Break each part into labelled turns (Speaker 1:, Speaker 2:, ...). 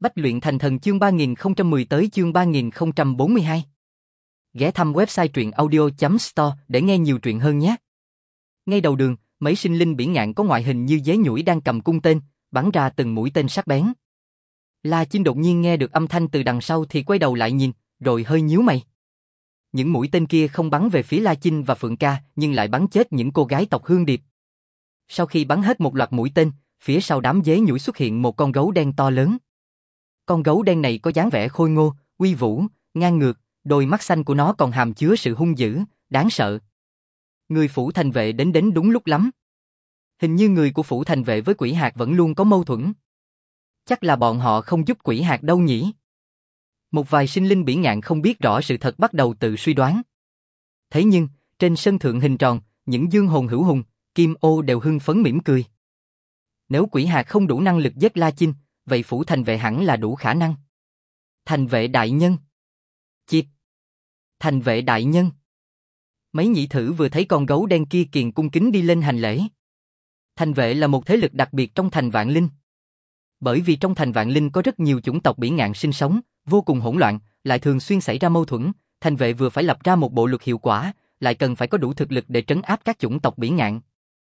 Speaker 1: Bách luyện thành thần chương 3010 tới chương 3042. Ghé thăm website truyện audio.store để nghe nhiều truyện hơn nhé. Ngay đầu đường, mấy sinh linh biển ngạn có ngoại hình như dế nhủi đang cầm cung tên, bắn ra từng mũi tên sắc bén. La Chinh đột nhiên nghe được âm thanh từ đằng sau thì quay đầu lại nhìn, rồi hơi nhíu mày. Những mũi tên kia không bắn về phía La Chinh và Phượng Ca, nhưng lại bắn chết những cô gái tộc Hương Điệp. Sau khi bắn hết một loạt mũi tên, phía sau đám dế nhủi xuất hiện một con gấu đen to lớn. Con gấu đen này có dáng vẻ khôi ngô, uy vũ, ngang ngược, đôi mắt xanh của nó còn hàm chứa sự hung dữ, đáng sợ. Người Phủ Thành Vệ đến đúng lúc lắm. Hình như người của Phủ Thành Vệ với Quỷ Hạc vẫn luôn có mâu thuẫn. Chắc là bọn họ không giúp Quỷ Hạc đâu nhỉ? Một vài sinh linh biển ngạn không biết rõ sự thật bắt đầu tự suy đoán. Thế nhưng, trên sân thượng hình tròn, những dương hồn hữu hùng, Kim Ô đều hưng phấn mỉm cười. Nếu Quỷ Hạc không đủ năng lực giết La Chinh, vậy Phủ Thành Vệ hẳn là đủ khả năng. Thành vệ đại nhân. Chịp. Thành vệ đại nhân. Mấy nhị thử vừa thấy con gấu đen kia kiền cung kính đi lên hành lễ. Thành vệ là một thế lực đặc biệt trong thành Vạn Linh. Bởi vì trong thành Vạn Linh có rất nhiều chủng tộc biển ngạn sinh sống, vô cùng hỗn loạn, lại thường xuyên xảy ra mâu thuẫn, thành vệ vừa phải lập ra một bộ luật hiệu quả, lại cần phải có đủ thực lực để trấn áp các chủng tộc biển ngạn.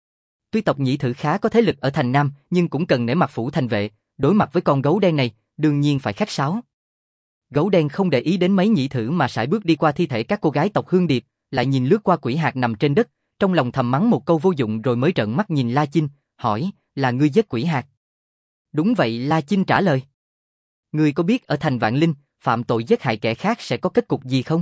Speaker 1: Tuy tộc nhị thử khá có thế lực ở thành Nam, nhưng cũng cần nể mặt Phủ Thành Vệ, đối mặt với con gấu đen này, đương nhiên phải khách sáo. Gấu đen không để ý đến mấy nhị thử mà sải bước đi qua thi thể các cô gái tộc Hương Điệp, lại nhìn lướt qua Quỷ Hạc nằm trên đất, trong lòng thầm mắng một câu vô dụng rồi mới trợn mắt nhìn La Chinh, hỏi, là ngươi giết Quỷ Hạc? Đúng vậy, La Chinh trả lời. Ngươi có biết ở thành Vạn Linh, phạm tội giết hại kẻ khác sẽ có kết cục gì không?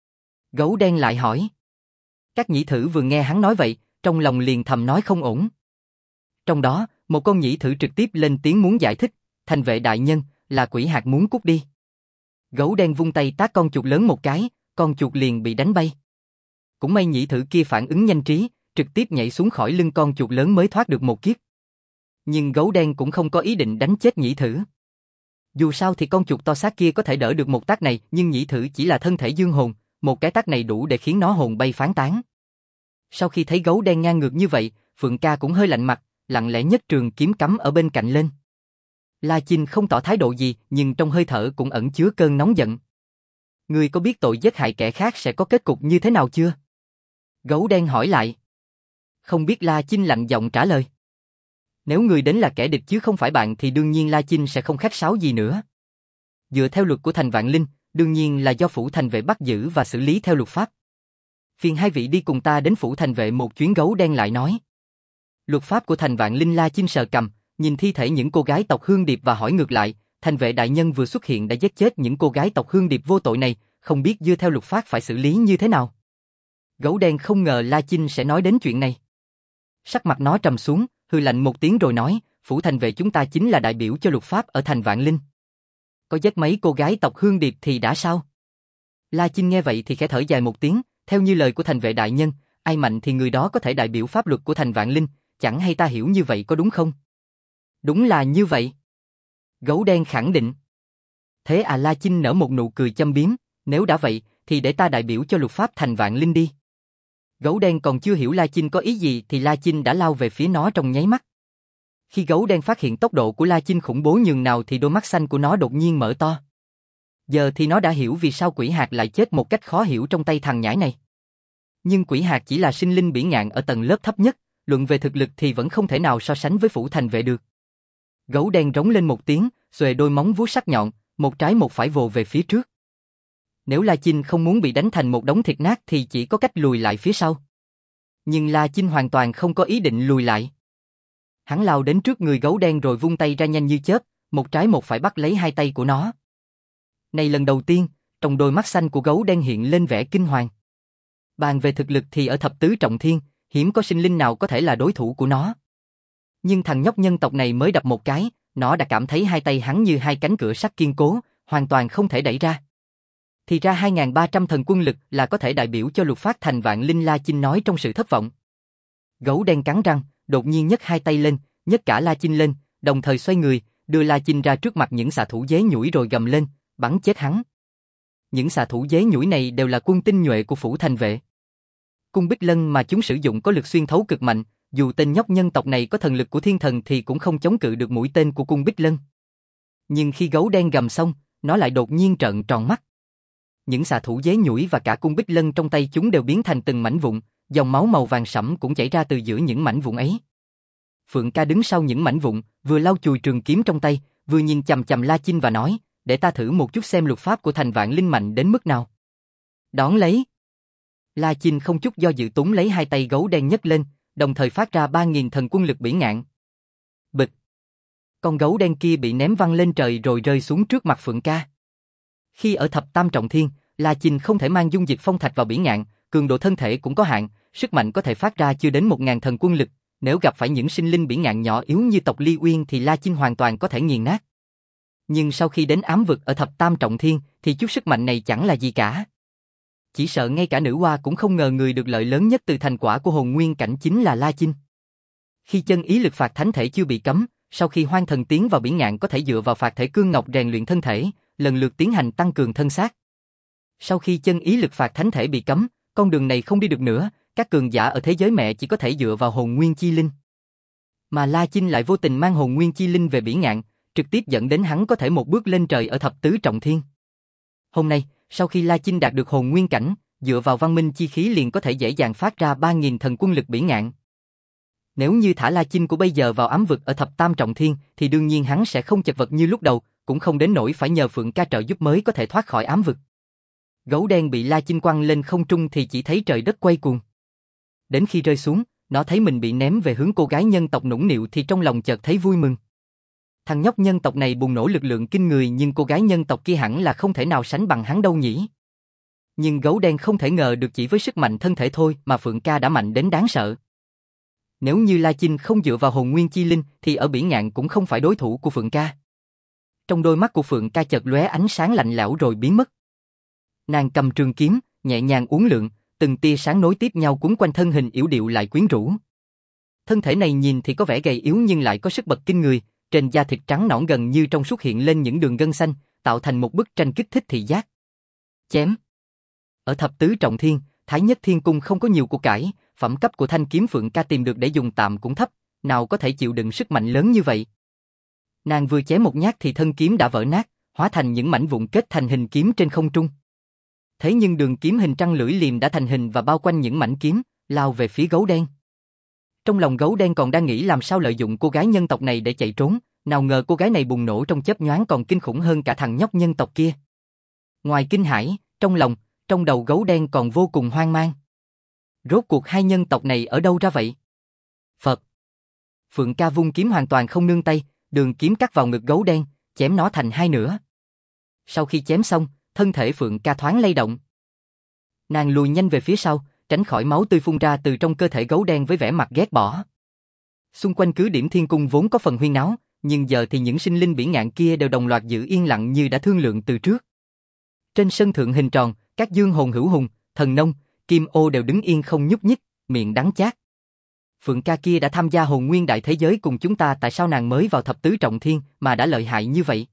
Speaker 1: Gấu đen lại hỏi. Các nhị thử vừa nghe hắn nói vậy, trong lòng liền thầm nói không ổn. Trong đó, một con nhị thử trực tiếp lên tiếng muốn giải thích, thành vệ đại nhân, là Quỷ Hạc muốn cút đi. Gấu đen vung tay tát con chuột lớn một cái, con chuột liền bị đánh bay. Cũng may nhị thử kia phản ứng nhanh trí, trực tiếp nhảy xuống khỏi lưng con chuột lớn mới thoát được một kiếp. Nhưng gấu đen cũng không có ý định đánh chết nhị thử. Dù sao thì con chuột to xác kia có thể đỡ được một tác này, nhưng nhị thử chỉ là thân thể dương hồn, một cái tác này đủ để khiến nó hồn bay phán tán. Sau khi thấy gấu đen ngang ngược như vậy, Phượng Ca cũng hơi lạnh mặt, lặng lẽ nhấc trường kiếm cắm ở bên cạnh lên. La Chinh không tỏ thái độ gì, nhưng trong hơi thở cũng ẩn chứa cơn nóng giận. Ngươi có biết tội giết hại kẻ khác sẽ có kết cục như thế nào chưa? Gấu đen hỏi lại. Không biết, La Chinh lạnh giọng trả lời. Nếu người đến là kẻ địch chứ không phải bạn thì đương nhiên La Chinh sẽ không khách sáo gì nữa. Dựa theo luật của thành Vạn Linh, đương nhiên là do Phủ Thành Vệ bắt giữ và xử lý theo luật pháp. Phiền hai vị đi cùng ta đến Phủ Thành Vệ một chuyến, gấu đen lại nói. Luật pháp của thành Vạn Linh. La Chinh sờ cằm, nhìn thi thể những cô gái tộc Hương Điệp và hỏi ngược lại, thành vệ đại nhân vừa xuất hiện đã giết chết những cô gái tộc Hương Điệp vô tội này, không biết dựa theo luật pháp phải xử lý như thế nào. Gấu đen không ngờ La Chinh sẽ nói đến chuyện này. Sắc mặt nó trầm xuống, hừ lạnh một tiếng rồi nói, Phủ Thành Vệ chúng ta chính là đại biểu cho luật pháp ở thành Vạn Linh. Có giết mấy cô gái tộc Hương Điệp thì đã sao? La Chinh nghe vậy thì khẽ thở dài một tiếng, theo như lời của thành vệ đại nhân, ai mạnh thì người đó có thể đại biểu pháp luật của thành Vạn Linh, chẳng hay ta hiểu như vậy có đúng không? Đúng là như vậy. Gấu đen khẳng định. Thế à, La Chinh nở một nụ cười châm biếm, nếu đã vậy thì để ta đại biểu cho luật pháp thành Vạn Linh đi. Gấu đen còn chưa hiểu La Chinh có ý gì thì La Chinh đã lao về phía nó trong nháy mắt. Khi gấu đen phát hiện tốc độ của La Chinh khủng bố nhường nào thì đôi mắt xanh của nó đột nhiên mở to. Giờ thì nó đã hiểu vì sao Quỷ Hạc lại chết một cách khó hiểu trong tay thằng nhãi này. Nhưng Quỷ Hạc chỉ là sinh linh biển ngạn ở tầng lớp thấp nhất, luận về thực lực thì vẫn không thể nào so sánh với Phủ Thành Vệ được. Gấu đen rống lên một tiếng, xuề đôi móng vuốt sắc nhọn, một trái một phải vồ về phía trước. Nếu La Chinh không muốn bị đánh thành một đống thịt nát thì chỉ có cách lùi lại phía sau. Nhưng La Chinh hoàn toàn không có ý định lùi lại. Hắn lao đến trước người gấu đen rồi vung tay ra nhanh như chớp, một trái một phải bắt lấy hai tay của nó. Này lần đầu tiên, trong đôi mắt xanh của gấu đen hiện lên vẻ kinh hoàng. Bàn về thực lực thì ở thập tứ trọng thiên, hiếm có sinh linh nào có thể là đối thủ của nó. Nhưng thằng nhóc nhân tộc này mới đập một cái, nó đã cảm thấy hai tay hắn như hai cánh cửa sắt kiên cố, hoàn toàn không thể đẩy ra. Thì ra 2.300 thần quân lực là có thể đại biểu cho luật pháp thành Vạn Linh. La Chinh nói trong sự thất vọng. Gấu đen cắn răng, đột nhiên nhấc hai tay lên, nhấc cả La Chinh lên, đồng thời xoay người, đưa La Chinh ra trước mặt những xạ thủ dế nhủi rồi gầm lên, bắn chết hắn. Những xạ thủ dế nhủi này đều là quân tinh nhuệ của Phủ Thành Vệ. Cung Bích Lân mà chúng sử dụng có lực xuyên thấu cực mạnh, dù tên nhóc nhân tộc này có thần lực của thiên thần thì cũng không chống cự được mũi tên của cung Bích Lân. Nhưng khi gấu đen gầm xong, nó lại đột nhiên trợn tròn mắt. Những xạ thủ dế nhủi và cả cung bích lân trong tay chúng đều biến thành từng mảnh vụn, dòng máu màu vàng sẫm cũng chảy ra từ giữa những mảnh vụn ấy. Phượng Ca đứng sau những mảnh vụn, vừa lau chùi trường kiếm trong tay, vừa nhìn chằm chằm La Chinh và nói, để ta thử một chút xem luật pháp của thành vạn linh mạnh đến mức nào. Đón lấy. La Chinh không chút do dự túm lấy hai tay gấu đen nhấc lên, đồng thời phát ra 3.000 thần quân lực bỉ ngạn. Bịch. Con gấu đen kia bị ném văng lên trời rồi rơi xuống trước mặt Phượng Ca. Khi ở thập tam trọng thiên, La Chinh không thể mang dung dịch phong thạch vào bỉ ngạn, cường độ thân thể cũng có hạn, sức mạnh có thể phát ra chưa đến 1.000 thần quân lực. Nếu gặp phải những sinh linh bỉ ngạn nhỏ yếu như tộc Ly Uyên thì La Chinh hoàn toàn có thể nghiền nát. Nhưng sau khi đến ám vực ở thập tam trọng thiên thì chút sức mạnh này chẳng là gì cả. Chỉ sợ ngay cả nữ hoa cũng không ngờ người được lợi lớn nhất từ thành quả của hồn nguyên cảnh chính là La Chinh. Khi chân ý lực phạt thánh thể chưa bị cấm, sau khi hoang thần tiến vào bỉ ngạn có thể dựa vào phạt thể cương ngọc rèn luyện thân thể, lần lượt tiến hành tăng cường thân xác. Sau khi chân ý lực phạt thánh thể bị cấm, con đường này không đi được nữa, các cường giả ở thế giới mẹ chỉ có thể dựa vào hồn nguyên chi linh. Mà La Chinh lại vô tình mang hồn nguyên chi linh về bỉ ngạn, trực tiếp dẫn đến hắn có thể một bước lên trời ở thập tứ trọng thiên. Hôm nay, sau khi La Chinh đạt được hồn nguyên cảnh, dựa vào văn minh chi khí liền có thể dễ dàng phát ra 3.000 thần quân lực bỉ ngạn. Nếu như thả La Chinh của bây giờ vào ám vực ở thập tam trọng thiên thì đương nhiên hắn sẽ không chật vật như lúc đầu, cũng không đến nỗi phải nhờ Phượng Ca trợ giúp mới có thể thoát khỏi ám vực. Gấu đen bị La Chinh quăng lên không trung thì chỉ thấy trời đất quay cuồng. Đến khi rơi xuống, nó thấy mình bị ném về hướng cô gái nhân tộc nũng nịu thì trong lòng chợt thấy vui mừng. Thằng nhóc nhân tộc này bùng nổ lực lượng kinh người nhưng cô gái nhân tộc kia hẳn là không thể nào sánh bằng hắn đâu nhỉ. Nhưng gấu đen không thể ngờ được chỉ với sức mạnh thân thể thôi mà Phượng Ca đã mạnh đến đáng sợ. Nếu như La Chinh không dựa vào hồn nguyên chi linh thì ở bỉ ngạn cũng không phải đối thủ của Phượng Ca. Trong đôi mắt của Phượng Ca chợt lóe ánh sáng lạnh lẽo rồi biến mất. Nàng cầm trường kiếm, nhẹ nhàng uốn lượn, từng tia sáng nối tiếp nhau quấn quanh thân hình yểu điệu lại quyến rũ. Thân thể này nhìn thì có vẻ gầy yếu nhưng lại có sức bật kinh người, trên da thịt trắng nõn gần như trong xuất hiện lên những đường gân xanh, tạo thành một bức tranh kích thích thị giác. Chém. Ở thập tứ trọng thiên, Thái Nhất Thiên Cung không có nhiều của cải, phẩm cấp của thanh kiếm Phượng Ca tìm được để dùng tạm cũng thấp, nào có thể chịu đựng sức mạnh lớn như vậy. Nàng vừa chém một nhát thì thân kiếm đã vỡ nát, hóa thành những mảnh vụn kết thành hình kiếm trên không trung. Thế nhưng đường kiếm hình trăng lưỡi liềm đã thành hình và bao quanh những mảnh kiếm, lao về phía gấu đen. Trong lòng gấu đen còn đang nghĩ làm sao lợi dụng cô gái nhân tộc này để chạy trốn, nào ngờ cô gái này bùng nổ trong chớp nhoáng còn kinh khủng hơn cả thằng nhóc nhân tộc kia. Ngoài kinh hãi, trong lòng, trong đầu gấu đen còn vô cùng hoang mang. Rốt cuộc hai nhân tộc này ở đâu ra vậy? Phật. Phượng Ca vung kiếm hoàn toàn không nương tay, đường kiếm cắt vào ngực gấu đen, chém nó thành hai nửa. Sau khi chém xong, thân thể Phượng Ca thoáng lay động. Nàng lùi nhanh về phía sau, tránh khỏi máu tươi phun ra từ trong cơ thể gấu đen với vẻ mặt ghét bỏ. Xung quanh cứ điểm thiên cung vốn có phần huyên náo, nhưng giờ thì những sinh linh bỉ ngạn kia đều đồng loạt giữ yên lặng như đã thương lượng từ trước. Trên sân thượng hình tròn, các dương hồn hữu hùng, thần nông, kim ô đều đứng yên không nhúc nhích, miệng đắng chát. Phượng Ca kia đã tham gia hồn nguyên đại thế giới cùng chúng ta, tại sao nàng mới vào thập tứ trọng thiên mà đã lợi hại như vậy?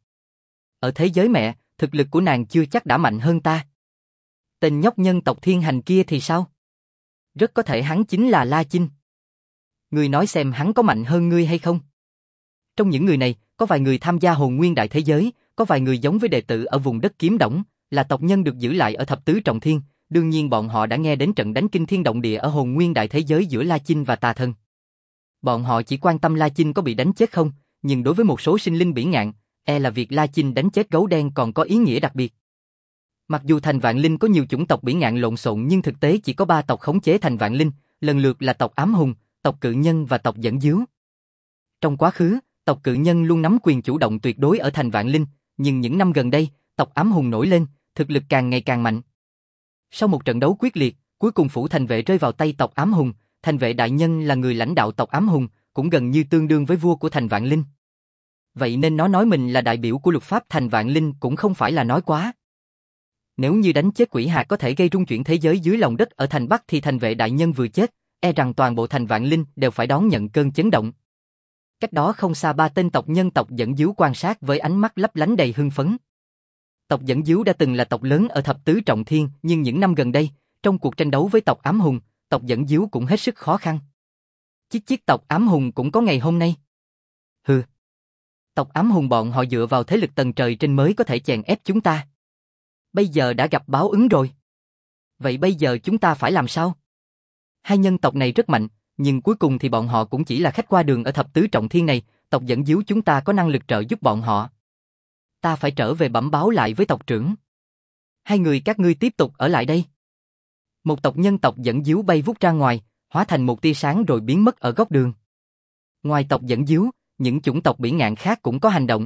Speaker 1: Ở thế giới mẹ, thực lực của nàng chưa chắc đã mạnh hơn ta. Tên nhóc nhân tộc thiên hành kia thì sao? Rất có thể hắn chính là La Chinh. Ngươi nói xem hắn có mạnh hơn ngươi hay không? Trong những người này, có vài người tham gia hồn nguyên đại thế giới, có vài người giống với đệ tử ở vùng đất Kiếm Đổng, là tộc nhân được giữ lại ở thập tứ trọng thiên. Đương nhiên bọn họ đã nghe đến trận đánh kinh thiên động địa ở hồn nguyên đại thế giới giữa La Chinh và tà thần. Bọn họ chỉ quan tâm La Chinh có bị đánh chết không, nhưng đối với một số sinh linh bỉ ngạn, là việc La Chinh đánh chết gấu đen còn có ý nghĩa đặc biệt. Mặc dù thành Vạn Linh có nhiều chủng tộc bỉ ngạn lộn xộn nhưng thực tế chỉ có 3 tộc khống chế thành Vạn Linh, lần lượt là tộc Ám Hùng, tộc Cự Nhân và tộc Dẫn Díu. Trong quá khứ, tộc Cự Nhân luôn nắm quyền chủ động tuyệt đối ở thành Vạn Linh, nhưng những năm gần đây, tộc Ám Hùng nổi lên, thực lực càng ngày càng mạnh. Sau một trận đấu quyết liệt, cuối cùng phủ thành vệ rơi vào tay tộc Ám Hùng, thành vệ đại nhân là người lãnh đạo tộc Ám Hùng, cũng gần như tương đương với vua của thành Vạn Linh. Vậy nên nó nói mình là đại biểu của luật pháp thành Vạn Linh cũng không phải là nói quá. Nếu như đánh chết quỷ hạt có thể gây rung chuyển thế giới dưới lòng đất ở thành Bắc thì thành vệ đại nhân vừa chết, rằng toàn bộ thành Vạn Linh đều phải đón nhận cơn chấn động. Cách đó không xa 3 tên tộc nhân tộc Dẫn Díu quan sát với ánh mắt lấp lánh đầy hưng phấn. Tộc Dẫn Díu đã từng là tộc lớn ở thập tứ trọng thiên, nhưng những năm gần đây, trong cuộc tranh đấu với tộc Ám Hùng, tộc Dẫn Díu cũng hết sức khó khăn. Chiếc tộc Ám Hùng cũng có ngày hôm nay. Hừ. Tộc ám hùng bọn họ dựa vào thế lực tầng trời trên mới có thể chèn ép chúng ta. Bây giờ đã gặp báo ứng rồi. Vậy bây giờ chúng ta phải làm sao? Hai nhân tộc này rất mạnh, nhưng cuối cùng thì bọn họ cũng chỉ là khách qua đường ở thập tứ trọng thiên này, tộc dẫn díu chúng ta có năng lực trợ giúp bọn họ. Ta phải trở về bẩm báo lại với tộc trưởng. Hai người các ngươi tiếp tục ở lại đây. Một tộc nhân tộc dẫn díu bay vút ra ngoài, hóa thành một tia sáng rồi biến mất ở góc đường. Ngoài tộc dẫn díu, những chủng tộc biển ngạn khác cũng có hành động.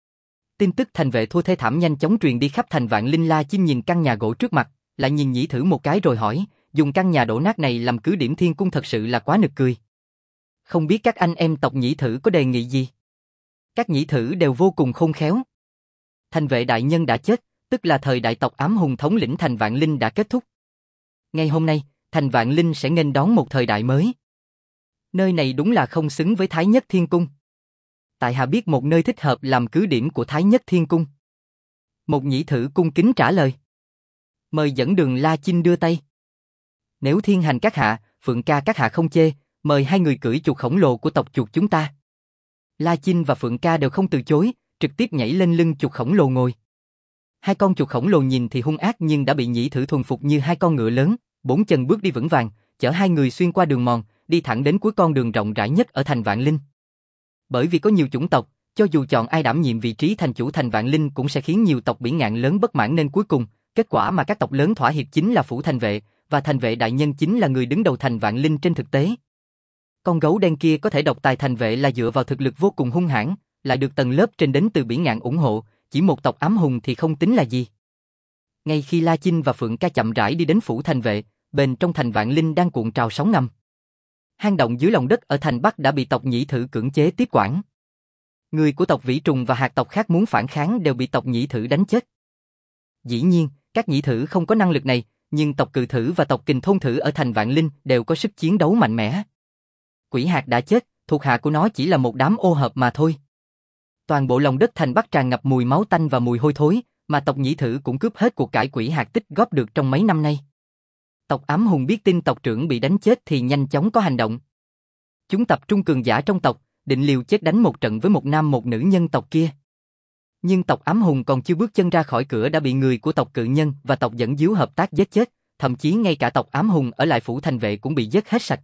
Speaker 1: Tin tức thành vệ thua thê thảm nhanh chóng truyền đi khắp thành Vạn Linh. La Chinh nhìn căn nhà gỗ trước mặt, lại nhìn Nhĩ Thử một cái rồi hỏi, dùng căn nhà đổ nát này làm cứ điểm thiên cung thật sự là quá nực cười. Không biết các anh em tộc Nhĩ Thử có đề nghị gì? Các Nhĩ Thử đều vô cùng khôn khéo. Thành vệ đại nhân đã chết, tức là thời đại tộc ám hùng thống lĩnh thành Vạn Linh đã kết thúc. Ngày hôm nay, thành Vạn Linh sẽ nghênh đón một thời đại mới. Nơi này đúng là không xứng với Thái Nhất Thiên Cung. Tại hạ biết một nơi thích hợp làm cứ điểm của Thái Nhất Thiên Cung. Một Nhĩ Thử cung kính trả lời. Mời dẫn đường. La Chinh đưa tay. Nếu thiên hành các hạ, Phượng ca các hạ không chê, mời hai người cưỡi chuột khổng lồ của tộc chuột chúng ta. La Chinh và Phượng ca đều không từ chối, trực tiếp nhảy lên lưng chuột khổng lồ ngồi. Hai con chuột khổng lồ nhìn thì hung ác nhưng đã bị Nhĩ Thử thuần phục như hai con ngựa lớn, bốn chân bước đi vững vàng, chở hai người xuyên qua đường mòn, đi thẳng đến cuối con đường rộng rãi nhất ở thành Vạn Linh. Bởi vì có nhiều chủng tộc, cho dù chọn ai đảm nhiệm vị trí thành chủ thành Vạn Linh cũng sẽ khiến nhiều tộc biển ngạn lớn bất mãn nên cuối cùng, kết quả mà các tộc lớn thỏa hiệp chính là phủ thành vệ, và thành vệ đại nhân chính là người đứng đầu thành Vạn Linh trên thực tế. Con gấu đen kia có thể độc tài thành vệ là dựa vào thực lực vô cùng hung hãn, lại được tầng lớp trên đến từ biển ngạn ủng hộ, chỉ một tộc ám hùng thì không tính là gì. Ngay khi La Chinh và Phượng ca chậm rãi đi đến phủ thành vệ, bên trong thành Vạn Linh đang cuộn trào sóng ngầm. Hang động dưới lòng đất ở thành Bắc đã bị tộc Nhĩ Thử cưỡng chế tiếp quản. Người của tộc Vĩ Trùng và hạt tộc khác muốn phản kháng đều bị tộc Nhĩ Thử đánh chết. Dĩ nhiên, các Nhĩ Thử không có năng lực này, nhưng tộc Cự Thử và tộc Kình Thôn Thử ở thành Vạn Linh đều có sức chiến đấu mạnh mẽ. Quỷ hạt đã chết, thuộc hạ của nó chỉ là một đám ô hợp mà thôi. Toàn bộ lòng đất thành Bắc tràn ngập mùi máu tanh và mùi hôi thối, mà tộc Nhĩ Thử cũng cướp hết cuộc cải quỷ hạt tích góp được trong mấy năm nay. Tộc ám hùng biết tin tộc trưởng bị đánh chết thì nhanh chóng có hành động. Chúng tập trung cường giả trong tộc, định liều chết đánh một trận với một nam một nữ nhân tộc kia. Nhưng tộc ám hùng còn chưa bước chân ra khỏi cửa đã bị người của tộc Cự Nhân và tộc Dẫn Díu hợp tác giết chết, thậm chí ngay cả tộc ám hùng ở lại phủ thành vệ cũng bị giết hết sạch.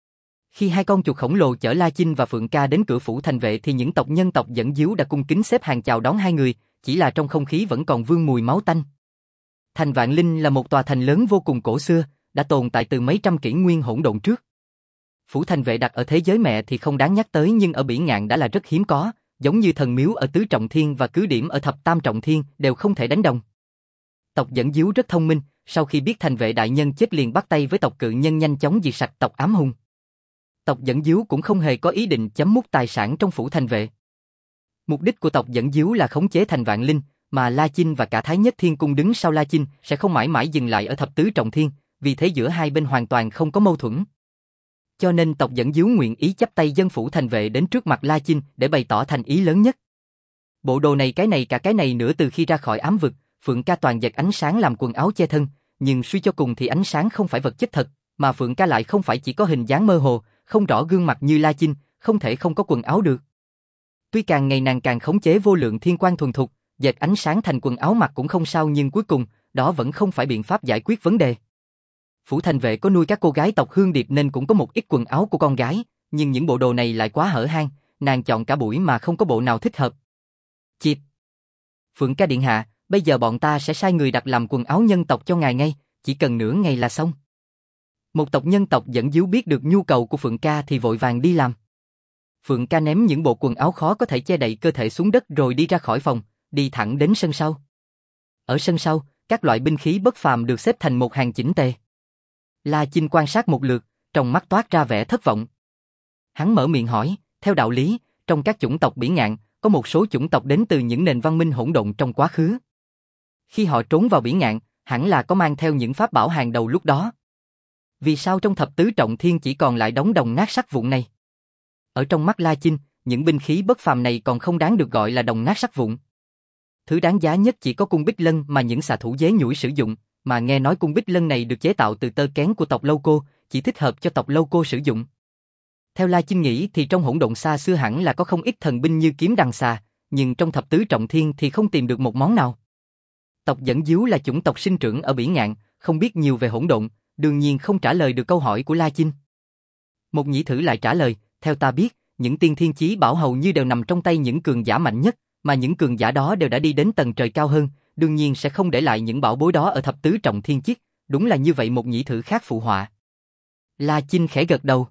Speaker 1: Khi hai con chuột khổng lồ chở La Chinh và Phượng ca đến cửa phủ thành vệ thì những tộc nhân tộc Dẫn Díu đã cung kính xếp hàng chào đón hai người, chỉ là trong không khí vẫn còn vương mùi máu tanh. Thành Vạn Linh là một tòa thành lớn vô cùng cổ xưa, đã tồn tại từ mấy trăm kỷ nguyên hỗn độn trước. Phủ thành vệ đặt ở thế giới mẹ thì không đáng nhắc tới nhưng ở biển ngạn đã là rất hiếm có, giống như thần miếu ở tứ trọng thiên và cứ điểm ở thập tam trọng thiên đều không thể đánh đồng. Tộc Dẫn Díu rất thông minh, sau khi biết thành vệ đại nhân chết liền bắt tay với tộc Cự Nhân nhanh chóng diệt sạch tộc ám hùng. Tộc Dẫn Díu cũng không hề có ý định chấm mút tài sản trong phủ thành vệ. Mục đích của tộc Dẫn Díu là khống chế thành Vạn Linh, mà La Chinh và cả Thái Nhất Thiên Cung đứng sau La Chinh sẽ không mãi mãi dừng lại ở thập tứ trọng thiên, vì thế giữa hai bên hoàn toàn không có mâu thuẫn. Cho nên tộc Dẫn Díu nguyện ý chắp tay dân phủ thành vệ đến trước mặt La Chinh để bày tỏ thành ý lớn nhất. Bộ đồ này cả cái này nữa từ khi ra khỏi ám vực, Phượng ca toàn dệt ánh sáng làm quần áo che thân, nhưng suy cho cùng thì ánh sáng không phải vật chất thật, mà Phượng ca lại không phải chỉ có hình dáng mơ hồ, không rõ gương mặt như La Chinh, không thể không có quần áo được. Tuy càng ngày nàng càng khống chế vô lượng thiên quan thuần thục, dệt ánh sáng thành quần áo mặc cũng không sao nhưng cuối cùng, đó vẫn không phải biện pháp giải quyết vấn đề. Phủ thành vệ có nuôi các cô gái tộc Hương Điệp nên cũng có một ít quần áo của con gái, nhưng những bộ đồ này lại quá hở hang, nàng chọn cả buổi mà không có bộ nào thích hợp. Chịp! Phượng ca điện hạ, bây giờ bọn ta sẽ sai người đặt làm quần áo nhân tộc cho ngài ngay, chỉ cần nửa ngày là xong. Một tộc nhân tộc Dẫn Díu biết được nhu cầu của Phượng ca thì vội vàng đi làm. Phượng ca ném những bộ quần áo khó có thể che đậy cơ thể xuống đất rồi đi ra khỏi phòng, đi thẳng đến sân sau. Ở sân sau, các loại binh khí bất phàm được xếp thành một hàng chỉnh tề. La Chinh quan sát một lượt, trong mắt toát ra vẻ thất vọng. Hắn mở miệng hỏi, theo đạo lý, trong các chủng tộc biển ngạn, có một số chủng tộc đến từ những nền văn minh hỗn độn trong quá khứ. Khi họ trốn vào biển ngạn, hẳn là có mang theo những pháp bảo hàng đầu lúc đó. Vì sao trong thập tứ trọng thiên chỉ còn lại đống đồng nát sắt vụn này? Ở trong mắt La Chinh, những binh khí bất phàm này còn không đáng được gọi là đồng nát sắt vụn. Thứ đáng giá nhất chỉ có cung bích lân mà những xạ thủ dế nhủi sử dụng, mà nghe nói cung bích lân này được chế tạo từ tơ kén của tộc Lâu Cô, chỉ thích hợp cho tộc Lâu Cô sử dụng. Theo La Chinh nghĩ thì trong hỗn độn xa xưa hẳn là có không ít thần binh như kiếm đằng xà, nhưng trong thập tứ trọng thiên thì không tìm được một món nào. Tộc Dẫn Díu là chủng tộc sinh trưởng ở Bỉ Ngạn, không biết nhiều về hỗn độn, đương nhiên không trả lời được câu hỏi của La Chinh. Một nhĩ thử lại trả lời, theo ta biết, những tiên thiên chí bảo hầu như đều nằm trong tay những cường giả mạnh nhất, mà những cường giả đó đều đã đi đến tầng trời cao hơn, đương nhiên sẽ không để lại những bảo bối đó ở thập tứ trọng thiên chiếc, đúng là như vậy. Một nhĩ thử khác phụ họa. La Chinh khẽ gật đầu.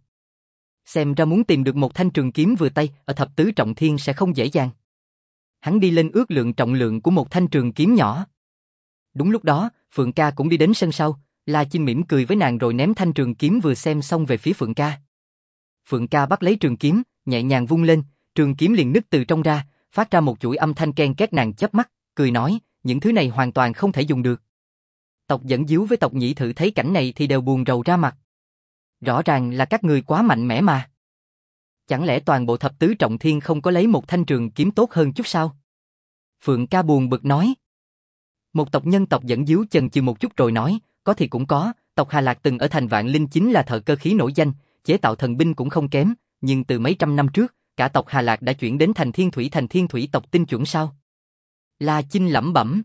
Speaker 1: Xem ra muốn tìm được một thanh trường kiếm vừa tay ở thập tứ trọng thiên sẽ không dễ dàng. Hắn đi lên ước lượng trọng lượng của một thanh trường kiếm nhỏ. Đúng lúc đó, Phượng Ca cũng đi đến sân sau, La Chinh mỉm cười với nàng rồi ném thanh trường kiếm vừa xem xong về phía Phượng Ca. Phượng Ca bắt lấy trường kiếm, nhẹ nhàng vung lên, trường kiếm liền nứt từ trong ra, phát ra một chuỗi âm thanh ken két. Nàng chớp mắt, cười nói, những thứ này hoàn toàn không thể dùng được. Tộc Dẫn Díu với tộc Nhĩ Thử thấy cảnh này thì đều buồn rầu ra mặt. Rõ ràng là các người quá mạnh mẽ mà. Chẳng lẽ toàn bộ thập tứ trọng thiên không có lấy một thanh trường kiếm tốt hơn chút sao? Phượng Ca buồn bực nói. Một tộc nhân tộc Dẫn Díu chần chừ một chút rồi nói, có thì cũng có, tộc Hà Lạc từng ở thành Vạn Linh chính là thợ cơ khí nổi danh, chế tạo thần binh cũng không kém, nhưng từ mấy trăm năm trước, cả tộc Hà Lạc đã chuyển đến thành Thiên Thủy tộc tinh chuẩn sao? La Chinh lẩm bẩm.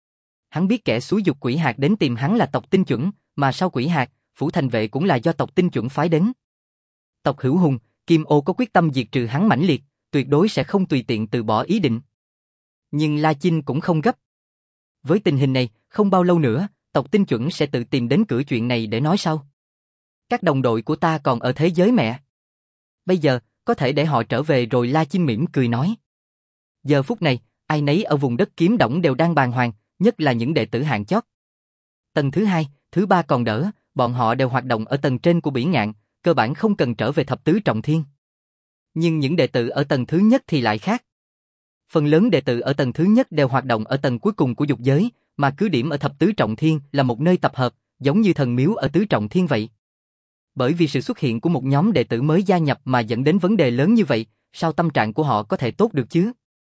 Speaker 1: Hắn biết kẻ xúi dục Quỷ Hạc đến tìm hắn là tộc tinh chuẩn, mà sau Quỷ Hạc, Phủ Thành Vệ cũng là do tộc tinh chuẩn phái đến. Tộc Hữu Hùng, Kim Ô có quyết tâm diệt trừ hắn mãnh liệt, tuyệt đối sẽ không tùy tiện từ bỏ ý định. Nhưng La Chinh cũng không gấp. Với tình hình này, không bao lâu nữa, tộc tinh chuẩn sẽ tự tìm đến cửa chuyện này để nói sau. Các đồng đội của ta còn ở thế giới mẹ. Bây giờ, có thể để họ trở về rồi. La Chinh mỉm cười nói. Giờ phút này, ai nấy ở vùng đất Kiếm Đổng đều đang bàng hoàng, nhất là những đệ tử hạng chót. Tầng thứ 2, thứ 3 còn đỡ, bọn họ đều hoạt động ở tầng trên của Bỉ Ngạn, cơ bản không cần trở về thập tứ trọng thiên. Nhưng những đệ tử ở tầng thứ nhất thì lại khác. Phần lớn đệ tử ở tầng thứ nhất đều hoạt động ở tầng cuối cùng của dục giới, mà cứ điểm ở thập tứ trọng thiên là một nơi tập hợp, giống như thần miếu ở tứ trọng thiên vậy. Bởi vì sự xuất hiện của một nhóm đệ tử mới gia nhập mà dẫn đến vấn đề lớn như vậy, sao tâm trạng của họ có thể tốt được chứ?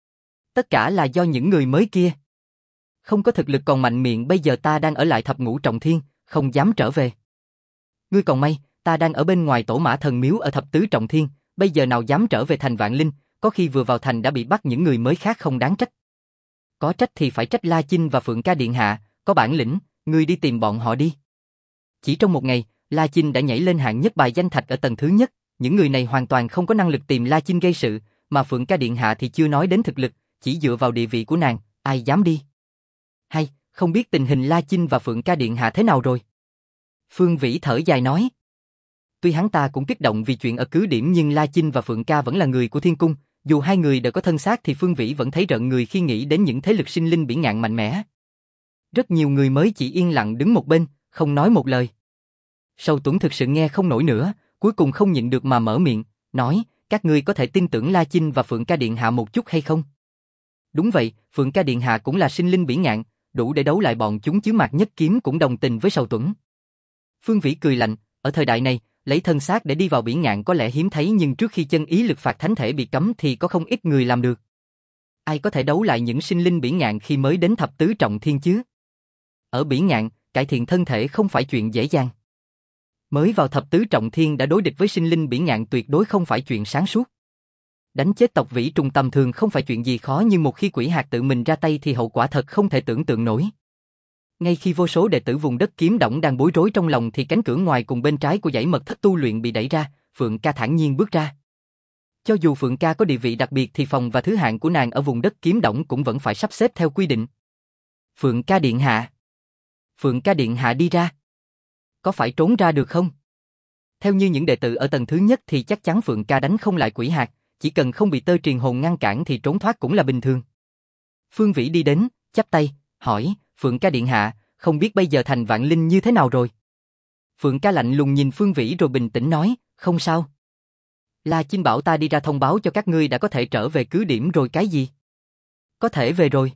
Speaker 1: Tất cả là do những người mới kia. Không có thực lực còn mạnh miệng, bây giờ ta đang ở lại thập ngũ trọng thiên, không dám trở về. Ngươi còn may, ta đang ở bên ngoài tổ mã thần miếu ở thập tứ trọng thiên, bây giờ nào dám trở về thành Vạn Linh, có khi vừa vào thành đã bị bắt. Những người mới khác không đáng trách. Có trách thì phải trách La Chinh và Phượng Ca điện hạ, có bản lĩnh, ngươi đi tìm bọn họ đi. Chỉ trong một ngày, La Chinh đã nhảy lên hạng nhất bài danh thạch ở tầng thứ nhất, những người này hoàn toàn không có năng lực tìm La Chinh gây sự, mà Phượng Ca điện hạ thì chưa nói đến thực lực, chỉ dựa vào địa vị của nàng, ai dám đi. Hay, không biết tình hình La Chinh và Phượng Ca điện hạ thế nào rồi? Phương Vĩ thở dài nói. Tuy hắn ta cũng kích động vì chuyện ở cứ điểm, nhưng La Chinh và Phượng Ca vẫn là người của Thiên Cung, dù hai người đều có thân xác thì Phương Vĩ vẫn thấy rợn người khi nghĩ đến những thế lực sinh linh Bỉ Ngạn mạnh mẽ. Rất nhiều người mới chỉ yên lặng đứng một bên, không nói một lời. Sầu Tuấn thực sự nghe không nổi nữa, cuối cùng không nhịn được mà mở miệng, nói, các ngươi có thể tin tưởng La Chinh và Phượng Ca điện hạ một chút hay không? Đúng vậy, Phượng Ca điện hạ cũng là sinh linh Bỉ Ngạn, đủ để đấu lại bọn chúng chứ. Mạc Nhất Kiếm cũng đồng tình với Sầu Tuấn. Phương Vĩ cười lạnh, ở thời đại này, lấy thân xác để đi vào Bỉ Ngạn có lẽ hiếm thấy, nhưng trước khi chân ý lực phạt thánh thể bị cấm thì có không ít người làm được. Ai có thể đấu lại những sinh linh Bỉ Ngạn khi mới đến thập tứ trọng thiên chứ? Ở Bỉ Ngạn, cải thiện thân thể không phải chuyện dễ dàng. Mới vào thập tứ trọng thiên đã đối địch với sinh linh Bỉ Ngạn tuyệt đối không phải chuyện sáng suốt. Đánh chết tộc Vĩ Trùng tầm thường không phải chuyện gì khó, nhưng một khi Quỷ Hạc tự mình ra tay thì hậu quả thật không thể tưởng tượng nổi. Ngay khi vô số đệ tử vùng đất Kiếm Đổng đang bối rối trong lòng thì cánh cửa ngoài cùng bên trái của dãy mật thất tu luyện bị đẩy ra, Phượng Ca thản nhiên bước ra. Cho dù Phượng Ca có địa vị đặc biệt thì phòng và thứ hạng của nàng ở vùng đất Kiếm Đổng cũng vẫn phải sắp xếp theo quy định. Phượng Ca điện hạ. Phượng Ca điện hạ đi ra. Có phải trốn ra được không? Theo như những đệ tử ở tầng thứ nhất thì chắc chắn Phượng Ca đánh không lại Quỷ Hạc, chỉ cần không bị tơ truyền hồn ngăn cản thì trốn thoát cũng là bình thường. Phương Vĩ đi đến, chắp tay, hỏi, Phượng Ca điện hạ, không biết bây giờ thành Vạn Linh như thế nào rồi? Phượng Ca lạnh lùng nhìn Phương Vĩ rồi bình tĩnh nói, không sao. La Chinh bảo ta đi ra thông báo cho các ngươi đã có thể trở về cứ điểm rồi. Cái gì? Có thể về rồi.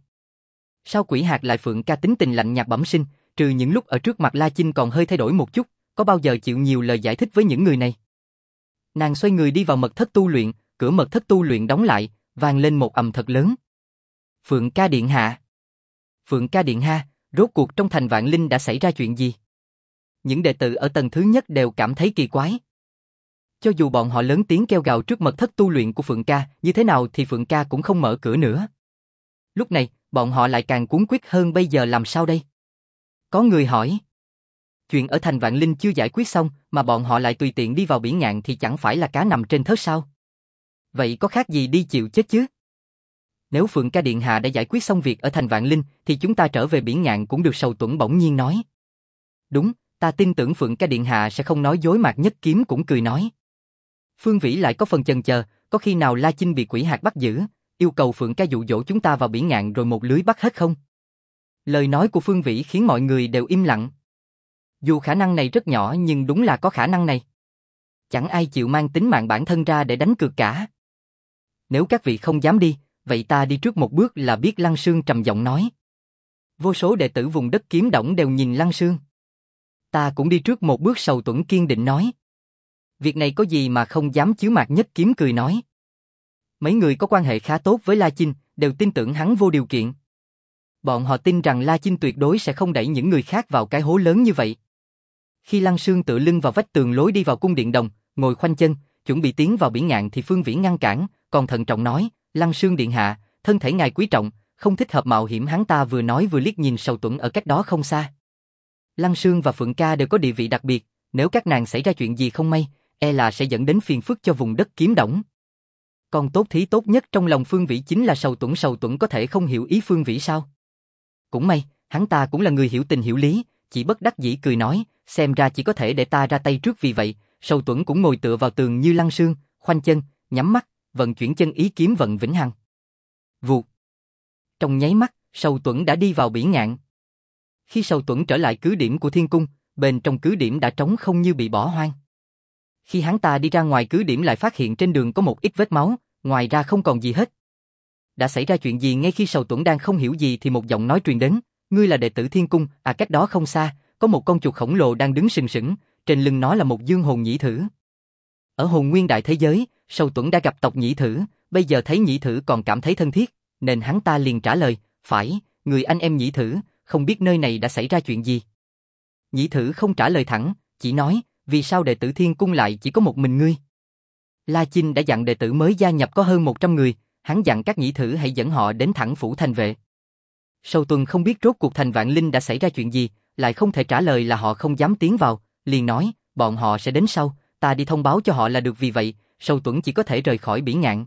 Speaker 1: Sao Quỷ Hạc lại? Phượng Ca tính tình lạnh nhạt bẩm sinh, trừ những lúc ở trước mặt La Chinh còn hơi thay đổi một chút, có bao giờ chịu nhiều lời giải thích với những người này. Nàng xoay người đi vào mật thất tu luyện, cửa mật thất tu luyện đóng lại, vang lên một ầm thật lớn. Phượng Ca điện hạ. Phượng Ca điện hạ, rốt cuộc trong thành Vạn Linh đã xảy ra chuyện gì? Những đệ tử ở tầng thứ nhất đều cảm thấy kỳ quái. Cho dù bọn họ lớn tiếng kêu gào trước mật thất tu luyện của Phượng Ca, như thế nào thì Phượng Ca cũng không mở cửa nữa. Lúc này, bọn họ lại càng cuống quýt hơn, bây giờ làm sao đây? Có người hỏi. Chuyện ở thành Vạn Linh chưa giải quyết xong mà bọn họ lại tùy tiện đi vào biển ngạn thì chẳng phải là cá nằm trên thớt sao? Vậy có khác gì đi chịu chết chứ? Nếu Phượng Ca điện hạ đã giải quyết xong việc ở thành Vạn Linh thì chúng ta trở về biển ngạn cũng được. Sầu Tuẫn bỗng nhiên nói. Đúng, ta tin tưởng Phượng Ca điện hạ sẽ không nói dối. Mạc Nhất Kiếm cũng cười nói. Phương Vĩ lại có phần chần chờ, có khi nào La Chinh bị quỷ hạt bắt giữ, yêu cầu Phượng Ca dụ dỗ chúng ta vào biển ngạn rồi một lưới bắt hết không? Lời nói của Phương Vĩ khiến mọi người đều im lặng. Dù khả năng này rất nhỏ nhưng đúng là có khả năng này. Chẳng ai chịu mang tính mạng bản thân ra để đánh cược cả. Nếu các vị không dám đi, vậy ta đi trước một bước là biết. Lăng Sương trầm giọng nói. Vô số đệ tử vùng đất Kiếm Đổng đều nhìn Lăng Sương. Ta cũng đi trước một bước. Sầu Tuẫn kiên định nói. Việc này có gì mà không dám chứ? Mạc Nhất Kiếm cười nói. Mấy người có quan hệ khá tốt với La Chinh, đều tin tưởng hắn vô điều kiện. Bọn họ tin rằng La Chinh tuyệt đối sẽ không đẩy những người khác vào cái hố lớn như vậy. Khi Lăng Sương tựa lưng vào vách tường lối đi vào cung điện đồng, ngồi khoanh chân, chuẩn bị tiến vào biển ngạn thì Phương Vĩ ngăn cản, còn thận trọng nói, Lăng Sương điện hạ, thân thể ngài quý trọng, không thích hợp mạo hiểm. Hắn ta vừa nói vừa liếc nhìn Sầu Tuẫn ở cách đó không xa. Lăng Sương và Phượng Ca đều có địa vị đặc biệt, nếu các nàng xảy ra chuyện gì không may, e là sẽ dẫn đến phiền phức cho vùng đất Kiếm Đổng. Còn tốt thí tốt nhất trong lòng Phương Vĩ chính là Sầu Tuẫn. Sầu Tuẫn có thể không hiểu ý Phương Vĩ sao? Cũng may, hắn ta cũng là người hiểu tình hiểu lý, chỉ bất đắc dĩ cười nói, xem ra chỉ có thể để ta ra tay trước. Vì vậy, Sầu Tuẫn cũng ngồi tựa vào tường như Lăng Sương, khoanh chân, nhắm mắt, vận chuyển chân ý kiếm vận vĩnh hằng. Vụt. Trong nháy mắt, Sầu Tuẫn đã đi vào biển ngạn. Khi Sầu Tuẫn trở lại cứ điểm của Thiên Cung, bên trong cứ điểm đã trống không như bị bỏ hoang. Khi hắn ta đi ra ngoài cứ điểm lại phát hiện trên đường có một ít vết máu, ngoài ra không còn gì hết. Đã xảy ra chuyện gì? Ngay khi Sầu Tuẫn đang không hiểu gì thì một giọng nói truyền đến, ngươi là đệ tử Thiên Cung, à? Cách đó không xa, có một con chuột khổng lồ đang đứng sừng sững, trên lưng nó là một dương hồn nhĩ thử. Ở hồn nguyên đại thế giới, Sầu Tuẫn đã gặp tộc nhĩ thử, bây giờ thấy nhĩ thử còn cảm thấy thân thiết, nên hắn ta liền trả lời, phải, người anh em nhĩ thử, không biết nơi này đã xảy ra chuyện gì. Nhĩ thử không trả lời thẳng, chỉ nói, vì sao đệ tử Thiên Cung lại chỉ có một mình ngươi? La Chinh đã dặn đệ tử mới gia nhập có hơn 100 người, hắn dặn các nhĩ thử hãy dẫn họ đến thẳng phủ thành vệ. Sầu Tuần không biết rốt cuộc thành Vạn Linh đã xảy ra chuyện gì, lại không thể trả lời là họ không dám tiến vào, liền nói, bọn họ sẽ đến sau, ta đi thông báo cho họ là được. Vì vậy, Sầu Tuẫn chỉ có thể rời khỏi biển ngạn.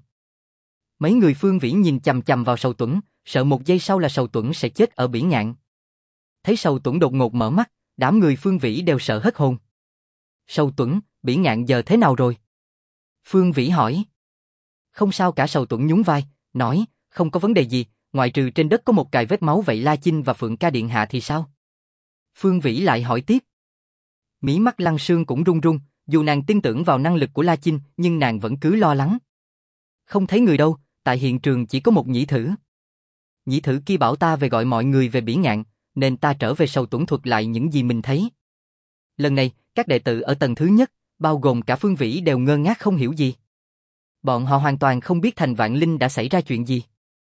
Speaker 1: Mấy người Phương Vĩ nhìn chằm chằm vào Sầu Tuẫn, sợ một giây sau là Sầu Tuẫn sẽ chết ở biển ngạn. Thấy Sầu Tuẫn đột ngột mở mắt, đám người Phương Vĩ đều sợ hết hồn. Sầu Tuẫn, biển ngạn giờ thế nào rồi? Phương Vĩ hỏi. Không sao cả. Sầu Tuẫn nhún vai, nói, không có vấn đề gì, ngoại trừ trên đất có một cài vết máu. Vậy La Chinh và Phượng Ca điện hạ thì sao? Phương Vĩ lại hỏi tiếp. Mí mắt Lăng Sương cũng run run, dù nàng tin tưởng vào năng lực của La Chinh, nhưng nàng vẫn cứ lo lắng. Không thấy người đâu, tại hiện trường chỉ có một nhĩ thử. Nhĩ thử kia bảo ta về gọi mọi người về biển ngạn, nên ta trở về. Sầu Tuẫn thuật lại những gì mình thấy. Lần này, các đệ tử ở tầng thứ nhất, bao gồm cả Phương Vĩ đều ngơ ngác không hiểu gì. Bọn họ hoàn toàn không biết thành Vạn Linh đã xảy ra chuyện gì.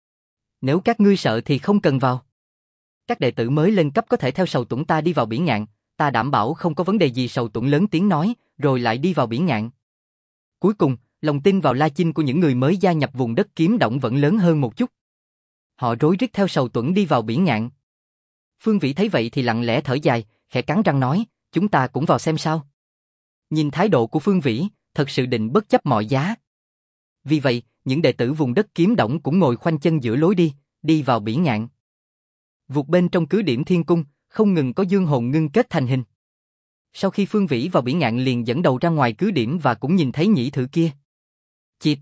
Speaker 1: Nếu các ngươi sợ thì không cần vào. Các đệ tử mới lên cấp có thể theo Sầu Tuẫn ta đi vào biển ngạn, ta đảm bảo không có vấn đề gì. Sầu Tuẫn lớn tiếng nói, rồi lại đi vào biển ngạn. Cuối cùng, lòng tin vào La Chinh của những người mới gia nhập vùng đất Kiếm Đổng vẫn lớn hơn một chút. Họ rối rít theo Sầu Tuẫn đi vào biển ngạn. Phương Vĩ thấy vậy thì lặng lẽ thở dài, khẽ cắn răng nói, chúng ta cũng vào xem sao. Nhìn thái độ của Phương Vĩ, thật sự định bất chấp mọi giá. Vì vậy, những đệ tử vùng đất Kiếm Đổng cũng ngồi khoanh chân giữa lối đi vào biển ngạn. Vụt bên trong cứ điểm Thiên Cung, không ngừng có dương hồn ngưng kết thành hình. Sau khi Phương Vĩ vào biển ngạn liền dẫn đầu ra ngoài cứ điểm và cũng nhìn thấy nhĩ thử kia. Chịp!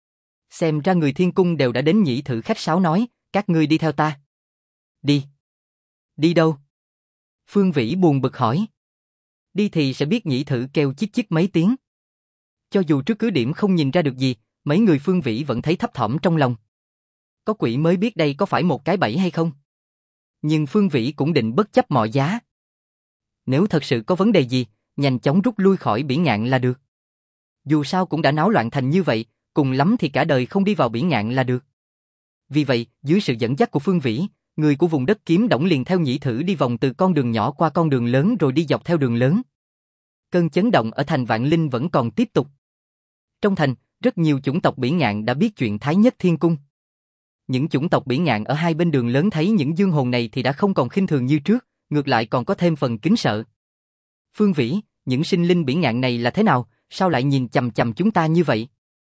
Speaker 1: Xem ra người Thiên Cung đều đã đến. Nhĩ thử khách sáo nói, các ngươi đi theo ta. Đi. Đi đâu? Phương Vĩ buồn bực hỏi. Đi thì sẽ biết. Nhĩ thử kêu chít chít mấy tiếng. Cho dù trước cứ điểm không nhìn ra được gì, mấy người Phương Vĩ vẫn thấy thấp thỏm trong lòng. Có quỷ mới biết đây có phải một cái bẫy hay không. Nhưng Phương Vĩ cũng định bất chấp mọi giá. Nếu thật sự có vấn đề gì, nhanh chóng rút lui khỏi biển ngạn là được. Dù sao cũng đã náo loạn thành như vậy, cùng lắm thì cả đời không đi vào biển ngạn là được. Vì vậy, dưới sự dẫn dắt của Phương Vĩ, người của vùng đất Kiếm Đổng liền theo nhĩ thử đi vòng từ con đường nhỏ qua con đường lớn rồi đi dọc theo đường lớn. Cơn chấn động ở thành Vạn Linh vẫn còn tiếp tục. Trong thành, rất nhiều chủng tộc Bỉ Ngạn đã biết chuyện Thái Nhất Thiên Cung. Những chủng tộc Bỉ Ngạn ở hai bên đường lớn thấy những dương hồn này thì đã không còn khinh thường như trước, ngược lại còn có thêm phần kính sợ. Phương Vĩ, những sinh linh Bỉ Ngạn này là thế nào, sao lại nhìn chằm chằm chúng ta như vậy?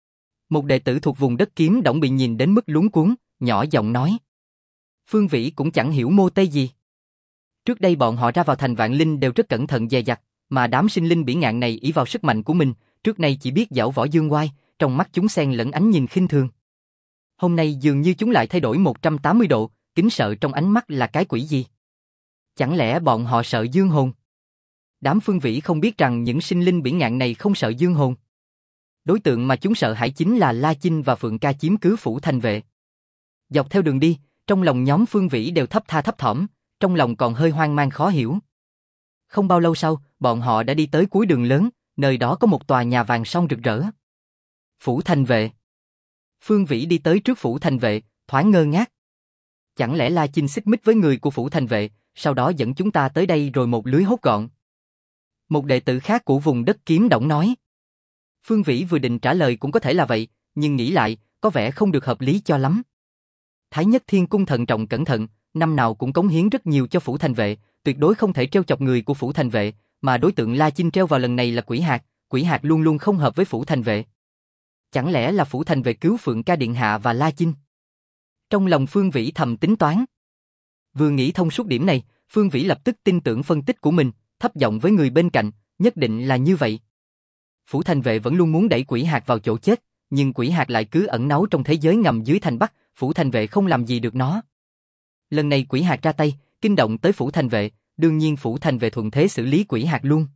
Speaker 1: Một đệ tử thuộc vùng đất Kiếm Đổng bị nhìn đến mức luống cuống, nhỏ giọng nói. Phương Vĩ cũng chẳng hiểu mô tê gì. Trước đây bọn họ ra vào thành Vạn Linh đều rất cẩn thận dè dặt, mà đám sinh linh Bỉ Ngạn này ỷ vào sức mạnh của mình, trước nay chỉ biết giảo võ dương oai, trong mắt chúng xen lẫn ánh nhìn khinh thường. Hôm nay dường như chúng lại thay đổi 180 độ, kính sợ trong ánh mắt là cái quỷ gì? Chẳng lẽ bọn họ sợ dương hồn? Đám Phương Vĩ không biết rằng những sinh linh Bỉ Ngạn này không sợ dương hồn. Đối tượng mà chúng sợ hãi chính là La Chinh và Phượng Ca chiếm cứ phủ thành vệ. Dọc theo đường đi, trong lòng nhóm Phương Vĩ đều thấp tha thấp thỏm, trong lòng còn hơi hoang mang khó hiểu. Không bao lâu sau, bọn họ đã đi tới cuối đường lớn, nơi đó có một tòa nhà vàng son rực rỡ. Phủ thành vệ. Phương Vĩ đi tới trước phủ thành vệ, thoáng ngơ ngác. Chẳng lẽ La Chinh xích mích với người của phủ thành vệ, sau đó dẫn chúng ta tới đây rồi một lưới hốt gọn? Một đệ tử khác của vùng đất Kiếm Đổng nói. Phương Vĩ vừa định trả lời cũng có thể là vậy, nhưng nghĩ lại, có vẻ không được hợp lý cho lắm. Thái Nhất Thiên Cung thận trọng cẩn thận, năm nào cũng cống hiến rất nhiều cho phủ thành vệ, tuyệt đối không thể trêu chọc người của phủ thành vệ, mà đối tượng La Chinh treo vào lần này là Quỷ Hạc luôn luôn không hợp với phủ thành vệ. Chẳng lẽ là phủ thành vệ cứu Phượng Ca Điện Hạ và La Chinh? Trong lòng Phương Vĩ thầm tính toán. Vừa nghĩ thông suốt điểm này, Phương Vĩ lập tức tin tưởng phân tích của mình, thấp giọng với người bên cạnh, nhất định là như vậy. Phủ thành vệ vẫn luôn muốn đẩy Quỷ Hạc vào chỗ chết, nhưng Quỷ Hạc lại cứ ẩn náu trong thế giới ngầm dưới thành Bắc, phủ thành vệ không làm gì được nó. Lần này Quỷ Hạc ra tay, kinh động tới phủ thành vệ, đương nhiên phủ thành vệ thuận thế xử lý Quỷ Hạc luôn.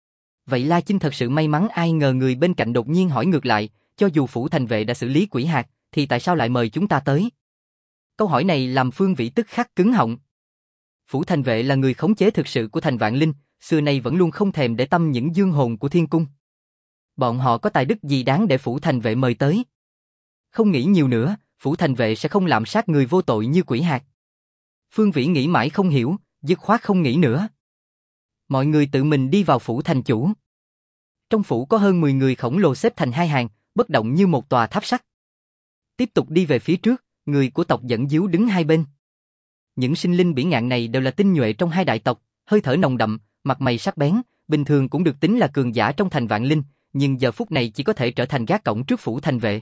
Speaker 1: Vậy La Chinh thật sự may mắn, ai ngờ người bên cạnh đột nhiên hỏi ngược lại, cho dù phủ thành vệ đã xử lý Quỷ Hạc, thì tại sao lại mời chúng ta tới? Câu hỏi này làm Phương Vĩ tức khắc cứng họng. Phủ thành vệ là người khống chế thực sự của thành Vạn Linh, xưa nay vẫn luôn không thèm để tâm những dương hồn của thiên cung. Bọn họ có tài đức gì đáng để phủ thành vệ mời tới? Không nghĩ nhiều nữa, phủ thành vệ sẽ không lạm sát người vô tội như Quỷ Hạc. Phương Vĩ nghĩ mãi không hiểu, dứt khoát không nghĩ nữa. Mọi người tự mình đi vào phủ thành chủ. Trong phủ có hơn 10 người khổng lồ xếp thành hai hàng, bất động như một tòa tháp sắt. Tiếp tục đi về phía trước, người của tộc dẫn díu đứng hai bên. Những sinh linh Bỉ Ngạn này đều là tinh nhuệ trong hai đại tộc, hơi thở nồng đậm, mặt mày sắc bén, bình thường cũng được tính là cường giả trong thành Vạn Linh, nhưng giờ phút này chỉ có thể trở thành gác cổng trước phủ thành vệ.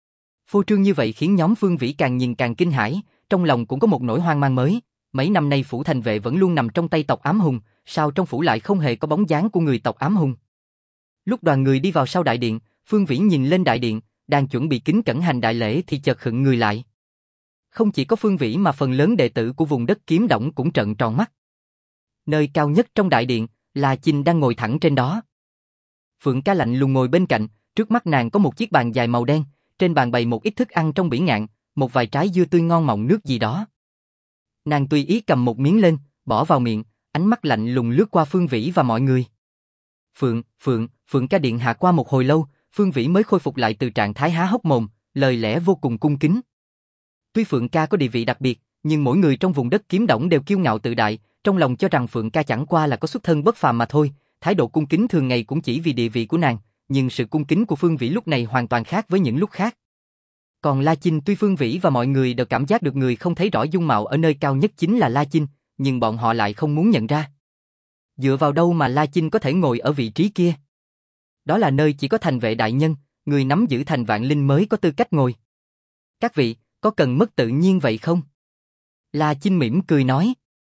Speaker 1: Phô trương như vậy khiến nhóm Phương Vĩ càng nhìn càng kinh hãi, trong lòng cũng có một nỗi hoang mang mới. Mấy năm nay phủ thành vệ vẫn luôn nằm trong tay tộc Ám Hùng, sao trong phủ lại không hề có bóng dáng của người tộc Ám Hùng? Lúc đoàn người đi vào sau đại điện, Phương Vĩ nhìn lên đại điện, đang chuẩn bị kính cẩn hành đại lễ thì chợt khựng người lại. Không chỉ có Phương Vĩ mà phần lớn đệ tử của vùng đất Kiếm Đổng cũng trợn tròn mắt. Nơi cao nhất trong đại điện, La Chinh đang ngồi thẳng trên đó. Phượng Ca lạnh lùng ngồi bên cạnh, trước mắt nàng có một chiếc bàn dài màu đen, trên bàn bày một ít thức ăn trong Bỉ Ngạn, một vài trái dưa tươi ngon mọng nước gì đó. Nàng tùy ý cầm một miếng lên, bỏ vào miệng, ánh mắt lạnh lùng lướt qua Phương Vĩ và mọi người. Phượng Ca điện hạ. Qua một hồi lâu, Phương Vĩ mới khôi phục lại từ trạng thái há hốc mồm, lời lẽ vô cùng cung kính. Tuy Phượng Ca có địa vị đặc biệt, nhưng mỗi người trong vùng đất Kiếm Đổng đều kiêu ngạo tự đại, trong lòng cho rằng Phượng Ca chẳng qua là có xuất thân bất phàm mà thôi, thái độ cung kính thường ngày cũng chỉ vì địa vị của nàng, nhưng sự cung kính của Phương Vĩ lúc này hoàn toàn khác với những lúc khác. Còn La Chinh, tuy Phương Vĩ và mọi người đều cảm giác được người không thấy rõ dung mạo ở nơi cao nhất chính là La Chinh, nhưng bọn họ lại không muốn nhận ra. Dựa vào đâu mà La Chinh có thể ngồi ở vị trí kia? Đó là nơi chỉ có thành vệ đại nhân, người nắm giữ thành Vạn Linh mới có tư cách ngồi. Các vị, có cần mất tự nhiên vậy không? La Chinh mỉm cười nói.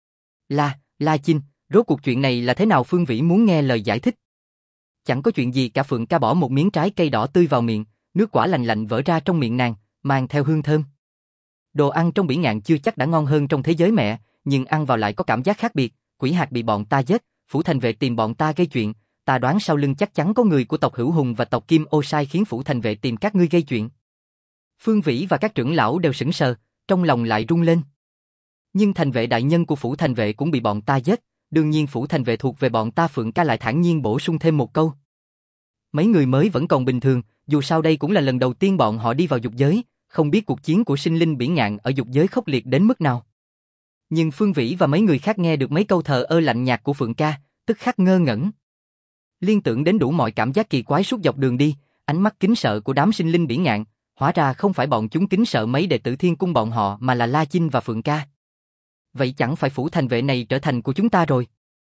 Speaker 1: La Chinh, rốt cuộc chuyện này là thế nào? Phương Vĩ muốn nghe lời giải thích. Chẳng có chuyện gì cả. Phượng Ca bỏ một miếng trái cây đỏ tươi vào miệng, nước quả lạnh lạnh vỡ ra trong miệng nàng, mang theo hương thơm. Đồ ăn trong Bỉ Ngạn chưa chắc đã ngon hơn trong thế giới mẹ, nhưng ăn vào lại có cảm giác khác biệt. Quỷ Hạc bị bọn ta giết, phủ thành vệ tìm bọn ta gây chuyện, ta đoán sau lưng chắc chắn có người của tộc Hữu Hùng và tộc Kim Ô sai khiến phủ thành vệ tìm các ngươi gây chuyện. Phương Vĩ và các trưởng lão đều sững sờ, trong lòng lại rung lên. Nhưng thành vệ đại nhân của phủ thành vệ cũng bị bọn ta giết, đương nhiên phủ thành vệ thuộc về bọn ta. Phượng Ca lại thản nhiên bổ sung thêm một câu. Mấy người mới vẫn còn bình thường, dù sao đây cũng là lần đầu tiên bọn họ đi vào dục giới, không biết cuộc chiến của sinh linh Bỉ Ngạn ở dục giới khốc liệt đến mức nào. Nhưng Phương Vĩ và mấy người khác nghe được mấy câu thờ ơ lạnh nhạt của Phượng Ca, tức khắc ngơ ngẩn. Liên tưởng đến đủ mọi cảm giác kỳ quái suốt dọc đường đi, ánh mắt kính sợ của đám sinh linh bỉ ngạn, hóa ra không phải bọn chúng kính sợ mấy đệ tử Thiên Cung bọn họ mà là La Chinh và Phượng Ca. Vậy chẳng phải phủ thành vệ này trở thành của chúng ta rồi?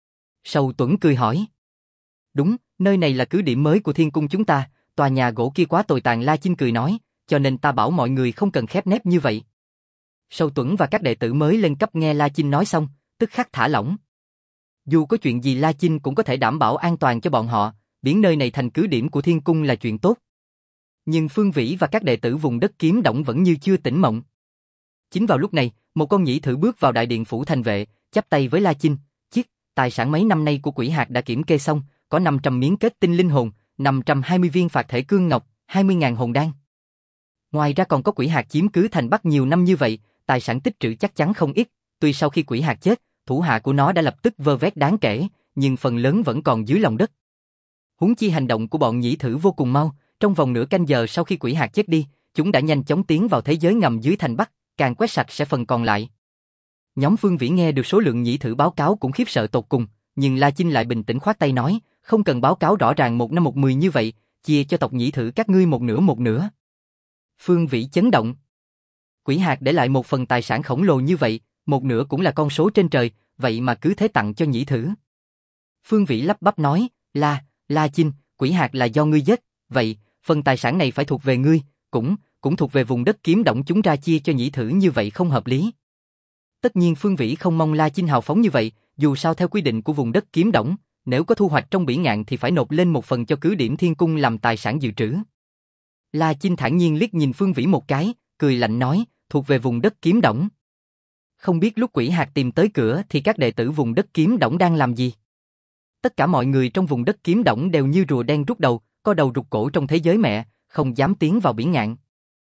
Speaker 1: Sầu Tuấn cười hỏi. Đúng, nơi này là cứ điểm mới của Thiên Cung chúng ta, tòa nhà gỗ kia quá tồi tàn, La Chinh cười nói, cho nên ta bảo mọi người không cần khép nép như vậy. Sầu Tuấn và các đệ tử mới lên cấp nghe La Chinh nói xong, tức khắc thả lỏng. Dù có chuyện gì La Chinh cũng có thể đảm bảo an toàn cho bọn họ, biến nơi này thành cứ điểm của Thiên Cung là chuyện tốt. Nhưng Phương Vĩ và các đệ tử vùng đất Kiếm Động vẫn như chưa tỉnh mộng. Chính vào lúc này, một con nhĩ thử bước vào đại điện phủ thành vệ, chắp tay với La Chinh, chiếc tài sản mấy năm nay của Quỷ Hạt đã kiểm kê xong, có 500 miếng kết tinh linh hồn, 520 viên phạt thể cương ngọc, 20.000 hồn đan. Ngoài ra còn có Quỷ Hạt chiếm cứ thành Bắc nhiều năm như vậy, tài sản tích trữ chắc chắn không ít, tuy sau khi Quỷ Hạt chết, thủ hạ của nó đã lập tức vơ vét đáng kể, nhưng phần lớn vẫn còn dưới lòng đất. Huống chi hành động của bọn nhĩ thử vô cùng mau, trong vòng nửa canh giờ sau khi Quỷ Hạt chết đi, chúng đã nhanh chóng tiến vào thế giới ngầm dưới thành Bắc, càng quét sạch sẽ phần còn lại. Nhóm Phương Vĩ nghe được số lượng nhĩ thử báo cáo cũng khiếp sợ tột cùng, nhưng La Chinh lại bình tĩnh khoát tay nói, không cần báo cáo rõ ràng 1/10 như vậy, chia cho tộc nhĩ thử các ngươi một nửa. Phương Vĩ chấn động. Quỷ Hạt để lại một phần tài sản khổng lồ như vậy, một nửa cũng là con số trên trời, vậy mà cứ thế tặng cho nhĩ thử. Phương Vĩ lắp bắp nói, La Chinh, Quỷ Hạt là do ngươi giết, vậy, phần tài sản này phải thuộc về ngươi, cũng thuộc về vùng đất Kiếm Động, chúng ra chia cho nhĩ thử như vậy không hợp lý. Tất nhiên Phương Vĩ không mong La Chinh hào phóng như vậy, dù sao theo quy định của vùng đất Kiếm Động, nếu có thu hoạch trong bỉ ngạn thì phải nộp lên một phần cho cứ điểm Thiên Cung làm tài sản dự trữ. La Chinh thản nhiên liếc nhìn Phương Vĩ một cái, cười lạnh nói, thuộc về vùng đất Kiếm Động. Không biết lúc Quỷ Hạt tìm tới cửa thì các đệ tử vùng đất Kiếm Động đang làm gì? Tất cả mọi người trong vùng đất Kiếm Động đều như rùa đen rút đầu, co đầu rụt cổ trong thế giới mẹ, không dám tiến vào bỉ ngạn.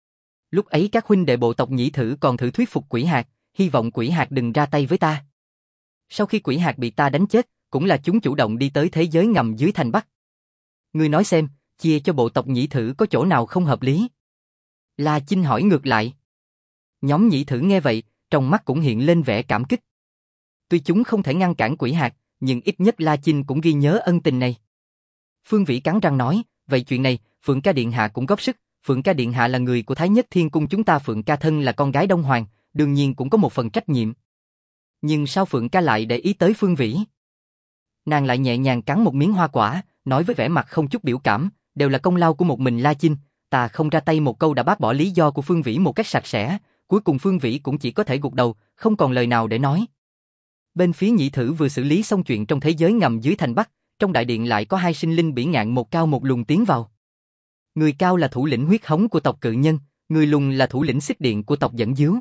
Speaker 1: Lúc ấy các huynh đệ bộ tộc nhĩ thử còn thử thuyết phục Quỷ Hạt, hy vọng Quỷ Hạt đừng ra tay với ta. Sau khi Quỷ Hạt bị ta đánh chết, cũng là chúng chủ động đi tới thế giới ngầm dưới thành Bắc. Ngươi nói xem, chia cho bộ tộc nhĩ thử có chỗ nào không hợp lý? La Chinh hỏi ngược lại. Nhóm nhĩ thử nghe vậy, trong mắt cũng hiện lên vẻ cảm kích. Tuy chúng không thể ngăn cản Quỷ Hạt, nhưng ít nhất La Chinh cũng ghi nhớ ân tình này. Phương Vĩ cắn răng nói, vậy chuyện này, Phượng Ca Điện Hạ cũng góp sức, Phượng Ca Điện Hạ là người của Thái Nhất Thiên Cung chúng ta, Phượng Ca thân là con gái Đông Hoàng, đương nhiên cũng có một phần trách nhiệm. Nhưng sao Phượng Ca lại để ý tới Phương Vĩ? Nàng lại nhẹ nhàng cắn một miếng hoa quả, nói với vẻ mặt không chút biểu cảm, đều là công lao của một mình La Chinh, ta không ra tay một câu đã bác bỏ lý do của Phương Vĩ một cách sạch sẽ, cuối cùng Phương Vĩ cũng chỉ có thể gục đầu, không còn lời nào để nói. Bên phía nhĩ thử vừa xử lý xong chuyện trong thế giới ngầm dưới thành Bắc, trong đại điện lại có hai sinh linh bỉ ngạn một cao một lùn tiến vào. Người cao là thủ lĩnh huyết hống của tộc Cự Nhân, người lùn là thủ lĩnh xích điện của tộc Dẫn Diếu.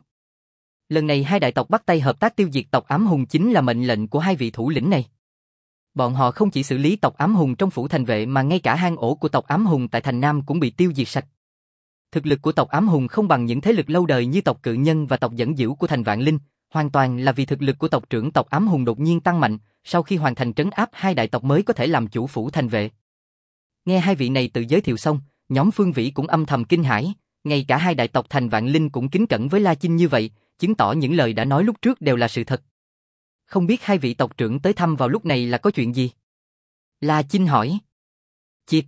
Speaker 1: Lần này hai đại tộc bắt tay hợp tác tiêu diệt tộc Ám Hùng chính là mệnh lệnh của hai vị thủ lĩnh này. Bọn họ không chỉ xử lý tộc Ám Hùng trong phủ thành vệ mà ngay cả hang ổ của tộc Ám Hùng tại thành Nam cũng bị tiêu diệt sạch. Thực lực của tộc Ám Hùng không bằng những thế lực lâu đời như tộc Cự Nhân và tộc Dẫn Diễu của thành Vạn Linh, hoàn toàn là vì thực lực của tộc trưởng tộc Ám Hùng đột nhiên tăng mạnh, sau khi hoàn thành trấn áp hai đại tộc mới có thể làm chủ phủ thành vệ. Nghe hai vị này tự giới thiệu xong, nhóm Phương Vĩ cũng âm thầm kinh hãi, ngay cả hai đại tộc thành Vạn Linh cũng kính cẩn với La Chinh như vậy, chứng tỏ những lời đã nói lúc trước đều là sự thật. Không biết hai vị tộc trưởng tới thăm vào lúc này là có chuyện gì? La Chinh hỏi. Chiệt.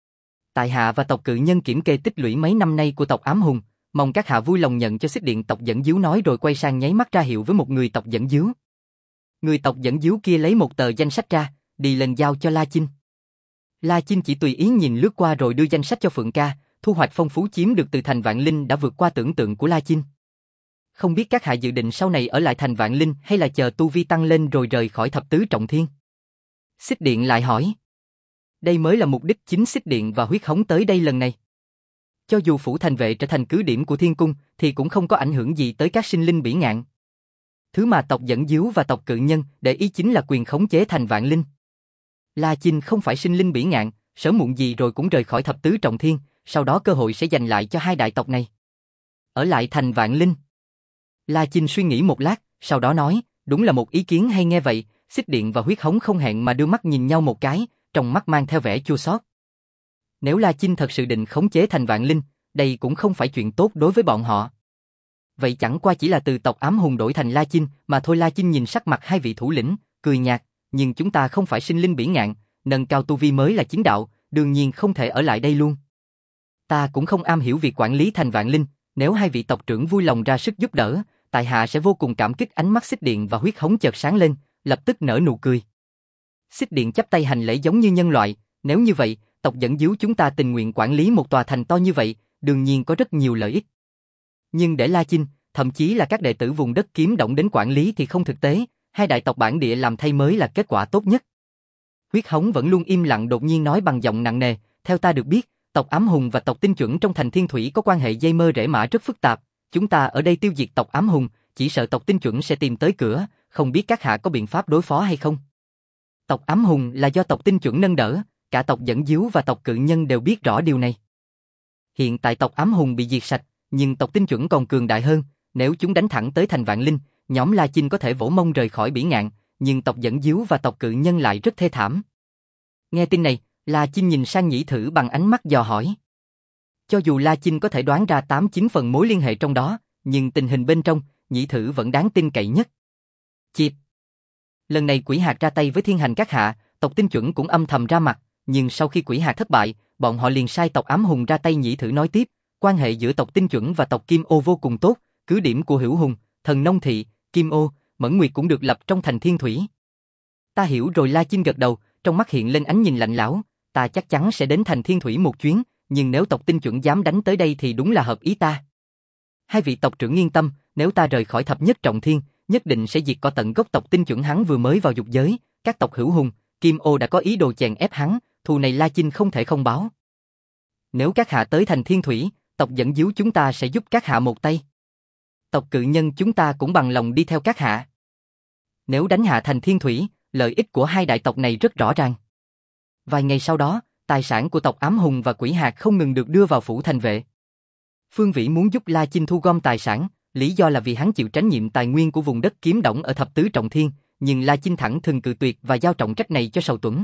Speaker 1: Tại hạ và tộc Cự Nhân kiểm kê tích lũy mấy năm nay của tộc Ám Hùng, mong các hạ vui lòng nhận cho xích điện tộc Dẫn Diếu, nói rồi quay sang nháy mắt ra hiệu với một người tộc Dẫn Diếu. Người tộc Dẫn Diếu kia lấy một tờ danh sách ra, đi lên giao cho La Chinh. La Chinh chỉ tùy ý nhìn lướt qua rồi đưa danh sách cho Phượng Ca, thu hoạch phong phú chiếm được từ thành Vạn Linh đã vượt qua tưởng tượng của La Chinh. Không biết các hạ dự định sau này ở lại thành Vạn Linh hay là chờ tu vi tăng lên rồi rời khỏi thập tứ trọng thiên? Xích điện lại hỏi. Đây mới là mục đích chính xích điện và huyết hống tới đây lần này. Cho dù phủ thành vệ trở thành cứ điểm của Thiên Cung thì cũng không có ảnh hưởng gì tới các sinh linh bỉ ngạn. Thứ mà tộc Dẫn Diếu và tộc Cự Nhân để ý chính là quyền khống chế thành Vạn Linh. La Chinh không phải sinh linh bỉ ngạn, sớm muộn gì rồi cũng rời khỏi thập tứ trọng thiên, sau đó cơ hội sẽ dành lại cho hai đại tộc này. Ở lại thành Vạn Linh. La Chinh suy nghĩ một lát, sau đó nói, đúng là một ý kiến hay. Nghe vậy, xích điện và huyết hống không hẹn mà đưa mắt nhìn nhau một cái, trong mắt mang theo vẻ chua xót. Nếu La Chinh thật sự định khống chế thành Vạn Linh, đây cũng không phải chuyện tốt đối với bọn họ. Vậy chẳng qua chỉ là từ tộc Ám Hùng đổi thành La Chinh mà thôi. La Chinh nhìn sắc mặt hai vị thủ lĩnh, cười nhạt, nhưng chúng ta không phải sinh linh bỉ ngạn, nâng cao tu vi mới là chính đạo, đương nhiên không thể ở lại đây luôn. Ta cũng không am hiểu việc quản lý thành vạn linh, nếu hai vị tộc trưởng vui lòng ra sức giúp đỡ, tại hạ sẽ vô cùng cảm kích. Ánh mắt Xích Điện và Huyết Hống chợt sáng lên, lập tức nở nụ cười. Xích Điện chắp tay hành lễ giống như nhân loại, nếu như vậy, tộc dẫn díu chúng ta tình nguyện quản lý một tòa thành to như vậy, đương nhiên có rất nhiều lợi ích. Nhưng để La Chinh, thậm chí là các đệ tử vùng đất Kiếm Động đến quản lý thì không thực tế, hai đại tộc bản địa làm thay mới là kết quả tốt nhất. Huyết Hống vẫn luôn im lặng đột nhiên nói bằng giọng nặng nề, theo ta được biết, tộc Ám Hùng và tộc Tinh Chuẩn trong thành Thiên Thủy có quan hệ dây mơ rễ mã rất phức tạp, chúng ta ở đây tiêu diệt tộc Ám Hùng, chỉ sợ tộc Tinh Chuẩn sẽ tìm tới cửa, không biết các hạ có biện pháp đối phó hay không? Tộc Ám Hùng là do tộc Tinh Chuẩn nâng đỡ, cả tộc Dẫn Díu và tộc Cự Nhân đều biết rõ điều này. Hiện tại tộc Ám Hùng bị diệt sạch, nhưng tộc Tinh Chuẩn còn cường đại hơn, nếu chúng đánh thẳng tới thành Vạn Linh, nhóm La Chinh có thể vỗ mông rời khỏi bỉ ngạn, nhưng tộc Dẫn Díu và tộc Cự Nhân lại rất thê thảm. Nghe tin này, La Chinh nhìn sang Nhĩ Thử bằng ánh mắt dò hỏi. Cho dù La Chinh có thể đoán ra 8-9 phần mối liên hệ trong đó, nhưng tình hình bên trong, Nhĩ Thử vẫn đáng tin cậy nhất. Chịp. Lần này Quỷ Hạc ra tay với Thiên Hành các hạ, tộc Tinh Chuẩn cũng âm thầm ra mặt, nhưng sau khi Quỷ Hạc thất bại, bọn họ liền sai tộc Ám Hùng ra tay. Nhĩ Thử nói tiếp, quan hệ giữa tộc Tinh Chuẩn và tộc Kim Ô vô cùng tốt, cứ điểm của Hữu Hùng, Thần Nông Thị, Kim Ô, Mẫn Nguyệt cũng được lập trong thành Thiên Thủy. Ta hiểu rồi. La Chinh gật đầu, trong mắt hiện lên ánh nhìn lạnh lẽo, ta chắc chắn sẽ đến thành Thiên Thủy một chuyến, nhưng nếu tộc Tinh Chuẩn dám đánh tới đây thì đúng là hợp ý ta. Hai vị tộc trưởng yên tâm, nếu ta rời khỏi thập nhất trọng thiên, nhất định sẽ diệt cỏ tận gốc tộc Tinh Chuẩn. Hắn vừa mới vào dục giới, các tộc Hữu Hùng, Kim Ô đã có ý đồ chèn ép hắn, thù này La Chinh không thể không báo. Nếu các hạ tới thành Thiên Thủy, tộc Dẫn Díu chúng ta sẽ giúp các hạ một tay. Tộc Cự Nhân chúng ta cũng bằng lòng đi theo các hạ. Nếu đánh hạ thành Thiên Thủy, lợi ích của hai đại tộc này rất rõ ràng. Vài ngày sau đó, tài sản của tộc Ám Hùng và Quỷ Hạc không ngừng được đưa vào phủ thành vệ. Phương Vĩ muốn giúp La Chinh thu gom tài sản, lý do là vì hắn chịu trách nhiệm tài nguyên của vùng đất Kiếm Động ở thập tứ trọng thiên, nhưng La Chinh thẳng thừng cự tuyệt và giao trọng trách này cho Sầu Tuấn.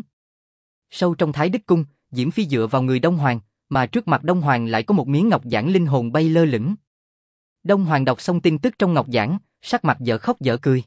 Speaker 1: Sâu trong Thái Đức Cung, Diễm Phi dựa vào người Đông Hoàng, mà trước mặt Đông Hoàng lại có một miếng ngọc giản linh hồn bay lơ lửng. Đông Hoàng đọc xong tin tức trong ngọc giản, sắc mặt dở khóc dở cười.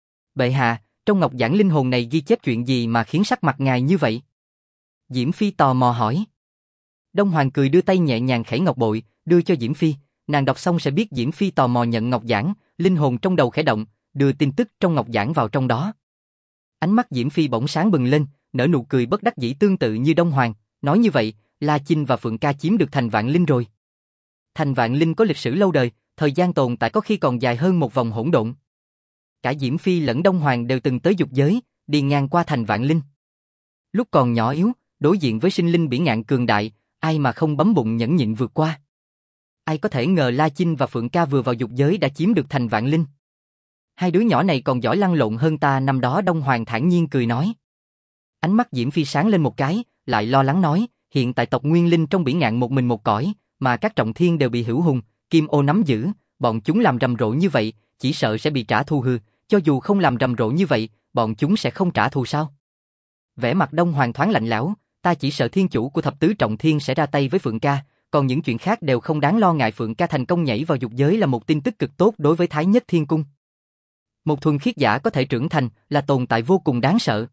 Speaker 1: Bệ hạ, trong ngọc giản linh hồn này ghi chép chuyện gì mà khiến sắc mặt ngài như vậy? Diễm Phi tò mò hỏi. Đông Hoàng cười đưa tay nhẹ nhàng khẩy ngọc bội, đưa cho Diễm Phi, nàng đọc xong sẽ biết. Diễm Phi tò mò nhận ngọc giản, linh hồn trong đầu khẽ động, đưa tin tức trong ngọc giản vào trong đó. Ánh mắt Diễm Phi bỗng sáng bừng lên, nở nụ cười bất đắc dĩ tương tự như Đông Hoàng, nói như vậy, La Chinh và Phượng Ca chiếm được thành Vạn Linh rồi. Thành Vạn Linh có lịch sử lâu đời, thời gian tồn tại có khi còn dài hơn một vòng hỗn độn. Cả Diễm Phi lẫn Đông Hoàng đều từng tới dục giới, đi ngang qua thành Vạn Linh. Lúc còn nhỏ yếu, đối diện với sinh linh bỉ ngạn cường đại, ai mà không bấm bụng nhẫn nhịn vượt qua. Ai có thể ngờ La Chinh và Phượng Ca vừa vào dục giới đã chiếm được thành Vạn Linh. Hai đứa nhỏ này còn giỏi lăn lộn hơn ta năm đó. Đông Hoàng thản nhiên cười nói. Ánh mắt Diễm Phi sáng lên một cái, lại lo lắng nói, hiện tại tộc Nguyên Linh trong bỉ ngạn một mình một cõi, mà các trọng thiên đều bị Hữu Hùng, Kim Ô nắm giữ, bọn chúng làm rầm rộ như vậy, chỉ sợ sẽ bị trả thù hư, cho dù không làm rầm rộ như vậy, bọn chúng sẽ không trả thù sao? Vẻ mặt Đông Hoàng thoáng lạnh lẽo, ta chỉ sợ thiên chủ của thập tứ trọng thiên sẽ ra tay với Phượng Ca, còn những chuyện khác đều không đáng lo ngại. Phượng Ca thành công nhảy vào dục giới là một tin tức cực tốt đối với Thái Nhất Thiên Cung. Một thuần khiết giả có thể trưởng thành là tồn tại vô cùng đáng sợ.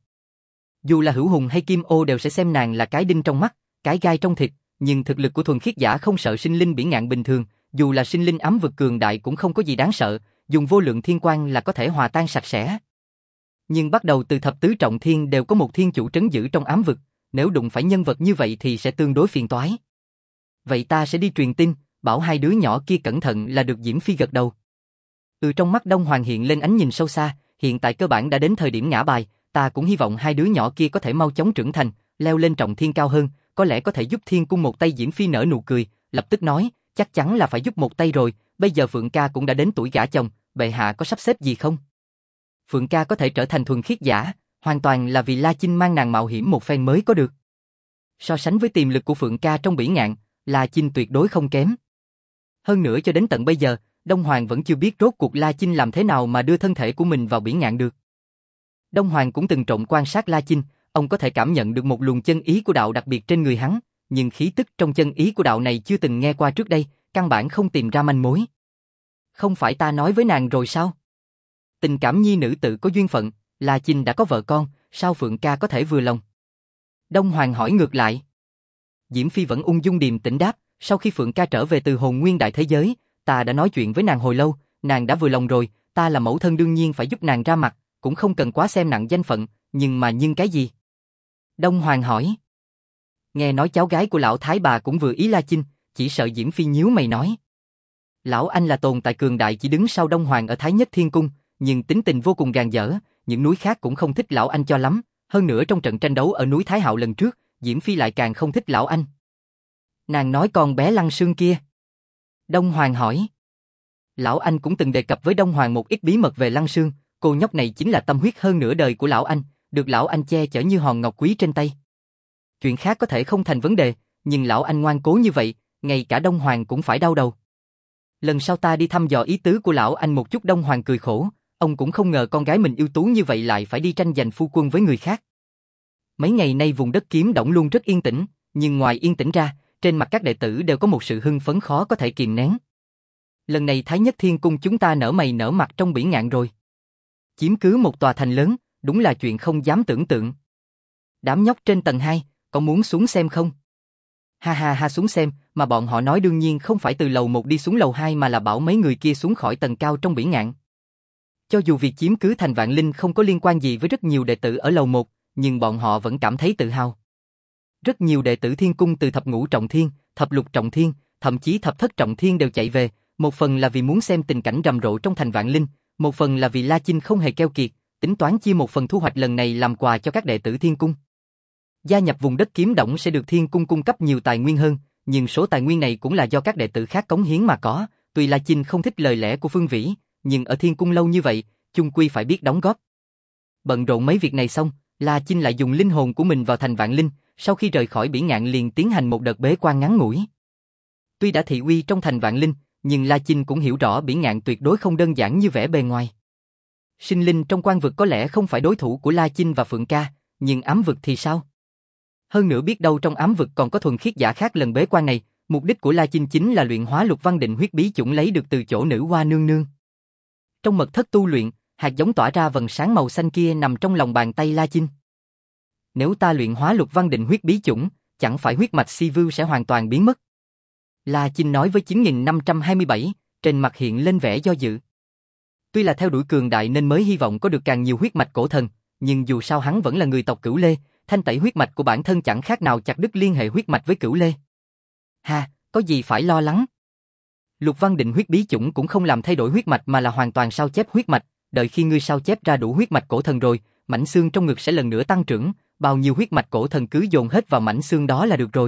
Speaker 1: Dù là Hữu Hùng hay Kim Ô đều sẽ xem nàng là cái đinh trong mắt, cái gai trong thịt, nhưng thực lực của thuần khiết giả không sợ sinh linh bỉ ngạn bình thường, dù là sinh linh ám vực cường đại cũng không có gì đáng sợ, dùng vô lượng thiên quang là có thể hòa tan sạch sẽ. Nhưng bắt đầu từ thập tứ trọng thiên đều có một thiên chủ trấn giữ trong ám vực, nếu đụng phải nhân vật như vậy thì sẽ tương đối phiền toái. Vậy ta sẽ đi truyền tin, bảo hai đứa nhỏ kia cẩn thận là được. Diễm Phi gật đầu. Trong mắt Đông Hoàng hiện lên ánh nhìn sâu xa, hiện tại cơ bản đã đến thời điểm ngã bài, ta cũng hy vọng hai đứa nhỏ kia có thể mau chóng trưởng thành, leo lên trọng thiên cao hơn, có lẽ có thể giúp thiên cung một tay. Diễm Phi nở nụ cười, lập tức nói, chắc chắn là phải giúp một tay rồi, bây giờ Phượng Ca cũng đã đến tuổi gả chồng, bệ hạ có sắp xếp gì không? Phượng Ca có thể trở thành thuần khiết giả, hoàn toàn là vì La Chinh mang nàng mạo hiểm một phen mới có được. So sánh với tiềm lực của Phượng Ca trong bỉ ngạn, La Chinh tuyệt đối không kém. Hơn nữa cho đến tận bây giờ, Đông Hoàng vẫn chưa biết rốt cuộc La Chinh làm thế nào mà đưa thân thể của mình vào bỉ ngạn được. Đông Hoàng cũng từng trộm quan sát La Chinh, ông có thể cảm nhận được một luồng chân ý của đạo đặc biệt trên người hắn, nhưng khí tức trong chân ý của đạo này chưa từng nghe qua trước đây, căn bản không tìm ra manh mối. Không phải ta nói với nàng rồi sao? Tình cảm nhi nữ tự có duyên phận, La Chinh đã có vợ con, sao Phượng Ca có thể vừa lòng? Đông Hoàng hỏi ngược lại. Diễm Phi vẫn ung dung điềm tĩnh đáp, sau khi Phượng ca trở về từ hồn nguyên đại thế giới, ta đã nói chuyện với nàng hồi lâu, nàng đã vừa lòng rồi, ta là mẫu thân đương nhiên phải giúp nàng ra mặt, cũng không cần quá xem nặng danh phận, nhưng cái gì? Đông Hoàng hỏi. Nghe nói cháu gái của lão thái bà cũng vừa ý La Chinh, chỉ sợ Diễm Phi nhíu mày nói. Lão anh là tồn tại cường đại chỉ đứng sau Đông Hoàng ở Thái Nhất Thiên Cung, nhưng tính tình vô cùng gàn dở, những núi khác cũng không thích lão anh cho lắm, hơn nữa trong trận tranh đấu ở núi Thái Hạo lần trước, Diễm Phi lại càng không thích lão anh. Nàng nói con bé Lăng Sương kia. Đông Hoàng hỏi. Lão anh cũng từng đề cập với Đông Hoàng một ít bí mật về Lăng Sương, cô nhóc này chính là tâm huyết hơn nửa đời của lão anh, được lão anh che chở như hòn ngọc quý trên tay. Chuyện khác có thể không thành vấn đề, nhưng lão anh ngoan cố như vậy, ngay cả Đông Hoàng cũng phải đau đầu. Lần sau ta đi thăm dò ý tứ của lão anh một chút. Đông Hoàng cười khổ, ông cũng không ngờ con gái mình ưu tú như vậy lại phải đi tranh giành phu quân với người khác. Mấy ngày nay vùng đất Kiếm Đổng luôn rất yên tĩnh, nhưng ngoài yên tĩnh ra, trên mặt các đệ tử đều có một sự hưng phấn khó có thể kìm nén. Lần này Thái Nhất Thiên Cung chúng ta nở mày nở mặt trong bỉ ngạn rồi. Chiếm cứ một tòa thành lớn, đúng là chuyện không dám tưởng tượng. Đám nhóc trên tầng 2, có muốn xuống xem không? Ha ha ha, xuống xem, mà bọn họ nói đương nhiên không phải từ lầu 1 đi xuống lầu 2 mà là bảo mấy người kia xuống khỏi tầng cao trong bỉ ngạn. Cho dù việc chiếm cứ thành Vạn Linh không có liên quan gì với rất nhiều đệ tử ở lầu 1, nhưng bọn họ vẫn cảm thấy tự hào. Rất nhiều đệ tử Thiên Cung từ thập ngũ trọng thiên, thập lục trọng thiên, thậm chí thập thất trọng thiên đều chạy về, một phần là vì muốn xem tình cảnh rầm rộ trong thành Vạn Linh, một phần là vì La Chinh không hề keo kiệt, tính toán chia một phần thu hoạch lần này làm quà cho các đệ tử Thiên Cung. Gia nhập vùng đất Kiếm Đổng sẽ được Thiên Cung cung cấp nhiều tài nguyên hơn, nhưng số tài nguyên này cũng là do các đệ tử khác cống hiến mà có, tuy La Chinh không thích lời lẽ của Phương Vĩ, nhưng ở Thiên Cung lâu như vậy, chung quy phải biết đóng góp. Bận rộn mấy việc này xong, La Chinh lại dùng linh hồn của mình vào thành Vạn Linh, sau khi rời khỏi bỉ ngạn liền tiến hành một đợt bế quan ngắn ngủi. Tuy đã thị uy trong thành Vạn Linh, nhưng La Chinh cũng hiểu rõ bỉ ngạn tuyệt đối không đơn giản như vẻ bề ngoài. Sinh linh trong quan vực có lẽ không phải đối thủ của La Chinh và Phượng Ca, nhưng ám vực thì sao? Hơn nữa biết đâu trong ám vực còn có thuần khiết giả khác. Lần bế quan này, mục đích của La Chinh chính là luyện hóa Lục Văn Định huyết bí chủng lấy được từ chỗ nữ hoa nương nương. Trong mật thất tu luyện, hạt giống tỏa ra vầng sáng màu xanh kia nằm trong lòng bàn tay La Chinh. Nếu ta luyện hóa Lục Văn Định huyết bí chủng, chẳng phải huyết mạch Si Vưu sẽ hoàn toàn biến mất? La Chinh nói với 9527, trên mặt hiện lên vẻ do dự. Tuy là theo đuổi cường đại nên mới hy vọng có được càng nhiều huyết mạch cổ thần, nhưng dù sao hắn vẫn là người tộc Cửu Lê, thanh tẩy huyết mạch của bản thân chẳng khác nào chặt đứt liên hệ huyết mạch với Cửu Lê. Ha, có gì phải lo lắng? Lục Văn Định huyết bí chủng cũng không làm thay đổi huyết mạch mà là hoàn toàn sao chép huyết mạch, đợi khi ngươi sao chép ra đủ huyết mạch cổ thần rồi, mảnh xương trong ngực sẽ lần nữa tăng trưởng, bao nhiêu huyết mạch cổ thần cứ dồn hết vào mảnh xương đó là được rồi.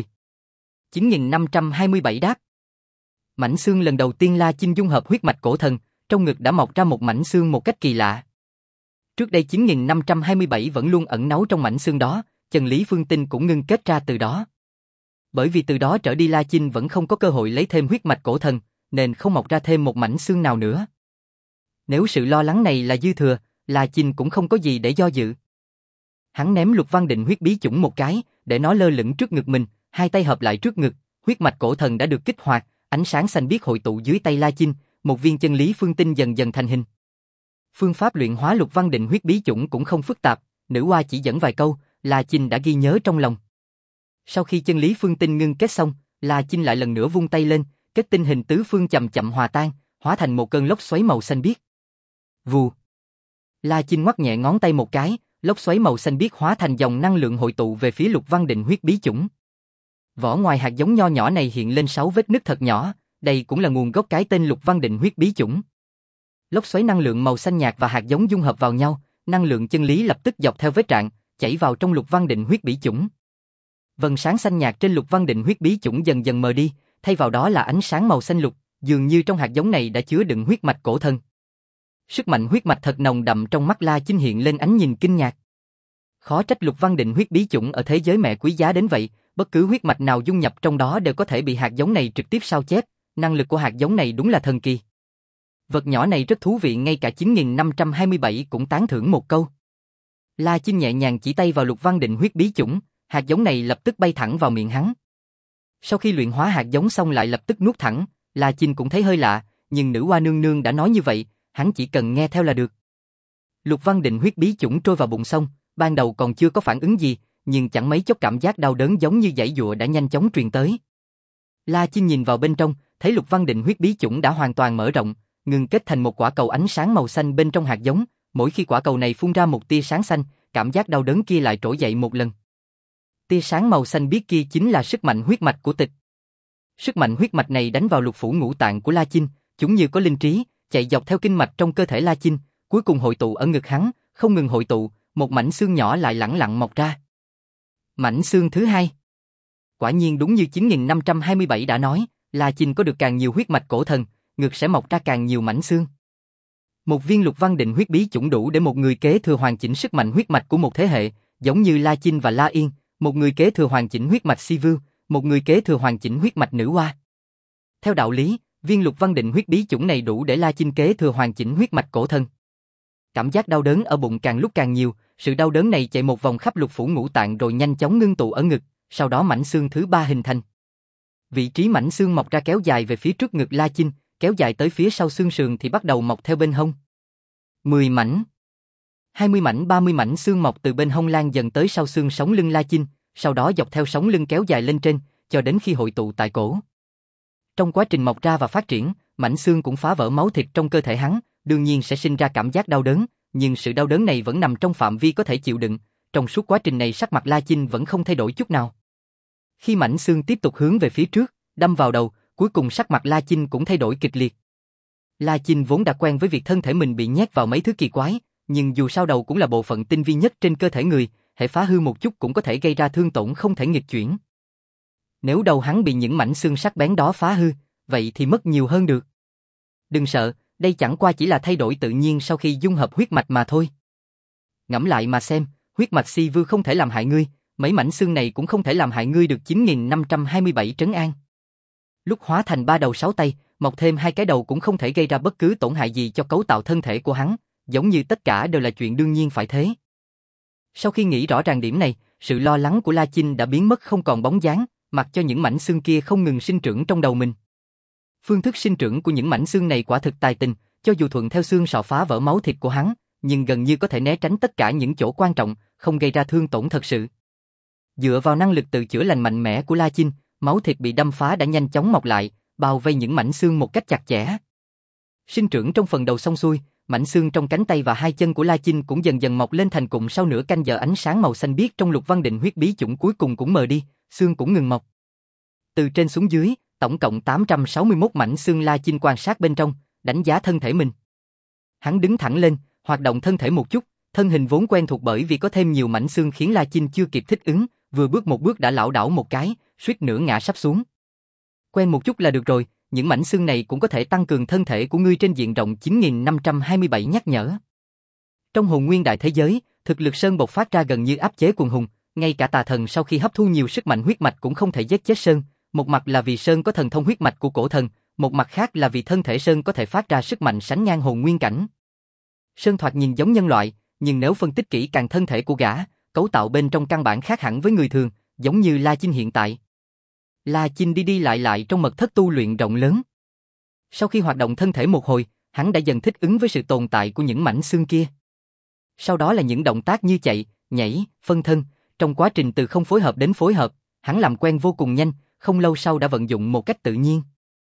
Speaker 1: 9527 đáp. Mảnh xương lần đầu tiên La Chinh dung hợp huyết mạch cổ thần, trong ngực đã mọc ra một mảnh xương một cách kỳ lạ. Trước đây 9527 vẫn luôn ẩn náu trong mảnh xương đó, chân lý phương tinh cũng ngưng kết ra từ đó. Bởi vì từ đó trở đi La Chinh vẫn không có cơ hội lấy thêm huyết mạch cổ thần, nên không mọc ra thêm một mảnh xương nào nữa. Nếu sự lo lắng này là dư thừa, La Chinh cũng không có gì để do dự. Hắn ném Lục Văn Định huyết bí chủng một cái, để nó lơ lửng trước ngực mình, hai tay hợp lại trước ngực, huyết mạch cổ thần đã được kích hoạt, ánh sáng xanh biếc hội tụ dưới tay La Chinh, một viên chân lý phương tinh dần dần thành hình. Phương pháp luyện hóa Lục Văn Định huyết bí chủng cũng không phức tạp, nữ hoa chỉ dẫn vài câu, La Chinh đã ghi nhớ trong lòng. Sau khi chân lý phương tinh ngưng kết xong, La Chinh lại lần nữa vung tay lên, kết tinh hình tứ phương chậm chậm hòa tan, hóa thành một cơn lốc xoáy màu xanh biếc. Vù. La Chinh ngoắc nhẹ ngón tay một cái, lốc xoáy màu xanh biếc hóa thành dòng năng lượng hội tụ về phía Lục Văn Định huyết bí chủng. Vỏ ngoài hạt giống nho nhỏ này hiện lên 6 vết nứt thật nhỏ, đây cũng là nguồn gốc cái tên Lục Văn Định huyết bí chủng. Lốc xoáy năng lượng màu xanh nhạt và hạt giống dung hợp vào nhau, năng lượng chân lý lập tức dọc theo vết rạn, chảy vào trong Lục Văn Định huyết bí chủng. Vầng sáng xanh nhạt trên Lục Văn Định huyết bí chủng dần dần mờ đi, thay vào đó là ánh sáng màu xanh lục, dường như trong hạt giống này đã chứa đựng huyết mạch cổ thần. Sức mạnh huyết mạch thật nồng đậm trong mắt La Chinh hiện lên ánh nhìn kinh ngạc. Khó trách Lục Văn Định huyết bí chủng ở thế giới mẹ quý giá đến vậy, bất cứ huyết mạch nào dung nhập trong đó đều có thể bị hạt giống này trực tiếp sao chép, năng lực của hạt giống này đúng là thần kỳ. Vật nhỏ này rất thú vị, ngay cả 9527 cũng tán thưởng một câu. La Chinh nhẹ nhàng chỉ tay vào Lục Văn Định huyết bí chủng, hạt giống này lập tức bay thẳng vào miệng hắn. Sau khi luyện hóa hạt giống xong lại lập tức nuốt thẳng, La Chinh cũng thấy hơi lạ, nhưng nữ hoa nương nương đã nói như vậy, hắn chỉ cần nghe theo là được. Lục Văn Định huyết bí chủng trôi vào bụng xong, ban đầu còn chưa có phản ứng gì, nhưng chẳng mấy chốc cảm giác đau đớn giống như giãy giụa đã nhanh chóng truyền tới. La Chinh nhìn vào bên trong, thấy Lục Văn Định huyết bí chủng đã hoàn toàn mở rộng, ngưng kết thành một quả cầu ánh sáng màu xanh bên trong hạt giống, mỗi khi quả cầu này phun ra một tia sáng xanh, cảm giác đau đớn kia lại trỗi dậy một lần. Tia sáng màu xanh biếc kia chính là sức mạnh huyết mạch của Tịch. Sức mạnh huyết mạch này đánh vào lục phủ ngũ tạng của La Chinh, chúng như có linh trí, chạy dọc theo kinh mạch trong cơ thể La Chinh, cuối cùng hội tụ ở ngực hắn, không ngừng hội tụ, một mảnh xương nhỏ lại lẳng lặng mọc ra. Mảnh xương thứ hai. Quả nhiên đúng như 9527 đã nói, La Chinh có được càng nhiều huyết mạch cổ thần, ngực sẽ mọc ra càng nhiều mảnh xương. Một viên Lục Văn Định huyết bí chủng đủ để một người kế thừa hoàn chỉnh sức mạnh huyết mạch của một thế hệ, giống như La Chinh và La Yên, một người kế thừa hoàn chỉnh huyết mạch Si Vưu, một người kế thừa hoàn chỉnh huyết mạch Nữ Hoa. Theo đạo lý, viên Lục Văn Định huyết bí chủng này đủ để La Chinh kế thừa hoàn chỉnh huyết mạch cổ thần. Cảm giác đau đớn ở bụng càng lúc càng nhiều, sự đau đớn này chạy một vòng khắp lục phủ ngũ tạng rồi nhanh chóng ngưng tụ ở ngực, sau đó mảnh xương thứ ba hình thành. Vị trí mảnh xương mọc ra kéo dài về phía trước ngực La Chinh, kéo dài tới phía sau xương sườn thì bắt đầu mọc theo bên hông. 10 mảnh, 20 mảnh, 30 mảnh xương mọc từ bên hông lan dần tới sau xương sống lưng La Chinh, sau đó dọc theo sống lưng kéo dài lên trên, cho đến khi hội tụ tại cổ. Trong quá trình mọc ra và phát triển, mảnh xương cũng phá vỡ máu thịt trong cơ thể hắn, đương nhiên sẽ sinh ra cảm giác đau đớn, nhưng sự đau đớn này vẫn nằm trong phạm vi có thể chịu đựng, trong suốt quá trình này sắc mặt La Chinh vẫn không thay đổi chút nào. Khi mảnh xương tiếp tục hướng về phía trước, đâm vào đầu, cuối cùng sắc mặt La Chinh cũng thay đổi kịch liệt. La Chinh vốn đã quen với việc thân thể mình bị nhét vào mấy thứ kỳ quái, nhưng dù sao đầu cũng là bộ phận tinh vi nhất trên cơ thể người, hễ phá hư một chút cũng có thể gây ra thương tổn không thể nghịch chuyển. Nếu đầu hắn bị những mảnh xương sắc bén đó phá hư, vậy thì mất nhiều hơn được. Đừng sợ, đây chẳng qua chỉ là thay đổi tự nhiên sau khi dung hợp huyết mạch mà thôi. Ngẫm lại mà xem, huyết mạch Si Vưu không thể làm hại ngươi, mấy mảnh xương này cũng không thể làm hại ngươi được. 9527 trấn an. Lúc hóa thành 3 đầu 6 tay, mọc thêm 2 cái đầu cũng không thể gây ra bất cứ tổn hại gì cho cấu tạo thân thể của hắn, giống như tất cả đều là chuyện đương nhiên phải thế. Sau khi nghĩ rõ ràng điểm này, sự lo lắng của La Chinh đã biến mất không còn bóng dáng, mặc cho những mảnh xương kia không ngừng sinh trưởng trong đầu mình. Phương thức sinh trưởng của những mảnh xương này quả thực tài tình, cho dù thuận theo xương sọ phá vỡ máu thịt của hắn, nhưng gần như có thể né tránh tất cả những chỗ quan trọng, không gây ra thương tổn thật sự. Dựa vào năng lực tự chữa lành mạnh mẽ của La Chinh, máu thịt bị đâm phá đã nhanh chóng mọc lại, bao vây những mảnh xương một cách chặt chẽ. Sinh trưởng trong phần đầu xong xuôi, mảnh xương trong cánh tay và 2 chân của La Chinh cũng dần dần mọc lên thành cụm. Sau nửa canh giờ, ánh sáng màu xanh biếc trong Lục Văn Định huyết bí chủng cuối cùng cũng mờ đi, xương cũng ngừng mọc. Từ trên xuống dưới, tổng cộng 861 mảnh xương. La Chinh quan sát bên trong, đánh giá thân thể mình. Hắn đứng thẳng lên, hoạt động thân thể một chút, thân hình vốn quen thuộc bởi vì có thêm nhiều mảnh xương khiến La Chinh chưa kịp thích ứng, vừa bước một bước đã lảo đảo một cái, suýt nữa ngã sắp xuống. Quen một chút là được rồi, những mảnh xương này cũng có thể tăng cường thân thể của ngươi trên diện rộng. 9527 nhắc nhở. Trong hồn nguyên đại thế giới, thực lực Sơn bộc phát ra gần như áp chế quần hùng, ngay cả tà thần sau khi hấp thu nhiều sức mạnh huyết mạch cũng không thể giết chết Sơn, một mặt là vì Sơn có thần thông huyết mạch của cổ thần, một mặt khác là vì thân thể Sơn có thể phát ra sức mạnh sánh ngang hồn nguyên cảnh. Sơn thoạt nhìn giống nhân loại, nhưng nếu phân tích kỹ càng thân thể của gã, cấu tạo bên trong căn bản khác hẳn với người thường, giống như La Chinh hiện tại. La Chinh đi đi lại lại trong mật thất tu luyện rộng lớn. Sau khi hoạt động thân thể một hồi, hắn đã dần thích ứng với sự tồn tại của những mảnh xương kia. Sau đó là những động tác như chạy, nhảy, phân thân, trong quá trình từ không phối hợp đến phối hợp, hắn làm quen vô cùng nhanh, không lâu sau đã vận dụng một cách tự nhiên.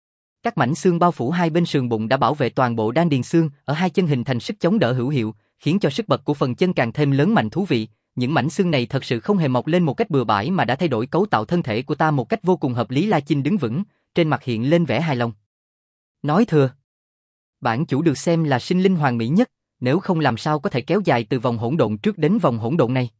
Speaker 1: Các mảnh xương bao phủ hai bên sườn bụng đã bảo vệ toàn bộ đan điền xương ở hai chân hình thành sức chống đỡ hữu hiệu, khiến cho sức bật của phần chân càng thêm lớn mạnh thú vị. Những mảnh xương này thật sự không hề mọc lên một cách bừa bãi mà đã thay đổi cấu tạo thân thể của ta một cách vô cùng hợp lý. La Chinh đứng vững, trên mặt hiện lên vẻ hài lòng. Nói thừa, bản chủ được xem là sinh linh hoàn mỹ nhất, nếu không làm sao có thể kéo dài từ vòng hỗn độn trước đến vòng hỗn độn này.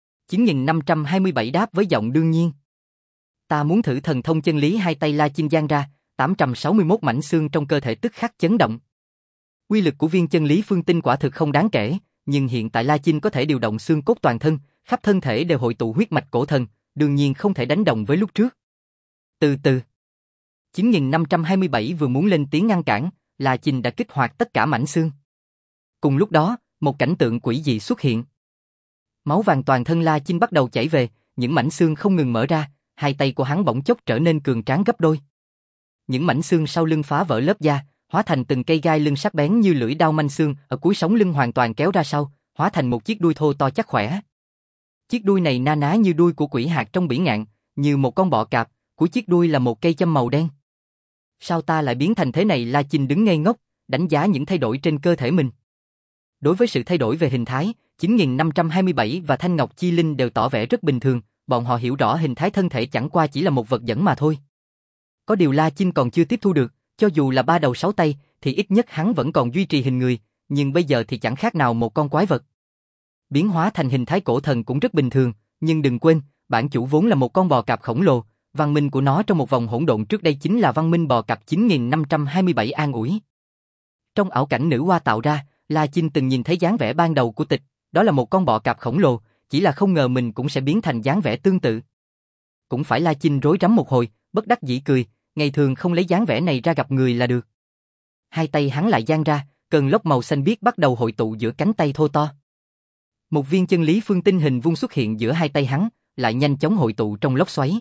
Speaker 1: 9527 đáp với giọng đương nhiên. Ta muốn thử thần thông chân lý. Hai tay La Chinh giang ra, 861 mảnh xương trong cơ thể tức khắc chấn động. Uy lực của viên chân lý phương tinh quả thực không đáng kể, nhưng hiện tại La Chinh có thể điều động xương cốt toàn thân, khắp thân thể đều hội tụ huyết mạch cổ thần, đương nhiên không thể đánh đồng với lúc trước. Từ từ, 9527 vừa muốn lên tiếng ngăn cản, La Chinh đã kích hoạt tất cả mảnh xương. Cùng lúc đó, một cảnh tượng quỷ dị xuất hiện. Máu vàng toàn thân La Chinh bắt đầu chảy về, những mảnh xương không ngừng mở ra, hai tay của hắn bỗng chốc trở nên cường tráng gấp đôi. Những mảnh xương sau lưng phá vỡ lớp da, hóa thành từng cây gai lưng sắc bén như lưỡi dao. Manh xương ở cuối sống lưng hoàn toàn kéo ra sau, hóa thành một chiếc đuôi thô to chắc khỏe. Chiếc đuôi này na ná như đuôi của quỷ hạc trong bỉ ngạn, như một con bọ cạp, Cuối chiếc đuôi là một cây châm màu đen. Sao ta lại biến thành thế này? La Chinh đứng ngây ngốc, đánh giá những thay đổi trên cơ thể mình. Đối với sự thay đổi về hình thái, 9527 và Thanh Ngọc Chi Linh đều tỏ vẻ rất bình thường, bọn họ hiểu rõ hình thái thân thể chẳng qua chỉ là một vật dẫn mà thôi. Có điều La Chinh còn chưa tiếp thu được, cho dù là 3 đầu 6 tay, thì ít nhất hắn vẫn còn duy trì hình người, nhưng bây giờ thì chẳng khác nào một con quái vật. Biến hóa thành hình thái cổ thần cũng rất bình thường, nhưng đừng quên, bản chủ vốn là một con bò cạp khổng lồ, văn minh của nó trong một vòng hỗn độn trước đây chính là văn minh bò cạp 9527 an ủi. Trong ảo cảnh nữ hoa tạo ra, La Chinh từng nhìn thấy dáng vẻ ban đầu của Tịch, đó là một con bò cạp khổng lồ, chỉ là không ngờ mình cũng sẽ biến thành dáng vẻ tương tự. Cũng phải La Chinh rối rắm một hồi, bất đắc dĩ cười, ngày thường không lấy dáng vẻ này ra gặp người là được. Hai tay hắn lại dang ra, cơn lốc màu xanh biếc bắt đầu hội tụ giữa cánh tay thô to. Một viên chân lý phương tinh hình vuông xuất hiện giữa hai tay hắn, lại nhanh chóng hội tụ trong lốc xoáy.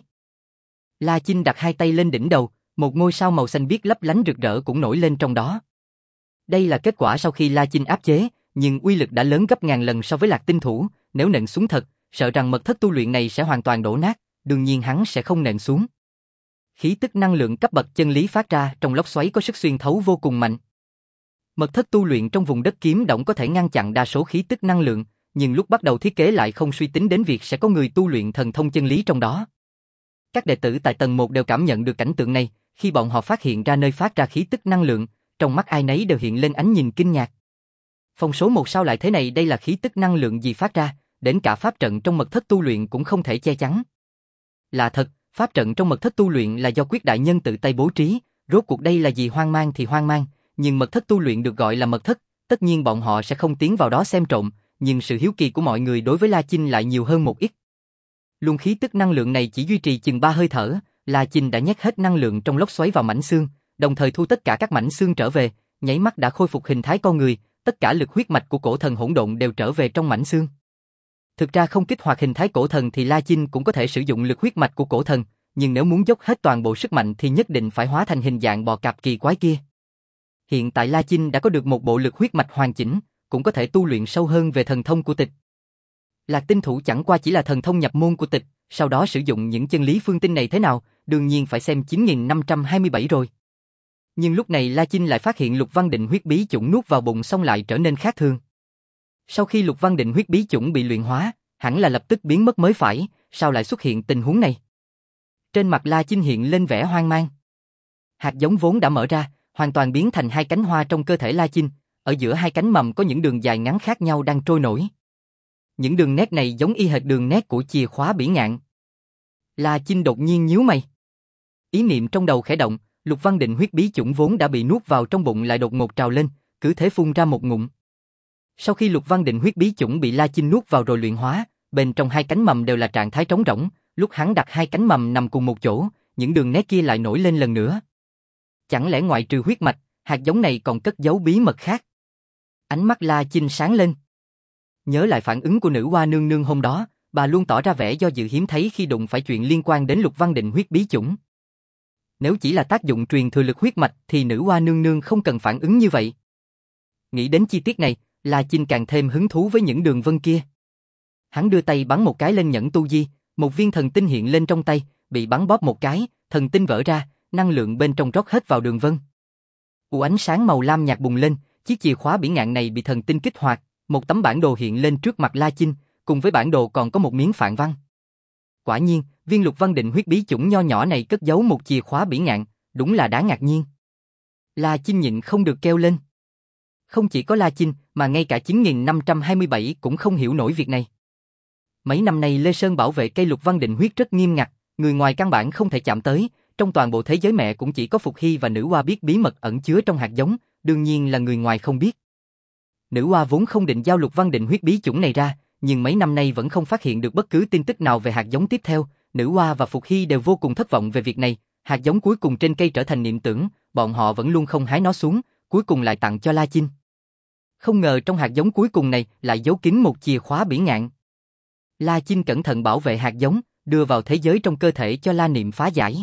Speaker 1: La Chinh đặt hai tay lên đỉnh đầu, một ngôi sao màu xanh biếc lấp lánh rực rỡ cũng nổi lên trong đó. Đây là kết quả sau khi La Chinh áp chế, nhưng uy lực đã lớn gấp ngàn lần so với Lạc Tinh Thủ, nếu nện xuống thật, sợ rằng mật thất tu luyện này sẽ hoàn toàn đổ nát, đương nhiên hắn sẽ không nện xuống. Khí tức năng lượng cấp bậc chân lý phát ra trong lốc xoáy có sức xuyên thấu vô cùng mạnh. Mật thất tu luyện trong vùng đất kiếm động có thể ngăn chặn đa số khí tức năng lượng, nhưng lúc bắt đầu thiết kế lại không suy tính đến việc sẽ có người tu luyện thần thông chân lý trong đó. Các đệ tử tại tầng 1 đều cảm nhận được cảnh tượng này, khi bọn họ phát hiện ra nơi phát ra khí tức năng lượng, trong mắt ai nấy đều hiện lên ánh nhìn kinh ngạc. Phòng số 1 sao lại thế này, đây là khí tức năng lượng gì phát ra, đến cả pháp trận trong mật thất tu luyện cũng không thể che chắn. Lạ thật, pháp trận trong mật thất tu luyện là do Quyết đại nhân tự tay bố trí, rốt cuộc đây là gì? Hoang mang thì hoang mang, nhưng mật thất tu luyện được gọi là mật thất, tất nhiên bọn họ sẽ không tiến vào đó xem trộm, nhưng sự hiếu kỳ của mọi người đối với La Chinh lại nhiều hơn một ít. Luồng khí tức năng lượng này chỉ duy trì chừng 3 hơi thở, La Chinh đã nhét hết năng lượng trong lốc xoáy vào mảnh xương, đồng thời thu tất cả các mảnh xương trở về, nháy mắt đã khôi phục hình thái con người, tất cả lực huyết mạch của cổ thần hỗn độn đều trở về trong mảnh xương. Thực ra không kích hoạt hình thái cổ thần thì La Chinh cũng có thể sử dụng lực huyết mạch của cổ thần, nhưng nếu muốn dốc hết toàn bộ sức mạnh thì nhất định phải hóa thành hình dạng bò cạp kỳ quái kia. Hiện tại La Chinh đã có được một bộ lực huyết mạch hoàn chỉnh, cũng có thể tu luyện sâu hơn về thần thông của Tịch. Lạc Tinh Thủ chẳng qua chỉ là thần thông nhập môn của Tịch, sau đó sử dụng những chân lý phương tinh này thế nào, đương nhiên phải xem 9527 rồi. Nhưng lúc này La Chinh lại phát hiện Lục Văn Định huyết bí chủng nuốt vào bụng xong lại trở nên khác thường. Sau khi Lục Văn Định huyết bí chủng bị luyện hóa, hẳn là lập tức biến mất mới phải, sao lại xuất hiện tình huống này? Trên mặt La Chinh hiện lên vẻ hoang mang. Hạt giống vốn đã mở ra, hoàn toàn biến thành hai cánh hoa trong cơ thể La Chinh, ở giữa hai cánh mầm có những đường dài ngắn khác nhau đang trôi nổi. Những đường nét này giống y hệt đường nét của chìa khóa bỉ ngạn. La Chinh đột nhiên nhíu mày. Ý niệm trong đầu khẽ động, Lục Văn Định huyết bí chủng vốn đã bị nuốt vào trong bụng lại đột ngột trào lên, cứ thế phun ra một ngụm. Sau khi Lục Văn Định huyết bí chủng bị La Chinh nuốt vào rồi luyện hóa, bên trong hai cánh mầm đều là trạng thái trống rỗng, lúc hắn đặt hai cánh mầm nằm cùng một chỗ, những đường nét kia lại nổi lên lần nữa. Chẳng lẽ ngoại trừ huyết mạch, hạt giống này còn cất giấu bí mật khác? Ánh mắt La Chinh sáng lên. Nhớ lại phản ứng của nữ hoa nương nương hôm đó, bà luôn tỏ ra vẻ do dự hiếm thấy khi đụng phải chuyện liên quan đến Lục Văn Định huyết bí chủng. Nếu chỉ là tác dụng truyền thừa lực huyết mạch thì nữ hoa nương nương không cần phản ứng như vậy. Nghĩ đến chi tiết này, La Chinh càng thêm hứng thú với những đường vân kia. Hắn đưa tay bắn một cái lên nhẫn tu di, một viên thần tinh hiện lên trong tay, bị bắn bóp một cái, thần tinh vỡ ra, năng lượng bên trong rót hết vào đường vân. Ánh sáng màu lam nhạt bùng lên, chiếc chìa khóa bỉ ngạn này bị thần tinh kích hoạt, một tấm bản đồ hiện lên trước mặt La Chinh, cùng với bản đồ còn có một miếng phạn văn. Quả nhiên, viên Lục Văn Định huyết bí chủng nho nhỏ này cất giấu một chìa khóa bỉ ngạn, đúng là đáng ngạc nhiên. La Chinh nhịn không được kêu lên. Không chỉ có La Chinh, mà ngay cả 9527 cũng không hiểu nổi việc này. Mấy năm nay Lê Sơn bảo vệ cây Lục Văn Định huyết rất nghiêm ngặt, người ngoài căn bản không thể chạm tới, trong toàn bộ thế giới mẹ cũng chỉ có Phục Hy và nữ hoa biết bí mật ẩn chứa trong hạt giống, đương nhiên là người ngoài không biết. Nữ hoa vốn không định giao Lục Văn Định huyết bí chủng này ra, nhưng mấy năm nay vẫn không phát hiện được bất cứ tin tức nào về hạt giống tiếp theo, nữ hoa và Phục Hy đều vô cùng thất vọng về việc này, hạt giống cuối cùng trên cây trở thành niệm tưởng, bọn họ vẫn luôn không hái nó xuống, cuối cùng lại tặng cho La Chinh. Không ngờ trong hạt giống cuối cùng này lại giấu kín một chìa khóa bỉ ngạn. La Chinh cẩn thận bảo vệ hạt giống, đưa vào thế giới trong cơ thể cho La Niệm phá giải.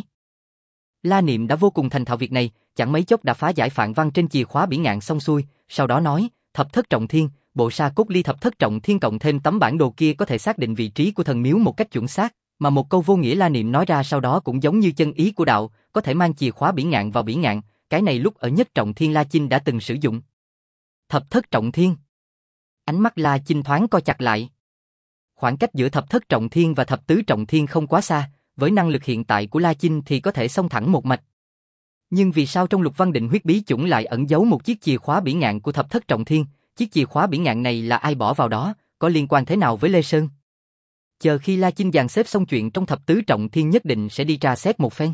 Speaker 1: La Niệm đã vô cùng thành thạo việc này, chẳng mấy chốc đã phá giải phạn văn trên chìa khóa bỉ ngạn xong xuôi, sau đó nói, thập thất trọng thiên, bộ sa cốt ly thập thất trọng thiên cộng thêm tấm bản đồ kia có thể xác định vị trí của thần miếu một cách chuẩn xác, Mà một câu vô nghĩa La Niệm nói ra sau đó cũng giống như chân ý của đạo, có thể mang chìa khóa bỉ ngạn vào bỉ ngạn, cái này lúc ở Nhất Trọng Thiên La Chinh đã từng sử dụng. Thập Thất Trọng Thiên. Ánh mắt La Chinh thoáng co chặt lại. Khoảng cách giữa Thập Thất Trọng Thiên và Thập Tứ Trọng Thiên không quá xa, với năng lực hiện tại của La Chinh thì có thể xông thẳng một mạch. Nhưng vì sao trong Lục Văn Định Huyết Bí Chủng lại ẩn giấu một chiếc chìa khóa bỉ ngạn của Thập Thất Trọng Thiên? Chiếc chìa khóa bỉ ngạn này là ai bỏ vào đó, có liên quan thế nào với Lê Sơn? Chờ khi La Chinh dàn xếp xong chuyện trong Thập Tứ Trọng Thiên nhất định sẽ đi tra xét một phen.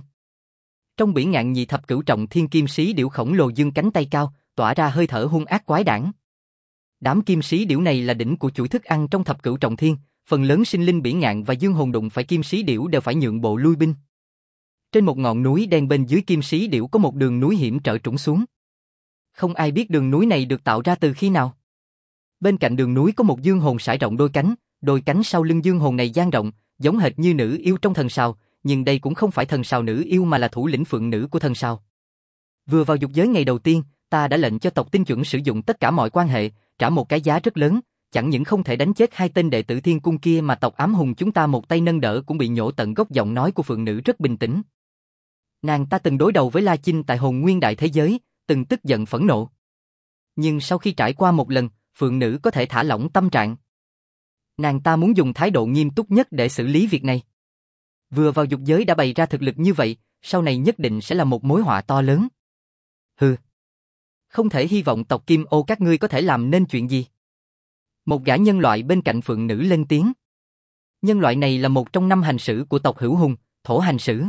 Speaker 1: Trong bỉ ngạn nhị thập cửu trọng thiên kim sĩ điểu khổng lồ dương cánh tay cao, tỏa ra hơi thở hung ác quái đản. Đám kim sĩ điểu này là đỉnh của chuỗi thức ăn trong thập cửu trọng thiên, phần lớn sinh linh bỉ ngạn và dương hồn đụng phải kim sĩ điểu đều phải nhượng bộ lui binh. Trên một ngọn núi đen bên dưới kim sĩ điểu có một đường núi hiểm trở trũng xuống. Không ai biết đường núi này được tạo ra từ khi nào. Bên cạnh đường núi có một dương hồn sải rộng đôi cánh sau lưng dương hồn này dang rộng, giống hệt như nữ yêu trong thần sào, nhưng đây cũng không phải thần sào nữ yêu mà là thủ lĩnh phượng nữ của thần sào. Vừa vào dục giới ngày đầu tiên, ta đã lệnh cho tộc Tinh Chuẩn sử dụng tất cả mọi quan hệ, trả một cái giá rất lớn, chẳng những không thể đánh chết hai tên đệ tử Thiên Cung kia mà tộc Ám Hùng chúng ta một tay nâng đỡ cũng bị nhổ tận gốc. Giọng nói của phượng nữ rất bình tĩnh. Nàng ta từng đối đầu với La Chinh tại Hồn Nguyên Đại Thế Giới, từng tức giận phẫn nộ. Nhưng sau khi trải qua một lần, phượng nữ có thể thả lỏng tâm trạng. Nàng ta muốn dùng thái độ nghiêm túc nhất để xử lý việc này. Vừa vào dục giới đã bày ra thực lực như vậy, sau này nhất định sẽ là một mối họa to lớn. Hừ. Không thể hy vọng tộc Kim Ô các ngươi có thể làm nên chuyện gì. Một gã nhân loại bên cạnh phượng nữ lên tiếng. Nhân loại này là một trong 5 hành sử của tộc Hữu Hùng, Thổ hành sử.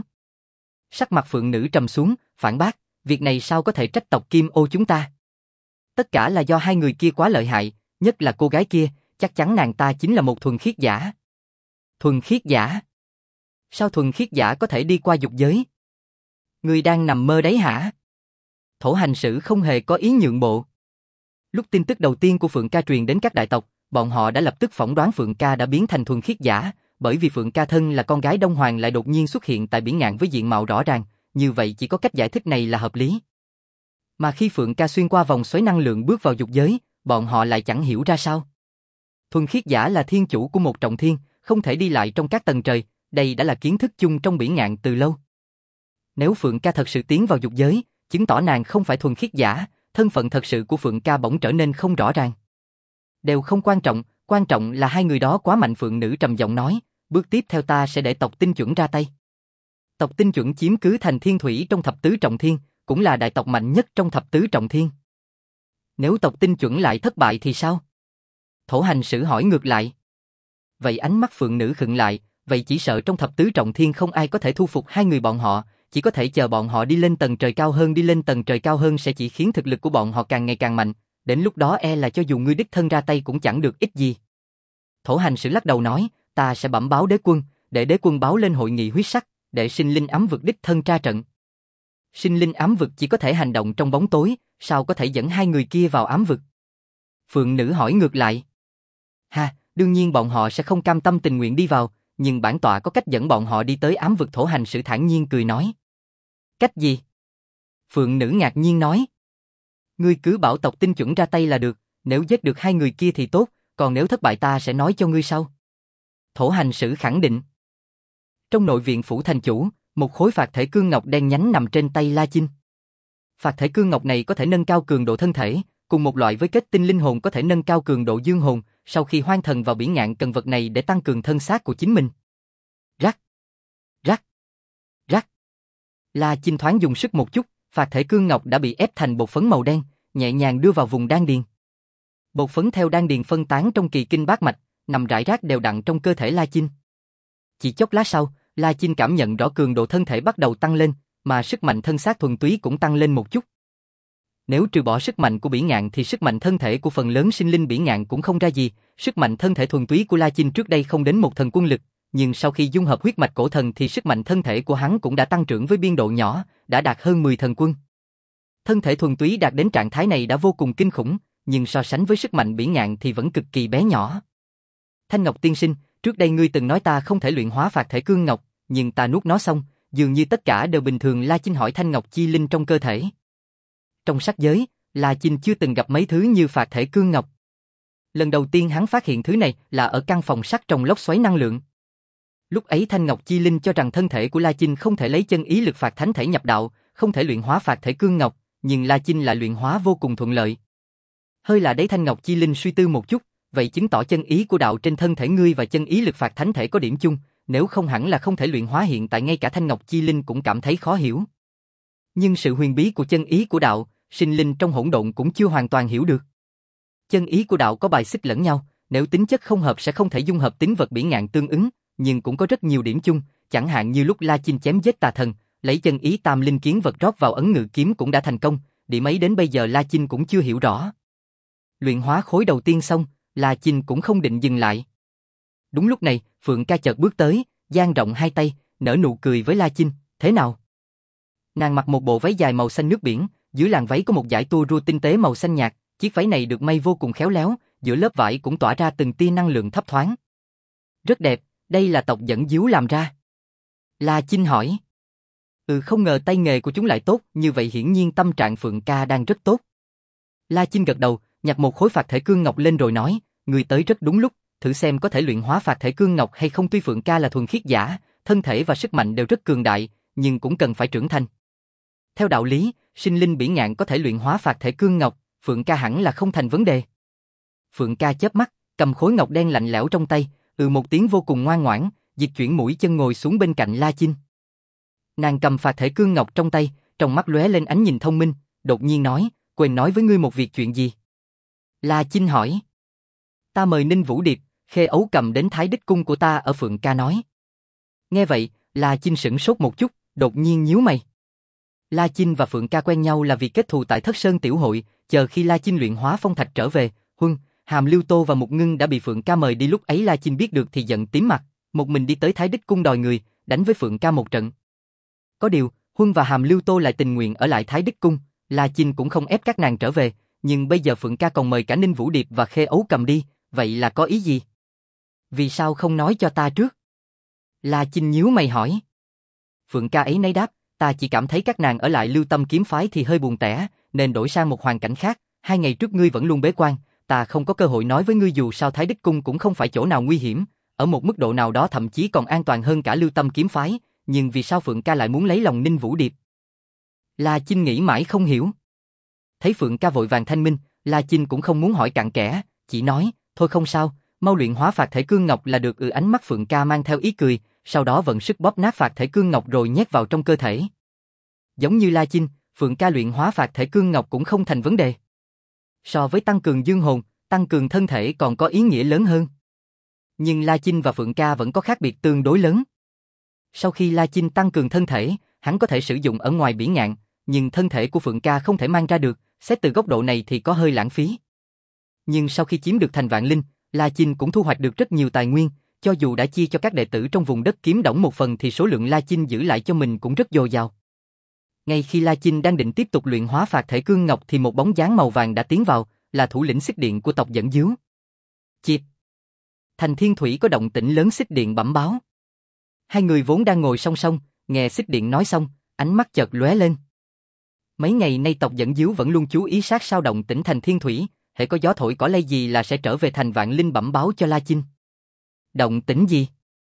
Speaker 1: Sắc mặt phượng nữ trầm xuống, phản bác, việc này sao có thể trách tộc Kim Ô chúng ta. Tất cả là do hai người kia quá lợi hại, nhất là cô gái kia, chắc chắn nàng ta chính là một thuần khiết giả. Thuần khiết giả? Sao thuần khiết giả có thể đi qua dục giới? Ngươi đang nằm mơ đấy hả? Thổ hành sử không hề có ý nhượng bộ. Lúc tin tức đầu tiên của Phượng Ca truyền đến các đại tộc, bọn họ đã lập tức phỏng đoán Phượng Ca đã biến thành thuần khiết giả, bởi vì Phượng Ca thân là con gái Đông Hoàng lại đột nhiên xuất hiện tại biển ngạn với diện mạo rõ ràng, như vậy chỉ có cách giải thích này là hợp lý. Mà khi Phượng Ca xuyên qua vòng xoáy năng lượng bước vào dục giới, bọn họ lại chẳng hiểu ra sao. Thuần khiết giả là thiên chủ của một trọng thiên, không thể đi lại trong các tầng trời, đây đã là kiến thức chung trong biển ngạn từ lâu. Nếu Phượng Ca thật sự tiến vào dục giới, chứng tỏ nàng không phải thuần khiết giả, thân phận thật sự của Phượng Ca bỗng trở nên không rõ ràng. Đều không quan trọng là hai người đó quá mạnh. Phượng nữ trầm giọng nói, bước tiếp theo ta sẽ để tộc Tinh Chuẩn ra tay. Tộc Tinh Chuẩn chiếm cứ thành Thiên Thủy trong thập tứ trọng thiên, cũng là đại tộc mạnh nhất trong thập tứ trọng thiên. Nếu tộc Tinh Chuẩn lại thất bại thì sao? Thổ hành sử hỏi ngược lại. Vậy ánh mắt phượng nữ khựng lại, vậy chỉ sợ trong thập tứ trọng thiên không ai có thể thu phục hai người bọn họ, chỉ có thể chờ bọn họ đi lên tầng trời cao hơn. Đi lên tầng trời cao hơn sẽ chỉ khiến thực lực của bọn họ càng ngày càng mạnh, đến lúc đó e là cho dù ngươi đích thân ra tay cũng chẳng được ích gì. Thổ hành sử lắc đầu nói, ta sẽ bẩm báo đế quân, để đế quân báo lên hội nghị huyết sắc, để sinh linh ám vực đích thân tra trận. Sinh linh ám vực chỉ có thể hành động trong bóng tối, sao có thể dẫn hai người kia vào ám vực? Phượng nữ hỏi ngược lại. Ha, đương nhiên bọn họ sẽ không cam tâm tình nguyện đi vào, nhưng bản tọa có cách dẫn bọn họ đi tới ám vực. Thổ hành sử thản nhiên cười nói. Cách gì? Phượng nữ ngạc nhiên nói. Ngươi cứ bảo tộc Tinh Chuẩn ra tay là được, nếu giết được hai người kia thì tốt, còn nếu thất bại ta sẽ nói cho ngươi sau. Thổ hành sử khẳng định. Trong nội viện phủ thành chủ, một khối phạt thể cương ngọc đen nhánh nằm trên tay La Chinh. Phạt thể cương ngọc này có thể nâng cao cường độ thân thể, cùng một loại với kết tinh linh hồn có thể nâng cao cường độ dương hồn, sau khi hoang thần vào biển ngạn cần vật này để tăng cường thân xác của chính mình. Rắc, rắc, rắc. La Chinh thoáng dùng sức một chút, phạt thể cương ngọc đã bị ép thành bột phấn màu đen, nhẹ nhàng đưa vào vùng đan điền. Bột phấn theo đan điền phân tán trong kỳ kinh bát mạch, nằm rải rác đều đặn trong cơ thể La Chinh. Chỉ chốc lát sau, La Chinh cảm nhận rõ cường độ thân thể bắt đầu tăng lên, mà sức mạnh thân xác thuần túy cũng tăng lên một chút. Nếu trừ bỏ sức mạnh của bỉ ngạn thì sức mạnh thân thể của phần lớn sinh linh bỉ ngạn cũng không ra gì. Sức mạnh thân thể thuần túy của La Chinh trước đây không đến một thần quân lực, nhưng sau khi dung hợp huyết mạch cổ thần thì sức mạnh thân thể của hắn cũng đã tăng trưởng với biên độ nhỏ, đã đạt hơn 10 thần quân. Thân thể thuần túy đạt đến trạng thái này đã vô cùng kinh khủng, nhưng so sánh với sức mạnh bỉ ngạn thì vẫn cực kỳ bé nhỏ. Thanh Ngọc tiên sinh, trước đây ngươi từng nói ta không thể luyện hóa phạt thể cương ngọc, nhưng ta nuốt nó xong, dường như tất cả đều bình thường. La Chinh hỏi Thanh Ngọc chi linh trong cơ thể. Trong sắc giới, La Chinh chưa từng gặp mấy thứ như phạt thể cương ngọc. Lần đầu tiên hắn phát hiện thứ này là ở căn phòng sắt trong lốc xoáy năng lượng. Lúc ấy Thanh Ngọc Chi Linh cho rằng thân thể của La Chinh không thể lấy chân ý lực phạt thánh thể nhập đạo, không thể luyện hóa phạt thể cương ngọc, nhưng La Chinh lại luyện hóa vô cùng thuận lợi. Hơi là đấy Thanh Ngọc Chi Linh suy tư một chút, vậy chứng tỏ chân ý của đạo trên thân thể ngươi và chân ý lực phạt thánh thể có điểm chung, nếu không hẳn là không thể luyện hóa, hiện tại ngay cả Thanh Ngọc Chi Linh cũng cảm thấy khó hiểu. Nhưng sự huyền bí của chân ý của đạo, sinh linh trong hỗn độn cũng chưa hoàn toàn hiểu được. Chân ý của đạo có bài xích lẫn nhau, nếu tính chất không hợp sẽ không thể dung hợp tính vật bỉ ngạn tương ứng, nhưng cũng có rất nhiều điểm chung, chẳng hạn như lúc La Chinh chém giết tà thần, lấy chân ý tam linh kiến vật rót vào ấn ngự kiếm cũng đã thành công, điểm ấy đến bây giờ La Chinh cũng chưa hiểu rõ. Luyện hóa khối đầu tiên xong, La Chinh cũng không định dừng lại. Đúng lúc này, Phượng Ca chợt bước tới, dang rộng hai tay, nở nụ cười với La Chinh, thế nào? Nàng mặc một bộ váy dài màu xanh nước biển, dưới làn váy có một dải tua rua tinh tế màu xanh nhạt, chiếc váy này được may vô cùng khéo léo, giữa lớp vải cũng tỏa ra từng tia năng lượng thấp thoáng. Rất đẹp, đây là tộc dẫn díu làm ra. La Chinh hỏi. Không ngờ tay nghề của chúng lại tốt, như vậy hiển nhiên tâm trạng Phượng Ca đang rất tốt. La Chinh gật đầu, nhặt một khối phạt thể cương ngọc lên rồi nói, người tới rất đúng lúc, thử xem có thể luyện hóa phạt thể cương ngọc hay không. Tuy Phượng Ca là thuần khiết giả, thân thể và sức mạnh đều rất cường đại, nhưng cũng cần phải trưởng thành. Theo đạo lý, sinh linh bỉ ngạn có thể luyện hóa phạt thể cương ngọc, Phượng Ca hẳn là không thành vấn đề. Phượng Ca chớp mắt, cầm khối ngọc đen lạnh lẽo trong tay, một tiếng vô cùng ngoan ngoãn, dịch chuyển mũi chân ngồi xuống bên cạnh La Chinh. Nàng cầm phạt thể cương ngọc trong tay, trong mắt lóe lên ánh nhìn thông minh, đột nhiên nói, quên nói với ngươi một việc. Chuyện gì? La Chinh hỏi. Ta mời Ninh Vũ Điệp, Khê Ấu Cầm đến Thái Đích Cung của ta ở. Phượng Ca nói. Nghe vậy, La Chinh sửng sốt một chút, đột nhiên nhíu mày. La Chinh và Phượng Ca quen nhau là vì kết thù tại Thất Sơn Tiểu Hội, chờ khi La Chinh luyện hóa phong thạch trở về, Huân, Hàm Lưu Tô và Mục Ngưng đã bị Phượng Ca mời đi. Lúc ấy La Chinh biết được thì giận tím mặt, một mình đi tới Thái Đích Cung đòi người, đánh với Phượng Ca một trận. Có điều, Huân và Hàm Lưu Tô lại tình nguyện ở lại Thái Đích Cung, La Chinh cũng không ép các nàng trở về, nhưng bây giờ Phượng Ca còn mời cả Ninh Vũ Điệp và Khê Ấu Cầm đi, vậy là có ý gì? Vì sao không nói cho ta trước? La Chinh nhíu mày hỏi. Phượng Ca ấy nấy đáp, ta chỉ cảm thấy các nàng ở lại Lưu Tâm kiếm phái thì hơi buồn tẻ, nên đổi sang một hoàn cảnh khác. 2 ngày trước ngươi vẫn luôn bế quan, ta không có cơ hội nói với ngươi. Dù sao Thái Đích Cung cũng không phải chỗ nào nguy hiểm, ở một mức độ nào đó thậm chí còn an toàn hơn cả Lưu Tâm kiếm phái, nhưng vì sao Phượng Ca lại muốn lấy lòng Ninh Vũ Điệp? La Chinh nghĩ mãi không hiểu. Thấy Phượng Ca vội vàng thanh minh, La Chinh cũng không muốn hỏi cặn kẽ, chỉ nói, thôi không sao, mau luyện hóa phạt thể cương ngọc là được. Ánh mắt Phượng Ca mang theo ý cười, sau đó vận sức bóp nát phạt thể cương ngọc rồi nhét vào trong cơ thể. Giống như La Chinh, Phượng Ca luyện hóa phạt thể cương ngọc cũng không thành vấn đề. So với tăng cường dương hồn, tăng cường thân thể còn có ý nghĩa lớn hơn. Nhưng La Chinh và Phượng Ca vẫn có khác biệt tương đối lớn. Sau khi La Chinh tăng cường thân thể, hắn có thể sử dụng ở ngoài bỉ ngạn, nhưng thân thể của Phượng Ca không thể mang ra được, xét từ góc độ này thì có hơi lãng phí. Nhưng sau khi chiếm được thành Vạn Linh, La Chinh cũng thu hoạch được rất nhiều tài nguyên, cho dù đã chia cho các đệ tử trong vùng đất Kiếm Đổng một phần thì số lượng La Chinh giữ lại cho mình cũng rất dồi dào. Ngay khi La Chinh đang định tiếp tục luyện hóa phạt thể cương ngọc thì một bóng dáng màu vàng đã tiến vào, là thủ lĩnh Xích Điện của tộc Dẫn Díu. Chịp! Thành Thiên Thủy có động tĩnh lớn, Xích Điện bẩm báo. Hai người vốn đang ngồi song song, nghe Xích Điện nói xong, ánh mắt chợt lóe lên. Mấy ngày nay tộc Dẫn Díu vẫn luôn chú ý sát sao động tĩnh Thành Thiên Thủy, hễ có gió thổi cỏ lay gì là sẽ trở về thành Vạn Linh bẩm báo cho La Chinh. Động tĩnh gì?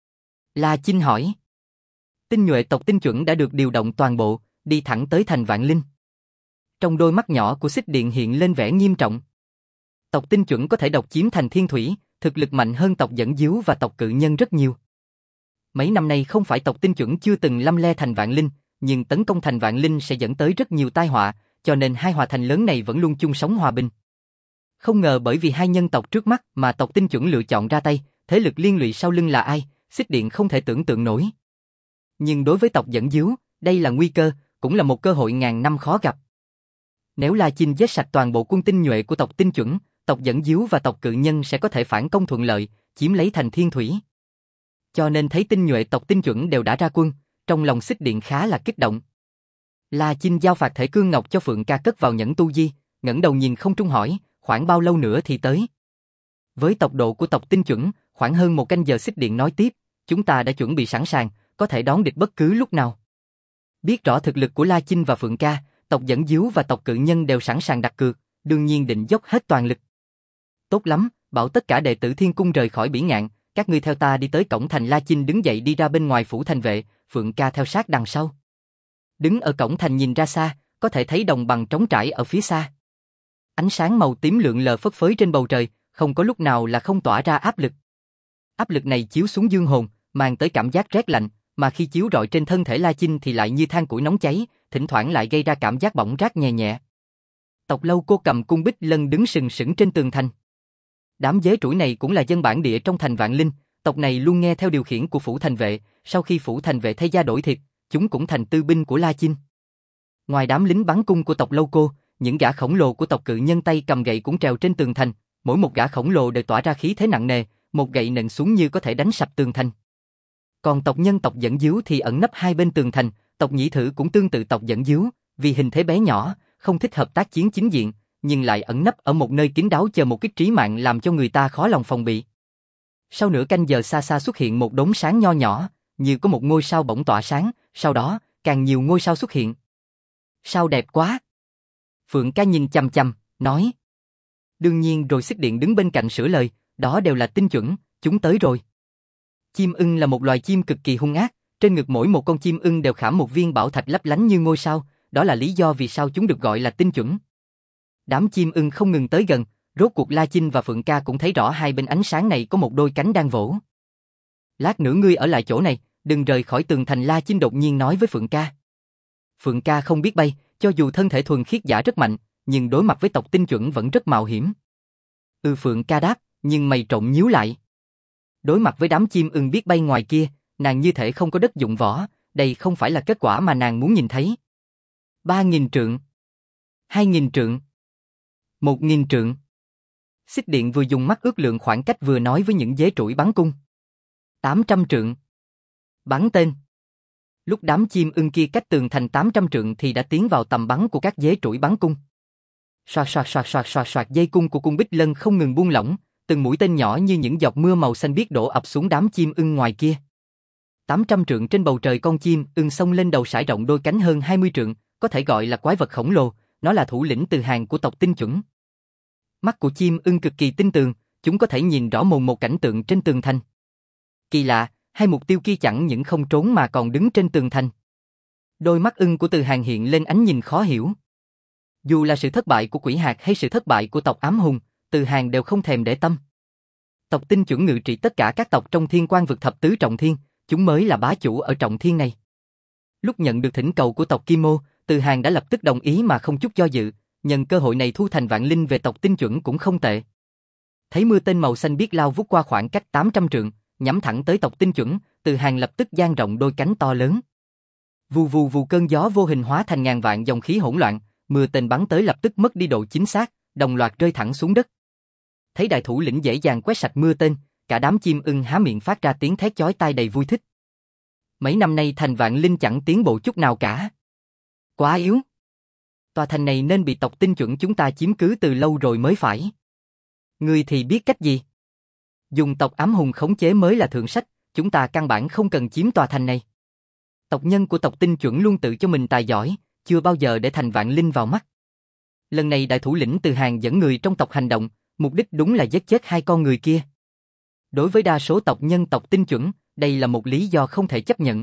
Speaker 1: La Chinh hỏi. Tinh nhuệ tộc Tinh Chuẩn đã được điều động toàn bộ, đi thẳng tới thành Vạn Linh. Trong đôi mắt nhỏ của Xích Điện hiện lên vẻ nghiêm trọng. Tộc Tinh Chuẩn có thể độc chiếm thành Thiên Thủy, thực lực mạnh hơn tộc Dẫn Díu và tộc Cự Nhân rất nhiều. Mấy năm nay không phải tộc Tinh Chuẩn chưa từng lăm le thành Vạn Linh, nhưng tấn công thành Vạn Linh sẽ dẫn tới rất nhiều tai họa, cho nên hai hòa thành lớn này vẫn luôn chung sống hòa bình. Không ngờ bởi vì hai nhân tộc trước mắt mà tộc Tinh Chuẩn lựa chọn ra tay, thế lực liên lụy sau lưng là ai, Xích Điện không thể tưởng tượng nổi. Nhưng đối với tộc Dẫn Díu, đây là nguy cơ, cũng là một cơ hội ngàn năm khó gặp. Nếu La Chinh giết sạch toàn bộ quân tinh nhuệ của tộc Tinh Chuẩn, tộc Dẫn Díu và tộc Cự Nhân sẽ có thể phản công thuận lợi, chiếm lấy thành Thiên Thủy. Cho nên thấy tinh nhuệ tộc Tinh Chuẩn đều đã ra quân, trong lòng Xích Điện khá là kích động. La Chinh giao phạt thể cương ngọc cho Phượng Ca cất vào nhẫn tu di, ngẩng đầu nhìn không trung hỏi, khoảng bao lâu nữa thì tới? Với tốc độ của tộc Tinh Chuẩn, khoảng hơn 1 canh giờ. Xích Điện nói tiếp, chúng ta đã chuẩn bị sẵn sàng, có thể đón địch bất cứ lúc nào. Biết rõ thực lực của La Chinh và Phượng Ca, tộc Dẫn Díu và tộc Cự Nhân đều sẵn sàng đặt cược, đương nhiên định dốc hết toàn lực. Tốt lắm, bảo tất cả đệ tử Thiên Cung rời khỏi bỉ ngạn, Các ngươi theo ta đi tới cổng thành. La Chinh đứng dậy đi ra bên ngoài phủ thành vệ, Phượng Ca theo sát đằng sau. Đứng ở cổng thành nhìn ra xa, có thể thấy đồng bằng trống trải ở phía xa. Ánh sáng màu tím lượn lờ phất phới trên bầu trời, không có lúc nào là không tỏa ra áp lực. Áp lực này chiếu xuống dương hồn, mang tới cảm giác rét lạnh, mà khi chiếu rọi trên thân thể La Chinh thì lại như than củi nóng cháy, thỉnh thoảng lại gây ra cảm giác bỏng rát nhẹ nhẹ. Tộc Lâu Cô cầm cung Bích Lân đứng sừng sững trên tường thành. Đám dế trũi này cũng là dân bản địa trong thành Vạn Linh, tộc này luôn nghe theo điều khiển của phủ thành vệ, sau khi phủ thành vệ thay da đổi thịt, chúng cũng thành tư binh của La Chinh. Ngoài đám lính bắn cung của tộc Lâu Cô, những gã khổng lồ của tộc Cự Nhân tay cầm gậy cũng trèo trên tường thành, mỗi một gã khổng lồ đều tỏa ra khí thế nặng nề, một gậy nện xuống như có thể đánh sập tường thành. Còn tộc Nhân tộc Dẫn Díu thì ẩn nấp hai bên tường thành, tộc Nhĩ Thử cũng tương tự tộc Dẫn Díu, vì hình thế bé nhỏ, không thích hợp tác chiến chính diện, nhưng lại ẩn nấp ở một nơi kín đáo chờ một kích trí mạng làm cho người ta khó lòng phòng bị. Sau nửa canh giờ xa xa xuất hiện một đốm sáng nho nhỏ, như có một ngôi sao bỗng tỏa sáng, sau đó, càng nhiều ngôi sao xuất hiện. Sao đẹp quá! Phượng Ca nhìn chằm chằm, nói. Đương nhiên rồi Xích Điện đứng bên cạnh sửa lời, đó đều là tinh chuẩn, chúng tới rồi. Chim ưng là một loài chim cực kỳ hung ác, trên ngực mỗi một con chim ưng đều khảm một viên bảo thạch lấp lánh như ngôi sao, đó là lý do vì sao chúng được gọi là tinh chuẩn. Đám chim ưng không ngừng tới gần, rốt cuộc La Chinh và Phượng Ca cũng thấy rõ hai bên ánh sáng này có một đôi cánh đang vỗ. Lát nữa ngươi ở lại chỗ này, đừng rời khỏi tường thành. La Chinh đột nhiên nói với Phượng Ca. Phượng Ca không biết bay, cho dù thân thể thuần khiết giả rất mạnh, nhưng đối mặt với tộc tinh chuẩn vẫn rất mạo hiểm. Phượng Ca đáp, nhưng mày trộn nhíu lại. Đối mặt với đám chim ưng biết bay ngoài kia, nàng như thể không có đất dụng võ, đây không phải là kết quả mà nàng muốn nhìn thấy. 3.000 trượng, 2.000 trượng, 1.000 trượng. Xích Điện vừa dùng mắt ước lượng khoảng cách vừa nói với những dế trũi bắn cung. 800 trượng. Bắn tên. Lúc đám chim ưng kia cách tường thành 800 trượng thì đã tiến vào tầm bắn của các dế trũi bắn cung. Soạt soạt soạt soạt soạt soạt, dây cung của cung Bích Lân không ngừng buông lỏng, từng mũi tên nhỏ như những giọt mưa màu xanh biếc đổ ập xuống đám chim ưng ngoài kia. 800 trượng trên bầu trời, con chim ưng xông lên đầu sải rộng đôi cánh hơn 20 trượng, có thể gọi là quái vật khổng lồ, nó là thủ lĩnh Từ Hàng của tộc tinh chuẩn. Mắt của chim ưng cực kỳ tinh tường, chúng có thể nhìn rõ mồn một cảnh tượng trên tường thành. Kỳ lạ, hai mục tiêu kia chẳng những không trốn mà còn đứng trên tường thành. Đôi mắt ưng của Từ Hàng hiện lên ánh nhìn khó hiểu. Dù là sự thất bại của Quỷ Hạc hay sự thất bại của tộc Ám Hùng, Từ Hàng đều không thèm để tâm. Tộc tinh chuẩn ngự trị tất cả các tộc trong Thiên Quang vực thập tứ trọng thiên, chúng mới là bá chủ ở trọng thiên này. Lúc nhận được thỉnh cầu của tộc Kim Mô, Từ Hàng đã lập tức đồng ý mà không chút do dự, nhân cơ hội này thu thành Vạn Linh về tộc tinh chuẩn cũng không tệ. Thấy mưa tên màu xanh biếc lao vút qua khoảng cách 800 trượng, nhắm thẳng tới tộc tinh chuẩn, Từ Hàng lập tức dang rộng đôi cánh to lớn. Vù vù vù, cơn gió vô hình hóa thành ngàn vạn dòng khí hỗn loạn, mưa tên bắn tới lập tức mất đi độ chính xác, đồng loạt rơi thẳng xuống đất. Thấy đại thủ lĩnh dễ dàng quét sạch mưa tên, cả đám chim ưng há miệng phát ra tiếng thét chói tai đầy vui thích. Mấy năm nay thành Vạn Linh chẳng tiến bộ chút nào cả. Quá yếu. Tòa thành này nên bị tộc tinh chuẩn chúng ta chiếm cứ từ lâu rồi mới phải. Ngươi thì biết cách gì? Dùng tộc Ám Hùng khống chế mới là thượng sách, chúng ta căn bản không cần chiếm tòa thành này. Tộc nhân của tộc tinh chuẩn luôn tự cho mình tài giỏi, chưa bao giờ để thành Vạn Linh vào mắt. Lần này đại thủ lĩnh Từ Hàng dẫn người trong tộc hành động, mục đích đúng là giết chết hai con người kia. Đối với đa số tộc nhân tộc tinh chuẩn, đây là một lý do không thể chấp nhận.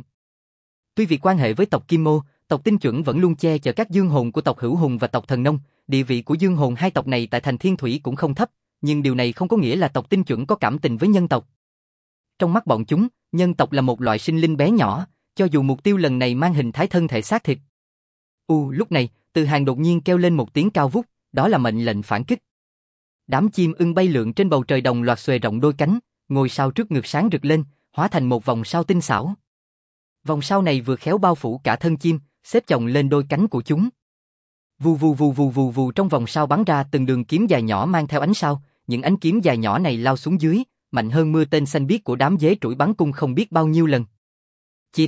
Speaker 1: Tuy vì quan hệ với tộc Kim Mô, tộc tinh chuẩn vẫn luôn che chở các dương hồn của tộc Hữu Hùng và tộc Thần Nông, địa vị của dương hồn hai tộc này tại thành Thiên Thủy cũng không thấp, nhưng điều này không có nghĩa là tộc tinh chuẩn có cảm tình với nhân tộc. Trong mắt bọn chúng, nhân tộc là một loại sinh linh bé nhỏ, cho dù mục tiêu lần này mang hình thái thân thể xác thịt. Lúc này, Từ Hàng đột nhiên kêu lên một tiếng cao vút, đó là mệnh lệnh phản kích. Đám chim ưng bay lượn trên bầu trời đồng loạt xòe rộng đôi cánh, ngôi sao trước ngực sáng rực lên, hóa thành một vòng sao tinh xảo. Vòng sao này vừa khéo bao phủ cả thân chim, xếp chồng lên đôi cánh của chúng. Vù vù vù vù vù vù, trong vòng sao bắn ra từng đường kiếm dài nhỏ mang theo ánh sao, những ánh kiếm dài nhỏ này lao xuống dưới, mạnh hơn mưa tên xanh biếc của đám dế trũi bắn cung không biết bao nhiêu lần. Chịp!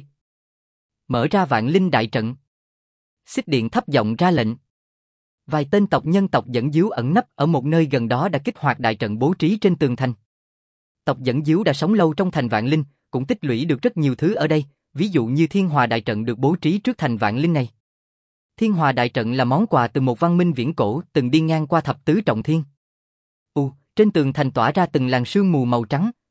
Speaker 1: Mở ra Vạn Linh đại trận. Xích Điện thấp giọng ra lệnh. Vài tên tộc nhân tộc Dẫn Díu ẩn nấp ở một nơi gần đó đã kích hoạt đại trận bố trí trên tường thành. Tộc Dẫn Díu đã sống lâu trong thành Vạn Linh, cũng tích lũy được rất nhiều thứ ở đây, ví dụ như Thiên Hòa đại trận được bố trí trước thành Vạn Linh này. Thiên Hòa đại trận là món quà từ một văn minh viễn cổ từng đi ngang qua thập tứ trọng thiên. Trên tường thành tỏa ra từng làn sương mù màu trắng,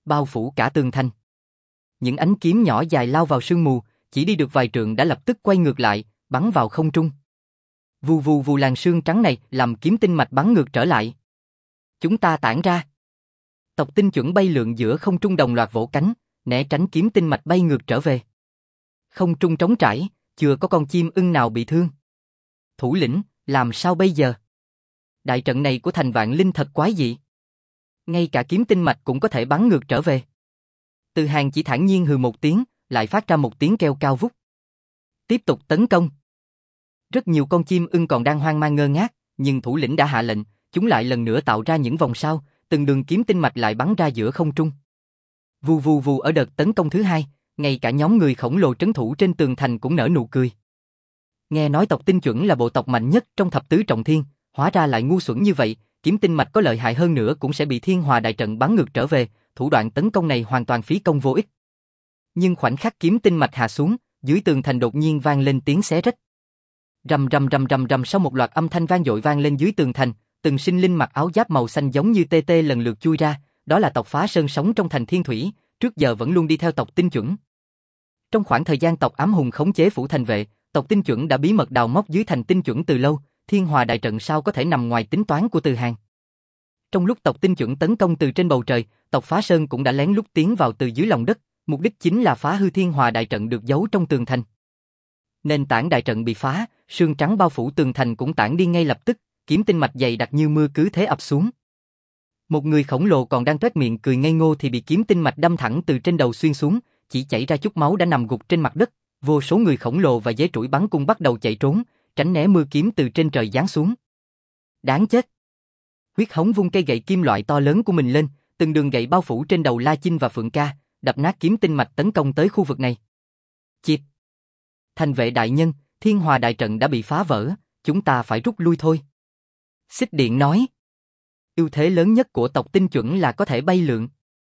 Speaker 1: bao phủ cả tường thành. Những ánh kiếm nhỏ dài lao vào sương mù, chỉ đi được vài trượng đã lập tức quay ngược lại, bắn vào không trung. Vù vù vù, làn sương trắng này làm kiếm tinh mạch bắn ngược trở lại. Chúng ta tản ra. Tộc Tinh Chuẩn bay lượn giữa không trung đồng loạt vỗ cánh, né tránh kiếm tinh mạch bay ngược trở về. Không trung trống trải, chưa có con chim ưng nào bị thương. Thủ lĩnh, làm sao bây giờ? Đại trận này của thành Vạn Linh thật quái dị. Ngay cả kiếm tinh mạch cũng có thể bắn ngược trở về. Từ Hàng chỉ thản nhiên hừ một tiếng, lại phát ra một tiếng kêu cao vút. Tiếp tục tấn công. Rất nhiều con chim ưng còn đang hoang mang ngơ ngác, nhưng thủ lĩnh đã hạ lệnh, chúng lại lần nữa tạo ra những vòng sao, từng đường kiếm tinh mạch lại bắn ra giữa không trung. Vù vù vù, ở đợt tấn công thứ hai, ngay cả nhóm người khổng lồ trấn thủ trên tường thành cũng nở nụ cười. Nghe nói tộc Tinh Chuẩn là bộ tộc mạnh nhất trong thập tứ trọng thiên, hóa ra lại ngu xuẩn như vậy, kiếm tinh mạch có lợi hại hơn nữa cũng sẽ bị Thiên Hòa đại trận bắn ngược trở về, thủ đoạn tấn công này hoàn toàn phí công vô ích. Nhưng khoảnh khắc kiếm tinh mạch hạ xuống, dưới tường thành đột nhiên vang lên tiếng xé rách. Rầm rầm rầm rầm rầm, sau một loạt âm thanh vang dội vang lên dưới tường thành, từng sinh linh mặc áo giáp màu xanh giống như TT lần lượt chui ra, đó là tộc Phá Sơn sống trong thành Thiên Thủy, trước giờ vẫn luôn đi theo tộc Tinh Chuẩn. Trong khoảng thời gian tộc Ám Hùng khống chế phủ thành vệ, tộc Tinh Chuẩn đã bí mật đào móc dưới thành Tinh Chuẩn từ lâu, Thiên Hòa đại trận sao có thể nằm ngoài tính toán của Từ Hàng. Trong lúc tộc Tinh Chuẩn tấn công từ trên bầu trời, tộc Phá Sơn cũng đã lén lút tiến vào từ dưới lòng đất, mục đích chính là phá hư Thiên Hòa đại trận được giấu trong tường thành. Nền tảng đại trận bị phá, sương trắng bao phủ tường thành cũng tản đi ngay lập tức, kiếm tinh mạch dày đặc như mưa cứ thế ập xuống. Một người khổng lồ còn đang toét miệng cười ngây ngô thì bị kiếm tinh mạch đâm thẳng từ trên đầu xuyên xuống, chỉ chảy ra chút máu đã nằm gục trên mặt đất. Vô số người khổng lồ và dế trũi bắn cung bắt đầu chạy trốn, tránh né mưa kiếm từ trên trời giáng xuống. Đáng chết! Huyết Hống vung cây gậy kim loại to lớn của mình lên, từng đường gậy bao phủ trên đầu La Chinh và Phượng Ca, đập nát kiếm tinh mạch tấn công tới khu vực này. Chịp! Thành vệ đại nhân, Thiên Hòa đại trận đã bị phá vỡ, chúng ta phải rút lui thôi. Xích Điện nói. Ưu thế lớn nhất của tộc Tinh Chuẩn là có thể bay lượn.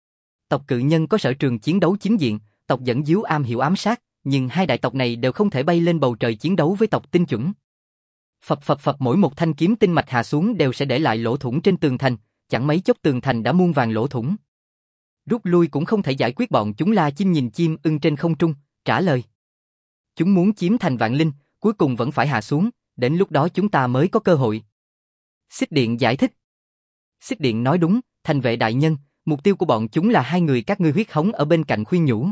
Speaker 1: Tộc Cự Nhân có sở trường chiến đấu chính diện, tộc Dẫn Diếu am hiểu ám sát, nhưng hai đại tộc này đều không thể bay lên bầu trời chiến đấu với tộc Tinh Chuẩn. Phập phập phập, mỗi một thanh kiếm tinh mạch hạ xuống đều sẽ để lại lỗ thủng trên tường thành, chẳng mấy chốc tường thành đã muôn vàn lỗ thủng. Rút lui cũng không thể giải quyết bọn chúng. La Chinh nhìn chim ưng trên không trung, trả lời. Chúng muốn chiếm thành Vạn Linh, cuối cùng vẫn phải hạ xuống, đến lúc đó chúng ta mới có cơ hội. Xích Điện giải thích. Xích Điện nói đúng, thành vệ đại nhân, mục tiêu của bọn chúng là hai người các ngươi. Huyết Hống ở bên cạnh khuyên nhủ.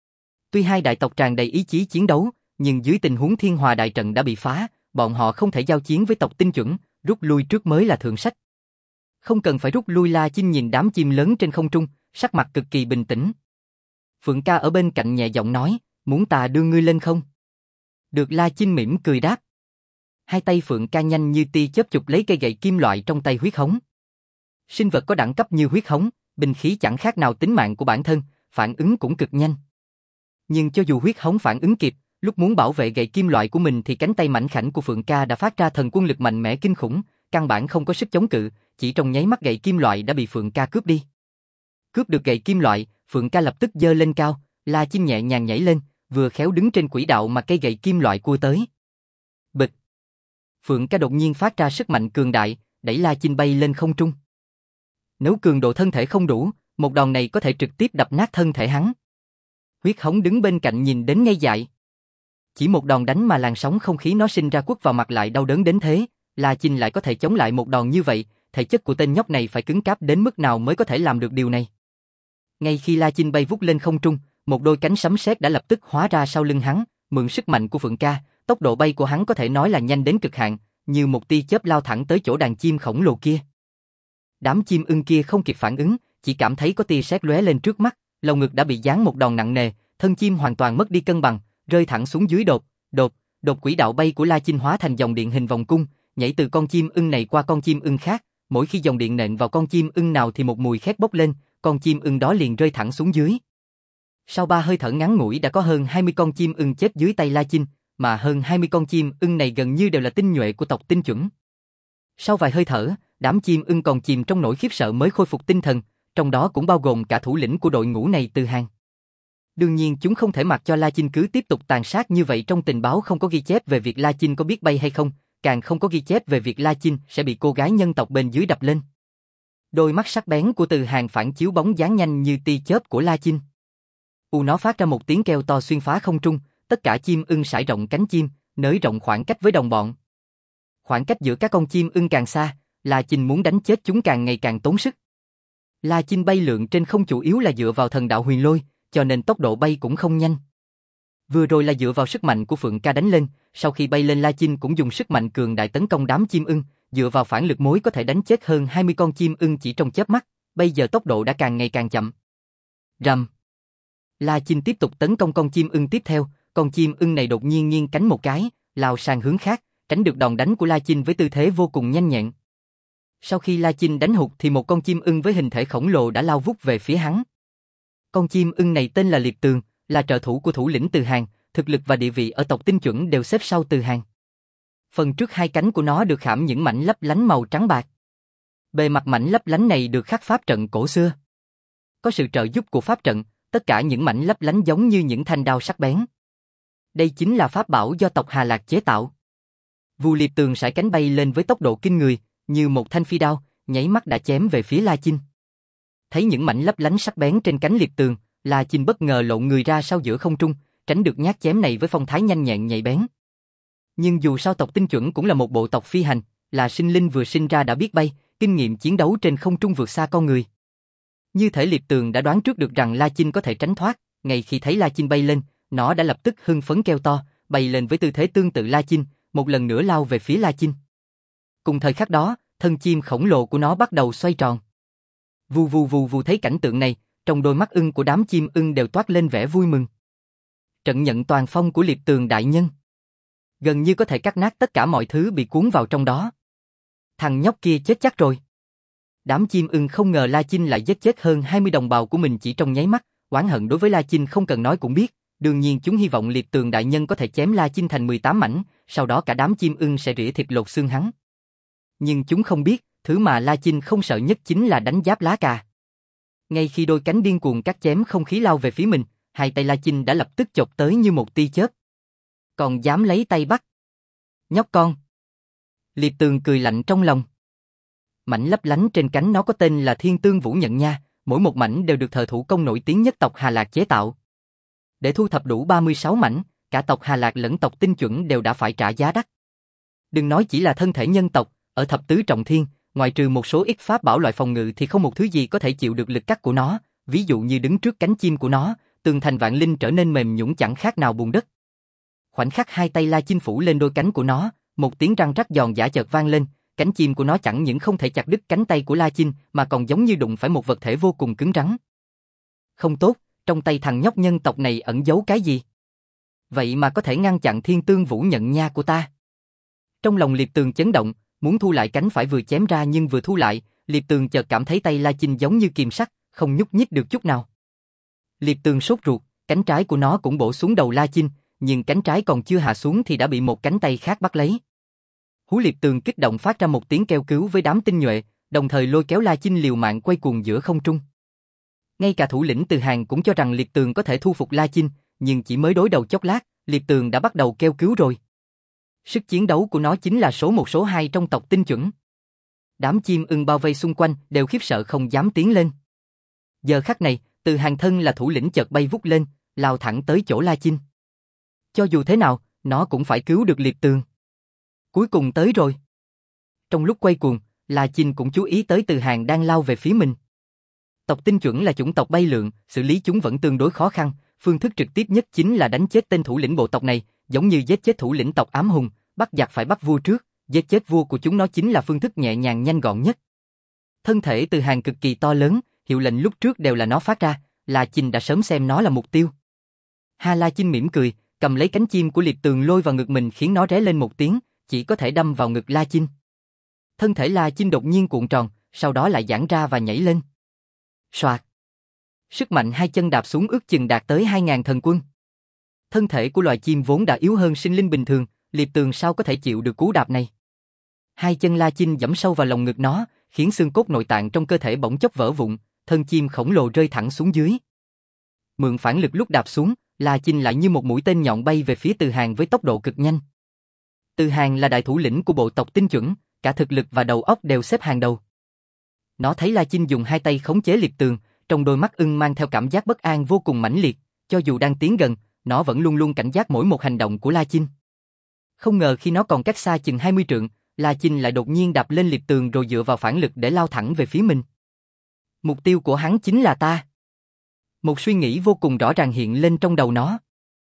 Speaker 1: Tuy hai đại tộc tràn đầy ý chí chiến đấu, nhưng dưới tình huống Thiên Hòa đại trận đã bị phá, bọn họ không thể giao chiến với tộc Tinh Chuẩn, rút lui trước mới là thượng sách. Không cần phải rút lui. La Chinh nhìn đám chim lớn trên không trung, sắc mặt cực kỳ bình tĩnh. Phượng Ca ở bên cạnh nhẹ giọng nói, muốn ta đưa ngươi lên không? Được. La Chinh mỉm cười đáp. Hai tay Phượng Ca nhanh như tia chớp chụp lấy cây gậy kim loại trong tay Huyết Hống. Sinh vật có đẳng cấp như Huyết Hống, binh khí chẳng khác nào tính mạng của bản thân, phản ứng cũng cực nhanh. Nhưng cho dù Huyết Hống phản ứng kịp, lúc muốn bảo vệ gậy kim loại của mình thì cánh tay mảnh khảnh của Phượng Ca đã phát ra thần quân lực mạnh mẽ kinh khủng, căn bản không có sức chống cự, chỉ trong nháy mắt gậy kim loại đã bị Phượng Ca cướp đi. Cướp được gậy kim loại, Phượng Ca lập tức giơ lên cao, La Chinh nhẹ nhàng nhảy lên, vừa khéo đứng trên quỹ đạo mà cây gậy kim loại cua tới. Bịch! Phượng Ca đột nhiên phát ra sức mạnh cường đại, đẩy La Chinh bay lên không trung. Nếu cường độ thân thể không đủ, một đòn này có thể trực tiếp đập nát thân thể hắn. Huyết Hống đứng bên cạnh nhìn đến ngây dại. Chỉ một đòn đánh mà làn sóng không khí nó sinh ra quất vào mặt lại đau đớn đến thế, La Chinh lại có thể chống lại một đòn như vậy, thể chất của tên nhóc này phải cứng cáp đến mức nào mới có thể làm được điều này. Ngay khi La Chinh bay vút lên không trung, một đôi cánh sấm sét đã lập tức hóa ra sau lưng hắn, mượn sức mạnh của Phượng Ca, tốc độ bay của hắn có thể nói là nhanh đến cực hạn, như một tia chớp lao thẳng tới chỗ đàn chim khổng lồ kia. Đám chim ưng kia không kịp phản ứng, chỉ cảm thấy có tia sét lóe lên trước mắt, lồng ngực đã bị giáng một đòn nặng nề, thân chim hoàn toàn mất đi cân bằng, rơi thẳng xuống dưới. Đột quỹ đạo bay của La Chinh hóa thành dòng điện hình vòng cung, nhảy từ con chim ưng này qua con chim ưng khác, mỗi khi dòng điện nện vào con chim ưng nào thì một mùi khét bốc lên, con chim ưng đó liền rơi thẳng xuống dưới. Sau 3 hơi thở ngắn ngủi đã có hơn 20 con chim ưng chết dưới tay La Chinh, mà hơn 20 con chim ưng này gần như đều là tinh nhuệ của tộc Tinh Chuẩn. Sau vài hơi thở, đám chim ưng còn chìm trong nỗi khiếp sợ mới khôi phục tinh thần, trong đó cũng bao gồm cả thủ lĩnh của đội ngũ này Từ Hàng. Đương nhiên chúng không thể mặc cho La Chinh cứ tiếp tục tàn sát như vậy, trong tình báo không có ghi chép về việc La Chinh có biết bay hay không, càng không có ghi chép về việc La Chinh sẽ bị cô gái nhân tộc bên dưới đập lên. Đôi mắt sắc bén của Từ Hàng phản chiếu bóng dáng nhanh như tia chớp của La Chinh. Nó phát ra một tiếng kêu to xuyên phá không trung, tất cả chim ưng sải rộng cánh chim, nới rộng khoảng cách với đồng bọn. Khoảng cách giữa các con chim ưng càng xa, La Chinh muốn đánh chết chúng càng ngày càng tốn sức. La Chinh bay lượn trên không chủ yếu là dựa vào thần đạo huyền lôi, cho nên tốc độ bay cũng không nhanh. Vừa rồi là dựa vào sức mạnh của Phượng Ca đánh lên, sau khi bay lên La Chinh cũng dùng sức mạnh cường đại tấn công đám chim ưng, dựa vào phản lực mối có thể đánh chết hơn 20 con chim ưng chỉ trong chớp mắt, bây giờ tốc độ đã càng ngày càng chậm. Rầm. La Chinh tiếp tục tấn công con chim ưng tiếp theo, con chim ưng này đột nhiên nghiêng cánh một cái, lao sang hướng khác, tránh được đòn đánh của La Chinh với tư thế vô cùng nhanh nhẹn. Sau khi La Chinh đánh hụt thì một con chim ưng với hình thể khổng lồ đã lao vút về phía hắn. Con chim ưng này tên là Liệt Tường, là trợ thủ của thủ lĩnh Từ Hàng, thực lực và địa vị ở tộc Tinh Chuẩn đều xếp sau Từ Hàng. Phần trước hai cánh của nó được khảm những mảnh lấp lánh màu trắng bạc. Bề mặt mảnh lấp lánh này được khắc pháp trận cổ xưa. Có sự trợ giúp của pháp trận, tất cả những mảnh lấp lánh giống như những thanh đao sắc bén. Đây chính là pháp bảo do tộc Hà Lạc chế tạo. Vù Liệt Tường sải cánh bay lên với tốc độ kinh người, như một thanh phi đao, nháy mắt đã chém về phía La Chinh. Thấy những mảnh lấp lánh sắc bén trên cánh Liệt Tường, La Chinh bất ngờ lộn người ra sau giữa không trung, tránh được nhát chém này với phong thái nhanh nhẹn nhạy bén. Nhưng dù sao tộc Tinh Chuẩn cũng là một bộ tộc phi hành, là sinh linh vừa sinh ra đã biết bay, kinh nghiệm chiến đấu trên không trung vượt xa con người. Như thể Liệt Tường đã đoán trước được rằng La Chinh có thể tránh thoát, ngay khi thấy La Chinh bay lên, nó đã lập tức hưng phấn kêu to, bay lên với tư thế tương tự La Chinh, một lần nữa lao về phía La Chinh. Cùng thời khắc đó, thân chim khổng lồ của nó bắt đầu xoay tròn. Vù vù vù vù thấy cảnh tượng này, trong đôi mắt ưng của đám chim ưng đều toát lên vẻ vui mừng. Trận nhận toàn phong của Liệt Tường đại nhân. Gần như có thể cắt nát tất cả mọi thứ bị cuốn vào trong đó. Thằng nhóc kia chết chắc rồi. Đám chim ưng không ngờ La Chinh lại giết chết hơn 20 đồng bào của mình chỉ trong nháy mắt, oán hận đối với La Chinh không cần nói cũng biết, đương nhiên chúng hy vọng Liệt Tường đại nhân có thể chém La Chinh thành 18 mảnh, sau đó cả đám chim ưng sẽ rỉa thịt lột xương hắn. Nhưng chúng không biết, thứ mà La Chinh không sợ nhất chính là đánh giáp lá cà. Ngay khi đôi cánh điên cuồng cắt chém không khí lao về phía mình, hai tay La Chinh đã lập tức chộp tới như một tia chớp. Còn dám lấy tay bắt? Nhóc con! Liệt Tường cười lạnh trong lòng. Mảnh lấp lánh trên cánh nó có tên là Thiên Tương Vũ Nhận nha, mỗi một mảnh đều được thợ thủ công nổi tiếng nhất tộc Hà Lạc chế tạo. Để thu thập đủ 36 mảnh, cả tộc Hà Lạc lẫn tộc Tinh Chuẩn đều đã phải trả giá đắt. Đừng nói chỉ là thân thể nhân tộc, ở thập tứ trọng thiên, ngoại trừ một số ít pháp bảo loại phòng ngự thì không một thứ gì có thể chịu được lực cắt của nó, ví dụ như đứng trước cánh chim của nó, tường thành vạn linh trở nên mềm nhũn chẳng khác nào bùn đất. Khoảnh khắc hai tay La Chinh phủ lên đôi cánh của nó, một tiếng răng rắc giòn giã chợt vang lên, cánh chim của nó chẳng những không thể chặt đứt cánh tay của La Chinh mà còn giống như đụng phải một vật thể vô cùng cứng rắn. Không tốt, trong tay thằng nhóc nhân tộc này ẩn giấu cái gì? Vậy mà có thể ngăn chặn Thiên Tương Vũ Nhận nha của ta. Trong lòng Liệt Tường chấn động, muốn thu lại cánh phải vừa chém ra nhưng vừa thu lại, Liệt Tường chợt cảm thấy tay La Chinh giống như kìm sắt, không nhúc nhích được chút nào. Liệt Tường sốt ruột, cánh trái của nó cũng bổ xuống đầu La Chinh, nhưng cánh trái còn chưa hạ xuống thì đã bị một cánh tay khác bắt lấy. Hú Liệt Tường kích động phát ra một tiếng kêu cứu với đám tinh nhuệ, đồng thời lôi kéo La Chinh liều mạng quay cuồng giữa không trung. Ngay cả thủ lĩnh Từ Hàng cũng cho rằng Liệt Tường có thể thu phục La Chinh, nhưng chỉ mới đối đầu chốc lát, Liệt Tường đã bắt đầu kêu cứu rồi. Sức chiến đấu của nó chính là số 1 số 2 trong tộc Tinh Chuẩn. Đám chim ưng bao vây xung quanh đều khiếp sợ không dám tiến lên. Giờ khắc này, Từ Hàng thân là thủ lĩnh chợt bay vút lên, lao thẳng tới chỗ La Chinh. Cho dù thế nào, nó cũng phải cứu được Liệt Tường. Cuối cùng tới rồi. Trong lúc quay cuồng, La Chinh cũng chú ý tới Từ Hàng đang lao về phía mình. Tộc Tinh Chuẩn là chủng tộc bay lượn, xử lý chúng vẫn tương đối khó khăn, phương thức trực tiếp nhất chính là đánh chết tên thủ lĩnh bộ tộc này, giống như giết chết thủ lĩnh tộc Ám Hùng, bắt giặc phải bắt vua trước, giết chết vua của chúng nó chính là phương thức nhẹ nhàng nhanh gọn nhất. Thân thể Từ Hàng cực kỳ to lớn, hiệu lệnh lúc trước đều là nó phát ra, La Chinh đã sớm xem nó là mục tiêu. La Chinh mỉm cười, cầm lấy cánh chim của Liệt Tường lôi vào ngực mình khiến nó ré lên một tiếng, chỉ có thể đâm vào ngực La Chinh. Thân thể La Chinh đột nhiên cuộn tròn, sau đó lại giãn ra và nhảy lên. Soạt. Sức mạnh hai chân đạp xuống ước chừng đạt tới 2000 thần quân. Thân thể của loài chim vốn đã yếu hơn sinh linh bình thường, Liệt Tường sao có thể chịu được cú đạp này. Hai chân La Chinh giẫm sâu vào lồng ngực nó, khiến xương cốt nội tạng trong cơ thể bỗng chốc vỡ vụn, thân chim khổng lồ rơi thẳng xuống dưới. Mượn phản lực lúc đạp xuống, La Chinh lại như một mũi tên nhọn bay về phía Từ Hàng với tốc độ cực nhanh. Từ Hàng là đại thủ lĩnh của bộ tộc Tinh Chuẩn, cả thực lực và đầu óc đều xếp hàng đầu. Nó thấy La Chinh dùng hai tay khống chế liệt tường, trong đôi mắt ưng mang theo cảm giác bất an vô cùng mãnh liệt, cho dù đang tiến gần, nó vẫn luôn luôn cảnh giác mỗi một hành động của La Chinh. Không ngờ khi nó còn cách xa chừng 20 trượng, La Chinh lại đột nhiên đạp lên liệt tường rồi dựa vào phản lực để lao thẳng về phía mình. Mục tiêu của hắn chính là ta. Một suy nghĩ vô cùng rõ ràng hiện lên trong đầu nó.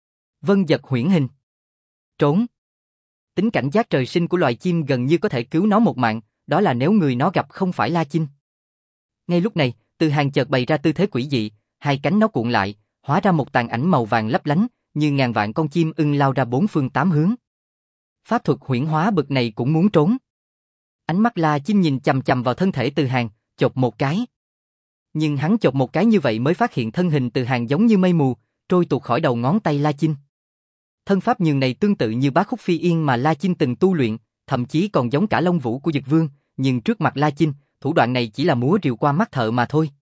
Speaker 1: Vân Dật Huyễn Hình. Trốn. Tính cảnh giác trời sinh của loài chim gần như có thể cứu nó một mạng, đó là nếu người nó gặp không phải La Chinh. Ngay lúc này, Từ Hàng chợt bày ra tư thế quỷ dị, hai cánh nó cuộn lại, hóa ra một tàn ảnh màu vàng lấp lánh, như ngàn vạn con chim ưng lao ra bốn phương tám hướng. Pháp thuật huyễn hóa bực này cũng muốn trốn. Ánh mắt La Chinh nhìn chằm chằm vào thân thể Từ Hàng, chộp một cái. Nhưng hắn chộp một cái như vậy mới phát hiện thân hình Từ Hàng giống như mây mù, trôi tuột khỏi đầu ngón tay La Chinh. Thân pháp nhường này tương tự như Bá Khúc Phi Yên mà La Chinh từng tu luyện, thậm chí còn giống cả Long Vũ của Dực Vương, nhưng trước mặt La Chinh, thủ đoạn này chỉ là múa rìu qua mắt thợ mà thôi.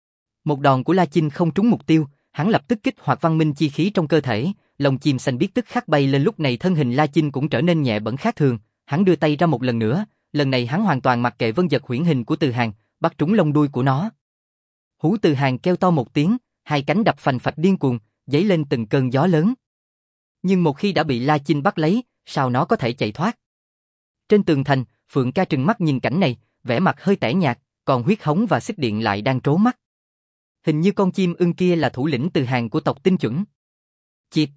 Speaker 1: Một đòn của La Chinh không trúng mục tiêu, hắn lập tức kích hoạt văn minh chi khí trong cơ thể, lồng chim xanh biết tức khắc bay lên. Lúc này thân hình La Chinh cũng trở nên nhẹ bẫng khác thường, hắn đưa tay ra một lần nữa, lần này hắn hoàn toàn mặc kệ Vân Dật Huyễn Hình của Từ Hàng, bắt trúng lông đuôi của nó. Hú Từ Hàng kêu to một tiếng, hai cánh đập phành phạch điên cuồng, dấy lên từng cơn gió lớn. Nhưng một khi đã bị La Chinh bắt lấy, sao nó có thể chạy thoát? Trên tường thành, Phượng Ca trừng mắt nhìn cảnh này, vẻ mặt hơi tẻ nhạt, còn Huyết Hống và Xích Điện lại đang trố mắt. Hình như con chim ưng kia là thủ lĩnh Từ Hàng của tộc Tinh Chuẩn. Chịp.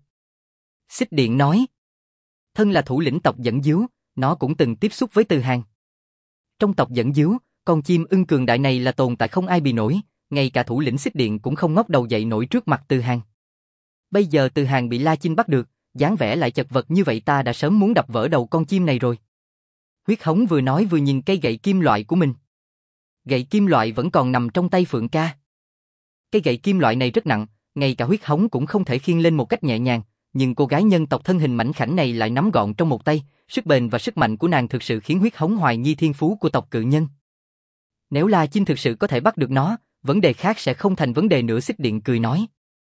Speaker 1: Xích Điện nói. Thân là thủ lĩnh tộc Dẫn Díu, nó cũng từng tiếp xúc với Từ Hàng. Trong tộc Dẫn Díu, con chim ưng cường đại này là tồn tại không ai bì nổi, ngay cả thủ lĩnh Xích Điện cũng không ngóc đầu dậy nổi trước mặt Từ Hàng. Bây giờ Từ Hàng bị La Chinh bắt được, dáng vẻ lại chật vật như vậy, ta đã sớm muốn đập vỡ đầu con chim này rồi. Huyết Hống vừa nói vừa nhìn cây gậy kim loại của mình. Gậy kim loại vẫn còn nằm trong tay Phượng Ca. Cây gậy kim loại này rất nặng, ngay cả Huyết Hống cũng không thể khiêng lên một cách nhẹ nhàng, nhưng cô gái nhân tộc thân hình mảnh khảnh này lại nắm gọn trong một tay, sức bền và sức mạnh của nàng thực sự khiến Huyết Hống hoài nghi thiên phú của tộc cự nhân. Nếu La Chinh thực sự có thể bắt được nó, vấn đề khác sẽ không thành vấn đề nữa. Xích Điện cười nói.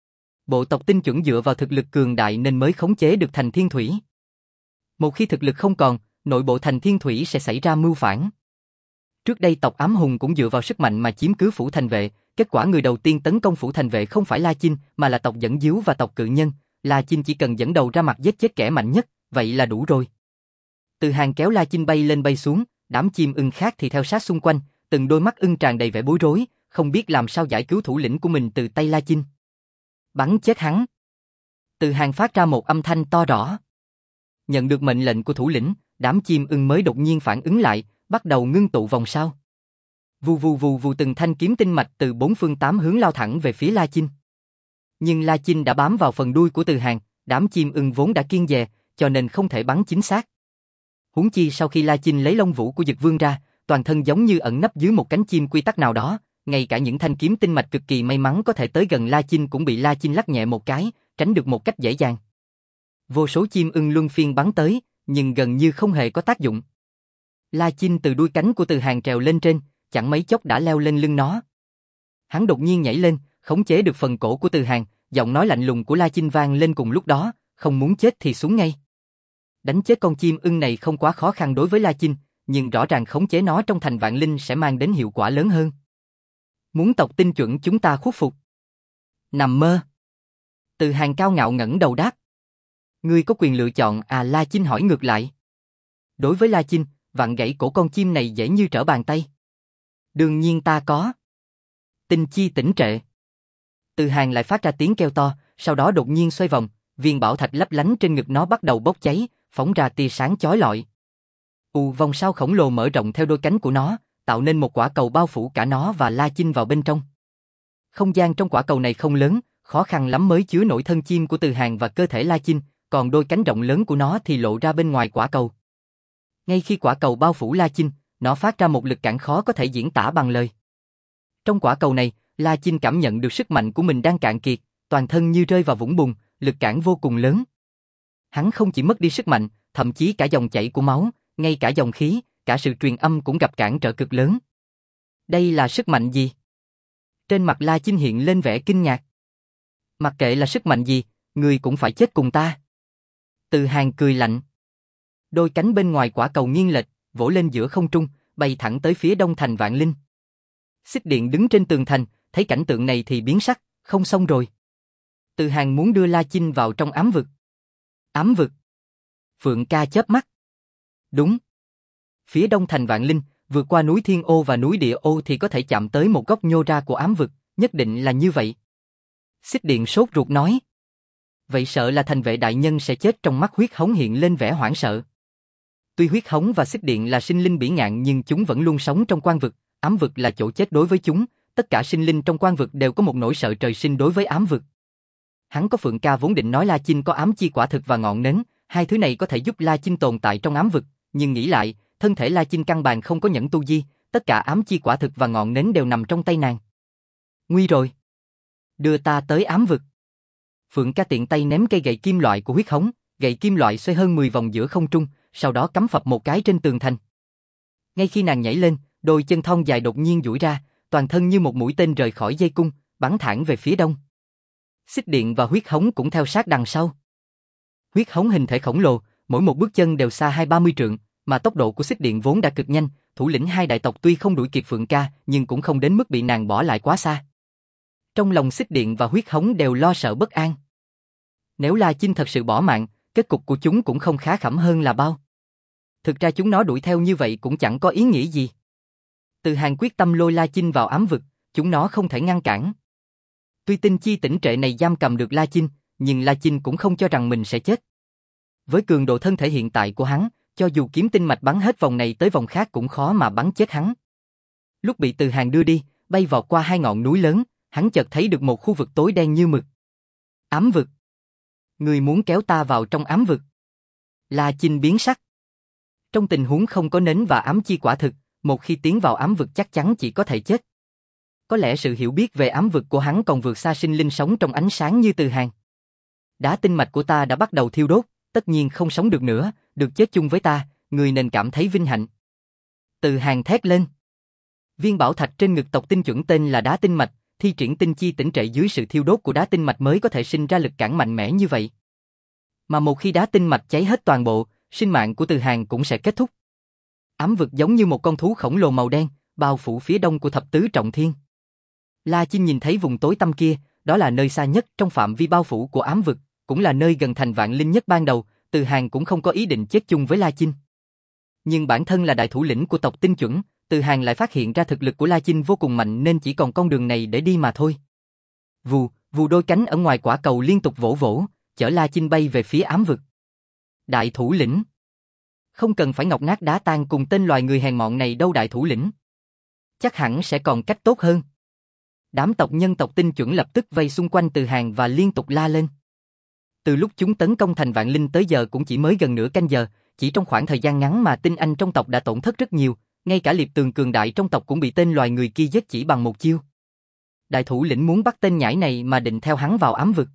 Speaker 1: Bộ tộc Tinh Chuẩn dựa vào thực lực cường đại nên mới khống chế được thành Thiên Thủy. Một khi thực lực không còn, nội bộ thành Thiên Thủy sẽ xảy ra mưu phản. Trước đây tộc Ám Hùng cũng dựa vào sức mạnh mà chiếm cứ phủ thành vệ, kết quả người đầu tiên tấn công phủ thành vệ không phải La Chinh mà là tộc Dẫn Díu và tộc Cự Nhân. La Chinh chỉ cần dẫn đầu ra mặt giết chết kẻ mạnh nhất, vậy là đủ rồi. Từ Hàng kéo La Chinh bay lên bay xuống, đám chim ưng khác thì theo sát xung quanh, từng đôi mắt ưng tràn đầy vẻ bối rối, không biết làm sao giải cứu thủ lĩnh của mình từ tay La Chinh. Bắn chết hắn. Từ Hàng phát ra một âm thanh to rõ. Nhận được mệnh lệnh của thủ lĩnh, đám chim ưng mới đột nhiên phản ứng lại, bắt đầu ngưng tụ vòng sao. Vù vù vù vù, từng thanh kiếm tinh mạch từ bốn phương tám hướng lao thẳng về phía La Chinh. Nhưng La Chinh đã bám vào phần đuôi của Từ Hàng, đám chim ưng vốn đã kiêng dè, cho nên không thể bắn chính xác. Huống chi sau khi La Chinh lấy lông vũ của Dực Vương ra, toàn thân giống như ẩn nấp dưới một cánh chim quy tắc nào đó, ngay cả những thanh kiếm tinh mạch cực kỳ may mắn có thể tới gần La Chinh cũng bị La Chinh lắc nhẹ một cái, tránh được một cách dễ dàng. Vô số chim ưng luân phiên bắn tới, nhưng gần như không hề có tác dụng. La Chinh từ đuôi cánh của Từ Hàng trèo lên trên, chẳng mấy chốc đã leo lên lưng nó. Hắn đột nhiên nhảy lên, khống chế được phần cổ của Từ Hàng, giọng nói lạnh lùng của La Chinh vang lên cùng lúc đó, không muốn chết thì xuống ngay. Đánh chết con chim ưng này không quá khó khăn đối với La Chinh, nhưng rõ ràng khống chế nó trong thành Vạn Linh sẽ mang đến hiệu quả lớn hơn. Muốn tộc Tinh Chuẩn chúng ta khuất phục? Nằm mơ. Từ Hàng cao ngạo ngẩng đầu đáp. Ngươi có quyền lựa chọn à? La Chinh hỏi ngược lại. Đối với La Chinh, vặn gãy cổ con chim này dễ như trở bàn tay. Đương nhiên ta có. Tinh chi tỉnh trệ. Từ Hàng lại phát ra tiếng kêu to, sau đó đột nhiên xoay vòng, viên bảo thạch lấp lánh trên ngực nó bắt đầu bốc cháy, phóng ra tia sáng chói lọi. Vòng sao khổng lồ mở rộng theo đôi cánh của nó, tạo nên một quả cầu bao phủ cả nó và La Chinh vào bên trong. Không gian trong quả cầu này không lớn, khó khăn lắm mới chứa nổi thân chim của Từ Hàng và cơ thể La Chinh, còn đôi cánh rộng lớn của nó thì lộ ra bên ngoài quả cầu. Ngay khi quả cầu bao phủ La Chinh, nó phát ra một lực cản khó có thể diễn tả bằng lời. Trong quả cầu này, La Chinh cảm nhận được sức mạnh của mình đang cạn kiệt, toàn thân như rơi vào vũng bùn, lực cản vô cùng lớn. Hắn không chỉ mất đi sức mạnh, thậm chí cả dòng chảy của máu, ngay cả dòng khí, cả sự truyền âm cũng gặp cản trở cực lớn. Đây là sức mạnh gì? Trên mặt La Chinh hiện lên vẻ kinh ngạc. Mặc kệ là sức mạnh gì, ngươi cũng phải chết cùng ta. Từ Hàng cười lạnh. Đôi cánh bên ngoài quả cầu nghiêng lệch, vỗ lên giữa không trung, bay thẳng tới phía đông thành Vạn Linh. Xích Điện đứng trên tường thành, thấy cảnh tượng này thì biến sắc, không xong rồi. Từ Hàng muốn đưa La Chinh vào trong ám vực. Ám vực? Phượng Ca chớp mắt. Đúng. Phía đông thành Vạn Linh, vượt qua núi Thiên Ô và núi Địa Ô thì có thể chạm tới một góc nhô ra của ám vực, nhất định là như vậy. Xích Điện sốt ruột nói. Vậy sợ là thành vệ đại nhân sẽ chết. Trong mắt Huyết Hống hiện lên vẻ hoảng sợ. Tuy Huyết Hống và Xích Điện là sinh linh bỉ ngạn nhưng chúng vẫn luôn sống trong quan vực, ám vực là chỗ chết đối với chúng, tất cả sinh linh trong quan vực đều có một nỗi sợ trời sinh đối với ám vực. Hắn có Phượng Ca vốn định nói La Chinh có ám chi quả thực và ngọn nến, hai thứ này có thể giúp La Chinh tồn tại trong ám vực, nhưng nghĩ lại, thân thể La Chinh căn bản không có nhẫn tu di, tất cả ám chi quả thực và ngọn nến đều nằm trong tay nàng. Nguy rồi. Đưa ta tới ám vực. Phượng Ca tiện tay ném cây gậy kim loại của Huyết Hống, gậy kim loại xoay hơn 10 vòng giữa không trung, sau đó cắm phập một cái trên tường thành. Ngay khi nàng nhảy lên, đôi chân thon dài đột nhiên duỗi ra, toàn thân như một mũi tên rời khỏi dây cung, bắn thẳng về phía đông. Xích Điện và Huyết Hống cũng theo sát đằng sau. Huyết Hống hình thể khổng lồ, mỗi một bước chân đều xa 20-30 trượng, mà tốc độ của Xích Điện vốn đã cực nhanh, thủ lĩnh hai đại tộc tuy không đuổi kịp Phượng Ca, nhưng cũng không đến mức bị nàng bỏ lại quá xa. Trong lòng Xích Điện và Huyết Hống đều lo sợ bất an. Nếu La Chinh thật sự bỏ mạng, kết cục của chúng cũng không khá khẩm hơn là bao. Thực ra chúng nó đuổi theo như vậy cũng chẳng có ý nghĩa gì. Từ Hàng quyết tâm lôi La Chinh vào ám vực, chúng nó không thể ngăn cản. Tuy tinh chi tỉnh trệ này giam cầm được La Chinh, nhưng La Chinh cũng không cho rằng mình sẽ chết. Với cường độ thân thể hiện tại của hắn, cho dù kiếm tinh mạch bắn hết vòng này tới vòng khác cũng khó mà bắn chết hắn. Lúc bị Từ Hàng đưa đi, bay vọt qua hai ngọn núi lớn, hắn chợt thấy được một khu vực tối đen như mực. Ám vực. Người muốn kéo ta vào trong ám vực. La Chinh biến sắc. Trong tình huống không có nến và ám chi quả thực, một khi tiến vào ám vực chắc chắn chỉ có thể chết. Có lẽ sự hiểu biết về ám vực của hắn còn vượt xa sinh linh sống trong ánh sáng như Từ Hàng. Đá tinh mạch của ta đã bắt đầu thiêu đốt, tất nhiên không sống được nữa, được chết chung với ta, người nên cảm thấy vinh hạnh. Từ Hàng thét lên. Viên bảo thạch trên ngực tộc tinh chuẩn tên là đá tinh mạch, thi triển tinh chi tỉnh trệ dưới sự thiêu đốt của đá tinh mạch mới có thể sinh ra lực cản mạnh mẽ như vậy. Mà một khi đá tinh mạch cháy hết toàn bộ, sinh mạng của Từ Hàng cũng sẽ kết thúc. Ám vực giống như một con thú khổng lồ màu đen, bao phủ phía đông của thập tứ trọng thiên. La Chinh nhìn thấy vùng tối tăm kia, đó là nơi xa nhất trong phạm vi bao phủ của ám vực, cũng là nơi gần thành Vạn Linh nhất ban đầu. Từ Hàng cũng không có ý định chết chung với La Chinh. Nhưng bản thân là đại thủ lĩnh của tộc tinh chuẩn, Từ Hàng lại phát hiện ra thực lực của La Chinh vô cùng mạnh nên chỉ còn con đường này để đi mà thôi. Vù, vù đôi cánh ở ngoài quả cầu liên tục vỗ vỗ, chở La Chinh bay về phía ám vực. Đại thủ lĩnh. Không cần phải ngọc nát đá tan cùng tên loài người hèn mọn này đâu đại thủ lĩnh. Chắc hẳn sẽ còn cách tốt hơn. Đám tộc nhân tộc tinh chuẩn lập tức vây xung quanh Từ Hàng và liên tục la lên. Từ lúc chúng tấn công thành Vạn Linh tới giờ cũng chỉ mới gần nửa canh giờ, chỉ trong khoảng thời gian ngắn mà tinh anh trong tộc đã tổn thất rất nhiều, ngay cả liệp tường cường đại trong tộc cũng bị tên loài người kia giết chỉ bằng một chiêu. Đại thủ lĩnh muốn bắt tên nhãi này mà định theo hắn vào ám vực.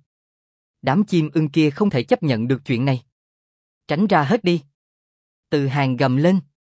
Speaker 1: Đám chim ưng kia không thể chấp nhận được chuyện này. Tránh ra hết đi. Từ Hàng gầm lên.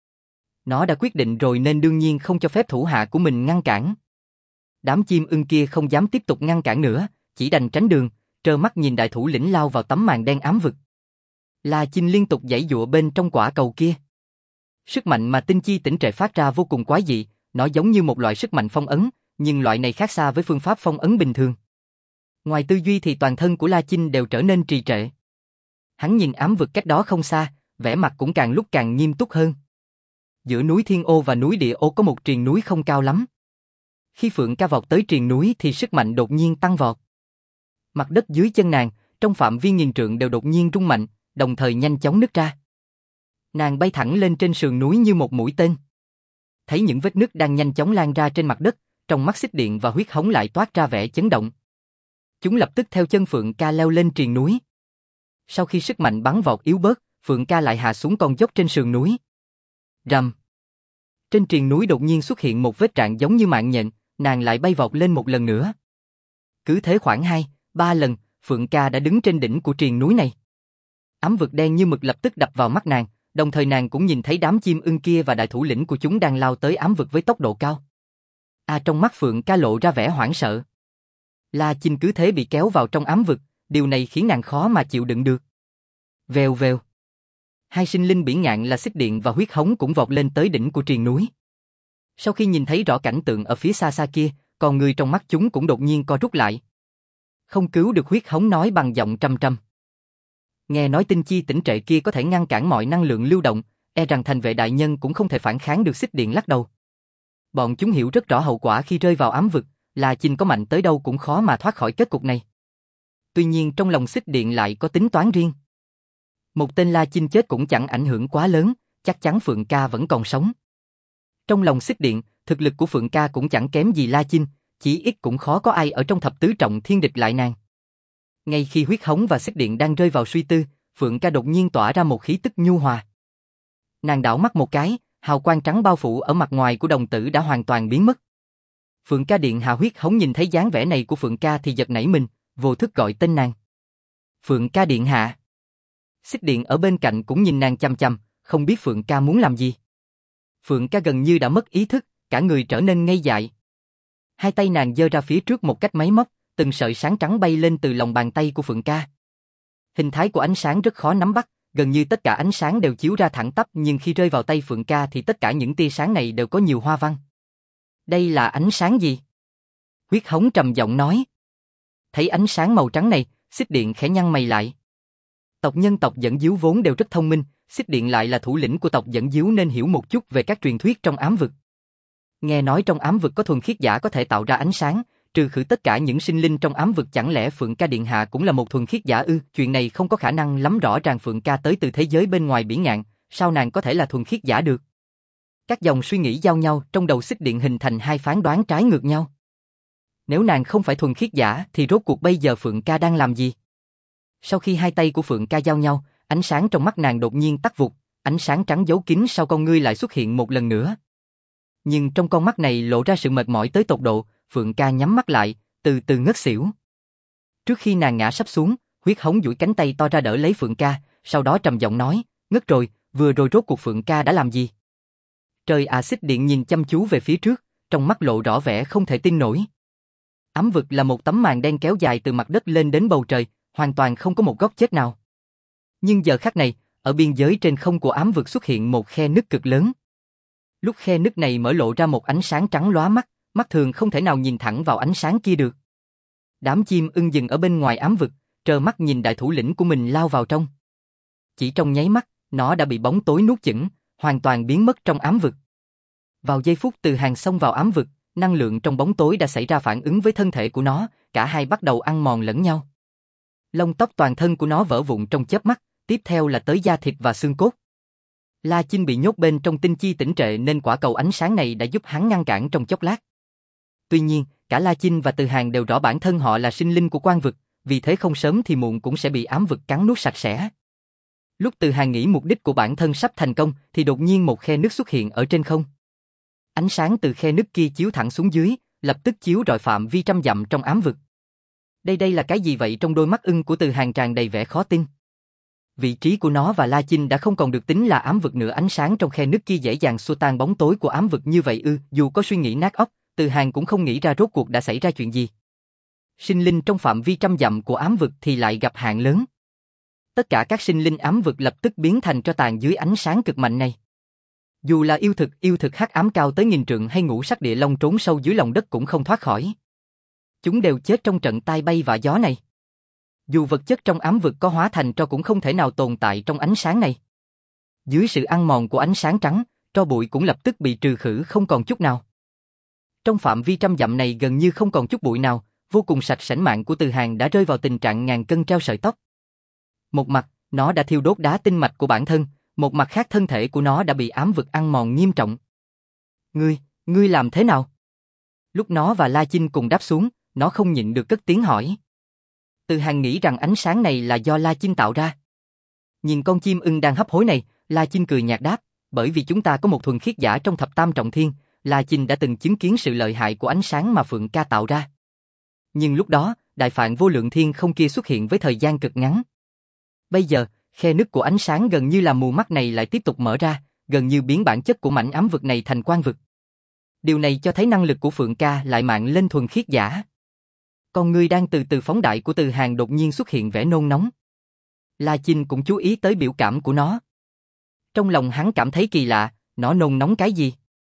Speaker 1: Nó đã quyết định rồi nên đương nhiên không cho phép thủ hạ của mình ngăn cản. Đám chim ưng kia không dám tiếp tục ngăn cản nữa, chỉ đành tránh đường, trơ mắt nhìn đại thủ lĩnh lao vào tấm màn đen ám vực. La Chinh liên tục giãy giụa bên trong quả cầu kia. Sức mạnh mà tinh chi tỉnh trệ phát ra vô cùng quái dị, nó giống như một loại sức mạnh phong ấn, nhưng loại này khác xa với phương pháp phong ấn bình thường. Ngoài tư duy thì toàn thân của La Chinh đều trở nên trì trệ. Hắn nhìn ám vực cách đó không xa, vẻ mặt cũng càng lúc càng nghiêm túc hơn. Giữa núi Thiên Ô và núi Địa Ô có một triền núi không cao lắm. Khi Phượng Ca vọt tới triền núi thì sức mạnh đột nhiên tăng vọt. Mặt đất dưới chân nàng, trong phạm vi nghìn trượng đều đột nhiên rung mạnh, đồng thời nhanh chóng nứt ra. Nàng bay thẳng lên trên sườn núi như một mũi tên. Thấy những vết nứt đang nhanh chóng lan ra trên mặt đất, trong mắt Xích Điện và Huyết Hống lại toát ra vẻ chấn động. Chúng lập tức theo chân Phượng Ca leo lên triền núi. Sau khi sức mạnh bắn vọt yếu bớt, Phượng Ca lại hạ xuống con dốc trên sườn núi. Rầm. Trên triền núi đột nhiên xuất hiện một vết rạn giống như mạng nhện, nàng lại bay vọt lên một lần nữa. Cứ thế khoảng 2-3 lần, Phượng Ca đã đứng trên đỉnh của triền núi này. Ám vực đen như mực lập tức đập vào mắt nàng, đồng thời nàng cũng nhìn thấy đám chim ưng kia và đại thủ lĩnh của chúng đang lao tới ám vực với tốc độ cao. Trong mắt Phượng Ca lộ ra vẻ hoảng sợ. La Chinh cứ thế bị kéo vào trong ám vực, điều này khiến nàng khó mà chịu đựng được. Vèo vèo. Hai sinh linh bỉ ngạn là Xích Điện và Huyết Hống cũng vọt lên tới đỉnh của triền núi. Sau khi nhìn thấy rõ cảnh tượng ở phía xa xa kia, còn người trong mắt chúng cũng đột nhiên co rút lại. Không cứu được, huyết hống nói bằng giọng trầm trầm. Nghe nói tinh chi tỉnh trệ kia có thể ngăn cản mọi năng lượng lưu động, e rằng thành vệ đại nhân cũng không thể phản kháng được. Xích Điện lắc đầu. Bọn chúng hiểu rất rõ hậu quả khi rơi vào ám vực, La Chinh có mạnh tới đâu cũng khó mà thoát khỏi kết cục này. Tuy nhiên trong lòng Xích Điện lại có tính toán riêng. Một tên La Chinh chết cũng chẳng ảnh hưởng quá lớn, chắc chắn Phượng Ca vẫn còn sống. Trong lòng Xích Điện, thực lực của Phượng Ca cũng chẳng kém gì La Chinh, chỉ ít cũng khó có ai ở trong thập tứ trọng thiên địch lại nàng. Ngay khi huyết hống và Xích Điện đang rơi vào suy tư, Phượng Ca đột nhiên tỏa ra một khí tức nhu hòa. Nàng đảo mắt một cái, hào quang trắng bao phủ ở mặt ngoài của đồng tử đã hoàn toàn biến mất. Phượng Ca điện hạ. Huyết hống nhìn thấy dáng vẻ này của Phượng Ca thì giật nảy mình, vô thức gọi tên nàng. Phượng Ca điện hạ. Xích Điện ở bên cạnh cũng nhìn nàng chằm chằm, không biết Phượng Ca muốn làm gì. Phượng Ca gần như đã mất ý thức, cả người trở nên ngây dại. Hai tay nàng giơ ra phía trước một cách máy móc, từng sợi sáng trắng bay lên từ lòng bàn tay của Phượng Ca. Hình thái của ánh sáng rất khó nắm bắt, gần như tất cả ánh sáng đều chiếu ra thẳng tắp, nhưng khi rơi vào tay Phượng Ca thì tất cả những tia sáng này đều có nhiều hoa văn. Đây là ánh sáng gì? Huyết hống trầm giọng nói. Thấy ánh sáng màu trắng này, Xích Điện khẽ nhăn mày lại. Tộc nhân tộc Dẫn Diếu vốn đều rất thông minh, Xích Điện lại là thủ lĩnh của tộc Dẫn Diếu nên hiểu một chút về các truyền thuyết trong ám vực. Nghe nói trong ám vực có thuần khiết giả có thể tạo ra ánh sáng, trừ khử tất cả những sinh linh trong ám vực, chẳng lẽ Phượng Ca điện hạ cũng là một thuần khiết giả ư? Chuyện này không có khả năng lắm, rõ ràng Phượng Ca tới từ thế giới bên ngoài biển ngạn, sao nàng có thể là thuần khiết giả được? Các dòng suy nghĩ giao nhau trong đầu Xích Điện hình thành hai phán đoán trái ngược nhau. Nếu nàng không phải thuần khiết giả thì rốt cuộc bây giờ Phượng Ca đang làm gì? Sau khi hai tay của Phượng Ca giao nhau, ánh sáng trong mắt nàng đột nhiên tắt vụt, ánh sáng trắng giấu kín sau con ngươi lại xuất hiện một lần nữa. Nhưng trong con mắt này lộ ra sự mệt mỏi tới tột độ, Phượng Ca nhắm mắt lại, từ từ ngất xỉu. Trước khi nàng ngã sắp xuống, huyết hống duỗi cánh tay to ra đỡ lấy Phượng Ca, sau đó trầm giọng nói, ngất rồi, vừa rồi rốt cuộc Phượng Ca đã làm gì? Trời ạ! Xích Điện nhìn chăm chú về phía trước, trong mắt lộ rõ vẻ không thể tin nổi. Ám vực là một tấm màn đen kéo dài từ mặt đất lên đến bầu trời, hoàn toàn không có một góc chết nào. Nhưng giờ khắc này, ở biên giới trên không của ám vực xuất hiện một khe nứt cực lớn. Lúc khe nứt này mở lộ ra một ánh sáng trắng lóa mắt, mắt thường không thể nào nhìn thẳng vào ánh sáng kia được. Đám chim ưng dừng ở bên ngoài ám vực, trơ mắt nhìn đại thủ lĩnh của mình lao vào trong. Chỉ trong nháy mắt, nó đã bị bóng tối nuốt chửng, hoàn toàn biến mất trong ám vực. Vào giây phút Từ Hàng xông vào ám vực, năng lượng trong bóng tối đã xảy ra phản ứng với thân thể của nó, cả hai bắt đầu ăn mòn lẫn nhau. Lông tóc toàn thân của nó vỡ vụn trong chớp mắt, tiếp theo là tới da thịt và xương cốt. La Chinh bị nhốt bên trong tinh chi tỉnh trệ nên quả cầu ánh sáng này đã giúp hắn ngăn cản trong chốc lát. Tuy nhiên, cả La Chinh và Từ Hàng đều rõ bản thân họ là sinh linh của quan vực, vì thế không sớm thì muộn cũng sẽ bị ám vực cắn nuốt sạch sẽ. Lúc Từ Hàng nghĩ mục đích của bản thân sắp thành công thì đột nhiên một khe nứt xuất hiện ở trên không. Ánh sáng từ khe nứt kia chiếu thẳng xuống dưới, lập tức chiếu rọi phạm vi trăm dặm trong ám vực. Đây là cái gì vậy? Trong đôi mắt ưng của Từ Hàng tràn đầy vẻ khó tin. Vị trí của nó và La Chinh đã không còn được tính là ám vực nữa, ánh sáng trong khe nứt kia dễ dàng xua tan bóng tối của ám vực như vậy ư? Dù có suy nghĩ nát óc, Từ Hàng cũng không nghĩ ra rốt cuộc đã xảy ra chuyện gì. Sinh linh trong phạm vi trăm dặm của ám vực thì lại gặp hạn lớn. Tất cả các sinh linh ám vực lập tức biến thành tro tàn dưới ánh sáng cực mạnh này. Dù là yêu thực hắc ám cao tới 1000 trượng hay ngũ sắc địa long trốn sâu dưới lòng đất cũng không thoát khỏi. Chúng đều chết trong trận tai bay vạ gió này. Dù vật chất trong ám vực có hóa thành tro cũng không thể nào tồn tại trong ánh sáng này. Dưới sự ăn mòn của ánh sáng trắng, tro bụi cũng lập tức bị trừ khử không còn chút nào. Trong phạm vi trăm dặm này gần như không còn chút bụi nào, vô cùng sạch sảnh. Mạng của Từ Hàng đã rơi vào tình trạng ngàn cân treo sợi tóc. Một mặt, nó đã thiêu đốt đá tinh mạch của bản thân, một mặt khác thân thể của nó đã bị ám vực ăn mòn nghiêm trọng. Ngươi làm thế nào? Lúc nó và La Chinh cùng đáp xuống, nó không nhịn được cất tiếng hỏi. Từ Hàng nghĩ rằng ánh sáng này là do La Chinh tạo ra. Nhìn con chim ưng đang hấp hối này, La Chinh cười nhạt đáp, bởi vì chúng ta có một thuần khiết giả trong thập tam trọng thiên, La Chinh đã từng chứng kiến sự lợi hại của ánh sáng mà Phượng Ca tạo ra. Nhưng lúc đó, đại phạn vô lượng thiên không kia xuất hiện với thời gian cực ngắn. Bây giờ, khe nứt của ánh sáng gần như là mù mắt này lại tiếp tục mở ra, gần như biến bản chất của mảnh ám vực này thành quan vực. Điều này cho thấy năng lực của Phượng Ca lại mạng lên thuần khiết giả. Con người đang từ từ phóng đại của Từ Hàng đột nhiên xuất hiện vẻ nôn nóng. La Chinh cũng chú ý tới biểu cảm của nó. Trong lòng hắn cảm thấy kỳ lạ, nó nôn nóng cái gì?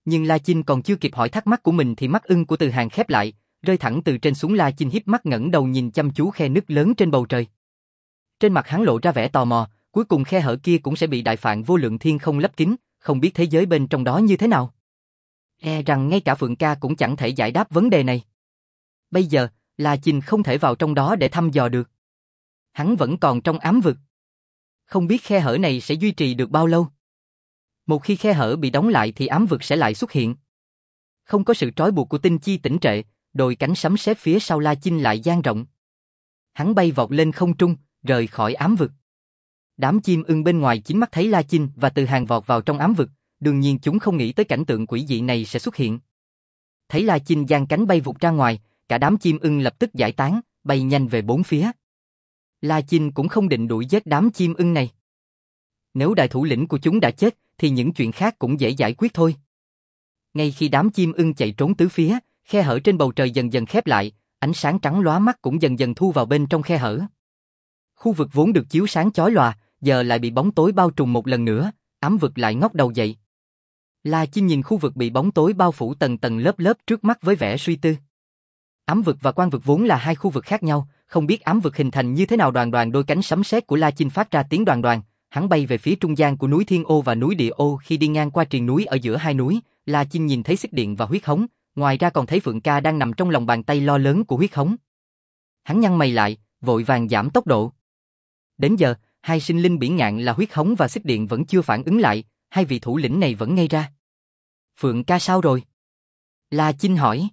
Speaker 1: Nhưng La Chinh còn chưa kịp hỏi thắc mắc của mình thì mắt ưng của Từ Hàng khép lại, rơi thẳng từ trên xuống. La Chinh híp mắt ngẩng đầu nhìn chăm chú khe nứt lớn trên bầu trời. Trên mặt hắn lộ ra vẻ tò mò, cuối cùng khe hở kia cũng sẽ bị đại phạn vô lượng thiên không lấp kín, không biết thế giới bên trong đó như thế nào. Rằng ngay cả Phượng Ca cũng chẳng thể giải đáp vấn đề này. Bây giờ, La Chinh không thể vào trong đó để thăm dò được. Hắn vẫn còn trong ám vực. Không biết khe hở này sẽ duy trì được bao lâu. Một khi khe hở bị đóng lại thì ám vực sẽ lại xuất hiện. Không có sự trói buộc của tinh chi tĩnh trệ, đôi cánh sấm sét phía sau La Chinh lại dang rộng. Hắn bay vọt lên không trung, rời khỏi ám vực. Đám chim ưng bên ngoài chính mắt thấy La Chinh và Từ Hàng vọt vào trong ám vực, đương nhiên chúng không nghĩ tới cảnh tượng quỷ dị này sẽ xuất hiện. Thấy La Chinh giang cánh bay vụt ra ngoài, cả đám chim ưng lập tức giải tán, bay nhanh về bốn phía. La Chinh cũng không định đuổi giết đám chim ưng này. Nếu đại thủ lĩnh của chúng đã chết, thì những chuyện khác cũng dễ giải quyết thôi. Ngay khi đám chim ưng chạy trốn tứ phía, khe hở trên bầu trời dần dần khép lại, ánh sáng trắng lóa mắt cũng dần dần thu vào bên trong khe hở. Khu vực vốn được chiếu sáng chói lòa, giờ lại bị bóng tối bao trùm một lần nữa, ám vực lại ngóc đầu dậy. La Chinh nhìn khu vực bị bóng tối bao phủ tầng tầng lớp lớp trước mắt với vẻ suy tư. Ám vực và quang vực vốn là hai khu vực khác nhau, không biết ám vực hình thành như thế nào. Đoàn đoàn đôi cánh sấm sét của La Chinh phát ra tiếng đoàn đoàn, hắn bay về phía trung gian của núi Thiên Ô và núi Địa Ô. Khi đi ngang qua triền núi ở giữa hai núi, La Chinh nhìn thấy Xích Điện và Huyết Hống, ngoài ra còn thấy Phượng Ca đang nằm trong lòng bàn tay lo lớn của Huyết Hống. Hắn nhăn mày lại, vội vàng giảm tốc độ. Đến giờ, hai sinh linh biển ngạn là Huyết Hống và Xích Điện vẫn chưa phản ứng lại, hai vị thủ lĩnh này vẫn ngây ra. Phượng Ca sao rồi? La Chinh hỏi.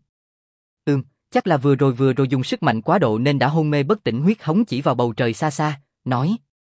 Speaker 1: Chắc là vừa rồi dùng sức mạnh quá độ nên đã hôn mê bất tỉnh. Huyết Hống chỉ vào bầu trời xa xa, nói.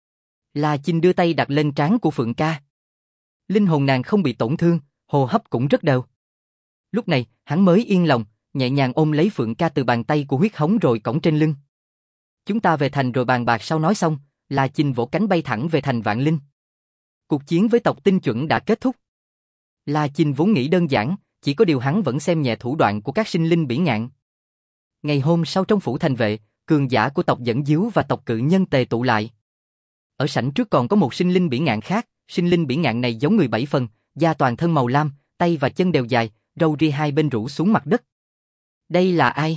Speaker 1: La Chinh đưa tay đặt lên trán của Phượng Ca. Linh hồn nàng không bị tổn thương, hô hấp cũng rất đều. Lúc này, hắn mới yên lòng, nhẹ nhàng ôm lấy Phượng Ca từ bàn tay của Huyết Hống rồi cõng trên lưng. Chúng ta về thành rồi bàn bạc sau. Nói xong, La Chinh vỗ cánh bay thẳng về thành Vạn Linh. Cuộc chiến với tộc Tinh Chuẩn đã kết thúc. La Chinh vốn nghĩ đơn giản, chỉ có điều hắn vẫn xem nhẹ thủ đoạn của các sinh linh biển ngạn. Ngày hôm sau trong phủ thành vệ, cường giả của tộc Dẫn Diếu và tộc Cự Nhân tề tụ lại. Ở sảnh trước còn có một sinh linh biển ngạn khác, sinh linh biển ngạn này giống người 7 phần, da toàn thân màu lam, tay và chân đều dài, râu ria hai bên rủ xuống mặt đất. Đây là ai?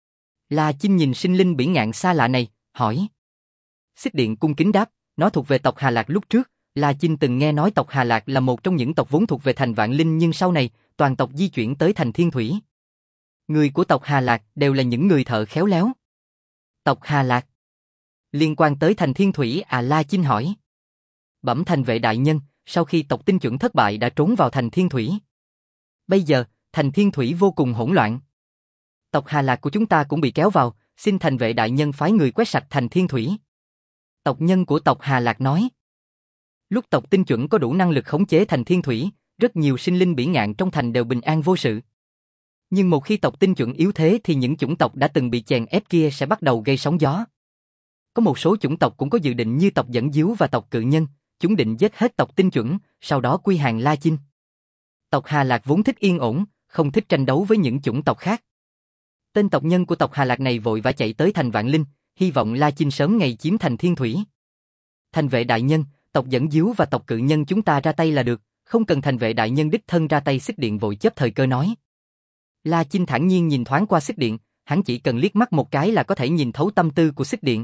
Speaker 1: La Chinh nhìn sinh linh biển ngạn xa lạ này, hỏi. Xích Điện cung kính đáp, nó thuộc về tộc Hà Lạc. Lúc trước, La Chinh từng nghe nói tộc Hà Lạc là một trong những tộc vốn thuộc về thành Vạn Linh, nhưng sau này, toàn tộc di chuyển tới thành Thiên Thủy. Người của tộc Hà Lạc đều là những người thợ khéo léo. Tộc Hà Lạc liên quan tới thành Thiên Thủy à? La Chinh hỏi. Bẩm thành vệ đại nhân, sau khi tộc Tinh Chuẩn thất bại đã trốn vào thành Thiên Thủy. Bây giờ, thành Thiên Thủy vô cùng hỗn loạn. Tộc Hà Lạc của chúng ta cũng bị kéo vào, xin thành vệ đại nhân phái người quét sạch thành Thiên Thủy. Tộc nhân của tộc Hà Lạc nói. Lúc tộc Tinh Chuẩn có đủ năng lực khống chế thành Thiên Thủy, rất nhiều sinh linh biển ngạn trong thành đều bình an vô sự. Nhưng một khi tộc Tinh Chuẩn yếu thế thì những chủng tộc đã từng bị chèn ép kia sẽ bắt đầu gây sóng gió. Có một số chủng tộc cũng có dự định như tộc Dẫn Diếu và tộc Cự Nhân, chúng định giết hết tộc Tinh Chuẩn, sau đó quy hàng La Chinh. Tộc Hà Lạc vốn thích yên ổn, không thích tranh đấu với những chủng tộc khác. Tên tộc nhân của tộc Hà Lạc này vội vã chạy tới thành Vạn Linh, hy vọng La Chinh sớm ngày chiếm thành Thiên Thủy. Thành vệ đại nhân, tộc Dẫn Diếu và tộc Cự Nhân chúng ta ra tay là được, không cần thành vệ đại nhân đích thân ra tay. Xích Điện vội chấp thời cơ nói. La Chinh thản nhiên nhìn thoáng qua Xích Điện, hắn chỉ cần liếc mắt một cái là có thể nhìn thấu tâm tư của Xích Điện.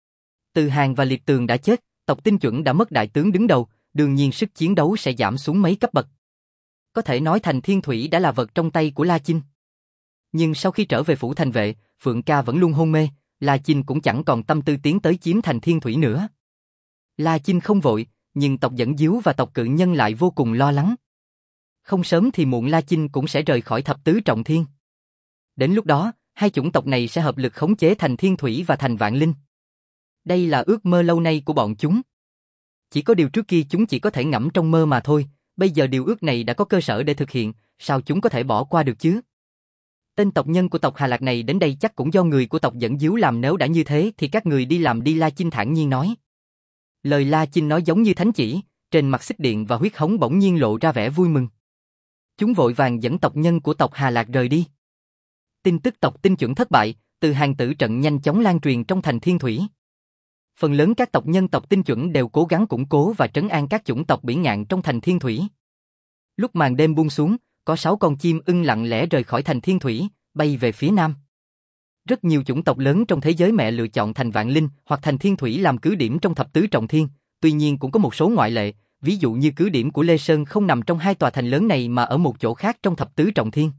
Speaker 1: Từ Hàng và Liệt Tường đã chết, tộc Tinh Chuẩn đã mất đại tướng đứng đầu, đương nhiên sức chiến đấu sẽ giảm xuống mấy cấp bậc. Có thể nói thành Thiên Thủy đã là vật trong tay của La Chinh. Nhưng sau khi trở về phủ thành vệ, Phượng Ca vẫn luôn hôn mê, La Chinh cũng chẳng còn tâm tư tiến tới chiếm thành Thiên Thủy nữa. La Chinh không vội, nhưng tộc Dẫn Diếu và tộc Cự Nhân lại vô cùng lo lắng. Không sớm thì muộn La Chinh cũng sẽ rời khỏi thập tứ trọng thiên. Đến lúc đó, hai chủng tộc này sẽ hợp lực khống chế thành Thiên Thủy và thành Vạn Linh. Đây là ước mơ lâu nay của bọn chúng. Chỉ có điều trước kia chúng chỉ có thể ngẫm trong mơ mà thôi, bây giờ điều ước này đã có cơ sở để thực hiện, sao chúng có thể bỏ qua được chứ? Tên tộc nhân của tộc Hà Lạc này đến đây chắc cũng do người của tộc Dẫn Diếu làm, nếu đã như thế thì các người đi làm đi. La Chinh thản nhiên nói. Lời La Chinh nói giống như thánh chỉ, trên mặt Xích Điện và Huyết Hống bỗng nhiên lộ ra vẻ vui mừng. Chúng vội vàng dẫn tộc nhân của tộc Hà Lạc rời đi. Tin tức tộc Tinh Chuẩn thất bại, từ hàng tử trận nhanh chóng lan truyền trong thành Thiên Thủy. Phần lớn các tộc nhân tộc Tinh Chuẩn đều cố gắng củng cố và trấn an các chủng tộc biển ngạn trong thành Thiên Thủy. Lúc màn đêm buông xuống, có 6 con chim ưng lặng lẽ rời khỏi thành Thiên Thủy, bay về phía nam. Rất nhiều chủng tộc lớn trong thế giới mẹ lựa chọn thành Vạn Linh hoặc thành Thiên Thủy làm cứ điểm trong thập tứ trọng thiên, tuy nhiên cũng có một số ngoại lệ, ví dụ như cứ điểm của Lê Sơn không nằm trong hai tòa thành lớn này mà ở một chỗ khác trong thập tứ trọng thiên.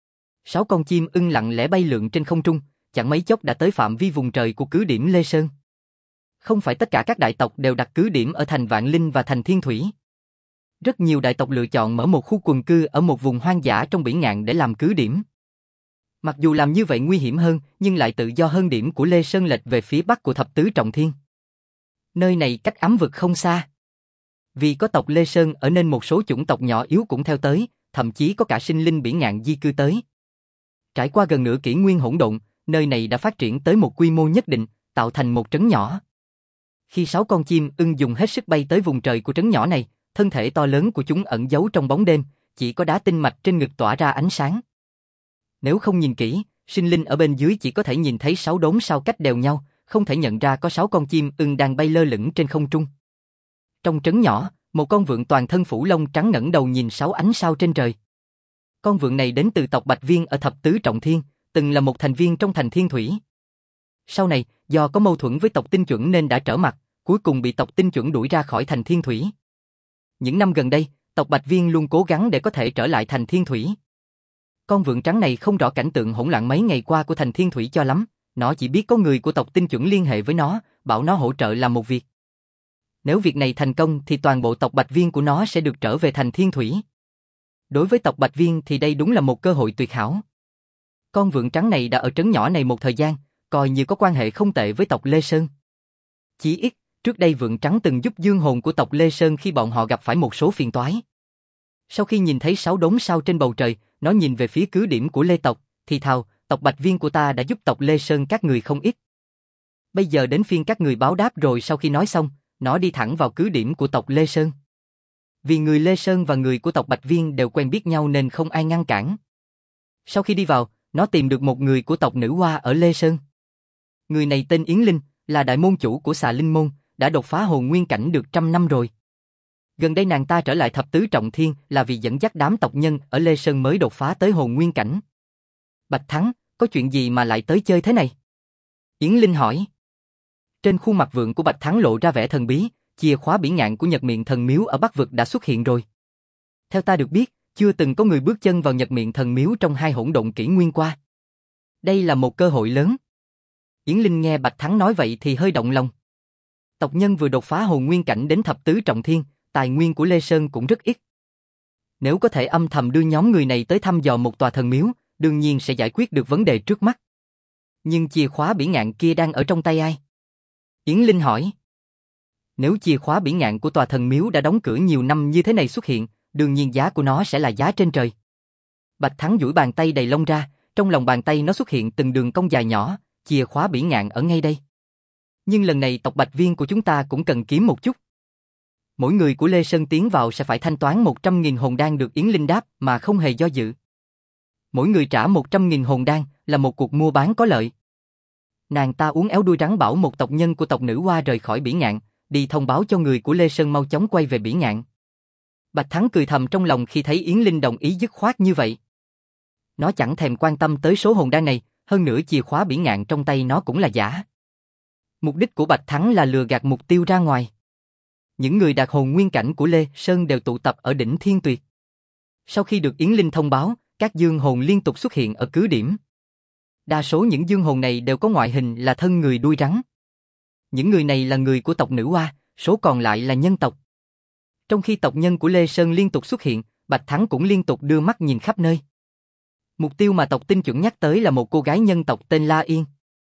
Speaker 1: 6 con chim ưng lặng lẽ bay lượn trên không trung, chẳng mấy chốc đã tới phạm vi vùng trời của cứ điểm Lê Sơn. Không phải tất cả các đại tộc đều đặt cứ điểm ở thành Vạn Linh và thành Thiên Thủy. Rất nhiều đại tộc lựa chọn mở một khu quần cư ở một vùng hoang dã trong biển ngạn để làm cứ điểm. Mặc dù làm như vậy nguy hiểm hơn, nhưng lại tự do hơn điểm của Lê Sơn lệch về phía bắc của thập tứ trọng thiên. Nơi này cách ám vực không xa. Vì có tộc Lê Sơn ở nên một số chủng tộc nhỏ yếu cũng theo tới, thậm chí có cả sinh linh biển ngạn di cư tới. Trải qua gần nửa kỷ nguyên hỗn độn, nơi này đã phát triển tới một quy mô nhất định, tạo thành một trấn nhỏ. Khi 6 con chim ưng dùng hết sức bay tới vùng trời của trấn nhỏ này, thân thể to lớn của chúng ẩn giấu trong bóng đêm, chỉ có đá tinh mạch trên ngực tỏa ra ánh sáng. Nếu không nhìn kỹ, sinh linh ở bên dưới chỉ có thể nhìn thấy 6 đốm sao cách đều nhau, không thể nhận ra có 6 con chim ưng đang bay lơ lửng trên không trung. Trong trấn nhỏ, một con vượn toàn thân phủ lông trắng ngẩng đầu nhìn 6 ánh sao trên trời. Con vượn này đến từ tộc Bạch Viên ở thập tứ trọng thiên, từng là một thành viên trong thành Thiên Thủy. Sau này, do có mâu thuẫn với tộc Tinh Chuẩn nên đã trở mặt, cuối cùng bị tộc Tinh Chuẩn đuổi ra khỏi thành Thiên Thủy. Những năm gần đây, tộc Bạch Viên luôn cố gắng để có thể trở lại thành Thiên Thủy. Con vượn trắng này không rõ cảnh tượng hỗn loạn mấy ngày qua của thành Thiên Thủy cho lắm, nó chỉ biết có người của tộc Tinh Chuẩn liên hệ với nó, bảo nó hỗ trợ làm một việc. Nếu việc này thành công thì toàn bộ tộc Bạch Viên của nó sẽ được trở về thành Thiên Thủy. Đối với tộc Bạch Viên thì đây đúng là một cơ hội tuyệt hảo. Con vượn trắng này đã ở trấn nhỏ này một thời gian, coi như có quan hệ không tệ với tộc Lê Sơn. Chỉ ít, trước đây vượn trắng từng giúp dương hồn của tộc Lê Sơn khi bọn họ gặp phải một số phiền toái. Sau khi nhìn thấy 6 đốm sao trên bầu trời, nó nhìn về phía cứ điểm của Lê tộc, thì thào, tộc Bạch Viên của ta đã giúp tộc Lê Sơn các người không ít. Bây giờ đến phiên các người báo đáp rồi. Sau khi nói xong, nó đi thẳng vào cứ điểm của tộc Lê Sơn. Vì người Lê Sơn và người của tộc Bạch Viên đều quen biết nhau nên không ai ngăn cản. Sau khi đi vào, nó tìm được một người của tộc Nữ Hoa ở Lê Sơn. Người này tên Yến Linh, là đại môn chủ của Xà Linh Môn, đã đột phá hồn nguyên cảnh được 100 năm rồi. Gần đây nàng ta trở lại thập tứ trọng thiên là vì dẫn dắt đám tộc nhân ở Lê Sơn mới đột phá tới hồn nguyên cảnh. Bạch Thắng, có chuyện gì mà lại tới chơi thế này? Yến Linh hỏi. Trên khuôn mặt vượng của Bạch Thắng lộ ra vẻ thần bí, chìa khóa biển ngạn của Nhật Miện Thần Miếu ở Bắc Vực đã xuất hiện rồi. Theo ta được biết, chưa từng có người bước chân vào Nhật Miện Thần Miếu trong 2 hỗn độn kỷ nguyên qua. Đây là một cơ hội lớn. Yến Linh nghe Bạch Thắng nói vậy thì hơi động lòng. Tộc nhân vừa đột phá hồn nguyên cảnh đến thập tứ trọng thiên, tài nguyên của Lê Sơn cũng rất ít. Nếu có thể âm thầm đưa nhóm người này tới thăm dò một tòa thần miếu, đương nhiên sẽ giải quyết được vấn đề trước mắt. Nhưng chìa khóa biển ngạn kia đang ở trong tay ai? Yến Linh hỏi. Nếu chìa khóa biển ngạn của tòa thần miếu đã đóng cửa nhiều năm như thế này xuất hiện, đương nhiên giá của nó sẽ là giá trên trời. Bạch Thắng duỗi bàn tay đầy lông ra, trong lòng bàn tay nó xuất hiện từng đường cong dài nhỏ, chìa khóa biển ngạn ở ngay đây. Nhưng lần này tộc Bạch Viên của chúng ta cũng cần kiếm một chút. Mỗi người của Lê Sơn tiến vào sẽ phải thanh toán 100.000 hồn đan, được Yến Linh đáp mà không hề do dự. Mỗi người trả 100.000 hồn đan là một cuộc mua bán có lợi. Nàng ta uốn éo đuôi rắn bảo một tộc nhân của tộc Nữ Hoa rời khỏi biển ngạn, đi thông báo cho người của Lê Sơn mau chóng quay về biển ngạn. Bạch Thắng cười thầm trong lòng khi thấy Yến Linh đồng ý dứt khoát như vậy. Nó chẳng thèm quan tâm tới số hồn đan này, hơn nữa chìa khóa biển ngạn trong tay nó cũng là giả. Mục đích của Bạch Thắng là lừa gạt mục tiêu ra ngoài. Những người đạt hồn nguyên cảnh của Lê Sơn đều tụ tập ở đỉnh Thiên Tuyệt. Sau khi được Yến Linh thông báo, các dương hồn liên tục xuất hiện ở cứ điểm. Đa số những dương hồn này đều có ngoại hình là thân người đuôi rắn. Những người này là người của tộc Nữ Hoa, số còn lại là nhân tộc. Trong khi tộc nhân của Lê Sơn liên tục xuất hiện, Bạch Thắng cũng liên tục đưa mắt nhìn khắp nơi. Mục tiêu mà tộc Tinh Chuẩn nhắc tới là một cô gái nhân tộc tên La Yên.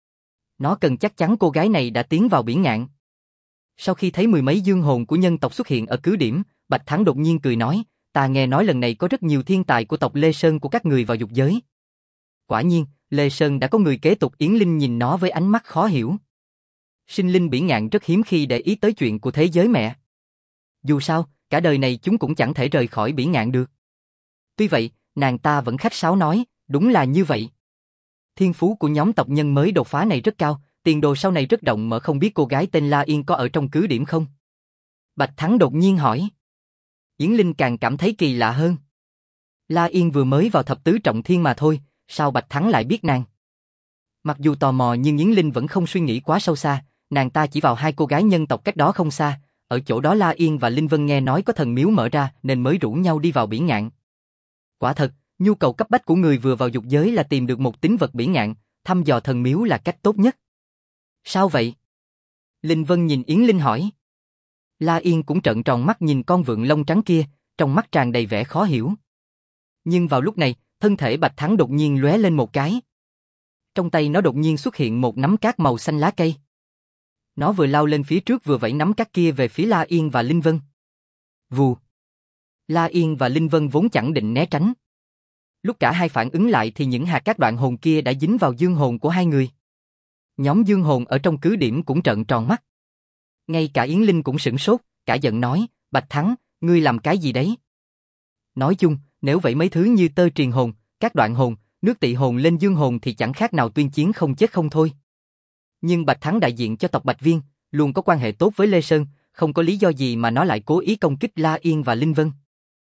Speaker 1: Nó cần chắc chắn cô gái này đã tiến vào biển ngạn. Sau khi thấy 10 mấy dương hồn của nhân tộc xuất hiện ở cứ điểm, Bạch Thắng đột nhiên cười nói, ta nghe nói lần này có rất nhiều thiên tài của tộc Lê Sơn của các người vào dục giới. Quả nhiên, Lê Sơn đã có người kế tục. Yến Linh nhìn nó với ánh mắt khó hiểu. Sinh linh biển ngạn rất hiếm khi để ý tới chuyện của thế giới mẹ. Dù sao, cả đời này chúng cũng chẳng thể rời khỏi biển ngạn được. Tuy vậy, nàng ta vẫn khách sáo nói, đúng là như vậy. Thiên phú của nhóm tộc nhân mới đột phá này rất cao, tiền đồ sau này rất rộng mở, không biết cô gái tên La Yên có ở trong cứ điểm không? Bạch Thắng đột nhiên hỏi. Yến Linh càng cảm thấy kỳ lạ hơn. La Yên vừa mới vào thập tứ trọng thiên mà thôi, sao Bạch Thắng lại biết nàng? Mặc dù tò mò nhưng Yến Linh vẫn không suy nghĩ quá sâu xa, nàng ta chỉ vào hai cô gái nhân tộc cách đó không xa, ở chỗ đó La Yên và Linh Vân nghe nói có thần miếu mở ra nên mới rủ nhau đi vào bỉ ngạn. Quả thật, nhu cầu cấp bách của người vừa vào dục giới là tìm được một tín vật bỉ ngạn, thăm dò thần miếu là cách tốt nhất. Sao vậy? Linh Vân nhìn Yến Linh hỏi. La Yên cũng trợn tròn mắt nhìn con vượn lông trắng kia, trong mắt tràn đầy vẻ khó hiểu. Nhưng vào lúc này, thân thể Bạch Thắng đột nhiên lóe lên một cái. Trong tay nó đột nhiên xuất hiện một nắm cát màu xanh lá cây. Nó vừa lao lên phía trước vừa vẫy nắm cát kia về phía La Yên và Linh Vân. Vù. La Yên và Linh Vân vốn chẳng định né tránh. Lúc cả hai phản ứng lại thì những hạt cát đoạn hồn kia đã dính vào dương hồn của hai người. Nhóm dương hồn ở trong cứ điểm cũng trợn tròn mắt. Ngay cả Yến Linh cũng sửng sốt, cả giận nói, Bạch Thắng, ngươi làm cái gì đấy? Nói chung, nếu vậy mấy thứ như tơ triền hồn, các đoạn hồn, nước tị hồn lên dương hồn thì chẳng khác nào tuyên chiến không chết không thôi. Nhưng Bạch Thắng đại diện cho tộc Bạch Viên, luôn có quan hệ tốt với Lê Sơn, không có lý do gì mà nó lại cố ý công kích La Yên và Linh Vân.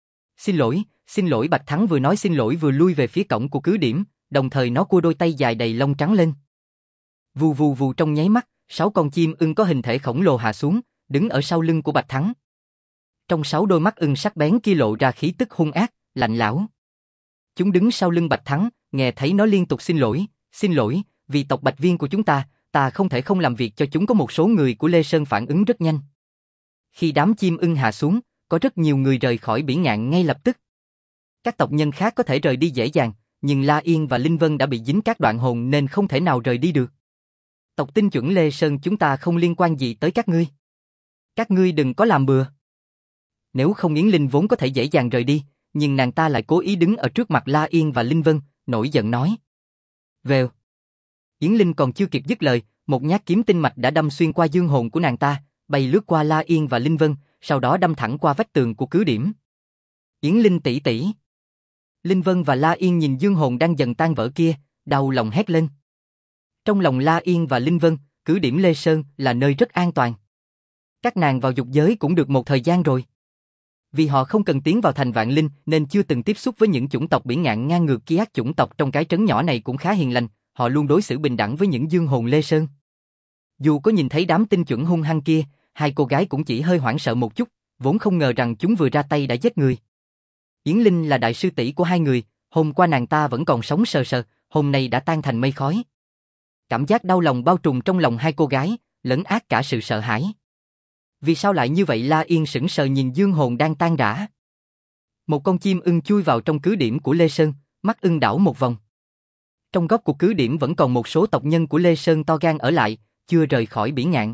Speaker 1: Xin lỗi Bạch Thắng vừa nói xin lỗi vừa lui về phía cổng của cứ điểm, đồng thời nó cua đôi tay dài đầy lông trắng lên. Vù vù vù trong nháy mắt, 6 con chim ưng có hình thể khổng lồ hạ xuống, đứng ở sau lưng của Bạch Thắng. Trong 6 đôi mắt ưng sắc bén kia lộ ra khí tức hung ác, lạnh lẽo. Chúng đứng sau lưng Bạch Thắng, nghe thấy nó liên tục xin lỗi, vì tộc Bạch Viên của chúng ta không thể không làm việc cho chúng. Có một số người của Lê Sơn phản ứng rất nhanh. Khi đám chim ưng hạ xuống, có rất nhiều người rời khỏi bỉ ngạn ngay lập tức. Các tộc nhân khác có thể rời đi dễ dàng, nhưng La Yên và Linh Vân đã bị dính các đoạn hồn nên không thể nào rời đi được. Tộc tinh chuẩn Lê Sơn chúng ta không liên quan gì tới các ngươi. Các ngươi đừng có làm bừa. Nếu không Yến Linh vốn có thể dễ dàng rời đi, nhưng nàng ta lại cố ý đứng ở trước mặt La Yên và Linh Vân, nổi giận nói. Vèo. Yến Linh còn chưa kịp dứt lời, một nhát kiếm tinh mạch đã đâm xuyên qua dương hồn của nàng ta, bay lướt qua La Yên và Linh Vân, sau đó đâm thẳng qua vách tường của cứ điểm. Yến Linh tỷ tỷ. Linh Vân và La Yên nhìn dương hồn đang dần tan vỡ kia, đau lòng hét lên. Trong lòng La Yên và Linh Vân, cứ điểm Lê Sơn là nơi rất an toàn. Các nàng vào dục giới cũng được một thời gian rồi. Vì họ không cần tiến vào thành Vạn Linh nên chưa từng tiếp xúc với những chủng tộc bỉ ngạn ngang ngược kia. Chủng tộc trong cái trấn nhỏ này cũng khá hiền lành, họ luôn đối xử bình đẳng với những dương hồn Lê Sơn. Dù có nhìn thấy đám tinh chuẩn hung hăng kia, hai cô gái cũng chỉ hơi hoảng sợ một chút, vốn không ngờ rằng chúng vừa ra tay đã giết người. Yến Linh là đại sư tỷ của hai người, hôm qua nàng ta vẫn còn sống sờ sờ, hôm nay đã tan thành mây khói. Cảm giác đau lòng bao trùm trong lòng hai cô gái, lấn át cả sự sợ hãi. Vì sao lại như vậy? La Yên sững sờ nhìn dương hồn đang tan rã. Một con chim ưng chui vào trong cứ điểm của Lê Sơn, mắt ưng đảo một vòng. Trong góc của cứ điểm vẫn còn một số tộc nhân của Lê Sơn to gan ở lại, chưa rời khỏi bỉ ngạn.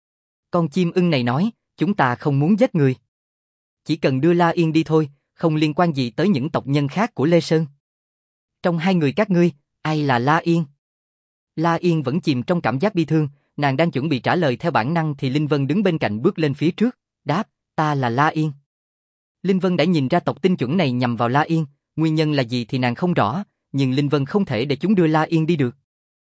Speaker 1: Con chim ưng này nói, chúng ta không muốn giết người. Chỉ cần đưa La Yên đi thôi, không liên quan gì tới những tộc nhân khác của Lê Sơn. Trong hai người các ngươi, ai là La Yên? La Yên vẫn chìm trong cảm giác bi thương, nàng đang chuẩn bị trả lời theo bản năng thì Linh Vân đứng bên cạnh bước lên phía trước, đáp, ta là La Yên. Linh Vân đã nhìn ra tộc tinh chuẩn này nhằm vào La Yên, nguyên nhân là gì thì nàng không rõ, nhưng Linh Vân không thể để chúng đưa La Yên đi được.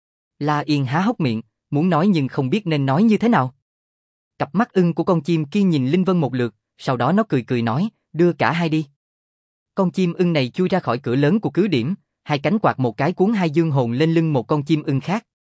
Speaker 1: La Yên há hốc miệng, muốn nói nhưng không biết nên nói như thế nào. Cặp mắt ưng của con chim kia nhìn Linh Vân một lượt, sau đó nó cười cười nói, đưa cả hai đi. Con chim ưng này chui ra khỏi cửa lớn của cứ điểm, hai cánh quạt một cái cuốn hai dương hồn lên lưng một con chim ưng khác.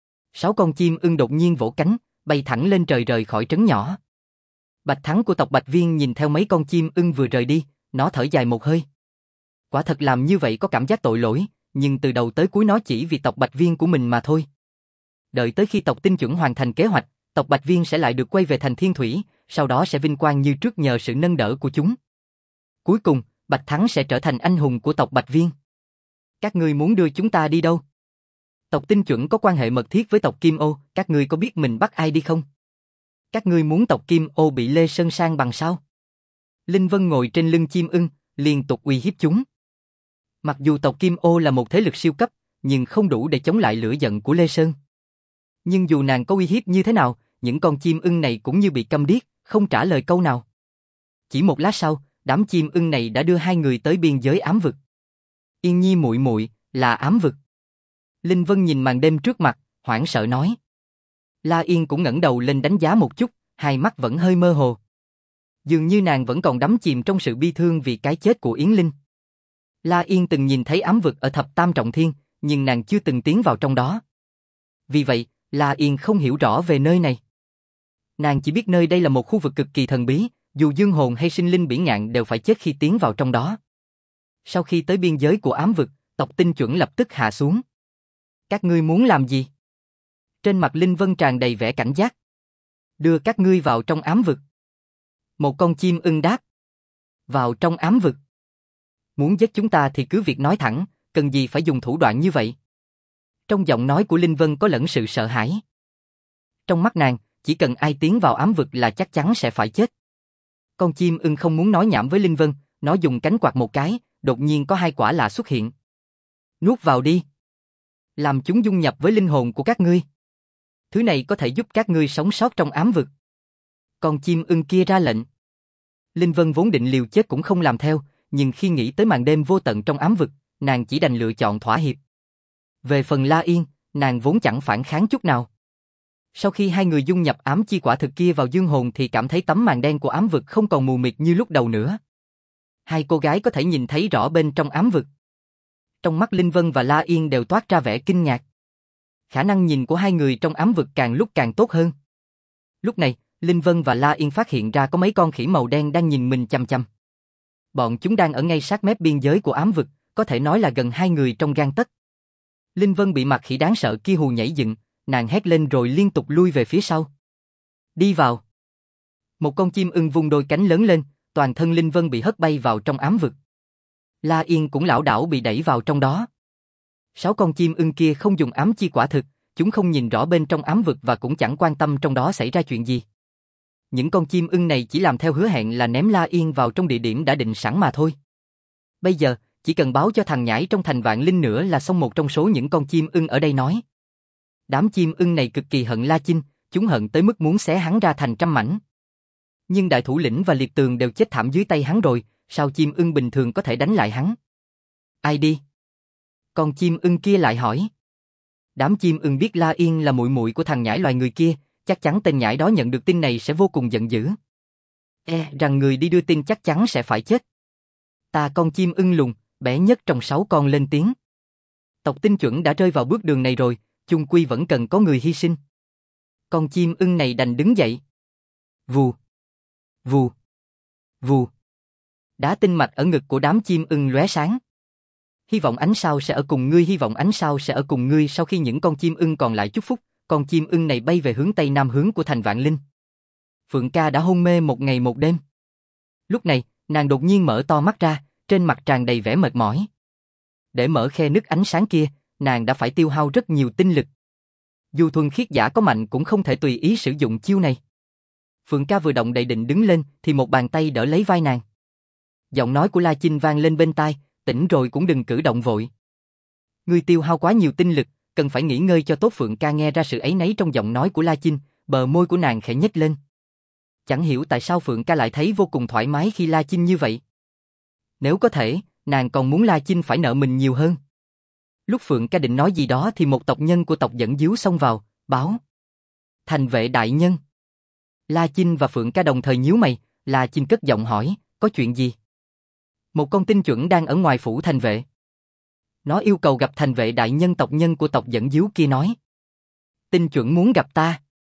Speaker 1: 6 con chim ưng đột nhiên vỗ cánh, bay thẳng lên trời rời khỏi trấn nhỏ. Bạch Thắng của tộc Bạch Viên nhìn theo mấy con chim ưng vừa rời đi, nó thở dài một hơi. Quả thật làm như vậy có cảm giác tội lỗi, nhưng từ đầu tới cuối nó chỉ vì tộc Bạch Viên của mình mà thôi. Đợi tới khi tộc tinh chuẩn hoàn thành kế hoạch, tộc Bạch Viên sẽ lại được quay về thành Thiên Thủy, sau đó sẽ vinh quang như trước nhờ sự nâng đỡ của chúng. Cuối cùng, Bạch Thắng sẽ trở thành anh hùng của tộc Bạch Viên. Các ngươi muốn đưa chúng ta đi đâu? Tộc tinh chuẩn có quan hệ mật thiết với tộc Kim Ô, các ngươi có biết mình bắt ai đi không? Các ngươi muốn tộc Kim Ô bị Lê Sơn san bằng sao? Linh Vân ngồi trên lưng chim ưng, liên tục uy hiếp chúng. Mặc dù tộc Kim Ô là một thế lực siêu cấp, nhưng không đủ để chống lại lửa giận của Lê Sơn. Nhưng dù nàng có uy hiếp như thế nào, những con chim ưng này cũng như bị câm điếc, không trả lời câu nào. Chỉ một lát sau, đám chim ưng này đã đưa hai người tới biên giới ám vực. Yên Nhi muội muội, là ám vực. Linh Vân nhìn màn đêm trước mặt, hoảng sợ nói. La Yên cũng ngẩng đầu lên đánh giá một chút, hai mắt vẫn hơi mơ hồ. Dường như nàng vẫn còn đắm chìm trong sự bi thương vì cái chết của Yến Linh. La Yên từng nhìn thấy ám vực ở thập tam trọng thiên, nhưng nàng chưa từng tiến vào trong đó. Vì vậy, La Yên không hiểu rõ về nơi này. Nàng chỉ biết nơi đây là một khu vực cực kỳ thần bí, dù dương hồn hay sinh linh biển ngạn đều phải chết khi tiến vào trong đó. Sau khi tới biên giới của ám vực, tộc Tinh Chuẩn lập tức hạ xuống. Các ngươi muốn làm gì? Trên mặt Linh Vân tràn đầy vẻ cảnh giác. Đưa các ngươi vào trong ám vực. Một con chim ưng đáp. Vào trong ám vực. Muốn giết chúng ta thì cứ việc nói thẳng, cần gì phải dùng thủ đoạn như vậy? Trong giọng nói của Linh Vân có lẫn sự sợ hãi. Trong mắt nàng, chỉ cần ai tiến vào ám vực là chắc chắn sẽ phải chết. Con chim ưng không muốn nói nhảm với Linh Vân, nó dùng cánh quạt một cái, đột nhiên có hai quả lạ xuất hiện. Nuốt vào đi. Làm chúng dung nhập với linh hồn của các ngươi. Thứ này có thể giúp các ngươi sống sót trong ám vực. Con chim ưng kia ra lệnh. Linh Vân vốn định liều chết cũng không làm theo, nhưng khi nghĩ tới màn đêm vô tận trong ám vực, nàng chỉ đành lựa chọn thỏa hiệp. Về phần La Yên, nàng vốn chẳng phản kháng chút nào. Sau khi hai người dung nhập ám chi quả thực kia vào dương hồn thì cảm thấy tấm màn đen của ám vực không còn mù mịt như lúc đầu nữa. Hai cô gái có thể nhìn thấy rõ bên trong ám vực. Trong mắt Linh Vân và La Yên đều toát ra vẻ kinh ngạc. Khả năng nhìn của hai người trong ám vực càng lúc càng tốt hơn. Lúc này, Linh Vân và La Yên phát hiện ra có mấy con khỉ màu đen đang nhìn mình chằm chằm. Bọn chúng đang ở ngay sát mép biên giới của ám vực, có thể nói là gần hai người trong gang tấc. Linh Vân bị mặt khỉ đáng sợ kia hù nhảy dựng, nàng hét lên rồi liên tục lui về phía sau. Đi vào. Một con chim ưng vung đôi cánh lớn lên, toàn thân Linh Vân bị hất bay vào trong ám vực. La Yên cũng lảo đảo bị đẩy vào trong đó. 6 con chim ưng kia không dùng ám chi quả thực, chúng không nhìn rõ bên trong ám vực và cũng chẳng quan tâm trong đó xảy ra chuyện gì. Những con chim ưng này chỉ làm theo hứa hẹn là ném La Yên vào trong địa điểm đã định sẵn mà thôi. Bây giờ, chỉ cần báo cho thằng nhãi trong thành Vạn Linh nữa là xong, một trong số những con chim ưng ở đây nói. Đám chim ưng này cực kỳ hận La Chinh, chúng hận tới mức muốn xé hắn ra thành trăm mảnh. Nhưng đại thủ lĩnh và liệt tường đều chết thảm dưới tay hắn rồi, sao chim ưng bình thường có thể đánh lại hắn? Ai đi? Con chim ưng kia lại hỏi. Đám chim ưng biết La Yên là muội muội của thằng nhãi loài người kia, chắc chắn tên nhãi đó nhận được tin này sẽ vô cùng giận dữ. Rằng người đi đưa tin chắc chắn sẽ phải chết. Ta con chim ưng lùn, bé nhất trong 6 con lên tiếng. Tộc Tinh Chuẩn đã rơi vào bước đường này rồi, chung quy vẫn cần có người hy sinh. Con chim ưng này đành đứng dậy. Vù, vù, vù. Đá tinh mạch ở ngực của đám chim ưng lóe sáng. Hy vọng ánh sao sẽ ở cùng ngươi, hy vọng ánh sao sẽ ở cùng ngươi. Sau khi những con chim ưng còn lại chúc phúc, con chim ưng này bay về hướng tây nam hướng của thành Vạn Linh. Phượng Ca đã hôn mê một ngày một đêm. Lúc này, nàng đột nhiên mở to mắt ra, trên mặt tràn đầy vẻ mệt mỏi. Để mở khe nứt ánh sáng kia, nàng đã phải tiêu hao rất nhiều tinh lực. Dù thuần khiết giả có mạnh cũng không thể tùy ý sử dụng chiêu này. Phượng Ca vừa động đậy định đứng lên thì một bàn tay đỡ lấy vai nàng. Giọng nói của La Chinh vang lên bên tai, tỉnh rồi cũng đừng cử động vội. Ngươi tiêu hao quá nhiều tinh lực, cần phải nghỉ ngơi cho tốt. Phượng Ca nghe ra sự áy náy trong giọng nói của La Chinh, bờ môi của nàng khẽ nhếch lên. Chẳng hiểu tại sao Phượng Ca lại thấy vô cùng thoải mái khi La Chinh như vậy. Nếu có thể, nàng còn muốn La Chinh phải nợ mình nhiều hơn. Lúc Phượng Ca định nói gì đó thì một tộc nhân của tộc Dẫn Díu xông vào, báo. Thành vệ đại nhân. La Chinh và Phượng Ca đồng thời nhíu mày, La Chinh cất giọng hỏi, có chuyện gì? Một con Tinh Chuẩn đang ở ngoài phủ thành vệ. Nó yêu cầu gặp thành vệ đại nhân, tộc nhân của tộc Dẫn Díu kia nói. Tinh Chuẩn muốn gặp ta.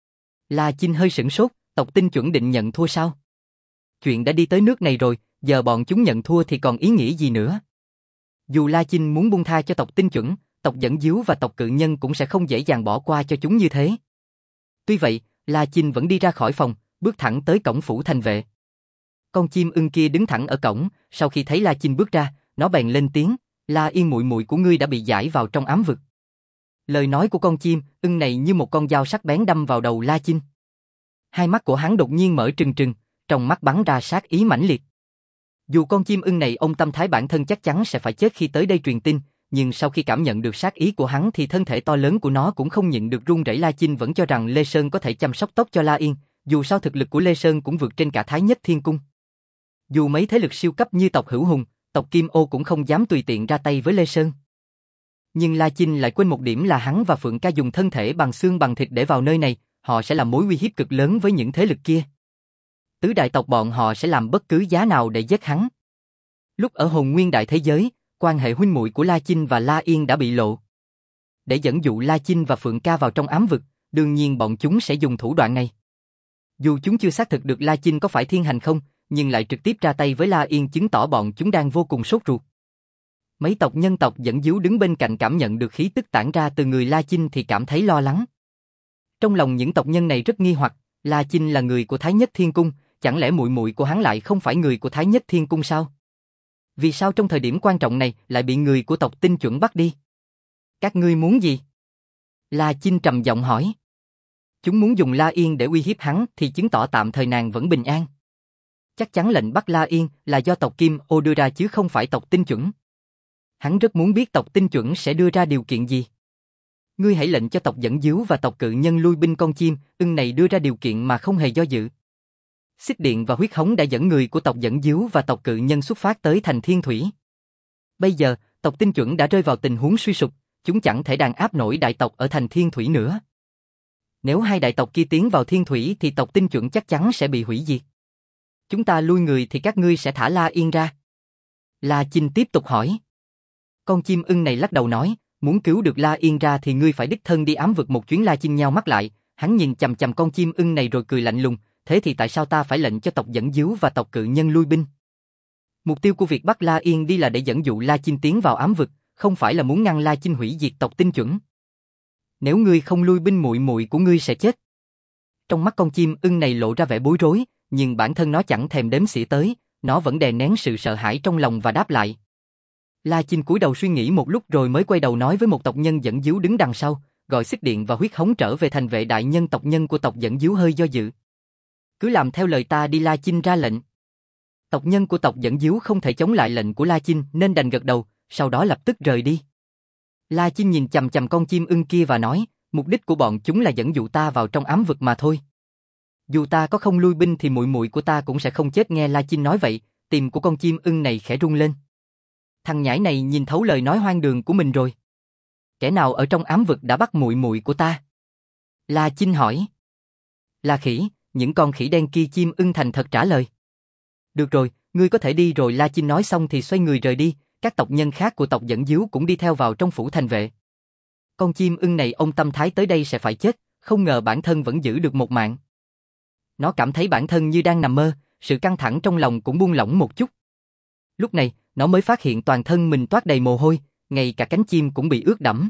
Speaker 1: La Chinh hơi sửng sốt, tộc Tinh Chuẩn định nhận thua sao? Chuyện đã đi tới nước này rồi, giờ bọn chúng nhận thua thì còn ý nghĩa gì nữa? Dù La Chinh muốn buông tha cho tộc Tinh Chuẩn, tộc Dẫn Díu và tộc Cự Nhân cũng sẽ không dễ dàng bỏ qua cho chúng như thế. Tuy vậy, La Chinh vẫn đi ra khỏi phòng, bước thẳng tới cổng phủ thành vệ. Con chim ưng kia đứng thẳng ở cổng, sau khi thấy La Chinh bước ra, nó bèn lên tiếng, La Yên muội muội của ngươi đã bị giải vào trong ám vực. Lời nói của con chim ưng này như một con dao sắc bén đâm vào đầu La Chinh. Hai mắt của hắn đột nhiên mở trừng trừng, trong mắt bắn ra sát ý mãnh liệt. Dù con chim ưng này ông tâm thái bản thân chắc chắn sẽ phải chết khi tới đây truyền tin, nhưng sau khi cảm nhận được sát ý của hắn thì thân thể to lớn của nó cũng không nhịn được run rẩy. La Chinh vẫn cho rằng Lê Sơn có thể chăm sóc tốt cho La Yên, dù sao thực lực của Lê Sơn cũng vượt trên cả Thái Nhất Thiên Cung. Dù mấy thế lực siêu cấp như tộc Hữu Hùng, tộc Kim Ô cũng không dám tùy tiện ra tay với Lê Sơn. Nhưng La Chinh lại quên một điểm là hắn và Phượng Ca dùng thân thể bằng xương bằng thịt để vào nơi này, họ sẽ là mối uy hiếp cực lớn với những thế lực kia. Tứ đại tộc bọn họ sẽ làm bất cứ giá nào để giết hắn. Lúc ở Hồn Nguyên đại thế giới, quan hệ huynh muội của La Chinh và La Yên đã bị lộ. Để dẫn dụ La Chinh và Phượng Ca vào trong ám vực, đương nhiên bọn chúng sẽ dùng thủ đoạn này. Dù chúng chưa xác thực được La Chinh có phải thiên hành không, nhưng lại trực tiếp ra tay với La Yên chứng tỏ bọn chúng đang vô cùng sốt ruột. Mấy tộc nhân tộc dẫn díu đứng bên cạnh cảm nhận được khí tức tản ra từ người La Chinh thì cảm thấy lo lắng. Trong lòng những tộc nhân này rất nghi hoặc, La Chinh là người của Thái Nhất Thiên Cung, chẳng lẽ muội muội của hắn lại không phải người của Thái Nhất Thiên Cung sao? Vì sao trong thời điểm quan trọng này lại bị người của tộc Tinh Chuẩn bắt đi? Các ngươi muốn gì? La Chinh trầm giọng hỏi. Chúng muốn dùng La Yên để uy hiếp hắn thì chứng tỏ tạm thời nàng vẫn bình an. Chắc chắn lệnh bắt La Yên là do tộc Kim Ô đưa ra chứ không phải tộc Tinh Chuẩn. Hắn rất muốn biết tộc Tinh Chuẩn sẽ đưa ra điều kiện gì. Ngươi hãy lệnh cho tộc Dẫn Díu và tộc Cự Nhân lui binh. Con chim ưng này đưa ra điều kiện mà không hề do dự. Xích Điện và Huyết Hống đã dẫn người của tộc Dẫn Díu và tộc Cự Nhân xuất phát tới thành Thiên Thủy. Bây giờ, tộc Tinh Chuẩn đã rơi vào tình huống suy sụp, chúng chẳng thể đàn áp nổi đại tộc ở thành Thiên Thủy nữa. Nếu hai đại tộc kia tiến vào Thiên Thủy thì tộc Tinh Chuẩn chắc chắn sẽ bị hủy diệt. Chúng ta lui người thì các ngươi sẽ thả La Yên ra. La Chinh tiếp tục hỏi. Con chim ưng này lắc đầu nói, muốn cứu được La Yên ra thì ngươi phải đích thân đi ám vực một chuyến. La Chinh nheo mắt lại, hắn nhìn chằm chằm con chim ưng này rồi cười lạnh lùng, thế thì tại sao ta phải lệnh cho tộc Dẫn Díu và tộc Cự Nhân lui binh? Mục tiêu của việc bắt La Yên đi là để dẫn dụ La Chinh tiến vào ám vực, không phải là muốn ngăn La Chinh hủy diệt tộc Tinh Chuẩn. Nếu ngươi không lui binh muội muội của ngươi sẽ chết. Trong mắt con chim ưng này lộ ra vẻ bối rối, nhưng bản thân nó chẳng thèm đếm xỉa tới, nó vẫn đè nén sự sợ hãi trong lòng và đáp lại. La Chinh cúi đầu suy nghĩ một lúc rồi mới quay đầu nói với một tộc nhân Dẫn Díu đứng đằng sau, gọi Xích Điện và Huyết Hống trở về thành vệ đại nhân. Tộc nhân của tộc Dẫn Díu hơi do dự. Cứ làm theo lời ta đi. La Chinh ra lệnh. Tộc nhân của tộc Dẫn Díu không thể chống lại lệnh của La Chinh nên đành gật đầu, sau đó lập tức rời đi. La Chinh nhìn chằm chằm con chim ưng kia và nói, mục đích của bọn chúng là dẫn dụ ta vào trong ám vực mà thôi. Dù ta có không lui binh thì muội muội của ta cũng sẽ không chết. Nghe La Chinh nói vậy, tim của con chim ưng này khẽ rung lên. Thằng nhãi này nhìn thấu lời nói hoang đường của mình rồi. Kẻ nào ở trong ám vực đã bắt muội muội của ta? La Chinh hỏi. Là khỉ, những con khỉ đen kia. Chim ưng thành thật trả lời. Được rồi, ngươi có thể đi rồi. La Chinh nói xong thì xoay người rời đi, các tộc nhân khác của tộc Dẫn Díu cũng đi theo vào trong phủ thành vệ. Con chim ưng này ông tâm thái tới đây sẽ phải chết, không ngờ bản thân vẫn giữ được một mạng. Nó cảm thấy bản thân như đang nằm mơ, sự căng thẳng trong lòng cũng buông lỏng một chút. Lúc này, nó mới phát hiện toàn thân mình toát đầy mồ hôi, ngay cả cánh chim cũng bị ướt đẫm.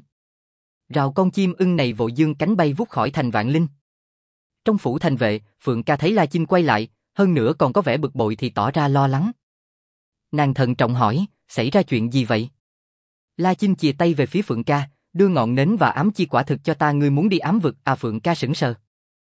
Speaker 1: Rào con chim ưng này vội dương cánh bay vút khỏi thành Vạn Linh. Trong phủ thành vệ, Phượng Ca thấy La Chinh quay lại, hơn nữa còn có vẻ bực bội thì tỏ ra lo lắng. Nàng thận trọng hỏi, xảy ra chuyện gì vậy? La Chinh chìa tay về phía Phượng Ca, đưa ngọn nến và ám chi quả thực cho ta. Ngươi muốn đi ám vực à? Phượng Ca sững sờ.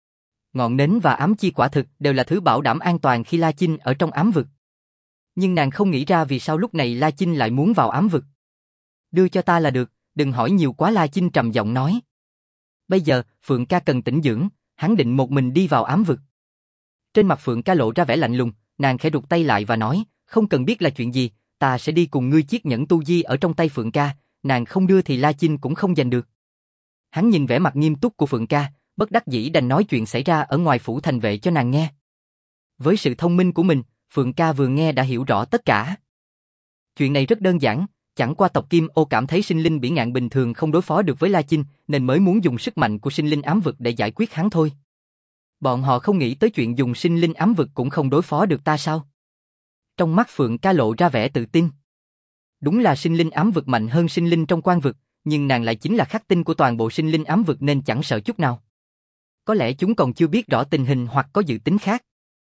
Speaker 1: Ngọn nến và ám chi quả thực đều là thứ bảo đảm an toàn khi La Chinh ở trong ám vực. Nhưng nàng không nghĩ ra vì sao lúc này La Chinh lại muốn vào ám vực. Đưa cho ta là được, đừng hỏi nhiều quá. La Chinh trầm giọng nói. Bây giờ, Phượng Ca cần tĩnh dưỡng, hắn định một mình đi vào ám vực. Trên mặt Phượng Ca lộ ra vẻ lạnh lùng, nàng khẽ rụt tay lại và nói, không cần biết là chuyện gì, ta sẽ đi cùng ngươi. Chiếc nhẫn tu di ở trong tay Phượng Ca, nàng không đưa thì La Chinh cũng không giành được. Hắn nhìn vẻ mặt nghiêm túc của Phượng Ca, bất đắc dĩ đành nói chuyện xảy ra ở ngoài phủ thành vệ cho nàng nghe. Với sự thông minh của mình, Phượng Ca vừa nghe đã hiểu rõ tất cả. Chuyện này rất đơn giản, chẳng qua tộc Kim Ô cảm thấy sinh linh bỉ ngạn bình thường không đối phó được với La Chinh, nên mới muốn dùng sức mạnh của sinh linh ám vực để giải quyết hắn thôi. Bọn họ không nghĩ tới chuyện dùng sinh linh ám vực cũng không đối phó được ta sao? Trong mắt Phượng Ca lộ ra vẻ tự tin. Đúng là sinh linh ám vực mạnh hơn sinh linh trong quan vực, nhưng nàng lại chính là khắc tinh của toàn bộ sinh linh ám vực nên chẳng sợ chút nào. Có lẽ chúng còn chưa biết rõ tình hình hoặc có dự tính khác.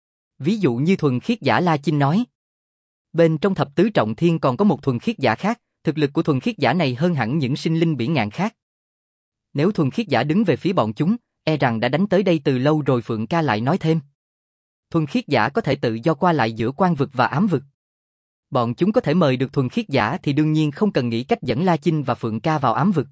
Speaker 1: Ví dụ như thuần khiết giả. La Chinh nói. Bên trong thập tứ trọng thiên còn có một thuần khiết giả khác, thực lực của thuần khiết giả này hơn hẳn những sinh linh bỉ ngạn khác. Nếu thuần khiết giả đứng về phía bọn chúng, e rằng đã đánh tới đây từ lâu rồi. Phượng Ca lại nói thêm. Thuần khiết giả có thể tự do qua lại giữa quan vực và ám vực. Bọn chúng có thể mời được thuần khiết giả thì đương nhiên không cần nghĩ cách dẫn La Chinh và Phượng Ca vào ám vực.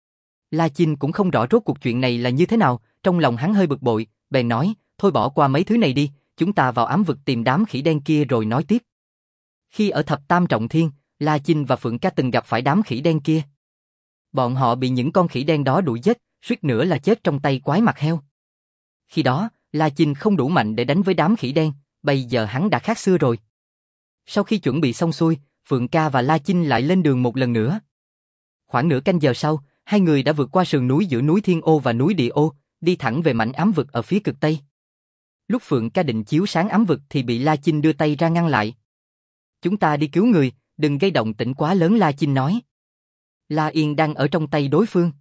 Speaker 1: La Chinh cũng không rõ rốt cuộc chuyện này là như thế nào, trong lòng hắn hơi bực bội, bèn nói, thôi bỏ qua mấy thứ này đi, chúng ta vào ám vực tìm đám khỉ đen kia rồi nói tiếp. Khi ở thập tam trọng thiên, La Chinh và Phượng Ca từng gặp phải đám khỉ đen kia. Bọn họ bị những con khỉ đen đó đuổi giết, suýt nữa là chết trong tay quái mặt heo. Khi đó, La Chinh không đủ mạnh để đánh với đám khỉ đen, bây giờ hắn đã khác xưa rồi. Sau khi chuẩn bị xong xuôi, Phượng Ca và La Chinh lại lên đường một lần nữa. Khoảng nửa canh giờ sau, hai người đã vượt qua sườn núi giữa núi Thiên Ô và núi Địa Ô, đi thẳng về mảnh ám vực ở phía cực Tây. Lúc Phượng Ca định chiếu sáng ám vực thì bị La Chinh đưa tay ra ngăn lại. Chúng ta đi cứu người, đừng gây động tĩnh quá lớn, La Chinh nói. La Yên đang ở trong tay đối phương.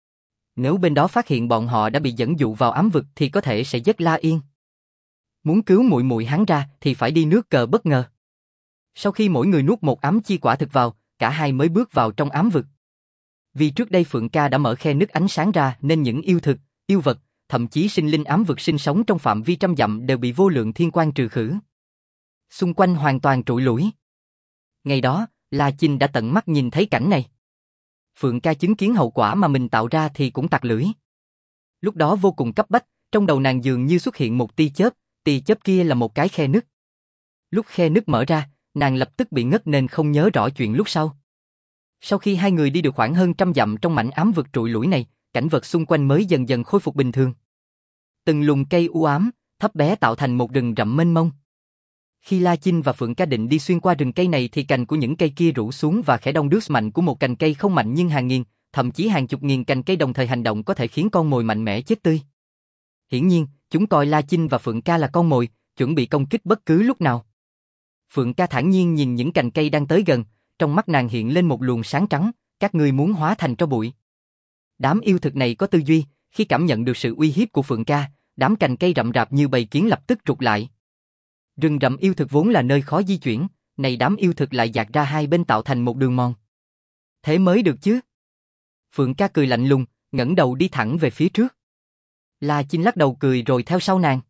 Speaker 1: Nếu bên đó phát hiện bọn họ đã bị dẫn dụ vào ám vực thì có thể sẽ giết La Yên. Muốn cứu muội muội hắn ra thì phải đi nước cờ bất ngờ. Sau khi mỗi người nuốt một ám chi quả thực vào, cả hai mới bước vào trong ám vực. Vì trước đây Phượng Ca đã mở khe nứt ánh sáng ra nên những yêu thực, yêu vật, thậm chí sinh linh ám vực sinh sống trong phạm vi trăm dặm đều bị vô lượng thiên quang trừ khử. Xung quanh hoàn toàn trụi lủi. Ngày đó, La Chinh đã tận mắt nhìn thấy cảnh này. Phượng Ca chứng kiến hậu quả mà mình tạo ra thì cũng tặc lưỡi. Lúc đó vô cùng cấp bách, trong đầu nàng dường như xuất hiện một tia chớp kia là một cái khe nứt. Lúc khe nứt mở ra, nàng lập tức bị ngất nên không nhớ rõ chuyện lúc sau. Sau khi hai người đi được khoảng hơn trăm dặm trong mảnh ám vực trụi lủi này, cảnh vật xung quanh mới dần dần khôi phục bình thường. Từng lùm cây u ám, thấp bé tạo thành một rừng rậm mênh mông. Khi La Chinh và Phượng Ca định đi xuyên qua rừng cây này thì cành của những cây kia rủ xuống và khẽ đong đưa mạnh của một cành cây không mạnh nhưng hàng nghìn, thậm chí hàng chục nghìn cành cây đồng thời hành động có thể khiến con mồi mạnh mẽ chết tươi. Hiển nhiên, chúng coi La Chinh và Phượng Ca là con mồi, chuẩn bị công kích bất cứ lúc nào. Phượng Ca thản nhiên nhìn những cành cây đang tới gần, trong mắt nàng hiện lên một luồng sáng trắng, các ngươi muốn hóa thành tro bụi. Đám yêu thực này có tư duy, khi cảm nhận được sự uy hiếp của Phượng Ca, đám cành cây rậm rạp như bầy kiến lập tức rụt lại. Rừng rậm yêu thực vốn là nơi khó di chuyển, này đám yêu thực lại dạt ra hai bên tạo thành một đường mòn. Thế mới được chứ? Phượng Ca cười lạnh lùng, ngẩng đầu đi thẳng về phía trước. La Chinh lắc đầu cười rồi theo sau nàng.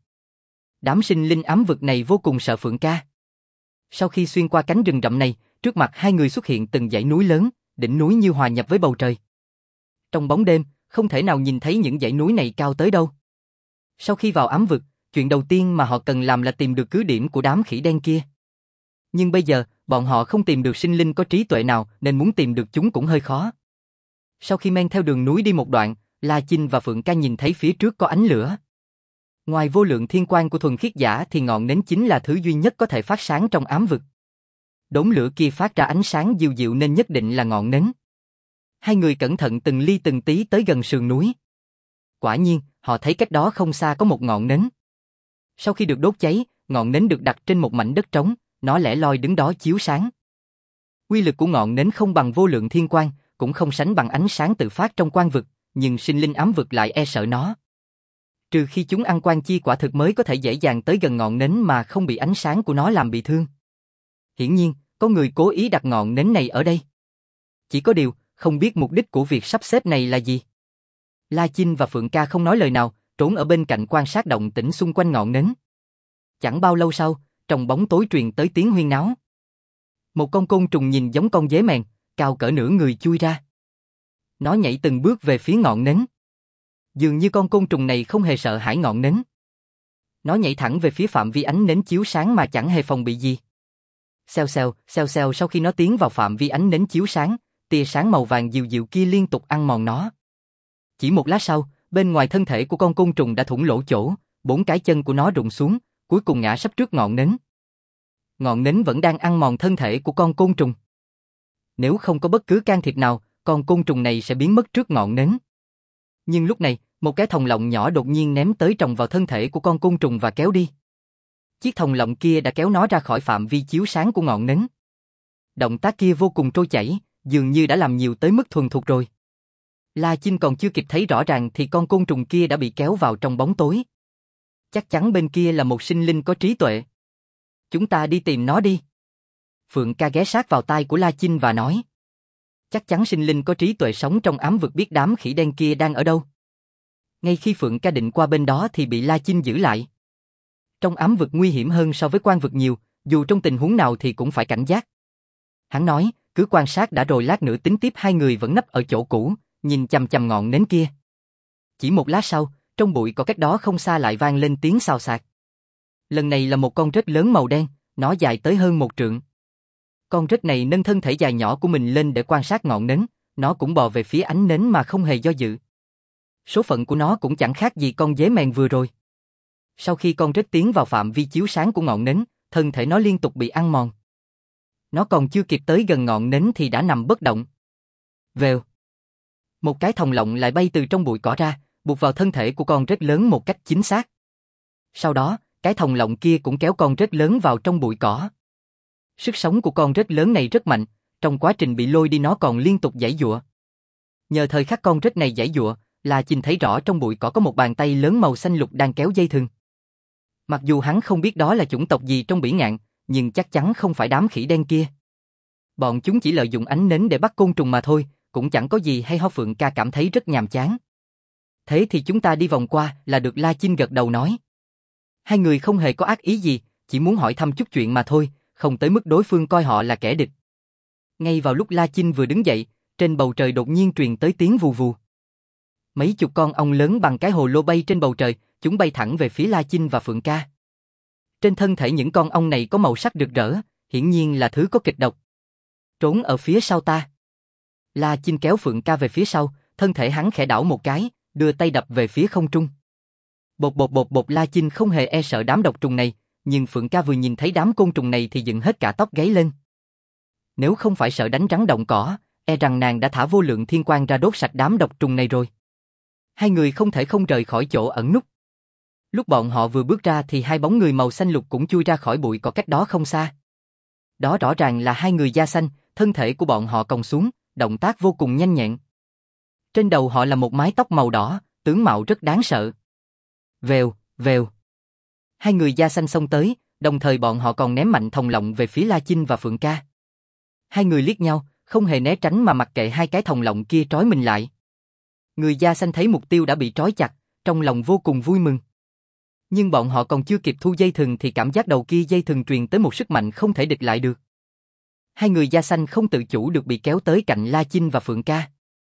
Speaker 1: Đám sinh linh ám vực này vô cùng sợ Phượng Ca. Sau khi xuyên qua cánh rừng rậm này, trước mặt hai người xuất hiện từng dãy núi lớn, đỉnh núi như hòa nhập với bầu trời. Trong bóng đêm, không thể nào nhìn thấy những dãy núi này cao tới đâu. Sau khi vào ám vực, chuyện đầu tiên mà họ cần làm là tìm được cứ điểm của đám khỉ đen kia. Nhưng bây giờ, bọn họ không tìm được sinh linh có trí tuệ nào nên muốn tìm được chúng cũng hơi khó. Sau khi men theo đường núi đi một đoạn, La Chinh và Phượng Ca nhìn thấy phía trước có ánh lửa. Ngoài vô lượng thiên quang của thuần khiết giả thì ngọn nến chính là thứ duy nhất có thể phát sáng trong ám vực. Đốm lửa kia phát ra ánh sáng dịu dịu nên nhất định là ngọn nến. Hai người cẩn thận từng ly từng tí tới gần sườn núi. Quả nhiên, họ thấy cách đó không xa có một ngọn nến. Sau khi được đốt cháy, ngọn nến được đặt trên một mảnh đất trống, nó lẻ loi đứng đó chiếu sáng. Uy lực của ngọn nến không bằng vô lượng thiên quang, cũng không sánh bằng ánh sáng tự phát trong quang vực, nhưng sinh linh ám vực lại e sợ nó. Trừ khi chúng ăn quan chi quả thực mới có thể dễ dàng tới gần ngọn nến mà không bị ánh sáng của nó làm bị thương. Hiển nhiên, có người cố ý đặt ngọn nến này ở đây. Chỉ có điều, không biết mục đích của việc sắp xếp này là gì. La Chinh và Phượng Ca không nói lời nào, trốn ở bên cạnh quan sát động tĩnh xung quanh ngọn nến. Chẳng bao lâu sau, trong bóng tối truyền tới tiếng huyên náo. Một con côn trùng nhìn giống con dế mèn, cao cỡ nửa người chui ra. Nó nhảy từng bước về phía ngọn nến. Dường như con côn trùng này không hề sợ hãi ngọn nến. Nó nhảy thẳng về phía phạm vi ánh nến chiếu sáng mà chẳng hề phòng bị gì. Xèo xèo sau khi nó tiến vào phạm vi ánh nến chiếu sáng, tia sáng màu vàng dịu dịu kia liên tục ăn mòn nó. Chỉ một lát sau, bên ngoài thân thể của con côn trùng đã thủng lỗ chỗ, 4 cái chân của nó rụng xuống, cuối cùng ngã sấp trước ngọn nến. Ngọn nến vẫn đang ăn mòn thân thể của con côn trùng. Nếu không có bất cứ can thiệp nào, con côn trùng này sẽ biến mất trước ngọn nến. Nhưng lúc này, một cái thòng lọng nhỏ đột nhiên ném tới trồng vào thân thể của con côn trùng và kéo đi. Chiếc thòng lọng kia đã kéo nó ra khỏi phạm vi chiếu sáng của ngọn nến. Động tác kia vô cùng trôi chảy, dường như đã làm nhiều tới mức thuần thục rồi. La Chinh còn chưa kịp thấy rõ ràng thì con côn trùng kia đã bị kéo vào trong bóng tối. Chắc chắn bên kia là một sinh linh có trí tuệ. Chúng ta đi tìm nó đi. Phượng Ca ghé sát vào tai của La Chinh và nói. Chắc chắn sinh linh có trí tuệ sống trong ám vực biết đám khỉ đen kia đang ở đâu. Ngay khi Phượng Ca định qua bên đó thì bị La Chinh giữ lại. Trong ám vực nguy hiểm hơn so với quan vực nhiều, dù trong tình huống nào thì cũng phải cảnh giác. Hắn nói, cứ quan sát đã rồi lát nữa tính tiếp. Hai người vẫn nấp ở chỗ cũ, nhìn chằm chằm ngọn nến kia. Chỉ một lát sau, trong bụi cỏ cách đó không xa lại vang lên tiếng xào xạc. Lần này là một con rết lớn màu đen, nó dài tới hơn 1 trượng. Con rết này nâng thân thể dài nhỏ của mình lên để quan sát ngọn nến, nó cũng bò về phía ánh nến mà không hề do dự. Số phận của nó cũng chẳng khác gì con dế mèn vừa rồi. Sau khi con rết tiến vào phạm vi chiếu sáng của ngọn nến, thân thể nó liên tục bị ăn mòn. Nó còn chưa kịp tới gần ngọn nến thì đã nằm bất động. Vèo. Một cái thòng lọng lại bay từ trong bụi cỏ ra, buộc vào thân thể của con rết lớn một cách chính xác. Sau đó, cái thòng lọng kia cũng kéo con rết lớn vào trong bụi cỏ. Sức sống của con rết lớn này rất mạnh, trong quá trình bị lôi đi nó còn liên tục giãy giụa. Nhờ thời khắc con rết này giãy giụa, La Chinh thấy rõ trong bụi cỏ có một bàn tay lớn màu xanh lục đang kéo dây thừng. Mặc dù hắn không biết đó là chủng tộc gì trong bỉ ngạn, nhưng chắc chắn không phải đám khỉ đen kia. Bọn chúng chỉ lợi dụng ánh nến để bắt côn trùng mà thôi, cũng chẳng có gì hay ho. Phượng ca cảm thấy rất nhàm chán. Thế thì chúng ta đi vòng qua là được. La Chinh gật đầu nói. Hai người không hề có ác ý gì, chỉ muốn hỏi thăm chút chuyện mà thôi, không tới mức đối phương coi họ là kẻ địch. Ngay vào lúc La Chinh vừa đứng dậy, trên bầu trời đột nhiên truyền tới tiếng vù vù. Mấy chục con ong lớn bằng cái hồ lô bay trên bầu trời, chúng bay thẳng về phía La Chinh và Phượng ca. Trên thân thể những con ong này có màu sắc rực rỡ, hiển nhiên là thứ có kịch độc. Trốn ở phía sau ta. La Chinh kéo Phượng ca về phía sau, thân thể hắn khẽ đảo một cái, đưa tay đập về phía không trung. Bột bột bột bột. La Chinh không hề e sợ đám độc trùng này, nhưng Phượng ca vừa nhìn thấy đám côn trùng này thì dựng hết cả tóc gáy lên. Nếu không phải sợ đánh rắn động cỏ, e rằng nàng đã thả vô lượng thiên quang ra đốt sạch đám độc trùng này rồi. Hai người không thể không rời khỏi chỗ ẩn núp. Lúc bọn họ vừa bước ra thì hai bóng người màu xanh lục cũng chui ra khỏi bụi cỏ cách đó không xa. Đó rõ ràng là hai người da xanh, thân thể của bọn họ còng xuống, động tác vô cùng nhanh nhẹn. Trên đầu họ là một mái tóc màu đỏ, tướng mạo rất đáng sợ. Vèo, vèo. Hai người da xanh xông tới, đồng thời bọn họ còn ném mạnh thòng lọng về phía La Chinh và Phượng ca. Hai người liếc nhau, không hề né tránh mà mặc kệ hai cái thòng lọng kia trói mình lại. Người da xanh thấy mục tiêu đã bị trói chặt, trong lòng vô cùng vui mừng. Nhưng bọn họ còn chưa kịp thu dây thừng thì cảm giác đầu kia dây thừng truyền tới một sức mạnh không thể địch lại được. Hai người da xanh không tự chủ được bị kéo tới cạnh La Chinh và Phượng ca.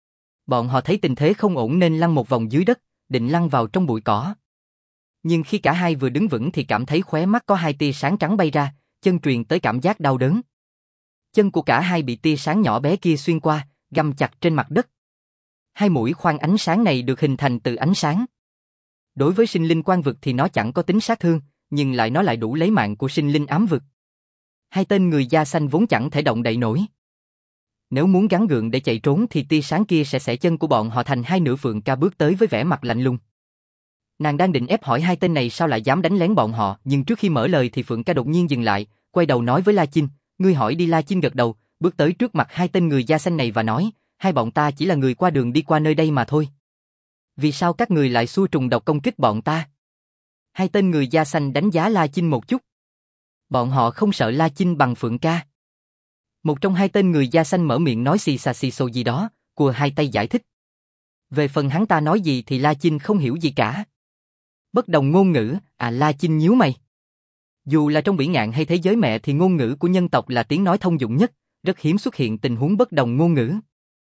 Speaker 1: Bọn họ thấy tình thế không ổn nên lăn một vòng dưới đất, định lăn vào trong bụi cỏ. Nhưng khi cả hai vừa đứng vững thì cảm thấy khóe mắt có hai tia sáng trắng bay ra, chân truyền tới cảm giác đau đớn. Chân của cả hai bị tia sáng nhỏ bé kia xuyên qua, găm chặt trên mặt đất. Hai mũi khoan ánh sáng này được hình thành từ ánh sáng. Đối với sinh linh quan vực thì nó chẳng có tính sát thương, nhưng nó lại đủ lấy mạng của sinh linh ám vực. Hai tên người da xanh vốn chẳng thể động đậy nổi. Nếu muốn gắng gượng để chạy trốn thì tia sáng kia sẽ xẻ chân của bọn họ thành hai nửa. Phượng ca bước tới với vẻ mặt lạnh lùng. Nàng đang định ép hỏi hai tên này sao lại dám đánh lén bọn họ, nhưng trước khi mở lời thì Phượng ca đột nhiên dừng lại, quay đầu nói với La Chinh, ngươi hỏi đi. La Chinh gật đầu, bước tới trước mặt hai tên người da xanh này và nói, hai bọn ta chỉ là người qua đường đi qua nơi đây mà thôi. Vì sao các người lại xua trùng độc công kích bọn ta? Hai tên người da xanh đánh giá La Chinh một chút. Bọn họ không sợ La Chinh bằng Phượng ca. Một trong hai tên người da xanh mở miệng nói xì xà xì xồ gì đó, cùa hai tay giải thích. Về phần hắn ta nói gì thì La Chinh không hiểu gì cả. Bất đồng ngôn ngữ, La Chinh nhíu mày. Dù là trong bỉ ngạn hay thế giới mẹ thì ngôn ngữ của nhân tộc là tiếng nói thông dụng nhất, rất hiếm xuất hiện tình huống bất đồng ngôn ngữ.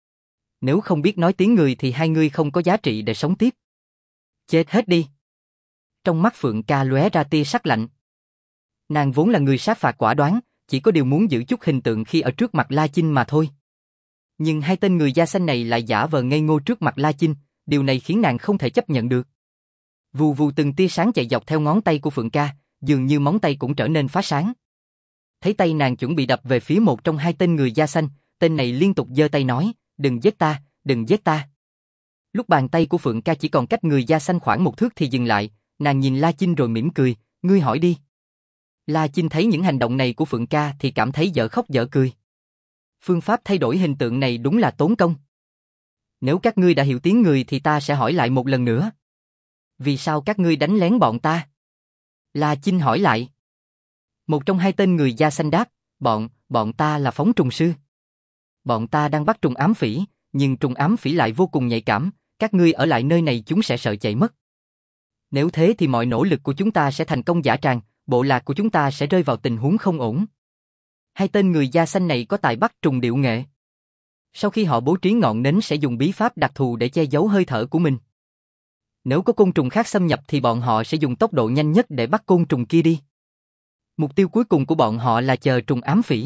Speaker 1: Nếu không biết nói tiếng người thì hai người không có giá trị để sống tiếp. Chết hết đi. Trong mắt Phượng ca lóe ra tia sắc lạnh. Nàng vốn là người sát phạt quả đoán, chỉ có điều muốn giữ chút hình tượng khi ở trước mặt La Chinh mà thôi. Nhưng hai tên người da xanh này lại giả vờ ngây ngô trước mặt La Chinh, điều này khiến nàng không thể chấp nhận được. Vù vù từng tia sáng chạy dọc theo ngón tay của Phượng ca, dường như móng tay cũng trở nên phá sáng. Thấy tay nàng chuẩn bị đập về phía một trong hai tên người da xanh, tên này liên tục giơ tay nói, đừng giết ta, đừng giết ta. Lúc bàn tay của Phượng ca chỉ còn cách người da xanh khoảng một thước thì dừng lại, nàng nhìn La Chinh rồi mỉm cười, ngươi hỏi đi. La Chinh thấy những hành động này của Phượng ca thì cảm thấy dở khóc dở cười. Phương pháp thay đổi hình tượng này đúng là tốn công. Nếu các ngươi đã hiểu tiếng người thì ta sẽ hỏi lại một lần nữa. Vì sao các ngươi đánh lén bọn ta? La Chinh hỏi lại. Một trong hai tên người da xanh đáp, bọn ta là phóng trùng sư. Bọn ta đang bắt trùng ám phỉ, nhưng trùng ám phỉ lại vô cùng nhạy cảm, các ngươi ở lại nơi này chúng sẽ sợ chạy mất. Nếu thế thì mọi nỗ lực của chúng ta sẽ thành công dã tràng, bộ lạc của chúng ta sẽ rơi vào tình huống không ổn. Hai tên người da xanh này có tài bắt trùng điệu nghệ. Sau khi họ bố trí ngọn nến sẽ dùng bí pháp đặc thù để che giấu hơi thở của mình. Nếu có côn trùng khác xâm nhập thì bọn họ sẽ dùng tốc độ nhanh nhất để bắt côn trùng kia đi. Mục tiêu cuối cùng của bọn họ là chờ trùng ám phỉ.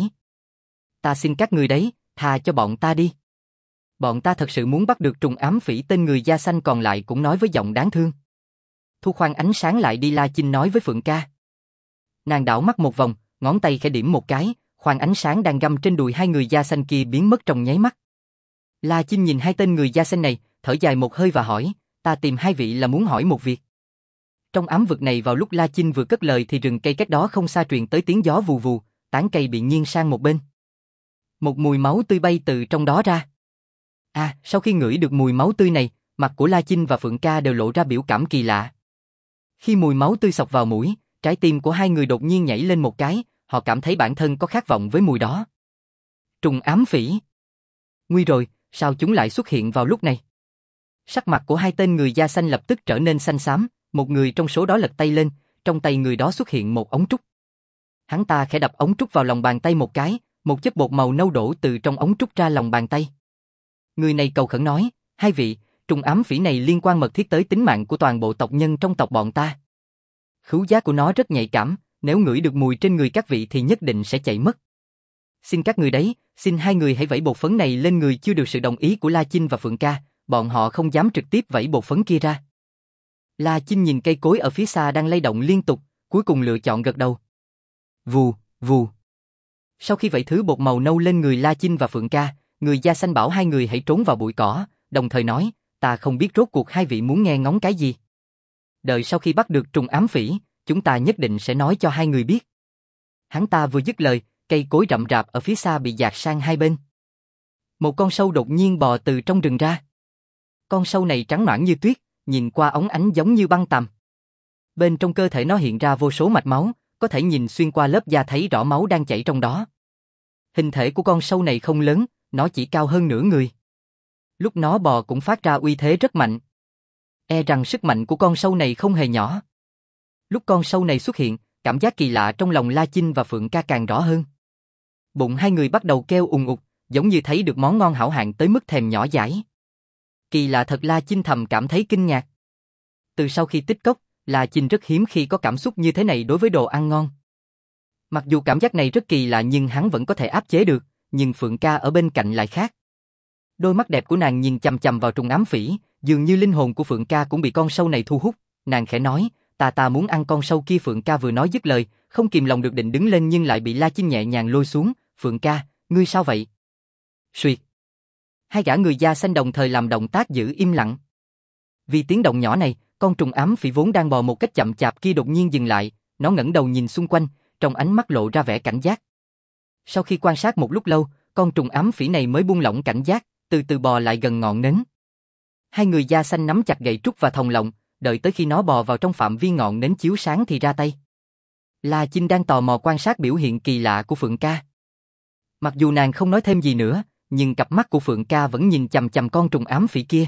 Speaker 1: Ta xin các người đấy, tha cho bọn ta đi. Bọn ta thật sự muốn bắt được trùng ám phỉ. Tên người da xanh còn lại cũng nói với giọng đáng thương. Thu khoan ánh sáng lại đi. La Chinh nói với Phượng ca. Nàng đảo mắt một vòng, ngón tay khẽ điểm một cái, khoang ánh sáng đang găm trên đùi hai người da xanh kia biến mất trong nháy mắt. La Chinh nhìn hai tên người da xanh này, thở dài một hơi và hỏi, ta tìm hai vị là muốn hỏi một việc. Trong ám vực này vào lúc La Chinh vừa cất lời thì rừng cây cách đó không xa truyền tới tiếng gió vù vù, tán cây bị nghiêng sang một bên. Một mùi máu tươi bay từ trong đó ra. Sau khi ngửi được mùi máu tươi này, mặt của La Chinh và Phượng Ca đều lộ ra biểu cảm kỳ lạ. Khi mùi máu tươi xộc vào mũi, trái tim của hai người đột nhiên nhảy lên một cái, họ cảm thấy bản thân có khát vọng với mùi đó. Trùng ám phỉ. Nguy rồi, sao chúng lại xuất hiện vào lúc này? Sắc mặt của hai tên người da xanh lập tức trở nên xanh xám, một người trong số đó lật tay lên, trong tay người đó xuất hiện một ống trúc. Hắn ta khẽ đập ống trúc vào lòng bàn tay một cái, một chất bột màu nâu đổ từ trong ống trúc ra lòng bàn tay. Người này cầu khẩn nói, hai vị, trùng ám phỉ này liên quan mật thiết tới tính mạng của toàn bộ tộc nhân trong tộc bọn ta. Khứu giác của nó rất nhạy cảm, nếu ngửi được mùi trên người các vị thì nhất định sẽ chạy mất. Xin các người đấy, xin hai người hãy vẩy bột phấn này lên người chưa được sự đồng ý của La Chinh và Phượng Ca, bọn họ không dám trực tiếp vẩy bột phấn kia ra. La Chinh nhìn cây cối ở phía xa đang lay động liên tục, cuối cùng lựa chọn gật đầu. Vù, vù. Sau khi vẩy thứ bột màu nâu lên người La Chinh và Phượng Ca, người da xanh bảo hai người hãy trốn vào bụi cỏ, đồng thời nói, ta không biết rốt cuộc hai vị muốn nghe ngóng cái gì. Đợi sau khi bắt được trùng ám phỉ, chúng ta nhất định sẽ nói cho hai người biết. Hắn ta vừa dứt lời, cây cối rậm rạp ở phía xa bị dạt sang hai bên. Một con sâu đột nhiên bò từ trong rừng ra. Con sâu này trắng nõn như tuyết, nhìn qua óng ánh giống như băng tằm. Bên trong cơ thể nó hiện ra vô số mạch máu, có thể nhìn xuyên qua lớp da thấy rõ máu đang chảy trong đó. Hình thể của con sâu này không lớn, nó chỉ cao hơn nửa người. Lúc nó bò cũng phát ra uy thế rất mạnh. E rằng sức mạnh của con sâu này không hề nhỏ. Lúc con sâu này xuất hiện, cảm giác kỳ lạ trong lòng La Chinh và Phượng Ca càng rõ hơn. Bụng hai người bắt đầu kêu ùng ục, giống như thấy được món ngon hảo hạng tới mức thèm nhỏ dãi. Kỳ lạ thật, La Chinh thầm cảm thấy kinh ngạc. Từ sau khi tích cốc, La Chinh rất hiếm khi có cảm xúc như thế này đối với đồ ăn ngon. Mặc dù cảm giác này rất kỳ lạ nhưng hắn vẫn có thể áp chế được, nhưng Phượng Ca ở bên cạnh lại khác. Đôi mắt đẹp của nàng nhìn chằm chằm vào trùng ám phỉ, dường như linh hồn của Phượng Ca cũng bị con sâu này thu hút, nàng khẽ nói, ta muốn ăn con sâu kia. Phượng Ca vừa nói dứt lời, không kìm lòng được định đứng lên nhưng lại bị La Chinh nhẹ nhàng lôi xuống, Phượng Ca, ngươi sao vậy? Xuyệt. Hai gã người da xanh đồng thời làm động tác giữ im lặng. Vì tiếng động nhỏ này, con trùng ám phỉ vốn đang bò một cách chậm chạp kia đột nhiên dừng lại, nó ngẩng đầu nhìn xung quanh, trong ánh mắt lộ ra vẻ cảnh giác. Sau khi quan sát một lúc lâu, con trùng ám phỉ này mới buông lỏng cảnh giác, từ từ bò lại gần ngọn nến. Hai người da xanh nắm chặt gậy trúc và thòng lọng, đợi tới khi nó bò vào trong phạm vi ngọn nến chiếu sáng thì ra tay. La Chinh đang tò mò quan sát biểu hiện kỳ lạ của Phượng Ca. Mặc dù nàng không nói thêm gì nữa, nhưng cặp mắt của Phượng Ca vẫn nhìn chằm chằm con trùng ám phỉ kia.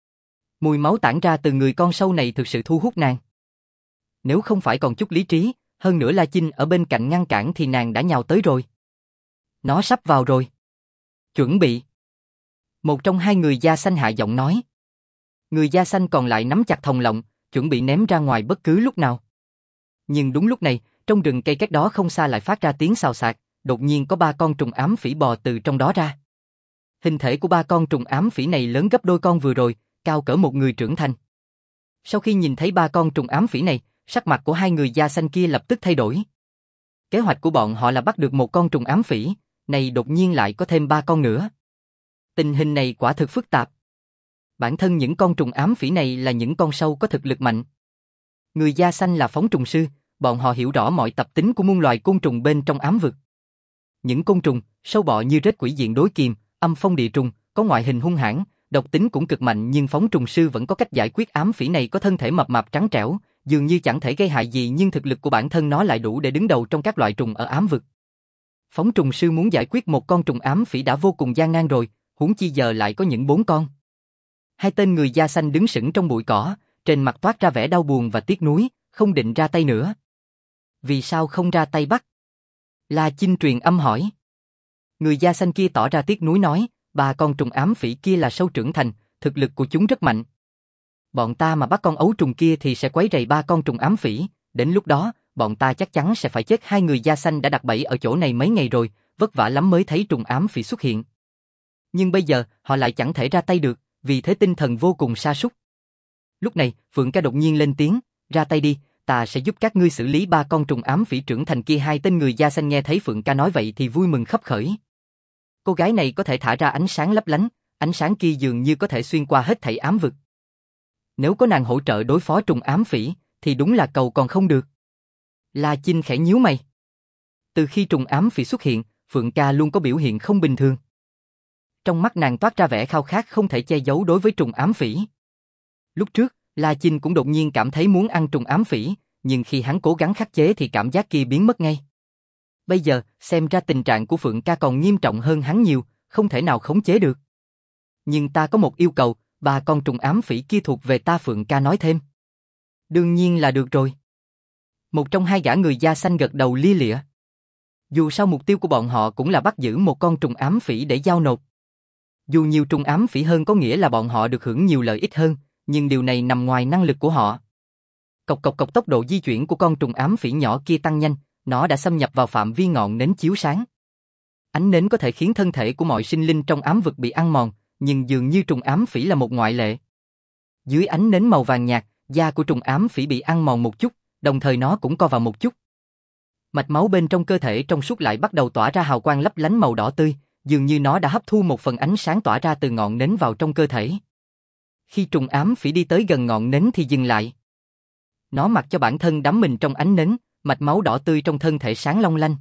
Speaker 1: Mùi máu tản ra từ người con sâu này thực sự thu hút nàng. Nếu không phải còn chút lý trí, hơn nữa La Chinh ở bên cạnh ngăn cản thì nàng đã nhào tới rồi. Nó sắp vào rồi. Chuẩn bị. Một trong hai người da xanh hạ giọng nói. Người da xanh còn lại nắm chặt thòng lọng, chuẩn bị ném ra ngoài bất cứ lúc nào. Nhưng đúng lúc này, trong rừng cây cách đó không xa lại phát ra tiếng xào xạc, đột nhiên có ba con trùng ám phỉ bò từ trong đó ra. Hình thể của ba con trùng ám phỉ này lớn gấp đôi con vừa rồi, cao cỡ một người trưởng thành. Sau khi nhìn thấy ba con trùng ám phỉ này, sắc mặt của hai người da xanh kia lập tức thay đổi. Kế hoạch của bọn họ là bắt được một con trùng ám phỉ, này đột nhiên lại có thêm ba con nữa. Tình hình này quả thực phức tạp. Bản thân những con trùng ám phỉ này là những con sâu có thực lực mạnh. Người da xanh là phóng trùng sư, bọn họ hiểu rõ mọi tập tính của muôn loài côn trùng bên trong ám vực. Những côn trùng, sâu bọ như rết quỷ diện đối kiềm, âm phong địa trùng, có ngoại hình hung hãn, độc tính cũng cực mạnh nhưng phóng trùng sư vẫn có cách giải quyết. Ám phỉ này có thân thể mập mạp trắng trẻo, dường như chẳng thể gây hại gì nhưng thực lực của bản thân nó lại đủ để đứng đầu trong các loại trùng ở ám vực. Phóng trùng sư muốn giải quyết một con trùng ám phỉ đã vô cùng gian nan rồi, huống chi giờ lại có những 4 con. Hai tên người da xanh đứng sững trong bụi cỏ, trên mặt toát ra vẻ đau buồn và tiếc nuối, không định ra tay nữa. Vì sao không ra tay bắt? La Chinh truyền âm hỏi. Người da xanh kia tỏ ra tiếc nuối nói, ba con trùng ám phỉ kia là sâu trưởng thành, thực lực của chúng rất mạnh. Bọn ta mà bắt con ấu trùng kia thì sẽ quấy rầy ba con trùng ám phỉ, đến lúc đó, bọn ta chắc chắn sẽ phải chết. Hai người da xanh đã đặt bẫy ở chỗ này mấy ngày rồi, vất vả lắm mới thấy trùng ám phỉ xuất hiện. Nhưng bây giờ, họ lại chẳng thể ra tay được, vì thế tinh thần vô cùng sa sút. Lúc này, Phượng Ca đột nhiên lên tiếng, ra tay đi, ta sẽ giúp các ngươi xử lý 3 con trùng ám phỉ trưởng thành kia. Hai tên người da xanh nghe thấy Phượng Ca nói vậy thì vui mừng khấp khởi. Cô gái này có thể thả ra ánh sáng lấp lánh, ánh sáng kia dường như có thể xuyên qua hết thảy ám vực. Nếu có nàng hỗ trợ đối phó trùng ám phỉ, thì đúng là cầu còn không được. La Chinh khẽ nhíu mày. Từ khi trùng ám phỉ xuất hiện, Phượng Ca luôn có biểu hiện không bình thường. Trong mắt nàng toát ra vẻ khao khát không thể che giấu đối với trùng ám phỉ. Lúc trước, La Chinh cũng đột nhiên cảm thấy muốn ăn trùng ám phỉ, nhưng khi hắn cố gắng khắc chế thì cảm giác kia biến mất ngay. Bây giờ, xem ra tình trạng của Phượng Ca còn nghiêm trọng hơn hắn nhiều, không thể nào khống chế được. Nhưng ta có một yêu cầu, 3 con trùng ám phỉ kia thuộc về ta. Phượng Ca nói thêm. Đương nhiên là được rồi. Một trong hai gã người da xanh gật đầu lia lịa. Dù sao mục tiêu của bọn họ cũng là bắt giữ một con trùng ám phỉ để giao nộp. Dù nhiều trùng ám phỉ hơn có nghĩa là bọn họ được hưởng nhiều lợi ích hơn, nhưng điều này nằm ngoài năng lực của họ. Cộc cộc cộc, tốc độ di chuyển của con trùng ám phỉ nhỏ kia tăng nhanh, nó đã xâm nhập vào phạm vi ngọn nến chiếu sáng. Ánh nến có thể khiến thân thể của mọi sinh linh trong ám vực bị ăn mòn, nhưng dường như trùng ám phỉ là một ngoại lệ. Dưới ánh nến màu vàng nhạt, da của trùng ám phỉ bị ăn mòn một chút, đồng thời nó cũng co vào một chút. Mạch máu bên trong cơ thể trong suốt lại bắt đầu tỏa ra hào quang lấp lánh màu đỏ tươi, dường như nó đã hấp thu một phần ánh sáng tỏa ra từ ngọn nến vào trong cơ thể. Khi trùng ám phỉ đi tới gần ngọn nến thì dừng lại. Nó mặc cho bản thân đắm mình trong ánh nến, mạch máu đỏ tươi trong thân thể sáng long lanh.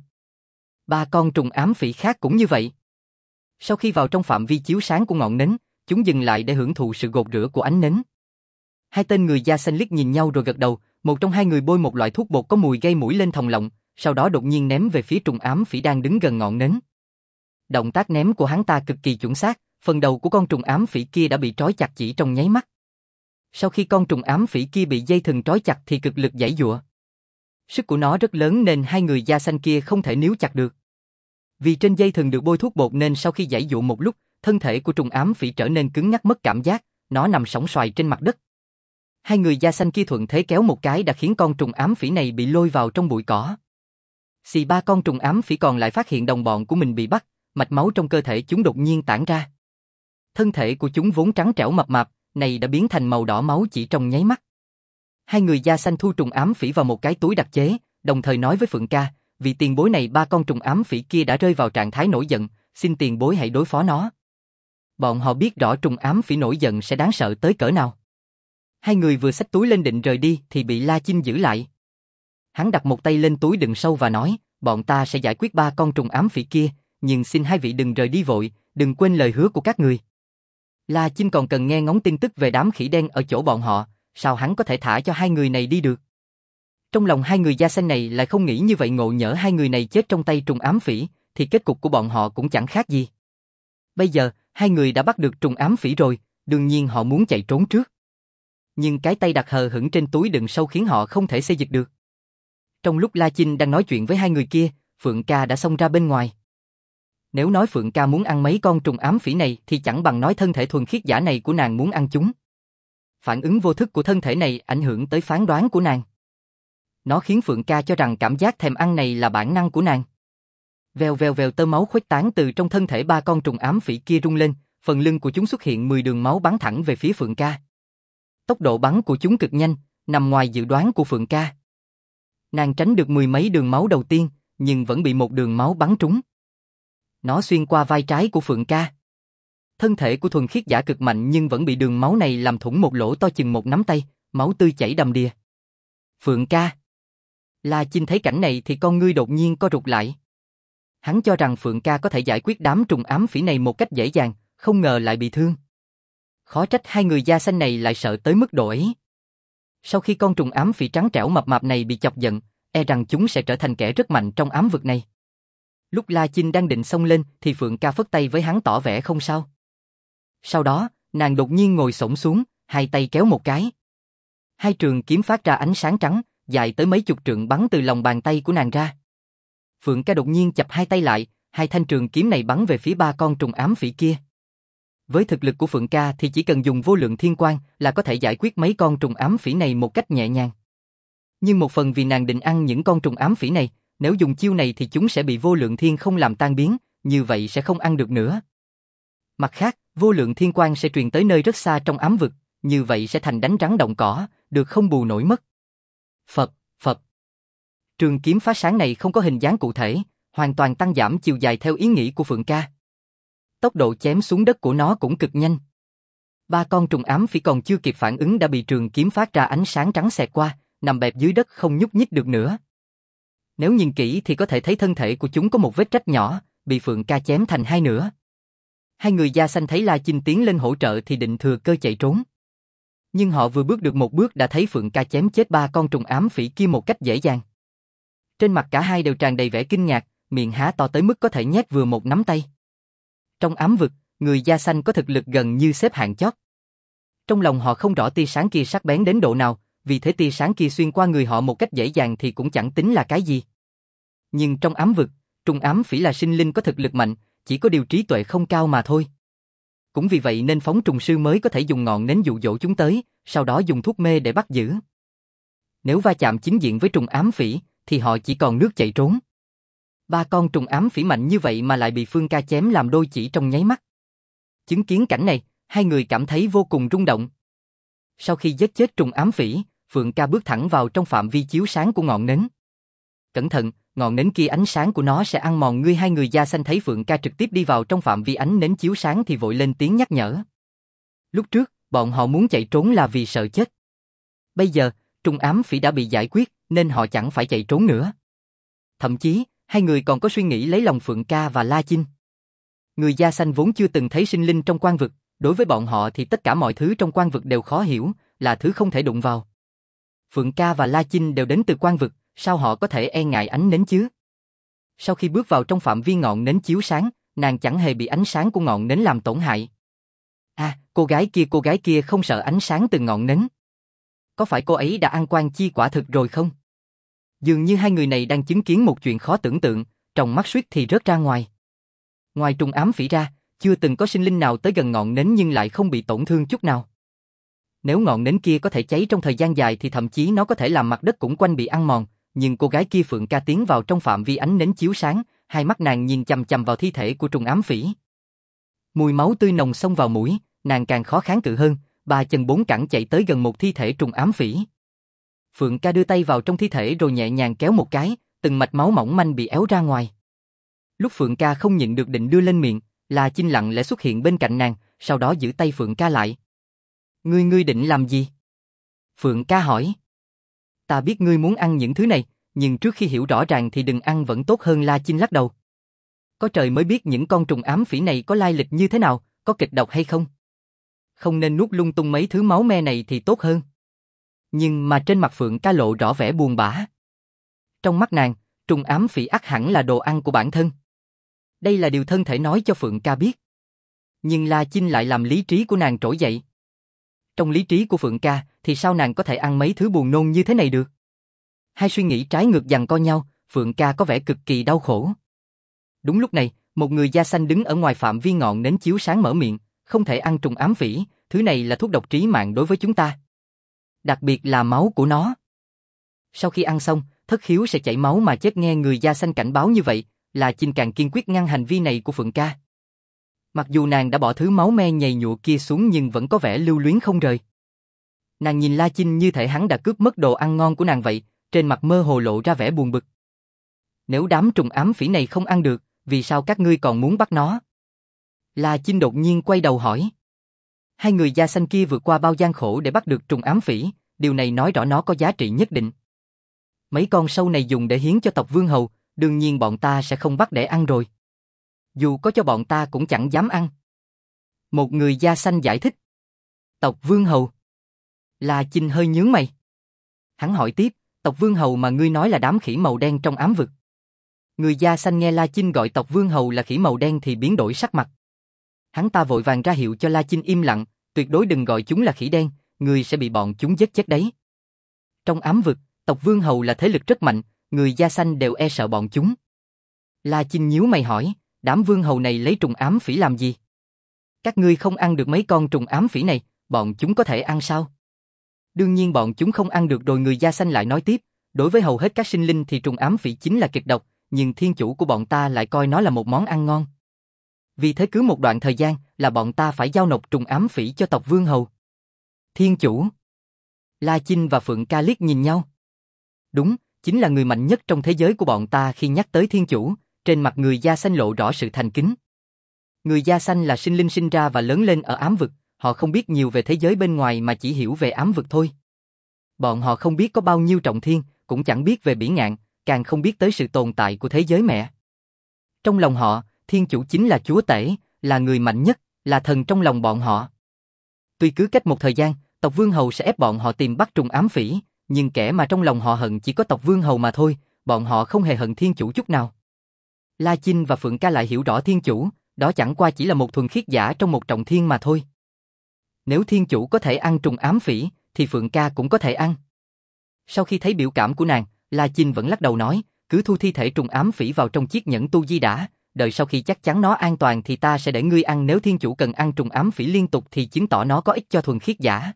Speaker 1: 3 con trùng ám phỉ khác cũng như vậy. Sau khi vào trong phạm vi chiếu sáng của ngọn nến, chúng dừng lại để hưởng thụ sự gột rửa của ánh nến. Hai tên người da xanh liếc nhìn nhau rồi gật đầu, một trong hai người bôi một loại thuốc bột có mùi gây mũi lên thòng lọng, sau đó đột nhiên ném về phía trùng ám phỉ đang đứng gần ngọn nến. Động tác ném của hắn ta cực kỳ chuẩn xác, phần đầu của con trùng ám phỉ kia đã bị trói chặt chỉ trong nháy mắt. Sau khi con trùng ám phỉ kia bị dây thừng trói chặt thì cực lực giãy giụa. Sức của nó rất lớn nên hai người da xanh kia không thể níu chặt được. Vì trên dây thừng được bôi thuốc bột nên sau khi giãy giụa một lúc, thân thể của trùng ám phỉ trở nên cứng ngắc mất cảm giác, nó nằm sóng xoài trên mặt đất. Hai người da xanh kia thuận thế kéo một cái đã khiến con trùng ám phỉ này bị lôi vào trong bụi cỏ. Xì 3 con trùng ám phỉ còn lại phát hiện đồng bọn của mình bị bắt, mạch máu trong cơ thể chúng đột nhiên tản ra. Thân thể của chúng vốn trắng trẻo mập mạp, này đã biến thành màu đỏ máu chỉ trong nháy mắt. Hai người da xanh thu trùng ám phỉ vào một cái túi đặc chế, đồng thời nói với Phượng Ca, vì tiền bối này 3 con trùng ám phỉ kia đã rơi vào trạng thái nổi giận, xin tiền bối hãy đối phó nó. Bọn họ biết rõ trùng ám phỉ nổi giận sẽ đáng sợ tới cỡ nào. Hai người vừa xách túi lên định rời đi thì bị La Chinh giữ lại. Hắn đặt một tay lên túi đựng sâu và nói, bọn ta sẽ giải quyết 3 con trùng ám phỉ kia, nhưng xin hai vị đừng rời đi vội, đừng quên lời hứa của các người. La Chinh còn cần nghe ngóng tin tức về đám khỉ đen ở chỗ bọn họ, sao hắn có thể thả cho hai người này đi được? Trong lòng hai người da xanh này lại không nghĩ như vậy, ngộ nhỡ hai người này chết trong tay trùng ám phỉ, thì kết cục của bọn họ cũng chẳng khác gì. Bây giờ, hai người đã bắt được trùng ám phỉ rồi, đương nhiên họ muốn chạy trốn trước. Nhưng cái tay đặt hờ hững trên túi đựng sâu khiến họ không thể xê dịch được. Trong lúc La Chinh đang nói chuyện với hai người kia, Phượng Ca đã xông ra bên ngoài. Nếu nói Phượng Ca muốn ăn mấy con trùng ám phỉ này thì chẳng bằng nói thân thể thuần khiết giả này của nàng muốn ăn chúng. Phản ứng vô thức của thân thể này ảnh hưởng tới phán đoán của nàng. Nó khiến Phượng Ca cho rằng cảm giác thèm ăn này là bản năng của nàng. Vèo vèo vèo, tơ máu khuếch tán từ trong thân thể 3 con trùng ám phỉ kia rung lên, phần lưng của chúng xuất hiện 10 đường máu bắn thẳng về phía Phượng Ca. Tốc độ bắn của chúng cực nhanh, nằm ngoài dự đoán của Phượng Ca. Nàng tránh được 10 mấy đường máu đầu tiên, nhưng vẫn bị một đường máu bắn trúng. Nó xuyên qua vai trái của Phượng Ca. Thân thể của thuần khiết giả cực mạnh nhưng vẫn bị đường máu này làm thủng một lỗ to chừng một nắm tay, máu tươi chảy đầm đìa. Phượng Ca. La Chinh thấy cảnh này thì con ngươi đột nhiên co rụt lại. Hắn cho rằng Phượng Ca có thể giải quyết đám trùng ám phỉ này một cách dễ dàng, không ngờ lại bị thương. Khó trách hai người da xanh này lại sợ tới mức độ ấy. Sau khi con trùng ám phỉ trắng trẻo mập mạp này bị chọc giận, e rằng chúng sẽ trở thành kẻ rất mạnh trong ám vực này. Lúc La Chinh đang định xông lên thì Phượng Ca phất tay với hắn tỏ vẻ không sao. Sau đó, nàng đột nhiên ngồi xổm xuống, hai tay kéo một cái. Hai trường kiếm phát ra ánh sáng trắng, dài tới mấy chục trượng bắn từ lòng bàn tay của nàng ra. Phượng Ca đột nhiên chập hai tay lại, hai thanh trường kiếm này bắn về phía 3 con trùng ám phỉ kia. Với thực lực của Phượng Ca thì chỉ cần dùng vô lượng thiên quang là có thể giải quyết mấy con trùng ám phỉ này một cách nhẹ nhàng. Nhưng một phần vì nàng định ăn những con trùng ám phỉ này, nếu dùng chiêu này thì chúng sẽ bị vô lượng thiên không làm tan biến, như vậy sẽ không ăn được nữa. Mặt khác, vô lượng thiên quang sẽ truyền tới nơi rất xa trong ám vực, như vậy sẽ thành đánh rắn động cỏ, được không bù nổi mất. Phật Phập. Trường kiếm phá sáng này không có hình dáng cụ thể, hoàn toàn tăng giảm chiều dài theo ý nghĩ của Phượng ca. Tốc độ chém xuống đất của nó cũng cực nhanh. Ba con trùng ám phỉ còn chưa kịp phản ứng đã bị trường kiếm phát ra ánh sáng trắng xẹt qua, nằm bẹp dưới đất không nhúc nhích được nữa. Nếu nhìn kỹ thì có thể thấy thân thể của chúng có một vết rách nhỏ, bị Phượng ca chém thành hai nửa. Hai người da xanh thấy La Chinh tiến lên hỗ trợ thì định thừa cơ chạy trốn. Nhưng họ vừa bước được một bước đã thấy Phượng ca chém chết ba con trùng ám phỉ kia một cách dễ dàng. Trên mặt cả hai đều tràn đầy vẻ kinh ngạc, miệng há to tới mức có thể nhét vừa một nắm tay. Trong ám vực, người da xanh có thực lực gần như xếp hạng chót. Trong lòng họ không rõ tia sáng kia sắc bén đến độ nào, vì thế tia sáng kia xuyên qua người họ một cách dễ dàng thì cũng chẳng tính là cái gì. Nhưng trong ám vực, trùng ám phỉ là sinh linh có thực lực mạnh, chỉ có điều trí tuệ không cao mà thôi. Cũng vì vậy nên phóng trùng sư mới có thể dùng ngọn nến dụ dỗ chúng tới, sau đó dùng thuốc mê để bắt giữ. Nếu va chạm chính diện với trùng ám phỉ, thì họ chỉ còn nước chạy trốn. Ba con trùng ám phỉ mạnh như vậy mà lại bị Phương ca chém làm đôi chỉ trong nháy mắt. Chứng kiến cảnh này, hai người cảm thấy vô cùng rung động. Sau khi giết chết trùng ám phỉ, Phượng ca bước thẳng vào trong phạm vi chiếu sáng của ngọn nến. Cẩn thận, ngọn nến kia ánh sáng của nó sẽ ăn mòn ngươi. Hai người da xanh thấy Phượng ca trực tiếp đi vào trong phạm vi ánh nến chiếu sáng thì vội lên tiếng nhắc nhở. Lúc trước, bọn họ muốn chạy trốn là vì sợ chết. Bây giờ, trùng ám phỉ đã bị giải quyết, nên họ chẳng phải chạy trốn nữa. Thậm chí, hai người còn có suy nghĩ lấy lòng Phượng ca và La Chinh. Người da xanh vốn chưa từng thấy sinh linh trong quan vực, đối với bọn họ thì tất cả mọi thứ trong quan vực đều khó hiểu, là thứ không thể đụng vào. Phượng ca và La Chinh đều đến từ quan vực, sao họ có thể e ngại ánh nến chứ? Sau khi bước vào trong phạm vi ngọn nến chiếu sáng, nàng chẳng hề bị ánh sáng của ngọn nến làm tổn hại. À, cô gái kia không sợ ánh sáng từ ngọn nến. Có phải cô ấy đã ăn quan chi quả thực rồi không? Dường như hai người này đang chứng kiến một chuyện khó tưởng tượng, trong mắt suýt thì rớt ra ngoài. Ngoài trùng ám phỉ ra, chưa từng có sinh linh nào tới gần ngọn nến nhưng lại không bị tổn thương chút nào. Nếu ngọn nến kia có thể cháy trong thời gian dài thì thậm chí nó có thể làm mặt đất cũng quanh bị ăn mòn, nhưng cô gái kia Phượng ca tiến vào trong phạm vi ánh nến chiếu sáng, hai mắt nàng nhìn chằm chằm vào thi thể của trùng ám phỉ. Mùi máu tươi nồng xông vào mũi, nàng càng khó kháng cự hơn, ba chân bốn cẳng chạy tới gần một thi thể trùng ám phỉ. Phượng ca đưa tay vào trong thi thể rồi nhẹ nhàng kéo một cái, từng mạch máu mỏng manh bị éo ra ngoài. Lúc Phượng ca không nhịn được định đưa lên miệng, La Chinh lặng lẽ xuất hiện bên cạnh nàng, sau đó giữ tay Phượng ca lại. Ngươi định làm gì? Phượng ca hỏi. Ta biết ngươi muốn ăn những thứ này, nhưng trước khi hiểu rõ ràng thì đừng ăn vẫn tốt hơn. La Chinh lắc đầu. Có trời mới biết những con trùng ám phỉ này có lai lịch như thế nào, có kịch độc hay không. Không nên nuốt lung tung mấy thứ máu me này thì tốt hơn. Nhưng mà trên mặt Phượng ca lộ rõ vẻ buồn bã. Trong mắt nàng, trùng ám phỉ ắt hẳn là đồ ăn của bản thân. Đây là điều thân thể nói cho Phượng ca biết. Nhưng La Chinh lại làm lý trí của nàng trỗi dậy. Trong lý trí của Phượng ca thì sao nàng có thể ăn mấy thứ buồn nôn như thế này được? Hai suy nghĩ trái ngược giằng co nhau, Phượng ca có vẻ cực kỳ đau khổ. Đúng lúc này, một người da xanh đứng ở ngoài phạm vi ngọn nến chiếu sáng mở miệng, không thể ăn trùng ám phỉ, thứ này là thuốc độc trí mạng đối với chúng ta. Đặc biệt là máu của nó. Sau khi ăn xong, thất khiếu sẽ chảy máu mà chết. Nghe người da xanh cảnh báo như vậy, La Chinh càng kiên quyết ngăn hành vi này của Phượng ca. Mặc dù nàng đã bỏ thứ máu me nhầy nhụa kia xuống nhưng vẫn có vẻ lưu luyến không rời. Nàng nhìn La Chinh như thể hắn đã cướp mất đồ ăn ngon của nàng vậy, trên mặt mơ hồ lộ ra vẻ buồn bực. Nếu đám trùng ám phỉ này không ăn được, vì sao các ngươi còn muốn bắt nó? La Chinh đột nhiên quay đầu hỏi. Hai người da xanh kia vượt qua bao gian khổ để bắt được trùng ám phỉ, điều này nói rõ nó có giá trị nhất định. Mấy con sâu này dùng để hiến cho tộc Vương Hầu, đương nhiên bọn ta sẽ không bắt để ăn rồi. Dù có cho bọn ta cũng chẳng dám ăn. Một người da xanh giải thích. Tộc Vương Hầu. La Chinh hơi nhướng mày. Hắn hỏi tiếp, tộc Vương Hầu mà ngươi nói là đám khỉ màu đen trong ám vực. Người da xanh nghe La Chinh gọi tộc Vương Hầu là khỉ màu đen thì biến đổi sắc mặt. Hắn ta vội vàng ra hiệu cho La Chinh im lặng, tuyệt đối đừng gọi chúng là khỉ đen, ngươi sẽ bị bọn chúng giết chết đấy. Trong ám vực, tộc Vương Hầu là thế lực rất mạnh, người da xanh đều e sợ bọn chúng. La Chinh nhíu mày hỏi, đám Vương Hầu này lấy trùng ám phỉ làm gì? Các ngươi không ăn được mấy con trùng ám phỉ này, bọn chúng có thể ăn sao? Đương nhiên bọn chúng không ăn được rồi. Người da xanh lại nói tiếp, đối với hầu hết các sinh linh thì trùng ám phỉ chính là kịch độc, nhưng thiên chủ của bọn ta lại coi nó là một món ăn ngon. Vì thế cứ một đoạn thời gian là bọn ta phải giao nộp trùng ám phỉ cho tộc Vương Hầu. Thiên chủ. La Chinh và Phượng ca liếc nhìn nhau. Đúng, chính là người mạnh nhất trong thế giới của bọn ta. Khi nhắc tới thiên chủ, trên mặt người da xanh lộ rõ sự thành kính. Người da xanh là sinh linh sinh ra và lớn lên ở ám vực, họ không biết nhiều về thế giới bên ngoài mà chỉ hiểu về ám vực thôi. Bọn họ không biết có bao nhiêu trọng thiên, cũng chẳng biết về bỉ ngạn, càng không biết tới sự tồn tại của thế giới mẹ. Trong lòng họ, thiên chủ chính là chúa tể, là người mạnh nhất, là thần trong lòng bọn họ. Tuy cứ cách một thời gian, tộc Vương Hầu sẽ ép bọn họ tìm bắt trùng ám phỉ, nhưng kẻ mà trong lòng họ hận chỉ có tộc Vương Hầu mà thôi, bọn họ không hề hận thiên chủ chút nào. La Chinh và Phượng Ca lại hiểu rõ thiên chủ, đó chẳng qua chỉ là một thuần khiết giả trong một trọng thiên mà thôi. Nếu thiên chủ có thể ăn trùng ám phỉ, thì Phượng Ca cũng có thể ăn. Sau khi thấy biểu cảm của nàng, La Chinh vẫn lắc đầu nói, cứ thu thi thể trùng ám phỉ vào trong chiếc nhẫn tu di đã, đợi sau khi chắc chắn nó an toàn thì ta sẽ để ngươi ăn. Nếu thiên chủ cần ăn trùng ám phỉ liên tục thì chứng tỏ nó có ích cho thuần khiết giả.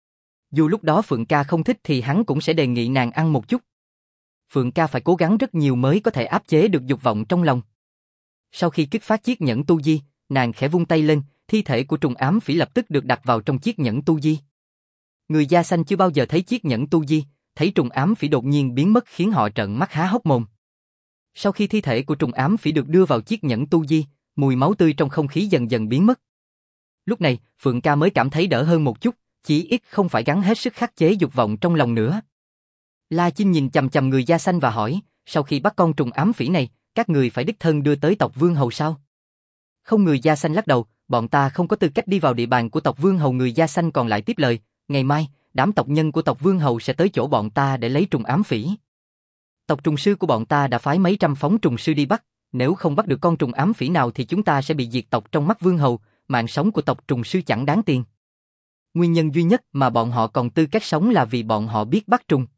Speaker 1: Dù lúc đó Phượng Ca không thích thì hắn cũng sẽ đề nghị nàng ăn một chút. Phượng Ca phải cố gắng rất nhiều mới có thể áp chế được dục vọng trong lòng. Sau khi kích phát chiếc nhẫn tu di, nàng khẽ vung tay lên, thi thể của trùng ám phỉ lập tức được đặt vào trong chiếc nhẫn tu di. Người da xanh chưa bao giờ thấy chiếc nhẫn tu di, thấy trùng ám phỉ đột nhiên biến mất khiến họ trợn mắt há hốc mồm. Sau khi thi thể của trùng ám phỉ được đưa vào chiếc nhẫn tu di, mùi máu tươi trong không khí dần dần biến mất. Lúc này, Phượng Ca mới cảm thấy đỡ hơn một chút, chỉ ít không phải gắng hết sức khắc chế dục vọng trong lòng nữa. La Chinh nhìn chằm chằm người da xanh và hỏi, sau khi bắt con trùng ám phỉ này, các người phải đích thân đưa tới tộc Vương Hầu sao? Không. Người da xanh lắc đầu, bọn ta không có tư cách đi vào địa bàn của tộc Vương Hầu. Người da xanh còn lại tiếp lời, ngày mai, đám tộc nhân của tộc Vương Hầu sẽ tới chỗ bọn ta để lấy trùng ám phỉ. Tộc trùng sư của bọn ta đã phái mấy trăm phóng trùng sư đi bắt, nếu không bắt được con trùng ám phỉ nào thì chúng ta sẽ bị diệt tộc. Trong mắt Vương Hầu, mạng sống của tộc trùng sư chẳng đáng tiền. Nguyên nhân duy nhất mà bọn họ còn tư cách sống là vì bọn họ biết bắt trùng.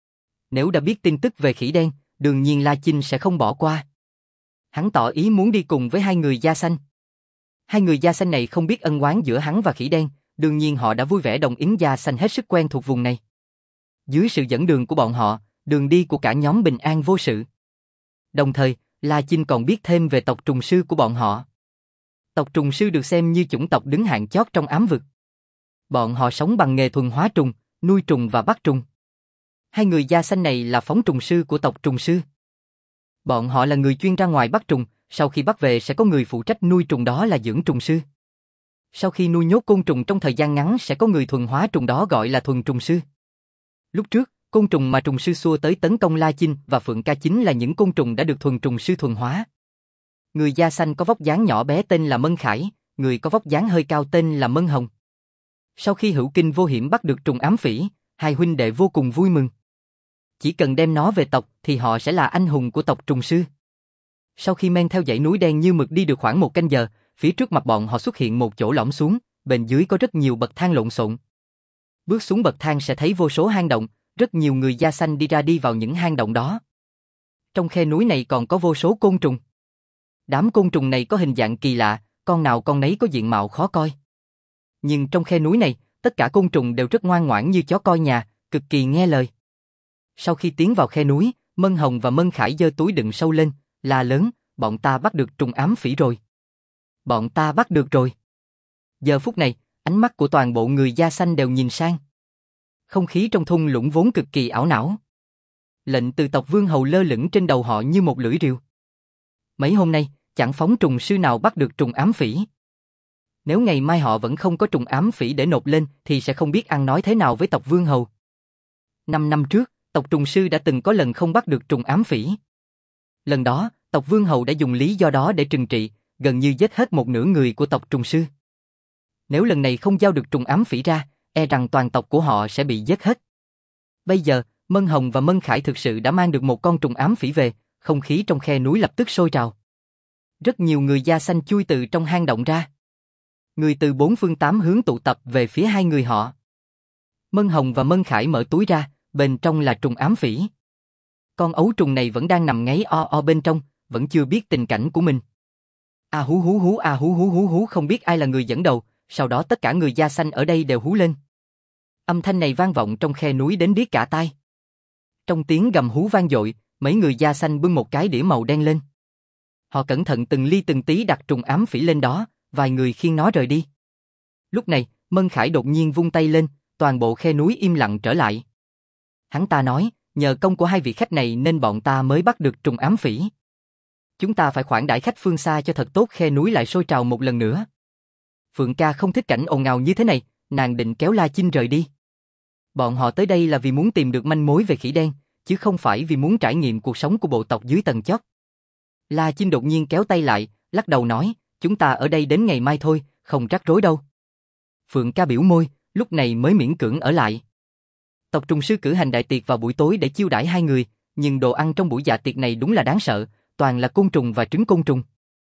Speaker 1: Nếu đã biết tin tức về khỉ đen, đương nhiên La Chinh sẽ không bỏ qua. Hắn tỏ ý muốn đi cùng với hai người da xanh. Hai người da xanh này không biết ân oán giữa hắn và khỉ đen, đương nhiên họ đã vui vẻ đồng ý. Da xanh hết sức quen thuộc vùng này. Dưới sự dẫn đường của bọn họ, đường đi của cả nhóm bình an vô sự. Đồng thời, La Chinh còn biết thêm về tộc trùng sư của bọn họ. Tộc trùng sư được xem như chủng tộc đứng hạng chót trong ám vực. Bọn họ sống bằng nghề thuần hóa trùng, nuôi trùng và bắt trùng. Hai người da xanh này là phóng trùng sư của tộc trùng sư. Bọn họ là người chuyên ra ngoài bắt trùng, sau khi bắt về sẽ có người phụ trách nuôi trùng, đó là dưỡng trùng sư. Sau khi nuôi nhốt côn trùng trong thời gian ngắn sẽ có người thuần hóa trùng, đó gọi là thuần trùng sư. Lúc trước, côn trùng mà trùng sư xua tới tấn công La Chinh và Phượng Ca chính là những côn trùng đã được thuần trùng sư thuần hóa. Người da xanh có vóc dáng nhỏ bé tên là Mân Khải, người có vóc dáng hơi cao tên là Mân Hồng. Sau khi hữu kinh vô hiểm bắt được trùng ám phỉ, hai huynh đệ vô cùng vui mừng. Chỉ cần đem nó về tộc thì họ sẽ là anh hùng của tộc trùng sư. Sau khi men theo dãy núi đen như mực đi được khoảng 1 canh giờ, phía trước mặt bọn họ xuất hiện một chỗ lõm xuống, bên dưới có rất nhiều bậc thang lộn xộn. Bước xuống bậc thang sẽ thấy vô số hang động, rất nhiều người da xanh đi ra đi vào những hang động đó. Trong khe núi này còn có vô số côn trùng. Đám côn trùng này có hình dạng kỳ lạ, con nào con nấy có diện mạo khó coi. Nhưng trong khe núi này, tất cả côn trùng đều rất ngoan ngoãn như chó coi nhà, cực kỳ nghe lời. Sau khi tiến vào khe núi, Mân Hồng và Mân Khải giơ túi đựng sâu lên, la lớn, bọn ta bắt được trùng ám phỉ rồi. Bọn ta bắt được rồi. Giờ phút này, ánh mắt của toàn bộ người da xanh đều nhìn sang. Không khí trong thung lũng vốn cực kỳ ảo não. Lệnh từ tộc Vương Hầu lơ lửng trên đầu họ như một lưỡi rìu. Mấy hôm nay, chẳng phóng trùng sư nào bắt được trùng ám phỉ. Nếu ngày mai họ vẫn không có trùng ám phỉ để nộp lên thì sẽ không biết ăn nói thế nào với tộc Vương Hầu. 5 năm trước, tộc trùng sư đã từng có lần không bắt được trùng ám phỉ. Lần đó, tộc Vương Hầu đã dùng lý do đó để trừng trị, gần như giết hết một nửa người của tộc trùng sư. Nếu lần này không giao được trùng ám phỉ ra, e rằng toàn tộc của họ sẽ bị giết hết. Bây giờ, Mân Hồng và Mân Khải thực sự đã mang được một con trùng ám phỉ về, không khí trong khe núi lập tức sôi trào. Rất nhiều người da xanh chui từ trong hang động ra. Người từ 4 phương 8 hướng tụ tập về phía hai người họ. Mân Hồng và Mân Khải mở túi ra, bên trong là trùng ám phỉ. Con ấu trùng này vẫn đang nằm ngáy o o bên trong, vẫn chưa biết tình cảnh của mình. A hú hú hú, a hú hú hú hú, không biết ai là người dẫn đầu, sau đó tất cả người da xanh ở đây đều hú lên. Âm thanh này vang vọng trong khe núi đến điếc cả tai. Trong tiếng gầm hú vang dội, mấy người da xanh bưng một cái đĩa màu đen lên. Họ cẩn thận từng ly từng tí đặt trùng ám phỉ lên đó, vài người khiêng nó rời đi. Lúc này, Mân Khải đột nhiên vung tay lên, toàn bộ khe núi im lặng trở lại. Hắn ta nói, nhờ công của hai vị khách này nên bọn ta mới bắt được trùng ám phỉ. Chúng ta phải khoản đãi khách phương xa cho thật tốt, khe núi lại sôi trào một lần nữa. Phượng ca không thích cảnh ồn ào như thế này, nàng định kéo La Chinh rời đi. Bọn họ tới đây là vì muốn tìm được manh mối về khỉ đen, chứ không phải vì muốn trải nghiệm cuộc sống của bộ tộc dưới tầng chót. La Chinh đột nhiên kéo tay lại, lắc đầu nói, chúng ta ở đây đến ngày mai thôi, không rắc rối đâu. Phượng ca biểu môi, lúc này mới miễn cưỡng ở lại. Tộc trùng sư cử hành đại tiệc vào buổi tối để chiêu đãi hai người, nhưng đồ ăn trong buổi dạ tiệc này đúng là đáng sợ, toàn là côn trùng và trứng côn trùng.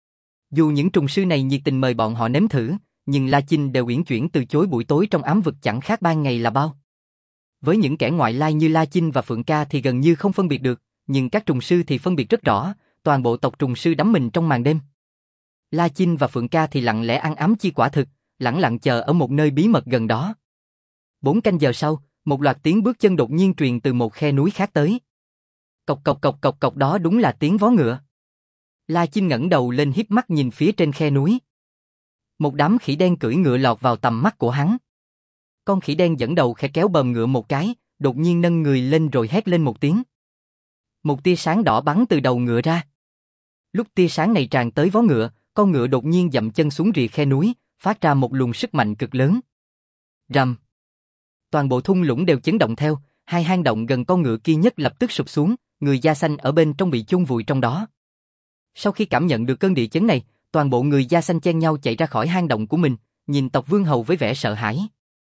Speaker 1: Dù những trùng sư này nhiệt tình mời bọn họ nếm thử, nhưng La Chinh đều uyển chuyển từ chối buổi tối trong ám vực chẳng khác ban ngày là bao. Với những kẻ ngoại lai như La Chinh và Phượng ca thì gần như không phân biệt được, nhưng các trùng sư thì phân biệt rất rõ, toàn bộ tộc trùng sư đắm mình trong màn đêm. La Chinh và Phượng ca thì lặng lẽ ăn ám chi quả thực, lẳng lặng chờ ở một nơi bí mật gần đó. 4 canh giờ sau, một loạt tiếng bước chân đột nhiên truyền từ một khe núi khác tới. Cộc cộc cộc cộc cộc, đó đúng là tiếng vó ngựa. La Chinh ngẩng đầu lên híp mắt nhìn phía trên khe núi. Một đám khỉ đen cưỡi ngựa lọt vào tầm mắt của hắn. Con khỉ đen dẫn đầu khẽ kéo bờm ngựa một cái, đột nhiên nâng người lên rồi hét lên một tiếng. Một tia sáng đỏ bắn từ đầu ngựa ra. Lúc tia sáng này tràn tới vó ngựa, con ngựa đột nhiên dậm chân xuống rìa khe núi, phát ra một luồng sức mạnh cực lớn. Rầm. Toàn bộ thung lũng đều chấn động theo, hai hang động gần con ngựa kia nhất lập tức sụp xuống, người da xanh ở bên trong bị chôn vùi trong đó. Sau khi cảm nhận được cơn địa chấn này, toàn bộ người da xanh chen nhau chạy ra khỏi hang động của mình, nhìn tộc vương hầu với vẻ sợ hãi.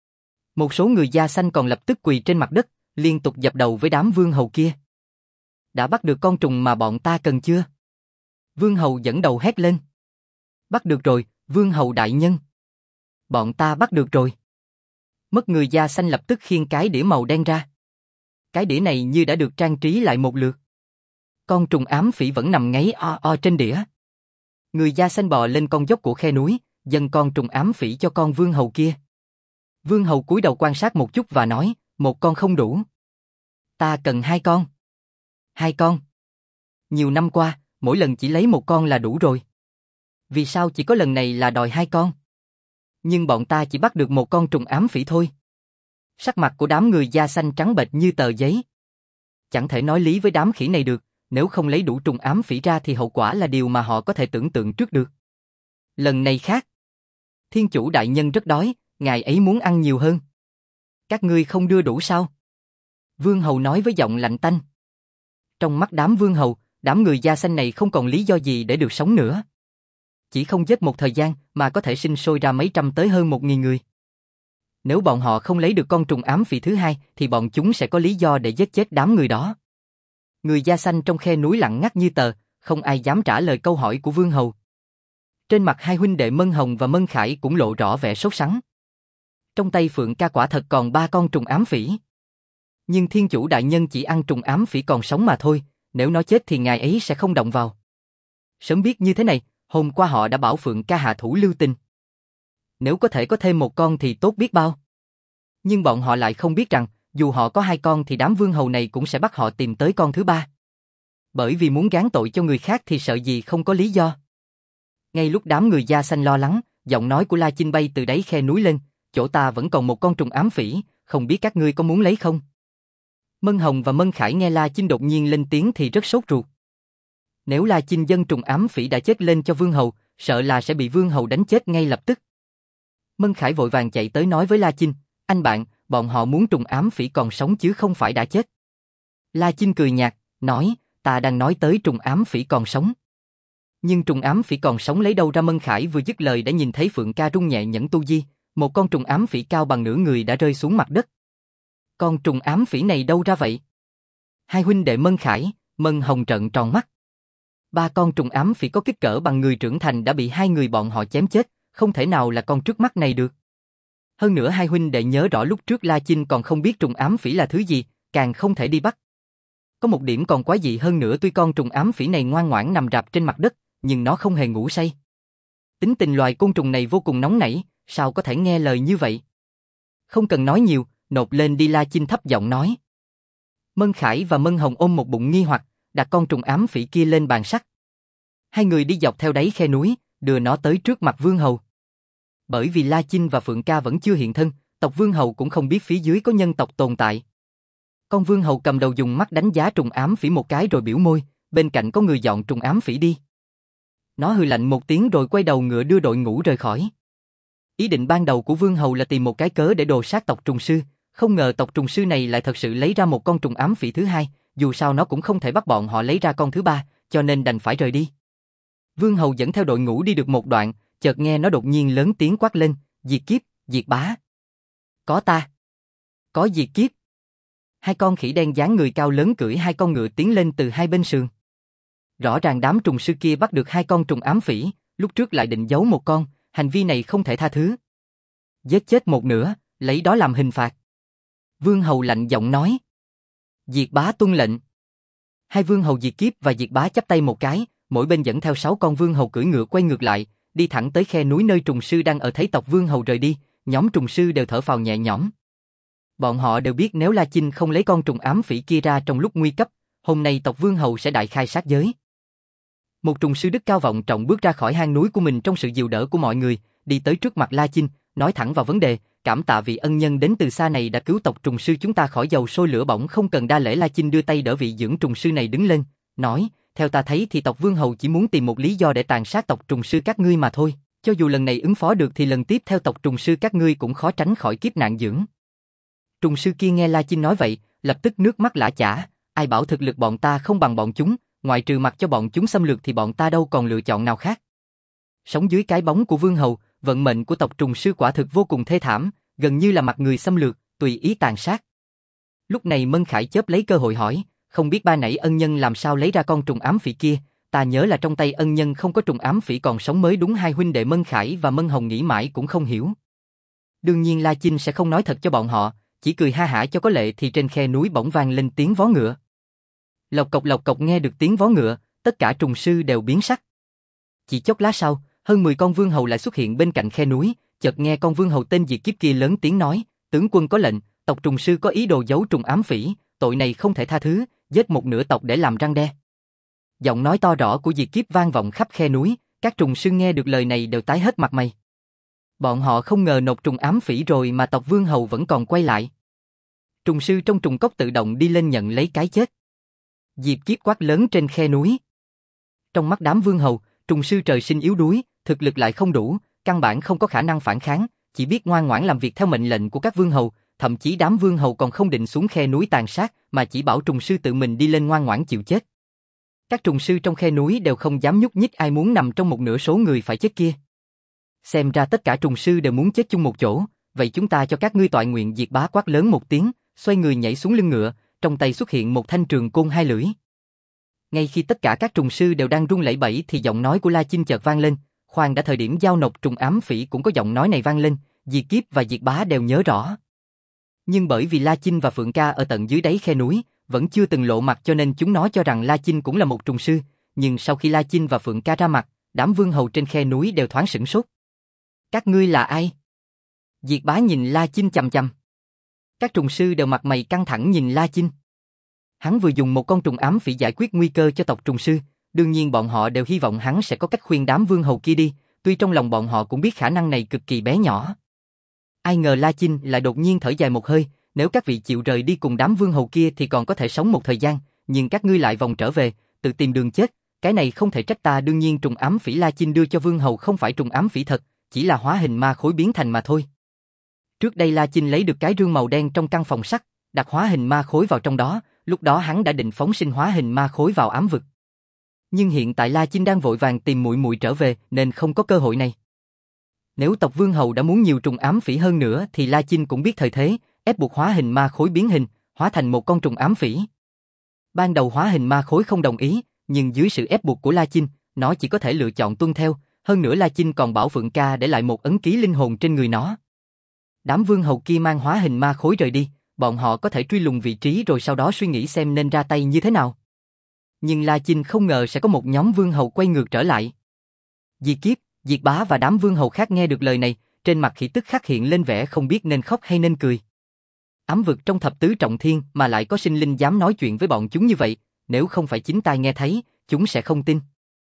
Speaker 1: Một số người da xanh còn lập tức quỳ trên mặt đất, liên tục dập đầu với đám vương hầu kia. Đã bắt được con trùng mà bọn ta cần chưa? Vương hầu dẫn đầu hét lên. Bắt được rồi, vương hầu đại nhân. Bọn ta bắt được rồi. Mất người da xanh lập tức khiêng cái đĩa màu đen ra. Cái đĩa này như đã được trang trí lại một lượt. Con trùng ám phỉ vẫn nằm ngáy o o trên đĩa. Người da xanh bò lên con dốc của khe núi, dâng con trùng ám phỉ cho con vương hầu kia. Vương hầu cúi đầu quan sát một chút và nói, một con không đủ. Ta cần 2 con. 2 con. Nhiều năm qua, mỗi lần chỉ lấy 1 con là đủ rồi. Vì sao chỉ có lần này là đòi 2 con? Nhưng bọn ta chỉ bắt được 1 con trùng ám phỉ thôi. Sắc mặt của đám người da xanh trắng bệch như tờ giấy. Chẳng thể nói lý với đám khỉ này được, nếu không lấy đủ trùng ám phỉ ra thì hậu quả là điều mà họ có thể tưởng tượng trước được. Lần này khác. Thiên chủ đại nhân rất đói, ngài ấy muốn ăn nhiều hơn. Các ngươi không đưa đủ sao? Vương hầu nói với giọng lạnh tanh. Trong mắt đám vương hầu, đám người da xanh này không còn lý do gì để được sống nữa. Chỉ không chết một thời gian mà có thể sinh sôi ra mấy trăm tới hơn 1000 người. Nếu bọn họ không lấy được con trùng ám phỉ thứ hai thì bọn chúng sẽ có lý do để giết chết đám người đó. Người da xanh trong khe núi lặng ngắt như tờ, không ai dám trả lời câu hỏi của vương hầu. Trên mặt hai huynh đệ Mân Hồng và Mân Khải cũng lộ rõ vẻ sốt sắng. Trong tay Phượng ca quả thật còn 3 con trùng ám phỉ. Nhưng thiên chủ đại nhân chỉ ăn trùng ám phỉ còn sống mà thôi, nếu nó chết thì ngài ấy sẽ không động vào. Sớm biết như thế này, hôm qua họ đã bảo Phượng ca hạ thủ lưu tình. Nếu có thể có thêm 1 con thì tốt biết bao. Nhưng bọn họ lại không biết rằng, dù họ có 2 con thì đám vương hầu này cũng sẽ bắt họ tìm tới con thứ 3. Bởi vì muốn gán tội cho người khác thì sợ gì không có lý do. Ngay lúc đám người da xanh lo lắng, giọng nói của La Chinh bay từ đáy khe núi lên, chỗ ta vẫn còn 1 con trùng ám phỉ, không biết các ngươi có muốn lấy không? Mân Hồng và Mân Khải nghe La Chinh đột nhiên lên tiếng thì rất sốt ruột. Nếu La Chinh dâng trùng ám phỉ đã chết lên cho vương hầu, sợ là sẽ bị vương hầu đánh chết ngay lập tức. Mân Khải vội vàng chạy tới nói với La Chinh, anh bạn, bọn họ muốn trùng ám phỉ còn sống chứ không phải đã chết. La Chinh cười nhạt, nói, ta đang nói tới trùng ám phỉ còn sống. Nhưng trùng ám phỉ còn sống lấy đâu ra? Mân Khải vừa dứt lời đã nhìn thấy Phượng ca rung nhẹ nhẫn tu di, một con trùng ám phỉ cao bằng nửa người đã rơi xuống mặt đất. Con trùng ám phỉ này đâu ra vậy? Hai huynh đệ Mân Khải, Mân Hồng trợn tròn mắt. 3 con trùng ám phỉ có kích cỡ bằng người trưởng thành đã bị 2 người bọn họ chém chết, không thể nào là con trước mắt này được. Hơn nữa hai huynh đệ nhớ rõ lúc trước La Chinh còn không biết trùng ám phỉ là thứ gì, càng không thể đi bắt. Có một điểm còn quái dị hơn nữa, tuy con trùng ám phỉ này ngoan ngoãn nằm rạp trên mặt đất, nhưng nó không hề ngủ say. Tính tình loài côn trùng này vô cùng nóng nảy, sao có thể nghe lời như vậy? Không cần nói nhiều, nộp lên đi. La Chinh thấp giọng nói. Mân Khải và Mân Hồng ôm một bụng nghi hoặc, đặt con trùng ám phỉ kia lên bàn sắt. Hai người đi dọc theo đáy khe núi, đưa nó tới trước mặt vương hầu. Bởi vì La Chinh và Phượng ca vẫn chưa hiện thân, tộc vương hầu cũng không biết phía dưới có nhân tộc tồn tại. Con vương hầu cầm đầu dùng mắt đánh giá trùng ám phỉ một cái rồi biểu môi, bên cạnh có người dọn trùng ám phỉ đi. Nó hừ lạnh một tiếng rồi quay đầu ngựa đưa đội ngũ rời khỏi. Ý định ban đầu của vương hầu là tìm một cái cớ để đồ sát tộc trùng sư, không ngờ tộc trùng sư này lại thật sự lấy ra một con trùng ám phỉ thứ hai, dù sao nó cũng không thể bắt bọn họ lấy ra con thứ ba, cho nên đành phải rời đi. Vương hầu dẫn theo đội ngũ đi được một đoạn, chợt nghe nó đột nhiên lớn tiếng quát lên, diệt kiếp, diệt bá. Có ta. Có diệt kiếp. Hai con khỉ đen dáng người cao lớn cưỡi hai con ngựa tiến lên từ hai bên sườn. Rõ ràng đám trùng sư kia bắt được hai con trùng ám phỉ, lúc trước lại định giấu một con, hành vi này không thể tha thứ. Giết chết một nửa, lấy đó làm hình phạt. Vương hầu lạnh giọng nói. Diệt bá tuân lệnh. Hai vương hầu diệt kiếp và diệt bá chắp tay một cái, mỗi bên dẫn theo 6 con vương hầu cưỡi ngựa quay ngược lại, đi thẳng tới khe núi nơi trùng sư đang ở. Thấy tộc vương hầu rời đi, nhóm trùng sư đều thở phào nhẹ nhõm. Bọn họ đều biết nếu La Chinh không lấy con trùng ám phỉ kia ra trong lúc nguy cấp, hôm nay tộc vương hầu sẽ đại khai sát giới. Một trùng sư đức cao vọng trọng bước ra khỏi hang núi của mình trong sự dìu đỡ của mọi người, đi tới trước mặt La Chinh, nói thẳng vào vấn đề, cảm tạ vị ân nhân đến từ xa này đã cứu tộc trùng sư chúng ta khỏi dầu sôi lửa bỏng, không cần đa lễ. La Chinh đưa tay đỡ vị dưỡng trùng sư này đứng lên, nói, theo ta thấy thì tộc vương hầu chỉ muốn tìm một lý do để tàn sát tộc trùng sư các ngươi mà thôi, cho dù lần này ứng phó được thì lần tiếp theo tộc trùng sư các ngươi cũng khó tránh khỏi kiếp nạn dưỡng. Trùng sư kia nghe La Chinh nói vậy, lập tức nước mắt lã chả, ai bảo thực lực bọn ta không bằng bọn chúng, ngoại trừ mặc cho bọn chúng xâm lược thì bọn ta đâu còn lựa chọn nào khác. Sống dưới cái bóng của vương hầu, vận mệnh của tộc trùng sư quả thực vô cùng thê thảm, gần như là mặc người xâm lược, tùy ý tàn sát. Lúc này Mân Khải chớp lấy cơ hội hỏi, không biết ba nãy ân nhân làm sao lấy ra con trùng ám phỉ kia, ta nhớ là trong tay ân nhân không có trùng ám phỉ còn sống mới đúng. Hai huynh đệ Mân Khải và Mân Hồng nghĩ mãi cũng không hiểu. Đương nhiên La Chinh sẽ không nói thật cho bọn họ, chỉ cười ha hả cho có lệ. Thì trên khe núi bỗng vang lên tiếng vó ngựa. Lộc cộc nghe được tiếng vó ngựa, tất cả trùng sư đều biến sắc. Chỉ chốc lát sau, hơn 10 con vương hầu lại xuất hiện bên cạnh khe núi, chợt nghe con vương hầu tên diệt kiếp kia lớn tiếng nói, tướng quân có lệnh, tộc trùng sư có ý đồ giấu trùng ám phỉ, tội này không thể tha thứ, giết một nửa tộc để làm răn đe. Giọng nói to rõ của diệt kiếp vang vọng khắp khe núi, các trùng sư nghe được lời này đều tái hết mặt mày. Bọn họ không ngờ nộp trùng ám phỉ rồi mà tộc vương hầu vẫn còn quay lại. Trùng sư trong trùng cốc tự động đi lên nhận lấy cái chết. Diệp kiếp quát lớn trên khe núi. Trong mắt đám vương hầu, trùng sư trời sinh yếu đuối, thực lực lại không đủ, căn bản không có khả năng phản kháng, chỉ biết ngoan ngoãn làm việc theo mệnh lệnh của các vương hầu, thậm chí đám vương hầu còn không định xuống khe núi tàn sát, mà chỉ bảo trùng sư tự mình đi lên ngoan ngoãn chịu chết. Các trùng sư trong khe núi đều không dám nhúc nhích, ai muốn nằm trong một nửa số người phải chết kia. Xem ra tất cả trùng sư đều muốn chết chung một chỗ, vậy chúng ta cho các ngươi toại nguyện. Diệt bá quát lớn một tiếng, xoay người nhảy xuống lưng ngựa, trong tay xuất hiện một thanh trường côn hai lưỡi. Ngay khi tất cả các trùng sư đều đang run lẩy bẩy thì giọng nói của La Chinh chợt vang lên, khoan đã, thời điểm giao nộp trùng ám phỉ cũng có giọng nói này vang lên, Diệt kiếp và Diệt bá đều nhớ rõ. Nhưng bởi vì La Chinh và Phượng Ca ở tận dưới đáy khe núi, vẫn chưa từng lộ mặt cho nên chúng nó cho rằng La Chinh cũng là một trùng sư, nhưng sau khi La Chinh và Phượng Ca ra mặt, đám vương hầu trên khe núi đều thoáng sửng sốt. Các ngươi là ai? Diệt bá nhìn La Chinh chằm chằm. Các trùng sư đều mặt mày căng thẳng nhìn La Chinh. Hắn vừa dùng một con trùng ám phỉ giải quyết nguy cơ cho tộc trùng sư, đương nhiên bọn họ đều hy vọng hắn sẽ có cách khuyên đám vương hầu kia đi, tuy trong lòng bọn họ cũng biết khả năng này cực kỳ bé nhỏ. Ai ngờ La Chinh lại đột nhiên thở dài một hơi, nếu các vị chịu rời đi cùng đám vương hầu kia thì còn có thể sống một thời gian, nhưng các ngươi lại vòng trở về, tự tìm đường chết, cái này không thể trách ta. Đương nhiên trùng ám phỉ La Chinh đưa cho vương hầu không phải trùng ám phỉ thật, chỉ là hóa hình ma khối biến thành mà thôi. Trước đây La Chinh lấy được cái rương màu đen trong căn phòng sắt, đặt hóa hình ma khối vào trong đó, lúc đó hắn đã định phóng sinh hóa hình ma khối vào ám vực. Nhưng hiện tại La Chinh đang vội vàng tìm muội muội trở về nên không có cơ hội này. Nếu tộc vương hầu đã muốn nhiều trùng ám phỉ hơn nữa thì La Chinh cũng biết thời thế, ép buộc hóa hình ma khối biến hình, hóa thành một con trùng ám phỉ. Ban đầu hóa hình ma khối không đồng ý, nhưng dưới sự ép buộc của La Chinh, nó chỉ có thể lựa chọn tuân theo, hơn nữa La Chinh còn bảo Phượng Ca để lại một ấn ký linh hồn trên người nó. Đám vương hầu kia mang hóa hình ma khối rời đi, bọn họ có thể truy lùng vị trí rồi sau đó suy nghĩ xem nên ra tay như thế nào. Nhưng La Chinh không ngờ sẽ có một nhóm vương hầu quay ngược trở lại. Diệt kiếp, Diệt bá và đám vương hầu khác nghe được lời này, trên mặt khỉ tức khắc hiện lên vẻ không biết nên khóc hay nên cười. Ám vực trong thập tứ trọng thiên mà lại có sinh linh dám nói chuyện với bọn chúng như vậy, nếu không phải chính tai nghe thấy, chúng sẽ không tin.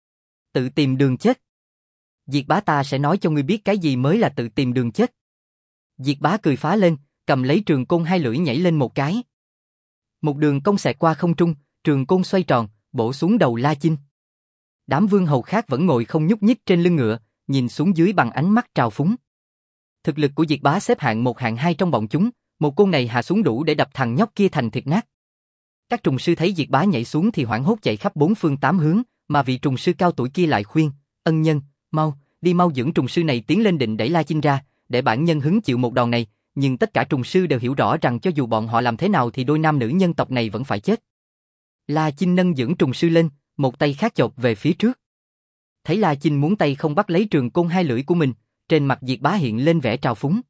Speaker 1: Tự tìm đường chết. Diệt bá, ta sẽ nói cho ngươi biết cái gì mới là tự tìm đường chết. Diệt bá cười phá lên, cầm lấy trường côn hai lưỡi nhảy lên một cái. Một đường cong xẹt qua không trung, trường côn xoay tròn, bổ xuống đầu La Chinh. Đám vương hầu khác vẫn ngồi không nhúc nhích trên lưng ngựa, nhìn xuống dưới bằng ánh mắt trào phúng. Thực lực của Diệt Bá xếp hạng 1 hạng 2 trong bọn chúng, một côn này hạ xuống đủ để đập thằng nhóc kia thành thịt nát. Các trùng sư thấy Diệt Bá nhảy xuống thì hoảng hốt chạy khắp bốn phương tám hướng, mà vị trùng sư cao tuổi kia lại khuyên, ân nhân, mau dưỡng trùng sư này tiến lên định đẩy La Chinh ra, để bản nhân hứng chịu một đòn này, nhưng tất cả trùng sư đều hiểu rõ rằng cho dù bọn họ làm thế nào thì đôi nam nữ nhân tộc này vẫn phải chết. La Chinh nâng dưỡng trùng sư lên, một tay khác chộp về phía trước. Thấy La Chinh muốn tay không bắt lấy trường côn hai lưỡi của mình, trên mặt Diệt Bá hiện lên vẻ trào phúng.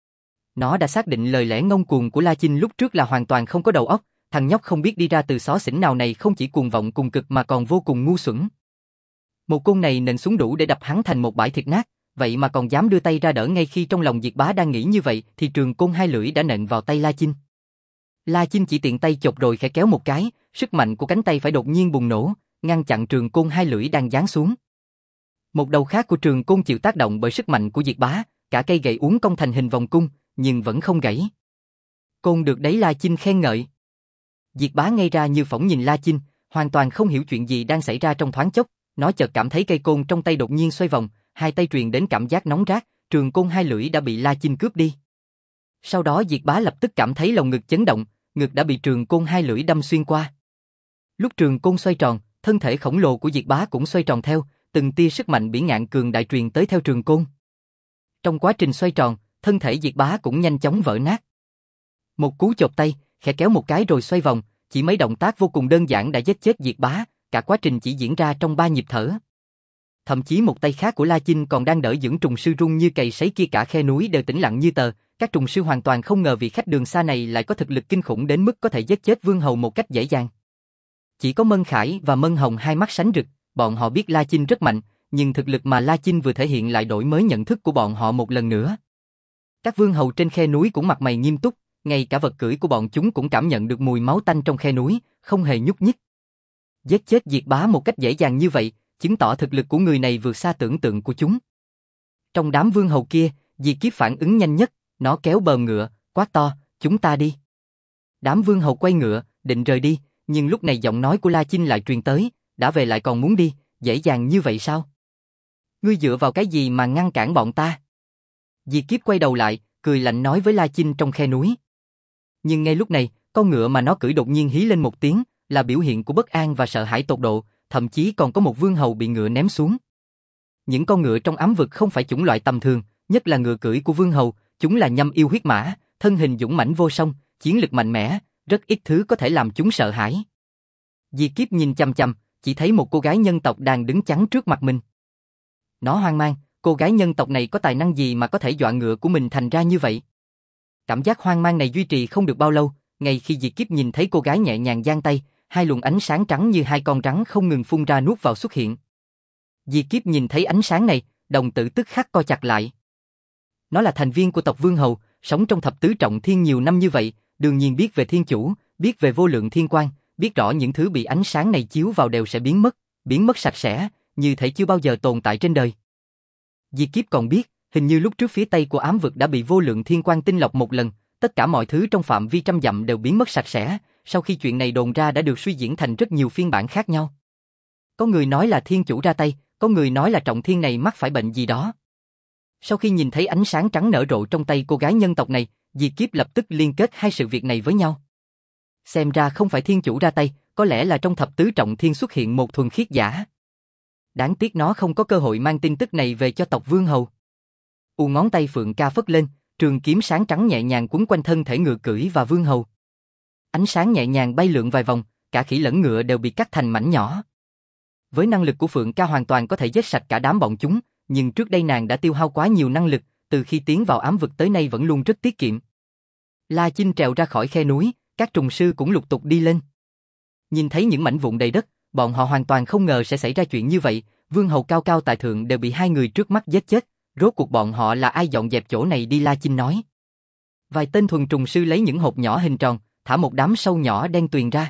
Speaker 1: Nó đã xác định lời lẽ ngông cuồng của La Chinh lúc trước là hoàn toàn không có đầu óc, thằng nhóc không biết đi ra từ xó xỉnh nào này không chỉ cuồng vọng cùng cực mà còn vô cùng ngu xuẩn. Một côn này nện xuống đủ để đập hắn thành một bãi thịt nát, vậy mà còn dám đưa tay ra đỡ. Ngay khi trong lòng Diệt Bá đang nghĩ như vậy thì trường côn hai lưỡi đã nện vào tay La Chinh. La Chinh chỉ tiện tay chộp rồi khẽ kéo một cái, sức mạnh của cánh tay phải đột nhiên bùng nổ, ngăn chặn trường côn hai lưỡi đang giáng xuống. Một đầu khác của trường côn chịu tác động bởi sức mạnh của Diệt Bá, cả cây gậy uốn cong thành hình vòng cung, nhưng vẫn không gãy. Côn được đấy, La Chinh khen ngợi. Diệt Bá ngây ra như phỏng nhìn La Chinh, hoàn toàn không hiểu chuyện gì đang xảy ra. Trong thoáng chốc, nó chợt cảm thấy cây côn trong tay đột nhiên xoay vòng, hai tay truyền đến cảm giác nóng rát, trường côn hai lưỡi đã bị La Chinh cướp đi. Sau đó Diệt Bá lập tức cảm thấy lồng ngực chấn động, ngực đã bị trường côn hai lưỡi đâm xuyên qua. Lúc trường côn xoay tròn, thân thể khổng lồ của Diệt Bá cũng xoay tròn theo, từng tia sức mạnh bỉ ngạn cường đại truyền tới theo trường côn. Trong quá trình xoay tròn, thân thể Diệt Bá cũng nhanh chóng vỡ nát. Một cú chộp tay, khẽ kéo một cái rồi xoay vòng, chỉ mấy động tác vô cùng đơn giản đã giết chết Diệt Bá, cả quá trình chỉ diễn ra trong 3 nhịp thở. Thậm chí một tay khác của La Chinh còn đang đỡ dưỡng trùng sư rung như cày sấy kia, cả khe núi đều tĩnh lặng như tờ. Các trùng sư hoàn toàn không ngờ vị khách đường xa này lại có thực lực kinh khủng đến mức có thể giết chết vương hầu một cách dễ dàng. Chỉ có Mân Khải và Mân Hồng hai mắt sánh rực, bọn họ biết La Chinh rất mạnh, nhưng thực lực mà La Chinh vừa thể hiện lại đổi mới nhận thức của bọn họ một lần nữa. Các vương hầu trên khe núi cũng mặt mày nghiêm túc, ngay cả vật cưỡi của bọn chúng cũng cảm nhận được mùi máu tanh trong khe núi, không hề nhúc nhích. Giết chết Diệt Bá một cách dễ dàng như vậy, chứng tỏ thực lực của người này vượt xa tưởng tượng của chúng. Trong đám vương hầu kia, Diệt Kiếp phản ứng nhanh nhất, nó kéo bờm ngựa, quát to, chúng ta đi. Đám vương hầu quay ngựa, định rời đi, nhưng lúc này giọng nói của La Chinh lại truyền tới, đã về lại còn muốn đi, dễ dàng như vậy sao? Ngươi dựa vào cái gì mà ngăn cản bọn ta? Diệt Kiếp quay đầu lại, cười lạnh nói với La Chinh trong khe núi. Nhưng ngay lúc này, con ngựa mà nó cưỡi đột nhiên hí lên một tiếng, là biểu hiện của bất an và sợ hãi tột độ, thậm chí còn có một vương hầu bị ngựa ném xuống. Những con ngựa trong ám vực không phải chủng loại tầm thường, nhất là ngựa cưỡi của vương hầu, chúng là nhâm yêu huyết mã, thân hình dũng mãnh vô song, chiến lực mạnh mẽ, rất ít thứ có thể làm chúng sợ hãi. Diệt Kiếp nhìn chằm chằm, chỉ thấy một cô gái nhân tộc đang đứng chắn trước mặt mình. Nó hoang mang, cô gái nhân tộc này có tài năng gì mà có thể dọa ngựa của mình thành ra như vậy? Cảm giác hoang mang này duy trì không được bao lâu, ngay khi Diệt Kiếp nhìn thấy cô gái nhẹ nhàng giang tay, hai luồng ánh sáng trắng như hai con rắn không ngừng phun ra nuốt vào xuất hiện. Diệt Kiếp nhìn thấy ánh sáng này, đồng tử tức khắc co chặt lại. Nó là thành viên của tộc Vương Hầu, sống trong thập tứ trọng thiên nhiều năm như vậy, đương nhiên biết về thiên chủ, biết về vô lượng thiên quang, biết rõ những thứ bị ánh sáng này chiếu vào đều sẽ biến mất sạch sẽ, như thể chưa bao giờ tồn tại trên đời. Diệt Kiếp còn biết, hình như lúc trước phía tây của ám vực đã bị vô lượng thiên quang tinh lọc một lần, tất cả mọi thứ trong phạm vi trăm dặm đều biến mất sạch sẽ, sau khi chuyện này đồn ra đã được suy diễn thành rất nhiều phiên bản khác nhau. Có người nói là thiên chủ ra tay, có người nói là trọng thiên này mắc phải bệnh gì đó. Sau khi nhìn thấy ánh sáng trắng nở rộ trong tay cô gái nhân tộc này, Diệt Kiếp lập tức liên kết hai sự việc này với nhau. Xem ra không phải thiên chủ ra tay, có lẽ là trong thập tứ trọng thiên xuất hiện một thuần khiết giả. Đáng tiếc nó không có cơ hội mang tin tức này về cho tộc Vương Hầu. Ngón tay Phượng Ca phất lên, trường kiếm sáng trắng nhẹ nhàng quấn quanh thân thể ngựa cưỡi và Vương Hầu. Ánh sáng nhẹ nhàng bay lượn vài vòng, cả khỉ lẫn ngựa đều bị cắt thành mảnh nhỏ. Với năng lực của Phượng Ca hoàn toàn có thể giết sạch cả đám bọn chúng, nhưng trước đây nàng đã tiêu hao quá nhiều năng lực, từ khi tiến vào ám vực tới nay vẫn luôn rất tiết kiệm. La Chinh trèo ra khỏi khe núi, các trùng sư cũng lục tục đi lên. Nhìn thấy những mảnh vụn đầy đất, bọn họ hoàn toàn không ngờ sẽ xảy ra chuyện như vậy, Vương Hầu cao cao tại thượng đều bị hai người trước mắt giết chết, rốt cuộc bọn họ là ai dọn dẹp chỗ này đi? La Chinh nói. Vài tên thuần trùng sư lấy những hộp nhỏ hình tròn, thả một đám sâu nhỏ đen tuyền ra.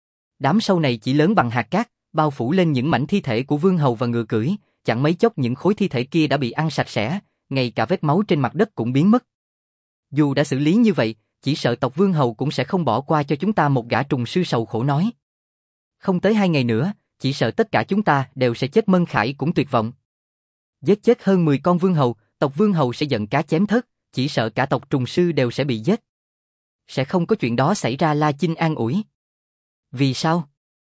Speaker 1: Đám sâu này chỉ lớn bằng hạt cát, bao phủ lên những mảnh thi thể của Vương Hầu và ngựa cưỡi, chẳng mấy chốc những khối thi thể kia đã bị ăn sạch sẽ, ngay cả vết máu trên mặt đất cũng biến mất. Dù đã xử lý như vậy, chỉ sợ tộc Vương Hầu cũng sẽ không bỏ qua cho chúng ta. Một gã trùng sư sầu khổ nói. Không tới 2 ngày nữa, chỉ sợ tất cả chúng ta đều sẽ chết. Mân Khải cũng tuyệt vọng. Giết chết hơn 10 con Vương Hầu, tộc Vương Hầu sẽ giận cá chém thớt, chỉ sợ cả tộc trùng sư đều sẽ bị giết. Sẽ không có chuyện đó xảy ra. La Chinh an ủi. Vì sao?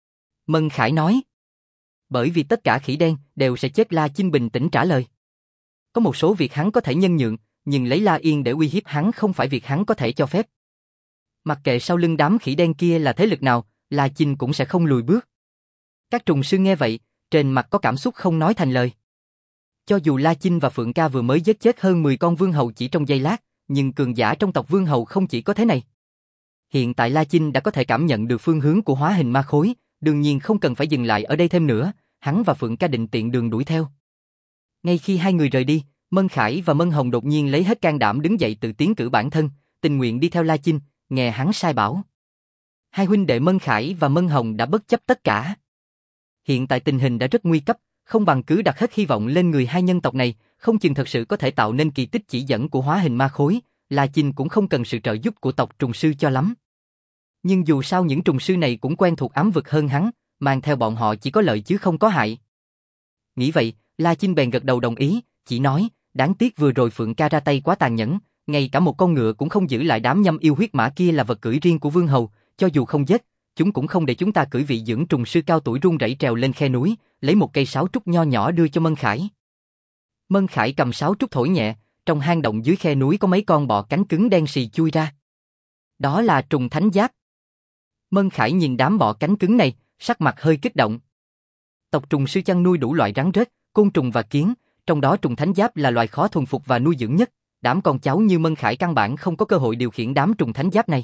Speaker 1: Mân Khải nói. Bởi vì tất cả khỉ đen đều sẽ chết. La Chinh bình tĩnh trả lời. Có một số việc hắn có thể nhân nhượng, nhưng lấy La Yên để uy hiếp hắn không phải việc hắn có thể cho phép. Mặc kệ sau lưng đám khỉ đen kia là thế lực nào, La Chinh cũng sẽ không lùi bước. Các trùng sư nghe vậy, trên mặt có cảm xúc không nói thành lời. Cho dù La Chinh và Phượng Ca vừa mới giết chết hơn 10 con Vương Hầu chỉ trong giây lát, nhưng cường giả trong tộc Vương Hầu không chỉ có thế này. Hiện tại La Chinh đã có thể cảm nhận được phương hướng của hóa hình ma khối, đương nhiên không cần phải dừng lại ở đây thêm nữa, hắn và Phượng Ca định tiện đường đuổi theo. Ngay khi hai người rời đi, Mân Khải và Mân Hồng đột nhiên lấy hết can đảm đứng dậy tự tiến cử bản thân, tình nguyện đi theo La Chinh, nghe hắn sai bảo. Hai huynh đệ Mân Khải và Mân Hồng đã bất chấp tất cả. Hiện tại tình hình đã rất nguy cấp, không bằng cứ đặt hết hy vọng lên người hai nhân tộc này, không chừng thật sự có thể tạo nên kỳ tích chỉ dẫn của hóa hình ma khối, La Chinh cũng không cần sự trợ giúp của tộc trùng sư cho lắm. Nhưng dù sao những trùng sư này cũng quen thuộc ám vực hơn hắn, mang theo bọn họ chỉ có lợi chứ không có hại. Nghĩ vậy, La Chinh bèn gật đầu đồng ý, chỉ nói, đáng tiếc vừa rồi Phượng Ca ra tay quá tàn nhẫn, ngay cả một con ngựa cũng không giữ lại. Đám nhâm yêu huyết mã kia là vật cưỡi riêng của Vương Hầu, cho dù không giết, chúng cũng không để chúng ta cưỡi. Vị dưỡng trùng sư cao tuổi run rẩy trèo lên khe núi, lấy một cây sáo trúc nho nhỏ đưa cho Mân Khải. Mân Khải cầm sáo trúc thổi nhẹ, trong hang động dưới khe núi có mấy con bọ cánh cứng đen xì chui ra. Đó là trùng thánh giáp. Mân Khải nhìn đám bọ cánh cứng này, sắc mặt hơi kích động. Tộc trùng sư chăn nuôi đủ loại rắn rết, côn trùng và kiến, trong đó trùng thánh giáp là loài khó thuần phục và nuôi dưỡng nhất. Đám con cháu như Mân Khải căn bản không có cơ hội điều khiển đám trùng thánh giáp này.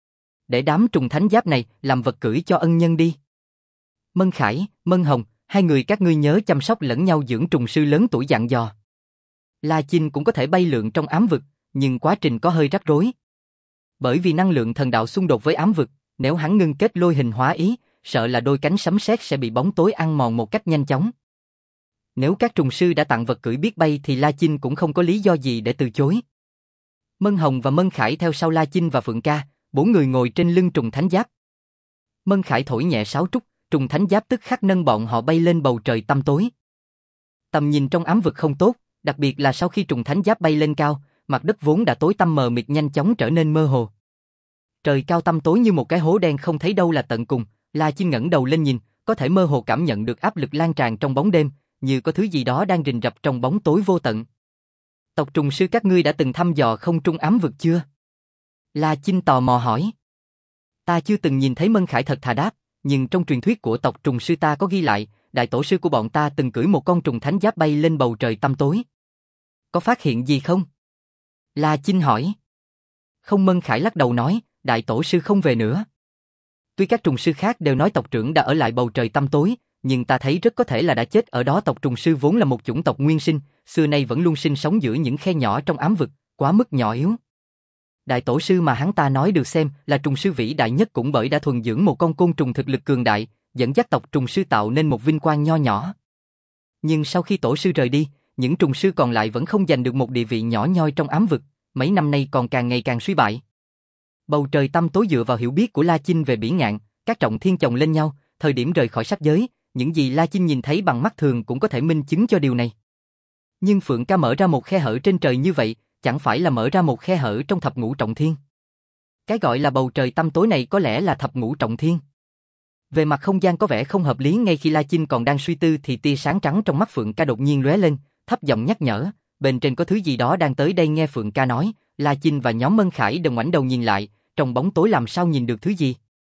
Speaker 1: Để đám trùng thánh giáp này làm vật cưỡi cho ân nhân đi. Mân Khải, Mân Hồng, hai người các ngươi nhớ chăm sóc lẫn nhau. Dưỡng trùng sư lớn tuổi dặn dò. La Chinh cũng có thể bay lượn trong ám vực, nhưng quá trình có hơi rắc rối. Bởi vì năng lượng thần đạo xung đột với ám vực, nếu hắn ngưng kết lôi hình hóa ý, sợ là đôi cánh sấm sét sẽ bị bóng tối ăn mòn một cách nhanh chóng. Nếu các trùng sư đã tặng vật cưỡi biết bay thì La Chinh cũng không có lý do gì để từ chối. Mân Hồng và Mân Khải theo sau La Chinh và Phượng Ca, 4 người ngồi trên lưng trùng thánh giáp. Mân Khải thổi nhẹ sáo trúc, trùng thánh giáp tức khắc nâng bọn họ bay lên bầu trời tăm tối. Tầm nhìn trong ám vực không tốt, đặc biệt là sau khi trùng thánh giáp bay lên cao, mặt đất vốn đã tối tăm mờ mịt nhanh chóng trở nên mơ hồ. Trời cao tăm tối như một cái hố đen không thấy đâu là tận cùng. La Chinh ngẩng đầu lên nhìn, có thể mơ hồ cảm nhận được áp lực lan tràn trong bóng đêm, như có thứ gì đó đang rình rập trong bóng tối vô tận. Tộc trùng sư các ngươi đã từng thăm dò không trung ám vực chưa? La Chinh tò mò hỏi. Ta chưa từng nhìn thấy. Mân Khải thật thà đáp, nhưng trong truyền thuyết của tộc trùng sư ta có ghi lại, đại tổ sư của bọn ta từng cưỡi một con trùng thánh giáp bay lên bầu trời tăm tối. Có phát hiện gì không? La Chinh hỏi. Không. Mân Khải lắc đầu nói, đại tổ sư không về nữa. Tuy các trùng sư khác đều nói tộc trưởng đã ở lại bầu trời tăm tối, nhưng ta thấy rất có thể là đã chết ở đó. Tộc trùng sư vốn là một chủng tộc nguyên sinh, xưa nay vẫn luôn sinh sống giữa những khe nhỏ trong ám vực, quá mức nhỏ yếu. Đại tổ sư mà hắn ta nói được xem là trùng sư vĩ đại nhất cũng bởi đã thuần dưỡng một con côn trùng thực lực cường đại, dẫn dắt tộc trùng sư tạo nên một vinh quang nho nhỏ. Nhưng sau khi tổ sư rời đi, những trùng sư còn lại vẫn không giành được một địa vị nhỏ nhoi trong ám vực, mấy năm nay còn càng ngày càng suy bại. Bầu trời tăm tối dựa vào hiểu biết của La Chinh về bỉ ngạn, các trọng thiên chồng lên nhau, thời điểm rời khỏi sắc giới, những gì La Chinh nhìn thấy bằng mắt thường cũng có thể minh chứng cho điều này. Nhưng Phượng Ca mở ra một khe hở trên trời như vậy, chẳng phải là mở ra một khe hở trong thập ngũ trọng thiên. Cái gọi là bầu trời tăm tối này có lẽ là thập ngũ trọng thiên. Về mặt không gian có vẻ không hợp lý. Ngay khi La Chinh còn đang suy tư thì tia sáng trắng trong mắt Phượng Ca đột nhiên lóe lên, thấp giọng nhắc nhở, bên trên có thứ gì đó đang tới đây. Nghe Phượng Ca nói, La Chinh và nhóm Mân Khải đều ngoảnh đầu nhìn lại, trong bóng tối làm sao nhìn được thứ gì.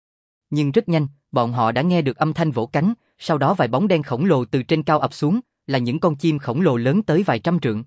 Speaker 1: Nhưng rất nhanh, bọn họ đã nghe được âm thanh vỗ cánh, sau đó vài bóng đen khổng lồ từ trên cao ập xuống, là những con chim khổng lồ lớn tới vài trăm trượng.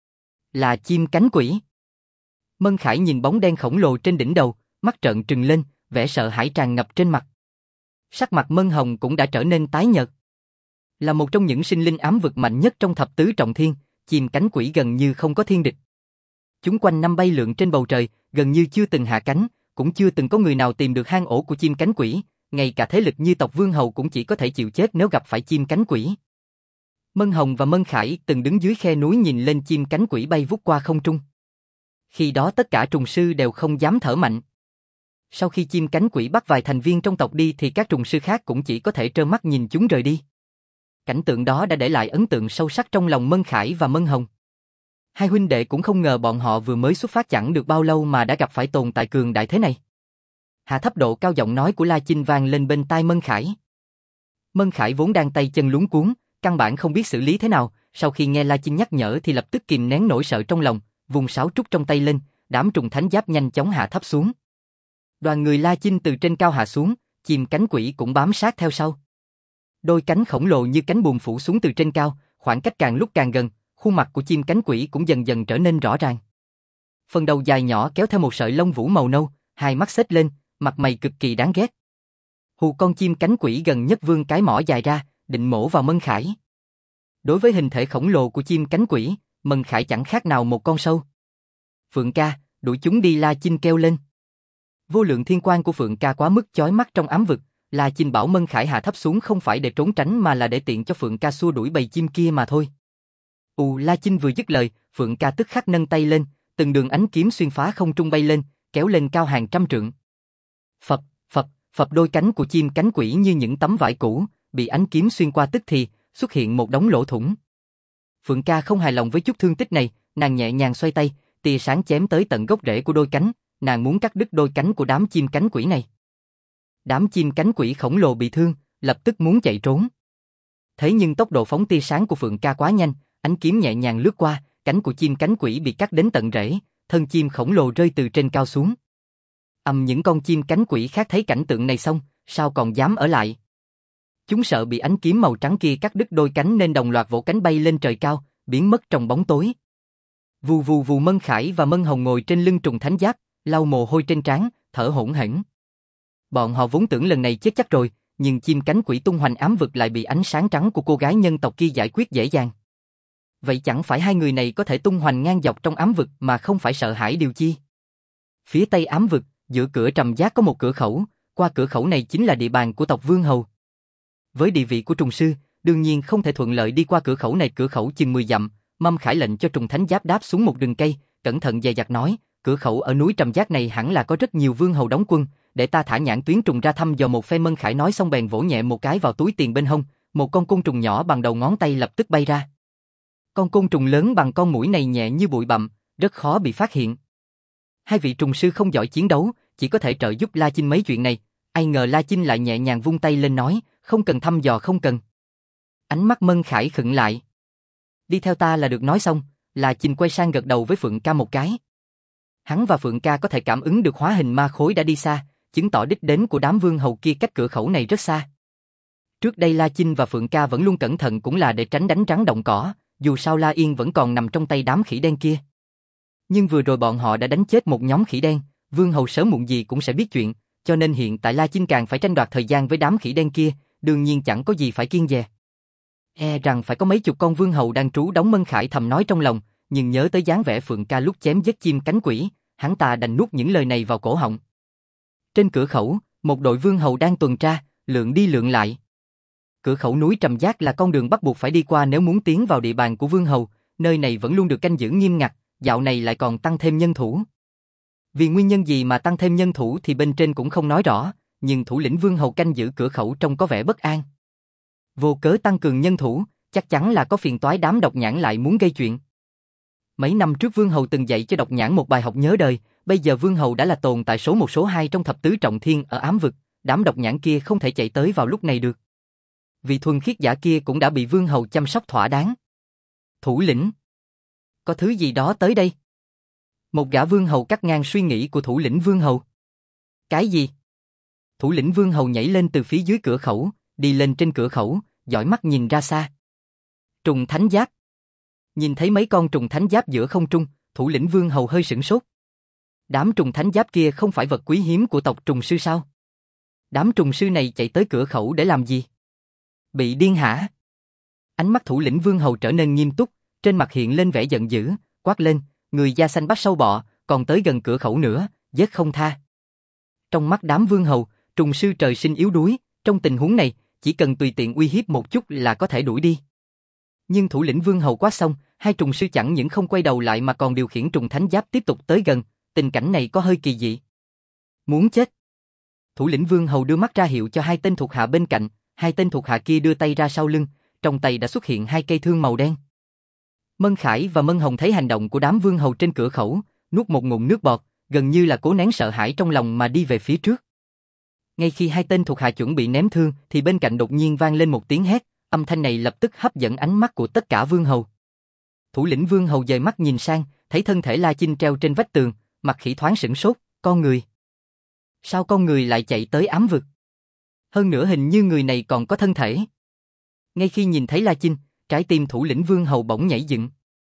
Speaker 1: Là chim cánh quỷ. Mân Khải nhìn bóng đen khổng lồ trên đỉnh đầu, mắt trợn trừng lên, vẻ sợ hãi tràn ngập trên mặt. Sắc mặt Mân Hồng cũng đã trở nên tái nhợt. Là một trong những sinh linh ám vực mạnh nhất trong thập tứ trọng thiên, chim cánh quỷ gần như không có thiên địch. Chúng quanh năm bay lượn trên bầu trời, gần như chưa từng hạ cánh, cũng chưa từng có người nào tìm được hang ổ của chim cánh quỷ, ngay cả thế lực như tộc Vương Hầu cũng chỉ có thể chịu chết nếu gặp phải chim cánh quỷ. Mân Hồng và Mân Khải từng đứng dưới khe núi nhìn lên chim cánh quỷ bay vút qua không trung. Khi đó tất cả trùng sư đều không dám thở mạnh. Sau khi chim cánh quỷ bắt vài thành viên trong tộc đi thì các trùng sư khác cũng chỉ có thể trơ mắt nhìn chúng rời đi. Cảnh tượng đó đã để lại ấn tượng sâu sắc trong lòng Mân Khải và Mân Hồng. Hai huynh đệ cũng không ngờ bọn họ vừa mới xuất phát chẳng được bao lâu mà đã gặp phải tồn tại cường đại thế này. Hạ thấp độ cao giọng nói của La Chinh vang lên bên tai Mân Khải. Mân Khải vốn đang tay chân luống cuống, căn bản không biết xử lý thế nào, sau khi nghe La Chinh nhắc nhở thì lập tức kìm nén nỗi sợ trong lòng, vùng sáo trúc trong tay lên, đám trùng thánh giáp nhanh chóng hạ thấp xuống. Đoàn người La Chinh từ trên cao hạ xuống, chim cánh quỷ cũng bám sát theo sau. Đôi cánh khổng lồ như cánh buồm phủ xuống từ trên cao, khoảng cách càng lúc càng gần, khuôn mặt của chim cánh quỷ cũng dần dần trở nên rõ ràng. Phần đầu dài nhỏ kéo theo một sợi lông vũ màu nâu, hai mắt xếch lên, mặt mày cực kỳ đáng ghét. Hù con chim cánh quỷ gần nhất vươn cái mỏ dài ra, định mổ vào Mân Khải. Đối với hình thể khổng lồ của chim cánh quỷ, Mân Khải chẳng khác nào một con sâu. Phượng ca, đuổi chúng đi, La Chinh kêu lên. Vô lượng thiên quang của Phượng ca quá mức chói mắt trong ám vực, La Chinh bảo Mân Khải hạ thấp xuống không phải để trốn tránh mà là để tiện cho Phượng ca xua đuổi bầy chim kia mà thôi. La Chinh vừa dứt lời, Phượng ca tức khắc nâng tay lên, từng đường ánh kiếm xuyên phá không trung bay lên, kéo lên cao hàng trăm trượng. Phập, phập, phập, đôi cánh của chim cánh quỷ như những tấm vải cũ, bị ánh kiếm xuyên qua tức thì xuất hiện một đống lỗ thủng. Phượng ca không hài lòng với chút thương tích này, nàng nhẹ nhàng xoay tay, tia sáng chém tới tận gốc rễ của đôi cánh, nàng muốn cắt đứt đôi cánh của đám chim cánh quỷ này. Đám chim cánh quỷ khổng lồ bị thương, lập tức muốn chạy trốn. Thế nhưng tốc độ phóng tia sáng của Phượng ca quá nhanh, ánh kiếm nhẹ nhàng lướt qua, cánh của chim cánh quỷ bị cắt đến tận rễ, thân chim khổng lồ rơi từ trên cao xuống. Những con chim cánh quỷ khác thấy cảnh tượng này xong, sao còn dám ở lại? Chúng sợ bị ánh kiếm màu trắng kia cắt đứt đôi cánh nên đồng loạt vỗ cánh bay lên trời cao, biến mất trong bóng tối. Vù vù vù, Mân Khải và Mân Hồng ngồi trên lưng trùng thánh giáp, lau mồ hôi trên trán, thở hổn hển. Bọn họ vốn tưởng lần này chết chắc rồi, nhưng chim cánh quỷ tung hoành ám vực lại bị ánh sáng trắng của cô gái nhân tộc kia giải quyết dễ dàng. Vậy chẳng phải hai người này có thể tung hoành ngang dọc trong ám vực mà không phải sợ hãi điều chi? Phía tây ám vực, giữa cửa Trầm Giác có một cửa khẩu, qua cửa khẩu này chính là địa bàn của tộc Vương Hầu. Với địa vị của trùng sư, đương nhiên không thể thuận lợi đi qua cửa khẩu này, cửa khẩu chừng 10 dặm. Mâm Khải lệnh cho trùng thánh giáp đáp xuống một rừng cây, cẩn thận dè dặt nói, cửa khẩu ở núi Trầm Giác này hẳn là có rất nhiều vương hầu đóng quân, để ta thả nhãn tuyến trùng ra thăm dò một phen. Mân Khải nói xong bèn vỗ nhẹ một cái vào túi tiền bên hông, một con côn trùng nhỏ bằng đầu ngón tay lập tức bay ra. Con côn trùng lớn bằng con muỗi này nhẹ như bụi bặm, rất khó bị phát hiện. Hai vị trùng sư không giỏi chiến đấu, chỉ có thể trợ giúp La Chinh mấy chuyện này. Ai ngờ La Chinh lại nhẹ nhàng vung tay lên nói, không cần thăm dò, không cần. Ánh mắt Mân Khải khựng lại. Đi theo ta là được, nói xong, La Chinh quay sang gật đầu với Phượng ca một cái. Hắn và Phượng ca có thể cảm ứng được hóa hình ma khối đã đi xa, chứng tỏ đích đến của đám vương hầu kia cách cửa khẩu này rất xa. Trước đây La Chinh và Phượng ca vẫn luôn cẩn thận cũng là để tránh đánh rắn động cỏ, dù sao La Yên vẫn còn nằm trong tay đám khỉ đen kia. Nhưng vừa rồi bọn họ đã đánh chết một nhóm khỉ đen, vương hầu sớm muộn gì cũng sẽ biết chuyện, cho nên hiện tại La Chinh càng phải tranh đoạt thời gian với đám khỉ đen kia, đương nhiên chẳng có gì phải kiêng dè. Rằng phải có mấy chục con vương hầu đang trú đóng, Mân Khải thầm nói trong lòng, nhưng nhớ tới dáng vẻ Phượng ca lúc chém giết chim cánh quỷ, hắn ta đành nuốt những lời này vào cổ họng. Trên cửa khẩu, một đội vương hầu đang tuần tra, lượn đi lượn lại. Cửa khẩu núi Trầm Giác là con đường bắt buộc phải đi qua nếu muốn tiến vào địa bàn của vương hầu, nơi này vẫn luôn được canh giữ nghiêm ngặt, dạo này lại còn tăng thêm nhân thủ. Vì nguyên nhân gì mà tăng thêm nhân thủ thì bên trên cũng không nói rõ, nhưng thủ lĩnh vương hầu canh giữ cửa khẩu trông có vẻ bất an. Vô cớ tăng cường nhân thủ, chắc chắn là có phiền toái, đám Độc Nhãn lại muốn gây chuyện. Mấy năm trước vương hầu từng dạy cho Độc Nhãn một bài học nhớ đời, bây giờ vương hầu đã là tồn tại số 1 số 2 trong thập tứ trọng thiên ở ám vực, đám Độc Nhãn kia không thể chạy tới vào lúc này được. Vị thuần khiết giả kia cũng đã bị vương hầu chăm sóc thỏa đáng. Thủ lĩnh, có thứ gì đó tới đây? Một gã vương hầu cắt ngang suy nghĩ của thủ lĩnh vương hầu. Cái gì? Thủ lĩnh vương hầu nhảy lên từ phía dưới cửa khẩu, đi lên trên cửa khẩu, dõi mắt nhìn ra xa. Trùng thánh giáp. Nhìn thấy mấy con trùng thánh giáp giữa không trung, thủ lĩnh vương hầu hơi sửng sốt. Đám trùng thánh giáp kia không phải vật quý hiếm của tộc trùng sư sao? Đám trùng sư này chạy tới cửa khẩu để làm gì? Bị điên hả? Ánh mắt thủ lĩnh vương hầu trở nên nghiêm túc, trên mặt hiện lên vẻ giận dữ, quát lên, người da xanh bắt sâu bọ, còn tới gần cửa khẩu nữa, giết không tha. Trong mắt đám vương hầu, trùng sư trời sinh yếu đuối, trong tình huống này, chỉ cần tùy tiện uy hiếp một chút là có thể đuổi đi. Nhưng thủ lĩnh Vương Hầu quá xong, hai trùng sư chẳng những không quay đầu lại mà còn điều khiển trùng thánh giáp tiếp tục tới gần, tình cảnh này có hơi kỳ dị. Muốn chết. Thủ lĩnh Vương Hầu đưa mắt ra hiệu cho hai tên thuộc hạ bên cạnh, hai tên thuộc hạ kia đưa tay ra sau lưng, trong tay đã xuất hiện hai cây thương màu đen. Mân Khải và Mân Hồng thấy hành động của đám Vương Hầu trên cửa khẩu, nuốt một ngụm nước bọt, gần như là cố nén sợ hãi trong lòng mà đi về phía trước. Ngay khi hai tên thuộc hạ chuẩn bị ném thương thì bên cạnh đột nhiên vang lên một tiếng hét, âm thanh này lập tức hấp dẫn ánh mắt của tất cả Vương Hầu. Thủ lĩnh Vương Hầu dời mắt nhìn sang, thấy thân thể La Chinh treo trên vách tường, mặt khỉ thoáng sửng sốt, con người. Sao con người lại chạy tới ám vực? Hơn nữa hình như người này còn có thân thể. Ngay khi nhìn thấy La Chinh, trái tim thủ lĩnh Vương Hầu bỗng nhảy dựng.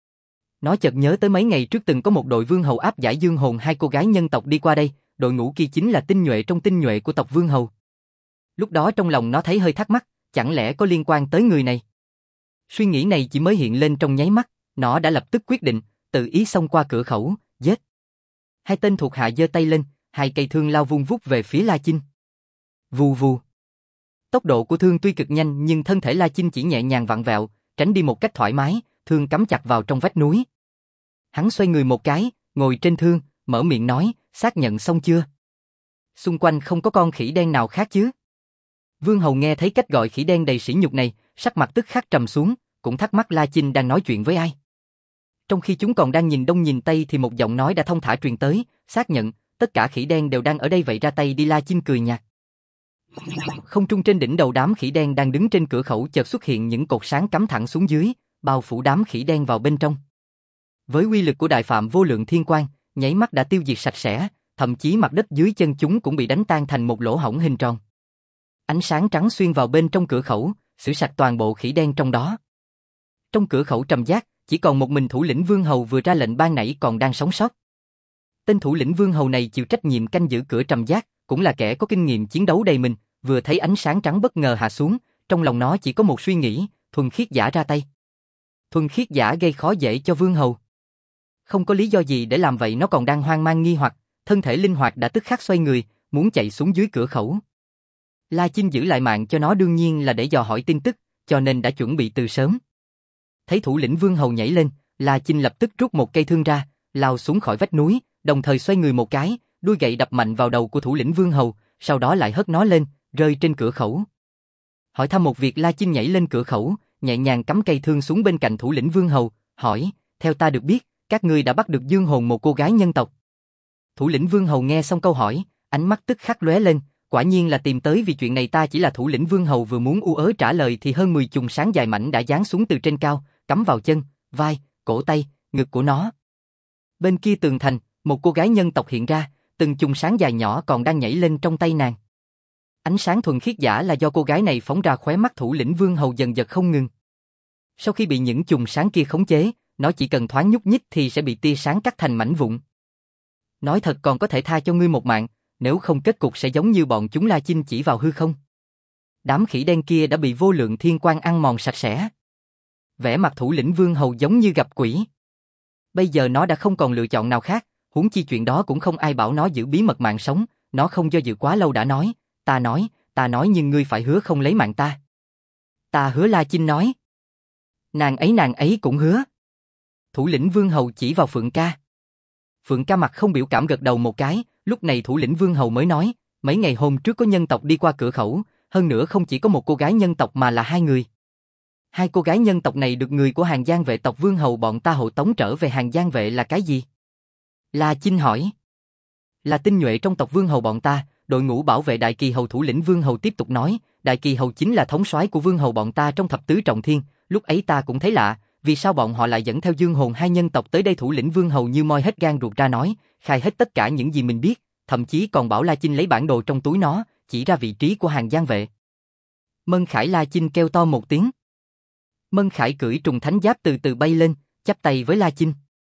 Speaker 1: Nó chợt nhớ tới mấy ngày trước từng có một đội Vương Hầu áp giải dương hồn hai cô gái nhân tộc đi qua đây, đội ngũ kia chính là tinh nhuệ trong tinh nhuệ của tộc Vương Hầu. Lúc đó trong lòng nó thấy hơi thắc mắc, chẳng lẽ có liên quan tới người này? Suy nghĩ này chỉ mới hiện lên trong nháy mắt, nó đã lập tức quyết định, tự ý xông qua cửa khẩu, giết. Hai tên thuộc hạ giơ tay lên, hai cây thương lao vung vút về phía La Chinh. Vù vù. Tốc độ của thương tuy cực nhanh nhưng thân thể La Chinh chỉ nhẹ nhàng vặn vẹo, tránh đi một cách thoải mái, thương cắm chặt vào trong vách núi. Hắn xoay người một cái, ngồi trên thương, mở miệng nói, xác nhận xong chưa? Xung quanh không có con khỉ đen nào khác chứ? Vương Hầu nghe thấy cách gọi khỉ đen đầy sỉ nhục này, sắc mặt tức khắc trầm xuống, cũng thắc mắc La Chinh đang nói chuyện với ai. Trong khi chúng còn đang nhìn đông nhìn tây thì một giọng nói đã thông thả truyền tới, xác nhận, tất cả khỉ đen đều đang ở đây vậy ra tay đi. La Chinh cười nhạt. Không trung trên đỉnh đầu đám khỉ đen đang đứng trên cửa khẩu chợt xuất hiện những cột sáng cắm thẳng xuống dưới, bao phủ đám khỉ đen vào bên trong. Với uy lực của Đại Phạm Vô Lượng Thiên Quang, nháy mắt đã tiêu diệt sạch sẽ, thậm chí mặt đất dưới chân chúng cũng bị đánh tan thành một lỗ hổng hình tròn. Ánh sáng trắng xuyên vào bên trong cửa khẩu, xử sạch toàn bộ khỉ đen trong đó. Trong cửa khẩu Trầm Giác, chỉ còn một mình thủ lĩnh Vương Hầu vừa ra lệnh ban nãy còn đang sống sót. Tên thủ lĩnh Vương Hầu này chịu trách nhiệm canh giữ cửa Trầm Giác, cũng là kẻ có kinh nghiệm chiến đấu đầy mình, vừa thấy ánh sáng trắng bất ngờ hạ xuống, trong lòng nó chỉ có một suy nghĩ, thuần khiết giả ra tay. Thuần khiết giả gây khó dễ cho Vương Hầu. Không có lý do gì để làm vậy, nó còn đang hoang mang nghi hoặc, thân thể linh hoạt đã tức khắc xoay người, muốn chạy xuống dưới cửa khẩu. La Chinh giữ lại mạng cho nó đương nhiên là để dò hỏi tin tức, cho nên đã chuẩn bị từ sớm. Thấy thủ lĩnh Vương Hầu nhảy lên, La Chinh lập tức rút một cây thương ra, lao xuống khỏi vách núi, đồng thời xoay người một cái, đuôi gậy đập mạnh vào đầu của thủ lĩnh Vương Hầu, sau đó lại hất nó lên, rơi trên cửa khẩu. Hỏi thăm một việc, La Chinh nhảy lên cửa khẩu, nhẹ nhàng cắm cây thương xuống bên cạnh thủ lĩnh Vương Hầu, hỏi, theo ta được biết, các ngươi đã bắt được dương hồn một cô gái nhân tộc. Thủ lĩnh Vương Hầu nghe xong câu hỏi, ánh mắt tức khắc lóe lên, quả nhiên là tìm tới vì chuyện này. Ta chỉ là thủ lĩnh Vương Hầu vừa muốn u ớ trả lời thì hơn 10 chùm sáng dài mảnh đã giáng xuống từ trên cao, cắm vào chân, vai, cổ tay, ngực của nó. Bên kia tường thành, một cô gái nhân tộc hiện ra, từng chùm sáng dài nhỏ còn đang nhảy lên trong tay nàng. Ánh sáng thuần khiết giả là do cô gái này phóng ra khóe mắt thủ lĩnh Vương Hầu dần dật không ngừng. Sau khi bị những chùm sáng kia khống chế, nó chỉ cần thoáng nhúc nhích thì sẽ bị tia sáng cắt thành mảnh vụn. Nói thật còn có thể tha cho ngươi một mạng, nếu không kết cục sẽ giống như bọn chúng. La Chinh chỉ vào hư không. Đám khỉ đen kia đã bị Vô Lượng Thiên Quang ăn mòn sạch sẽ. Vẻ mặt thủ lĩnh Vương Hầu giống như gặp quỷ. Bây giờ nó đã không còn lựa chọn nào khác, huống chi chuyện đó cũng không ai bảo nó giữ bí mật mạng sống, nó không do dự quá lâu đã nói, ta nói nhưng ngươi phải hứa không lấy mạng ta. Ta hứa. La Chinh nói. Nàng ấy cũng hứa. Thủ lĩnh Vương Hầu chỉ vào Phượng Ca. Phượng Ca mặt không biểu cảm gật đầu một cái, lúc này thủ lĩnh Vương Hầu mới nói, mấy ngày hôm trước có nhân tộc đi qua cửa khẩu, hơn nữa không chỉ có một cô gái nhân tộc mà là hai người. Hai cô gái nhân tộc này được người của Hàng Giang vệ tộc Vương Hầu bọn ta hộ tống trở về Hàng Giang vệ là cái gì? La Chinh hỏi. Là tinh nhuệ trong tộc Vương Hầu bọn ta, đội ngũ bảo vệ Đại Kỳ Hầu. Thủ lĩnh Vương Hầu tiếp tục nói, Đại Kỳ Hầu chính là thống soái của Vương Hầu bọn ta trong thập tứ trọng thiên, lúc ấy ta cũng thấy lạ, vì sao bọn họ lại dẫn theo dương hồn hai nhân tộc tới đây? Thủ lĩnh Vương Hầu như moi hết gan ruột ra nói, khai hết tất cả những gì mình biết, thậm chí còn bảo La Chinh lấy bản đồ trong túi nó, chỉ ra vị trí của Hàng Giang vệ. Mân Khải. La Chinh kêu to một tiếng. Mân Khải cưỡi trùng thánh giáp từ từ bay lên, chắp tay với La Chinh.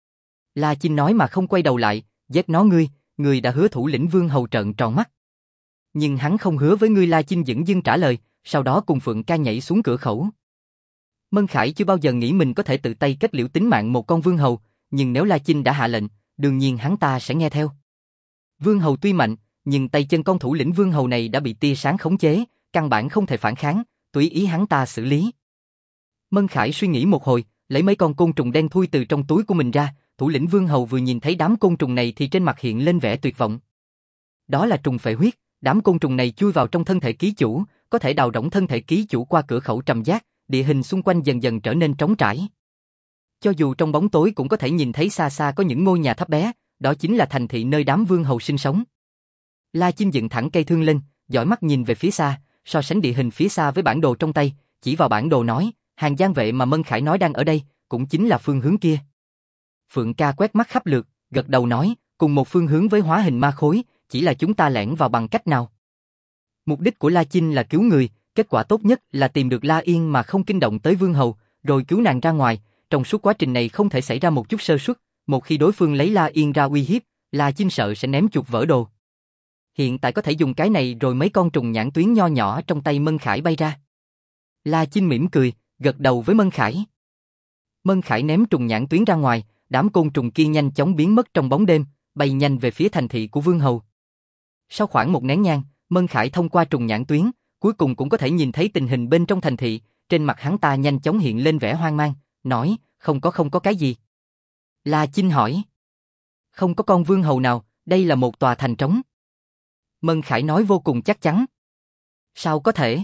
Speaker 1: La Chinh nói mà không quay đầu lại, giết nó ngươi đã hứa. Thủ lĩnh Vương Hầu trợn tròn mắt. Nhưng hắn không hứa với ngươi. La Chinh dửng dưng trả lời, sau đó cùng Phượng Ca nhảy xuống cửa khẩu. Mân Khải chưa bao giờ nghĩ mình có thể tự tay kết liễu tính mạng một con Vương Hầu, nhưng nếu La Chinh đã hạ lệnh, đương nhiên hắn ta sẽ nghe theo. Vương Hầu tuy mạnh, nhưng tay chân con thủ lĩnh Vương Hầu này đã bị tia sáng khống chế, căn bản không thể phản kháng, tùy ý hắn ta xử lý. Mân Khải suy nghĩ một hồi, lấy mấy con côn trùng đen thui từ trong túi của mình ra, thủ lĩnh Vương Hầu vừa nhìn thấy đám côn trùng này thì trên mặt hiện lên vẻ tuyệt vọng. Đó là trùng phệ huyết, đám côn trùng này chui vào trong thân thể ký chủ, có thể đào rỗng thân thể ký chủ qua cửa khẩu trầm giác, địa hình xung quanh dần dần trở nên trống trải. Cho dù trong bóng tối cũng có thể nhìn thấy xa xa có những ngôi nhà thấp bé, đó chính là thành thị nơi đám vương hầu sinh sống. La Chinh dựng thẳng cây thương lên, dõi mắt nhìn về phía xa, so sánh địa hình phía xa với bản đồ trong tay, chỉ vào bản đồ nói, hàng giang vệ mà Mân Khải nói đang ở đây, cũng chính là phương hướng kia. Phượng Ca quét mắt khắp lượt, gật đầu nói, cùng một phương hướng với hóa hình ma khối, chỉ là chúng ta lẻn vào bằng cách nào. Mục đích của La Chinh là cứu người, kết quả tốt nhất là tìm được La Yên mà không kinh động tới vương hầu, rồi cứu nàng ra ngoài, trong suốt quá trình này không thể xảy ra một chút sơ suất, một khi đối phương lấy La Yên ra uy hiếp, La Chinh sợ sẽ ném chuột vỡ đồ. Hiện tại có thể dùng cái này rồi mấy con trùng nhãn tuyến nho nhỏ trong tay Mân Khải bay ra. La Chinh mỉm cười, gật đầu với Mân Khải. Mân Khải ném trùng nhãn tuyến ra ngoài, đám côn trùng kia nhanh chóng biến mất trong bóng đêm, bay nhanh về phía thành thị của vương hầu. Sau khoảng một nén nhang, Mân Khải thông qua trùng nhãn tuyến, cuối cùng cũng có thể nhìn thấy tình hình bên trong thành thị, trên mặt hắn ta nhanh chóng hiện lên vẻ hoang mang, nói, không có cái gì. La Chinh hỏi. Không có con vương hầu nào, đây là một tòa thành trống. Mân Khải nói vô cùng chắc chắn. Sao có thể?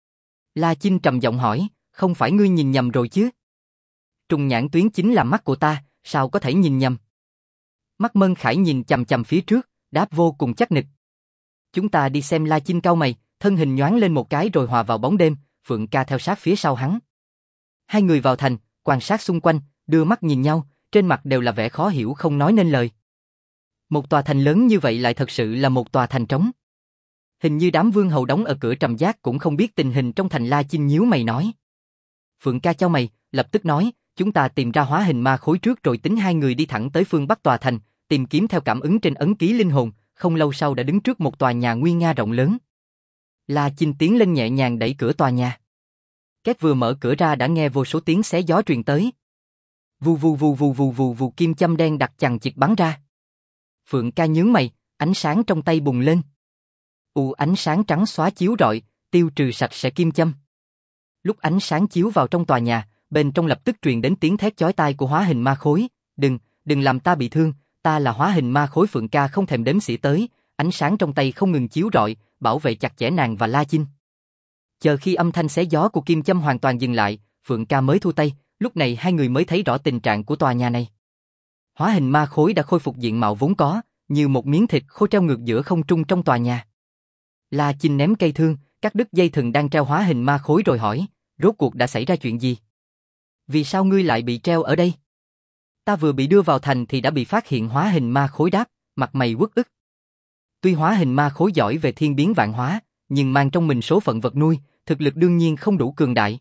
Speaker 1: La Chinh trầm giọng hỏi, không phải ngươi nhìn nhầm rồi chứ? Trùng nhãn tuyến chính là mắt của ta, sao có thể nhìn nhầm? Mắt Mân Khải nhìn chằm chằm phía trước, đáp vô cùng chắc nịch. Chúng ta đi xem. La Chinh cau mày, thân hình nhoáng lên một cái rồi hòa vào bóng đêm, Phượng Ca theo sát phía sau hắn. Hai người vào thành, quan sát xung quanh, đưa mắt nhìn nhau, trên mặt đều là vẻ khó hiểu không nói nên lời. Một tòa thành lớn như vậy lại thật sự là một tòa thành trống. Hình như đám vương hầu đóng ở cửa trầm giác cũng không biết tình hình trong thành. La Chinh nhíu mày nói. Phượng Ca chau mày, lập tức nói, chúng ta tìm ra hóa hình ma khối trước rồi tính. Hai người đi thẳng tới phương bắc tòa thành, tìm kiếm theo cảm ứng trên ấn ký linh hồn, không lâu sau đã đứng trước một tòa nhà nguy nga rộng lớn. La Chinh tiến lên nhẹ nhàng đẩy cửa tòa nhà. Két vừa mở cửa ra đã nghe vô số tiếng xé gió truyền tới. Vù vù vù vù vù vù vù, kim châm đen đặc chằng chịt bắn ra. Phượng Ca nhướng mày, ánh sáng trong tay bùng lên. Ánh sáng trắng xóa chiếu rọi, tiêu trừ sạch sẽ kim châm. Lúc ánh sáng chiếu vào trong tòa nhà, bên trong lập tức truyền đến tiếng thét chói tai của hóa hình ma khối. Đừng làm ta bị thương, ta là hóa hình ma khối. Phượng Ca không thèm đếm xỉa tới, ánh sáng trong tay không ngừng chiếu rọi, bảo vệ chặt chẽ nàng và La Chinh. Chờ khi âm thanh xé gió của kim châm hoàn toàn dừng lại, Phượng Ca mới thu tay, lúc này hai người mới thấy rõ tình trạng của tòa nhà này. Hóa hình ma khối đã khôi phục diện mạo vốn có, như một miếng thịt khô treo ngược giữa không trung trong tòa nhà. La Chinh ném cây thương, cắt đứt dây thừng đang treo hóa hình ma khối rồi hỏi, rốt cuộc đã xảy ra chuyện gì? Vì sao ngươi lại bị treo ở đây? Ta vừa bị đưa vào thành thì đã bị phát hiện. Hóa hình ma khối đáp, mặt mày uất ức. Tuy hóa hình ma khối giỏi về thiên biến vạn hóa, nhưng mang trong mình số phận vật nuôi, thực lực đương nhiên không đủ cường đại.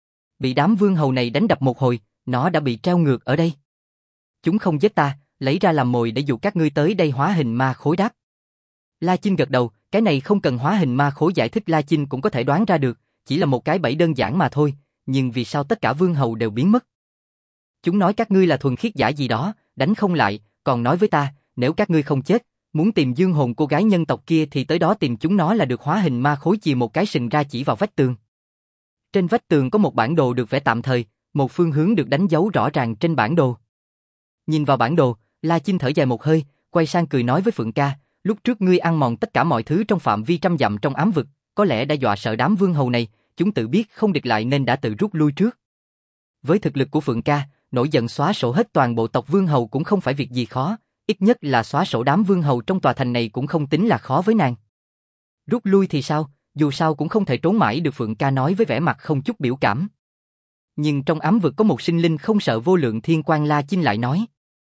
Speaker 1: Bị đám vương hầu này đánh đập một hồi, nó đã bị treo ngược ở đây. Chúng không giết ta, lấy ra làm mồi để dụ các ngươi tới đây. Hóa hình ma khối đáp. La Chinh gật đầu, cái này không cần hóa hình ma khối giải thích, La Chinh cũng có thể đoán ra được, chỉ là một cái bẫy đơn giản mà thôi, nhưng vì sao tất cả vương hầu đều biến mất? Chúng nói các ngươi là thuần khiết giả gì đó, đánh không lại, còn nói với ta, nếu các ngươi không chết, muốn tìm dương hồn cô gái nhân tộc kia thì tới đó tìm chúng nó là được. Hóa hình ma khối chìa một cái sừng ra chỉ vào vách tường. Trên vách tường có một bản đồ được vẽ tạm thời, một phương hướng được đánh dấu rõ ràng trên bản đồ. Nhìn vào bản đồ, La Chinh thở dài một hơi, quay sang cười nói với Phượng Ca, lúc trước ngươi ăn mòn tất cả mọi thứ trong phạm vi trăm dặm trong ám vực, có lẽ đã dọa sợ đám vương hầu này, chúng tự biết không địch lại nên đã tự rút lui trước. Với thực lực của Phượng Ca, nổi giận xóa sổ hết toàn bộ tộc vương hầu cũng không phải việc gì khó, ít nhất là xóa sổ đám vương hầu trong tòa thành này cũng không tính là khó với nàng. Rút lui thì sao, dù sao cũng không thể trốn mãi được. Phượng Ca nói với vẻ mặt không chút biểu cảm. Nhưng trong ám vực có một sinh linh không sợ vô lượng thiên quang. La Chinh lại nói.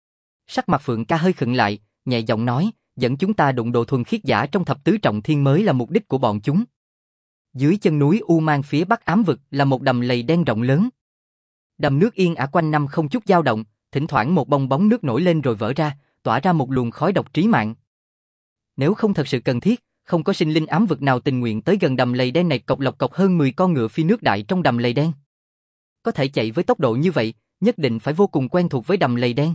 Speaker 1: Sắc mặt Phượng Ca hơi khựng lại, nhẹ giọng nói, dẫn chúng ta đụng độ thuần khiết giả trong thập tứ trọng thiên mới là mục đích của bọn chúng. Dưới chân núi U Mang phía bắc ám vực là một đầm lầy đen rộng lớn. Đầm nước yên ả quanh năm không chút dao động, thỉnh thoảng một bong bóng nước nổi lên rồi vỡ ra, tỏa ra một luồng khói độc trí mạng. Nếu không thật sự cần thiết, không có sinh linh ám vực nào tình nguyện tới gần đầm lầy đen này. Cộc lộc cộc, hơn 10 con ngựa phi nước đại trong đầm lầy đen. Có thể chạy với tốc độ như vậy, nhất định phải vô cùng quen thuộc với đầm lầy đen.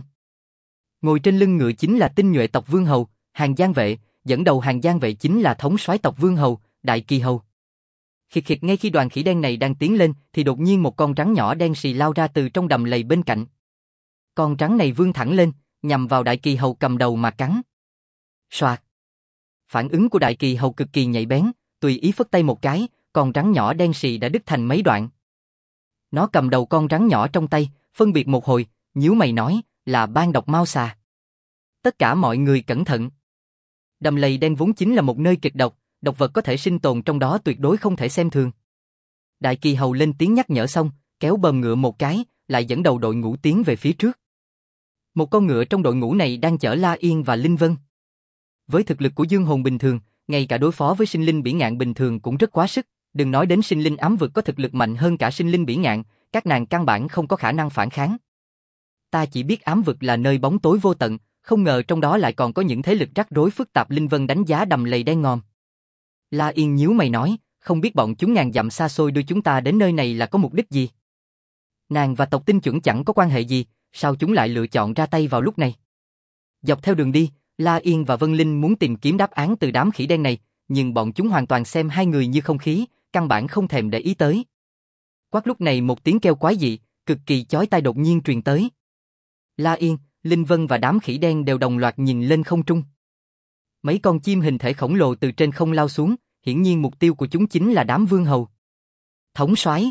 Speaker 1: Ngồi trên lưng ngựa chính là tinh nhuệ tộc vương hầu, hàng giang vệ, dẫn đầu hàng giang vệ chính là thống soái tộc vương hầu, Đại Kỳ Hầu. Khịt khịt, ngay khi đoàn khỉ đen này đang tiến lên thì đột nhiên một con rắn nhỏ đen xì lao ra từ trong đầm lầy bên cạnh. Con rắn này vươn thẳng lên, nhằm vào Đại Kỳ Hầu cầm đầu mà cắn. Soạt. Phản ứng của Đại Kỳ Hầu cực kỳ nhạy bén, tùy ý phất tay một cái, con rắn nhỏ đen xì đã đứt thành mấy đoạn. Nó cầm đầu con rắn nhỏ trong tay, phân biệt một hồi, nhíu mày nói, là ban độc mao xà. Tất cả mọi người cẩn thận. Đầm lầy đen vốn chính là một nơi kịch độc, độc vật có thể sinh tồn trong đó tuyệt đối không thể xem thường. Đại Kỳ Hầu lên tiếng nhắc nhở xong, kéo bờm ngựa một cái, lại dẫn đầu đội ngũ tiến về phía trước. Một con ngựa trong đội ngũ này đang chở La Yên và Linh Vân. Với thực lực của dương hồn bình thường, ngay cả đối phó với sinh linh bỉ ngạn bình thường cũng rất quá sức, đừng nói đến sinh linh ám vực có thực lực mạnh hơn cả sinh linh bỉ ngạn, các nàng căn bản không có khả năng phản kháng. Ta chỉ biết ám vực là nơi bóng tối vô tận, không ngờ trong đó lại còn có những thế lực rắc rối phức tạp. Linh Vân đánh giá đầm lầy đen ngòm. La Yên nhíu mày nói, không biết bọn chúng ngàn dặm xa xôi đưa chúng ta đến nơi này là có mục đích gì? Nàng và tộc Tinh Chuẩn chẳng có quan hệ gì, sao chúng lại lựa chọn ra tay vào lúc này? Dọc theo đường đi, La Yên và Vân Linh muốn tìm kiếm đáp án từ đám khỉ đen này, nhưng bọn chúng hoàn toàn xem hai người như không khí, căn bản không thèm để ý tới. Quát lúc này một tiếng kêu quái dị, cực kỳ chói tai đột nhiên truyền tới. La Yên, Linh Vân và đám khỉ đen đều đồng loạt nhìn lên không trung. Mấy con chim hình thể khổng lồ từ trên không lao xuống, hiển nhiên mục tiêu của chúng chính là đám vương hầu. Thống soái,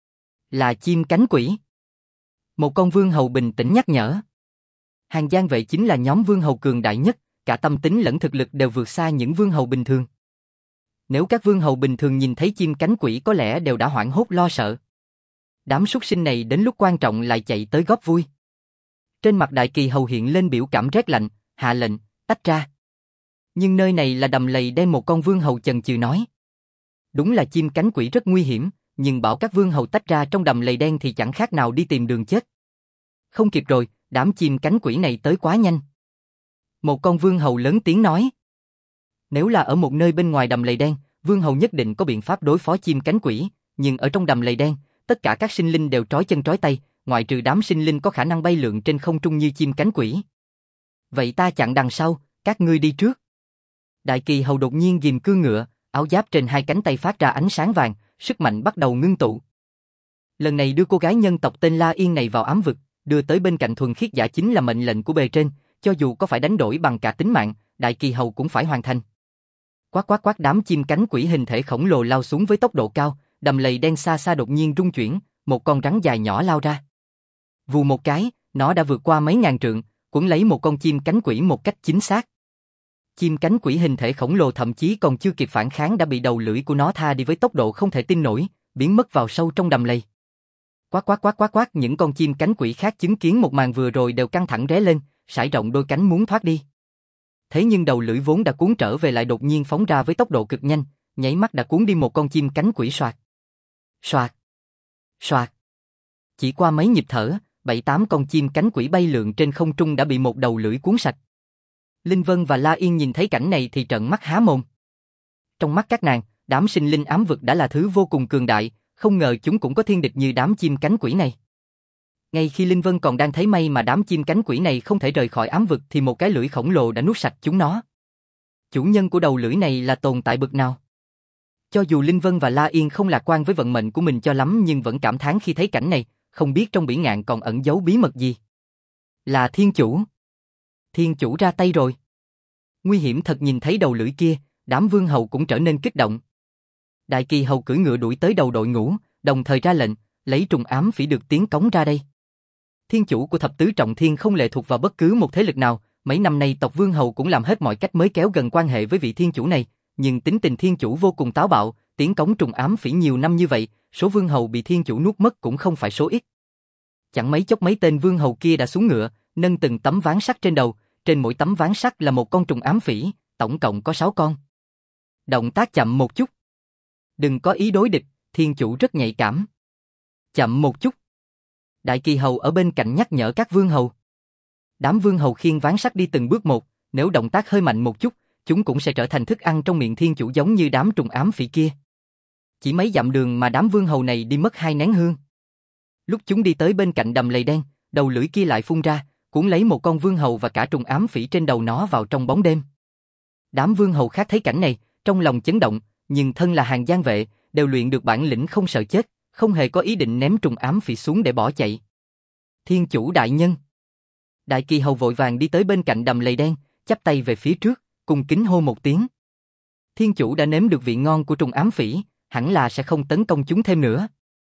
Speaker 1: là chim cánh quỷ. Một con vương hầu bình tĩnh nhắc nhở. Hàng Giang Vệ chính là nhóm vương hầu cường đại nhất, cả tâm tính lẫn thực lực đều vượt xa những vương hầu bình thường. Nếu các vương hầu bình thường nhìn thấy chim cánh quỷ có lẽ đều đã hoảng hốt lo sợ. Đám súc sinh này đến lúc quan trọng lại chạy tới góp vui. Trên mặt Đại Kỳ Hầu hiện lên biểu cảm rét lạnh, hạ lệnh, tách ra. Nhưng nơi này là đầm lầy đen, một con vương hầu chần chừ nói. Đúng là chim cánh quỷ rất nguy hiểm, nhưng bảo các vương hầu tách ra trong đầm lầy đen thì chẳng khác nào đi tìm đường chết. Không kịp rồi, đám chim cánh quỷ này tới quá nhanh. Một con vương hầu lớn tiếng nói. Nếu là ở một nơi bên ngoài đầm lầy đen, vương hầu nhất định có biện pháp đối phó chim cánh quỷ, nhưng ở trong đầm lầy đen, tất cả các sinh linh đều trói chân trói tay, ngoại trừ đám sinh linh có khả năng bay lượn trên không trung như chim cánh quỷ. Vậy ta chặn đằng sau, các ngươi đi trước. Đại Kỳ Hầu đột nhiên ghim cương ngựa, áo giáp trên hai cánh tay phát ra ánh sáng vàng, sức mạnh bắt đầu ngưng tụ. Lần này đưa cô gái nhân tộc tên La Yên này vào ám vực, đưa tới bên cạnh thuần khiết giả chính là mệnh lệnh của bề trên, cho dù có phải đánh đổi bằng cả tính mạng, Đại Kỳ Hầu cũng phải hoàn thành. Quát quát quát, đám chim cánh quỷ hình thể khổng lồ lao xuống với tốc độ cao, đầm lầy đen xa xa đột nhiên rung chuyển, một con rắn dài nhỏ lao ra. Vù một cái, nó đã vượt qua mấy ngàn trượng, quấn lấy một con chim cánh quỷ một cách chính xác. Chim cánh quỷ hình thể khổng lồ thậm chí còn chưa kịp phản kháng đã bị đầu lưỡi của nó tha đi với tốc độ không thể tin nổi, biến mất vào sâu trong đầm lầy. Quát quát quát quát quát, những con chim cánh quỷ khác chứng kiến một màn vừa rồi đều căng thẳng ré lên, sải rộng đôi cánh muốn thoát đi. Thế nhưng đầu lưỡi vốn đã cuốn trở về lại đột nhiên phóng ra với tốc độ cực nhanh, nháy mắt đã cuốn đi một con chim cánh quỷ. Soạt, soạt, soạt. Chỉ qua mấy nhịp thở, 7-8 con chim cánh quỷ bay lượn trên không trung đã bị một đầu lưỡi cuốn sạch. Linh Vân và La Yên nhìn thấy cảnh này thì trợn mắt há mồm. Trong mắt các nàng, đám sinh linh ám vực đã là thứ vô cùng cường đại, không ngờ chúng cũng có thiên địch như đám chim cánh quỷ này. Ngay khi Linh Vân còn đang thấy may mà đám chim cánh quỷ này không thể rời khỏi ám vực thì một cái lưỡi khổng lồ đã nuốt sạch chúng nó. Chủ nhân của đầu lưỡi này là tồn tại bực nào? Cho dù Linh Vân và La Yên không lạc quan với vận mệnh của mình cho lắm nhưng vẫn cảm thán khi thấy cảnh này, không biết trong bỉ ngạn còn ẩn giấu bí mật gì. Là thiên chủ. Thiên chủ ra tay rồi. Nguy hiểm thật, nhìn thấy đầu lưỡi kia, đám vương hầu cũng trở nên kích động. Đại Kỳ Hầu cưỡi ngựa đuổi tới đầu đội ngũ, đồng thời ra lệnh, lấy trùng ám phỉ được tiến cống ra đây. Thiên chủ của thập tứ trọng thiên không lệ thuộc vào bất cứ một thế lực nào, mấy năm nay tộc vương hầu cũng làm hết mọi cách mới kéo gần quan hệ với vị thiên chủ này, nhưng tính tình thiên chủ vô cùng táo bạo, tiến cống trùng ám phỉ nhiều năm như vậy, số vương hầu bị thiên chủ nuốt mất cũng không phải số ít. Chẳng mấy chốc mấy tên vương hầu kia đã xuống ngựa, nâng từng tấm ván sắt trên đầu, trên mỗi tấm ván sắt là một con trùng ám phỉ, tổng cộng có 6 con. Động tác chậm một chút. Đừng có ý đối địch, thiên chủ rất nhạy cảm. Chậm một chút. Đại Kỳ Hầu ở bên cạnh nhắc nhở các vương hầu. Đám vương hầu khiêng ván sắt đi từng bước một, nếu động tác hơi mạnh một chút, chúng cũng sẽ trở thành thức ăn trong miệng thiên chủ giống như đám trùng ám phỉ kia. Chỉ mấy dặm đường mà đám vương hầu này đi mất 2 nén hương. Lúc chúng đi tới bên cạnh đầm lầy đen, đầu lưỡi kia lại phun ra, cuốn lấy một con vương hầu và cả trùng ám phỉ trên đầu nó vào trong bóng đêm. Đám vương hầu khác thấy cảnh này, trong lòng chấn động, nhưng thân là Hàng Giang Vệ, đều luyện được bản lĩnh không sợ chết, không hề có ý định ném trùng ám phỉ xuống để bỏ chạy. Thiên chủ đại nhân. Đại Kỳ Hầu vội vàng đi tới bên cạnh đầm lầy đen, chắp tay về phía trước, cung kính hô một tiếng. Thiên chủ đã nếm được vị ngon của trùng ám phỉ, hẳn là sẽ không tấn công chúng thêm nữa.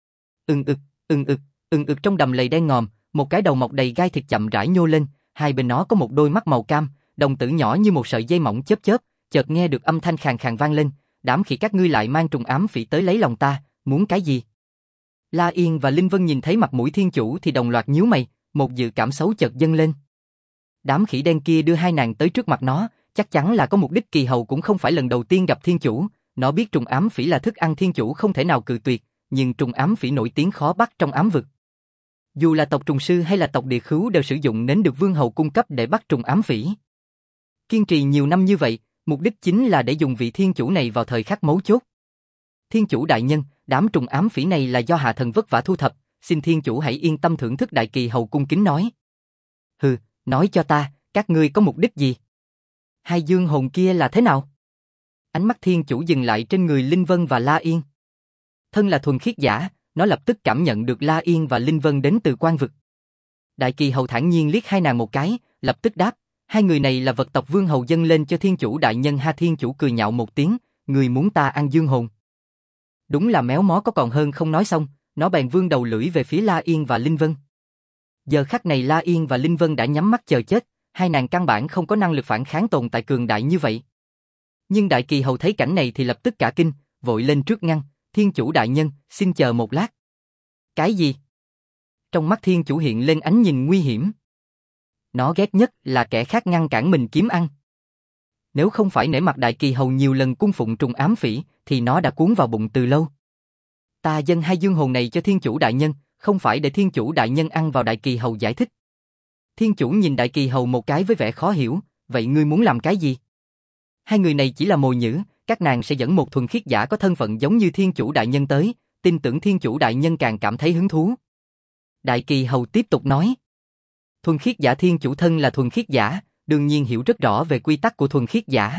Speaker 1: Trong đầm lầy đen ngòm, một cái đầu mọc đầy gai thịt chậm rãi nhô lên, hai bên nó có một đôi mắt màu cam, đồng tử nhỏ như một sợi dây mỏng chớp chớp, chợt nghe được âm thanh khàn khàn vang lên, đám khỉ các ngươi lại mang trùng ám phỉ tới lấy lòng ta, muốn cái gì? La Yên và Linh Vân nhìn thấy mặt mũi thiên chủ thì đồng loạt nhíu mày, một dự cảm xấu chợt dâng lên. Đám khỉ đen kia đưa hai nàng tới trước mặt nó, chắc chắn là có mục đích. Kỳ Hầu cũng không phải lần đầu tiên gặp thiên chủ, nó biết trùng ám phỉ là thức ăn thiên chủ không thể nào cự tuyệt, nhưng trùng ám phỉ nổi tiếng khó bắt trong ám vực. Dù là tộc trùng sư hay là tộc địa khứu đều sử dụng nến được vương hầu cung cấp để bắt trùng ám phỉ. Kiên trì nhiều năm như vậy, mục đích chính là để dùng vị thiên chủ này vào thời khắc mấu chốt. Thiên chủ đại nhân, đám trùng ám phỉ này là do hạ thần vất vả thu thập, xin thiên chủ hãy yên tâm thưởng thức. Đại Kỳ Hầu cung kính nói. Hừ, nói cho ta, các ngươi có mục đích gì? Hai dương hồn kia là thế nào? Ánh mắt thiên chủ dừng lại trên người Linh Vân và La Yên. Thân là thuần khiết giả, nó lập tức cảm nhận được La Yên và Linh Vân đến từ quan vực. Đại Kỳ Hầu thản nhiên liếc hai nàng một cái, lập tức đáp, hai người này là vật tộc vương hầu dâng lên cho thiên chủ đại nhân. Ha, thiên chủ cười nhạo một tiếng, người muốn ta ăn dương hồn. Đúng là méo mó có còn hơn không. Nói xong, nó bèn vươn đầu lưỡi về phía La Yên và Linh Vân. Giờ khắc này La Yên và Linh Vân đã nhắm mắt chờ chết, hai nàng căn bản không có năng lực phản kháng tồn tại cường đại như vậy. Nhưng Đại Kỳ Hầu thấy cảnh này thì lập tức cả kinh, vội lên trước ngăn, thiên chủ đại nhân, xin chờ một lát. Cái gì? Trong mắt thiên chủ hiện lên ánh nhìn nguy hiểm. Nó ghét nhất là kẻ khác ngăn cản mình kiếm ăn. Nếu không phải nể mặt Đại Kỳ Hầu nhiều lần cung phụng trùng ám phỉ, thì nó đã cuốn vào bụng từ lâu. Ta dâng hai dương hồn này cho thiên chủ đại nhân, không phải để thiên chủ đại nhân ăn vào. Đại Kỳ Hầu giải thích. Thiên chủ nhìn Đại Kỳ Hầu một cái với vẻ khó hiểu, vậy ngươi muốn làm cái gì? Hai người này chỉ là mồi nhử, các nàng sẽ dẫn một thuần khiết giả có thân phận giống như thiên chủ đại nhân tới, tin tưởng thiên chủ đại nhân càng cảm thấy hứng thú. Đại Kỳ Hầu tiếp tục nói. Thuần khiết giả thiên chủ thân là thuần khiết giả, đương nhiên hiểu rất rõ về quy tắc của thuần khiết giả.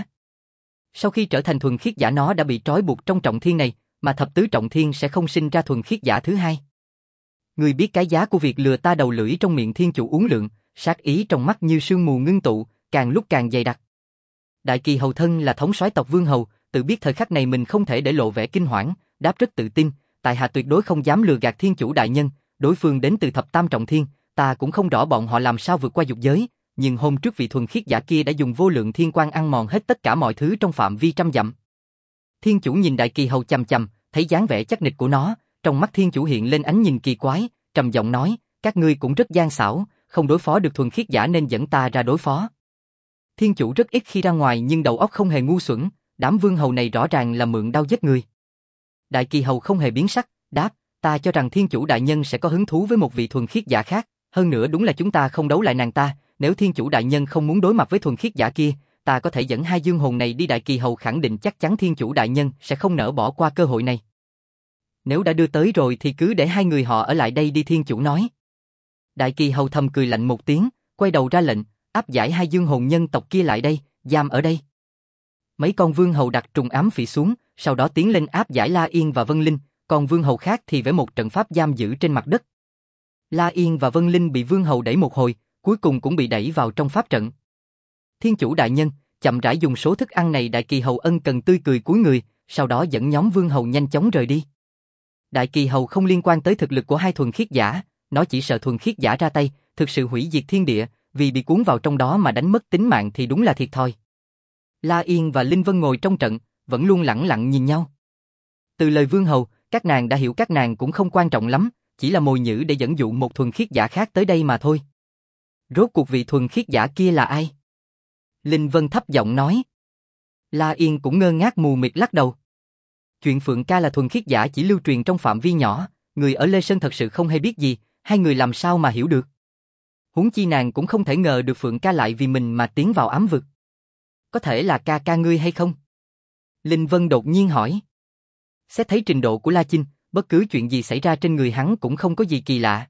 Speaker 1: Sau khi trở thành thuần khiết giả nó đã bị trói buộc trong trọng thiên này, mà thập tứ trọng thiên sẽ không sinh ra thuần khiết giả thứ hai. Ngươi biết cái giá của việc lừa ta? Đầu lưỡi trong miệng thiên chủ uốn lượn, sát ý trong mắt như sương mù ngưng tụ, càng lúc càng dày đặc. Đại Kỳ Hầu thân là thống soái tộc vương hầu, tự biết thời khắc này mình không thể để lộ vẻ kinh hoảng, đáp rất tự tin, tại hạ tuyệt đối không dám lừa gạt thiên chủ đại nhân, đối phương đến từ thập tam trọng thiên, ta cũng không rõ bọn họ làm sao vượt qua dục giới, nhưng hôm trước vị thuần khiết giả kia đã dùng vô lượng thiên quang ăn mòn hết tất cả mọi thứ trong phạm vi trăm dặm. Thiên chủ nhìn Đại Kỳ Hầu chằm chằm, thấy dáng vẻ chắc nịch của nó, trong mắt thiên chủ hiện lên ánh nhìn kỳ quái, trầm giọng nói, các ngươi cũng rất gian xảo, không đối phó được thuần khiết giả nên dẫn ta ra đối phó. Thiên chủ rất ít khi ra ngoài nhưng đầu óc không hề ngu xuẩn, đám vương hầu này rõ ràng là mượn đao giết người. Đại Kỳ Hầu không hề biến sắc, đáp, ta cho rằng thiên chủ đại nhân sẽ có hứng thú với một vị thuần khiết giả khác, hơn nữa đúng là chúng ta không đấu lại nàng ta, nếu thiên chủ đại nhân không muốn đối mặt với thuần khiết giả kia, ta có thể dẫn hai dương hồn này đi. Đại Kỳ Hầu khẳng định chắc chắn thiên chủ đại nhân sẽ không nỡ bỏ qua cơ hội này. Nếu đã đưa tới rồi thì cứ để hai người họ ở lại đây đi, thiên chủ nói. Đại Kỳ Hầu thầm cười lạnh một tiếng, quay đầu ra lệnh, áp giải hai dương hồn nhân tộc kia lại đây, giam ở đây. Mấy con vương hầu đặt trùng ám phỉ xuống, sau đó tiến lên áp giải La Yên và Vân Linh, còn vương hầu khác thì vẽ một trận pháp giam giữ trên mặt đất. La Yên và Vân Linh bị vương hầu đẩy một hồi, cuối cùng cũng bị đẩy vào trong pháp trận. Thiên chủ đại nhân, chậm rãi dùng số thức ăn này. Đại Kỳ Hầu ân cần tươi cười cúi người, sau đó dẫn nhóm vương hầu nhanh chóng rời đi. Đại Kỳ Hầu không liên quan tới thực lực của hai thuần khiết giả, nó chỉ sợ thuần khiết giả ra tay, thực sự hủy diệt thiên địa, vì bị cuốn vào trong đó mà đánh mất tính mạng thì đúng là thiệt thòi. La Yên và Linh Vân ngồi trong trận, vẫn luôn lẳng lặng nhìn nhau. Từ lời vương hầu, các nàng đã hiểu các nàng cũng không quan trọng lắm, chỉ là mồi nhử để dẫn dụ một thuần khiết giả khác tới đây mà thôi. Rốt cuộc vị thuần khiết giả kia là ai? Linh Vân thấp giọng nói. La Yên cũng ngơ ngác mù mịt lắc đầu. Chuyện Phượng ca là thuần khiết giả chỉ lưu truyền trong phạm vi nhỏ, người ở Lê Sơn thật sự không hay biết gì, hai người làm sao mà hiểu được. Huống chi nàng cũng không thể ngờ được Phượng ca lại vì mình mà tiến vào ám vực. Có thể là ca ca ngươi hay không? Linh Vân đột nhiên hỏi. Xét thấy trình độ của La Chinh, bất cứ chuyện gì xảy ra trên người hắn cũng không có gì kỳ lạ.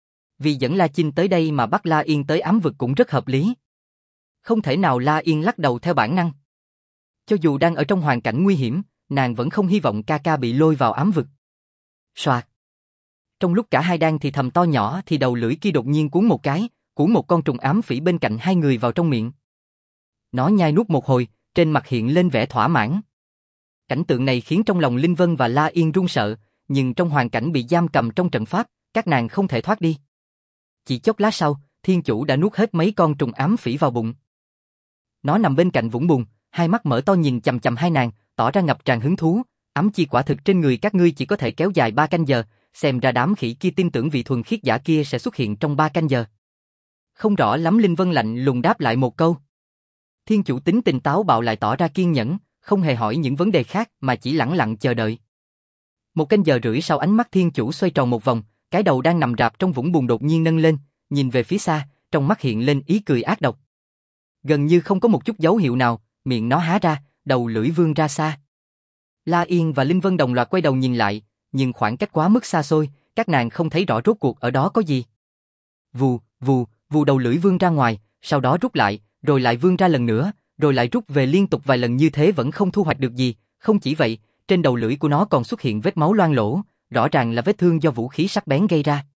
Speaker 1: Vì dẫn La Chinh tới đây mà bắt La Yên tới ám vực cũng rất hợp lý. Không thể nào. La Yên lắc đầu theo bản năng. Cho dù đang ở trong hoàn cảnh nguy hiểm, nàng vẫn không hy vọng ca ca bị lôi vào ám vực. Soạt. Trong lúc cả hai đang thì thầm to nhỏ thì đầu lưỡi kia đột nhiên cuốn một cái, cuốn một con trùng ám phỉ bên cạnh hai người vào trong miệng. Nó nhai nuốt một hồi, trên mặt hiện lên vẻ thỏa mãn. Cảnh tượng này khiến trong lòng Linh Vân và La Yên run sợ, nhưng trong hoàn cảnh bị giam cầm trong trận pháp, các nàng không thể thoát đi. Chỉ chốc lát sau, thiên chủ đã nuốt hết mấy con trùng ám phỉ vào bụng. Nó nằm bên cạnh vũng bùn, hai mắt mở to nhìn chằm chằm hai nàng, tỏ ra ngập tràn hứng thú. Ám chi quả thực trên người các ngươi chỉ có thể kéo dài 3 canh giờ, xem ra đám khỉ kia tin tưởng vị thuần khiết giả kia sẽ xuất hiện trong 3 canh giờ. Không rõ lắm, Linh Vân lạnh lùng đáp lại một câu. Thiên chủ tính tình táo bạo lại tỏ ra kiên nhẫn, không hề hỏi những vấn đề khác mà chỉ lẳng lặng chờ đợi. 1 canh giờ rưỡi sau, ánh mắt thiên chủ xoay tròn một vòng, cái đầu đang nằm rạp trong vũng bùn đột nhiên nâng lên, nhìn về phía xa, trong mắt hiện lên ý cười ác độc. Gần như không có một chút dấu hiệu nào, miệng nó há ra, đầu lưỡi vươn ra xa. La Yên và Linh Vân đồng loạt quay đầu nhìn lại, nhưng khoảng cách quá mức xa xôi, các nàng không thấy rõ rốt cuộc ở đó có gì. Vù, vù, vù, đầu lưỡi vươn ra ngoài, sau đó rút lại, rồi lại vươn ra lần nữa, rồi lại rút về liên tục vài lần như thế vẫn không thu hoạch được gì. Không chỉ vậy, trên đầu lưỡi của nó còn xuất hiện vết máu loang lỗ, rõ ràng là vết thương do vũ khí sắc bén gây ra.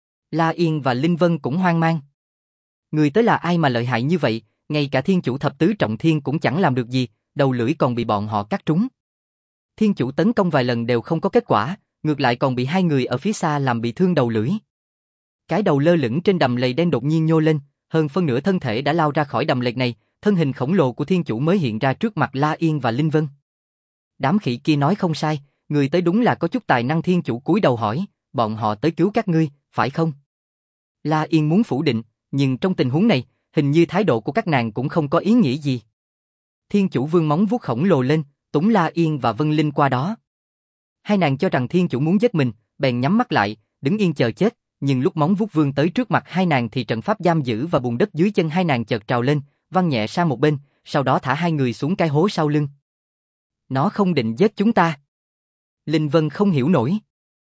Speaker 1: La Yên và Linh Vân cũng hoang mang. Người tới là ai mà lợi hại như vậy, ngay cả thiên chủ thập tứ trọng thiên cũng chẳng làm được gì, đầu lưỡi còn bị bọn họ cắt trúng. Thiên chủ tấn công vài lần đều không có kết quả, ngược lại còn bị hai người ở phía xa làm bị thương đầu lưỡi. Cái đầu lơ lửng trên đầm lầy đen đột nhiên nhô lên, hơn phân nửa thân thể đã lao ra khỏi đầm lầy này, thân hình khổng lồ của thiên chủ mới hiện ra trước mặt La Yên và Linh Vân. Đám khỉ kia nói không sai, người tới đúng là có chút tài năng. Thiên chủ cúi đầu hỏi, bọn họ tới cứu các ngươi, phải không? La Yên muốn phủ định, nhưng trong tình huống này, hình như thái độ của các nàng cũng không có ý nghĩa gì. Thiên chủ vươn móng vuốt khổng lồ lên, túm La Yên và Vân Linh qua đó. Hai nàng cho rằng thiên chủ muốn giết mình, bèn nhắm mắt lại, đứng yên chờ chết, nhưng lúc móng vuốt vươn tới trước mặt hai nàng thì trận pháp giam giữ và bùn đất dưới chân hai nàng chợt trào lên, văng nhẹ sang một bên, sau đó thả hai người xuống cái hố sau lưng. Nó không định giết chúng ta. Linh Vân không hiểu nổi.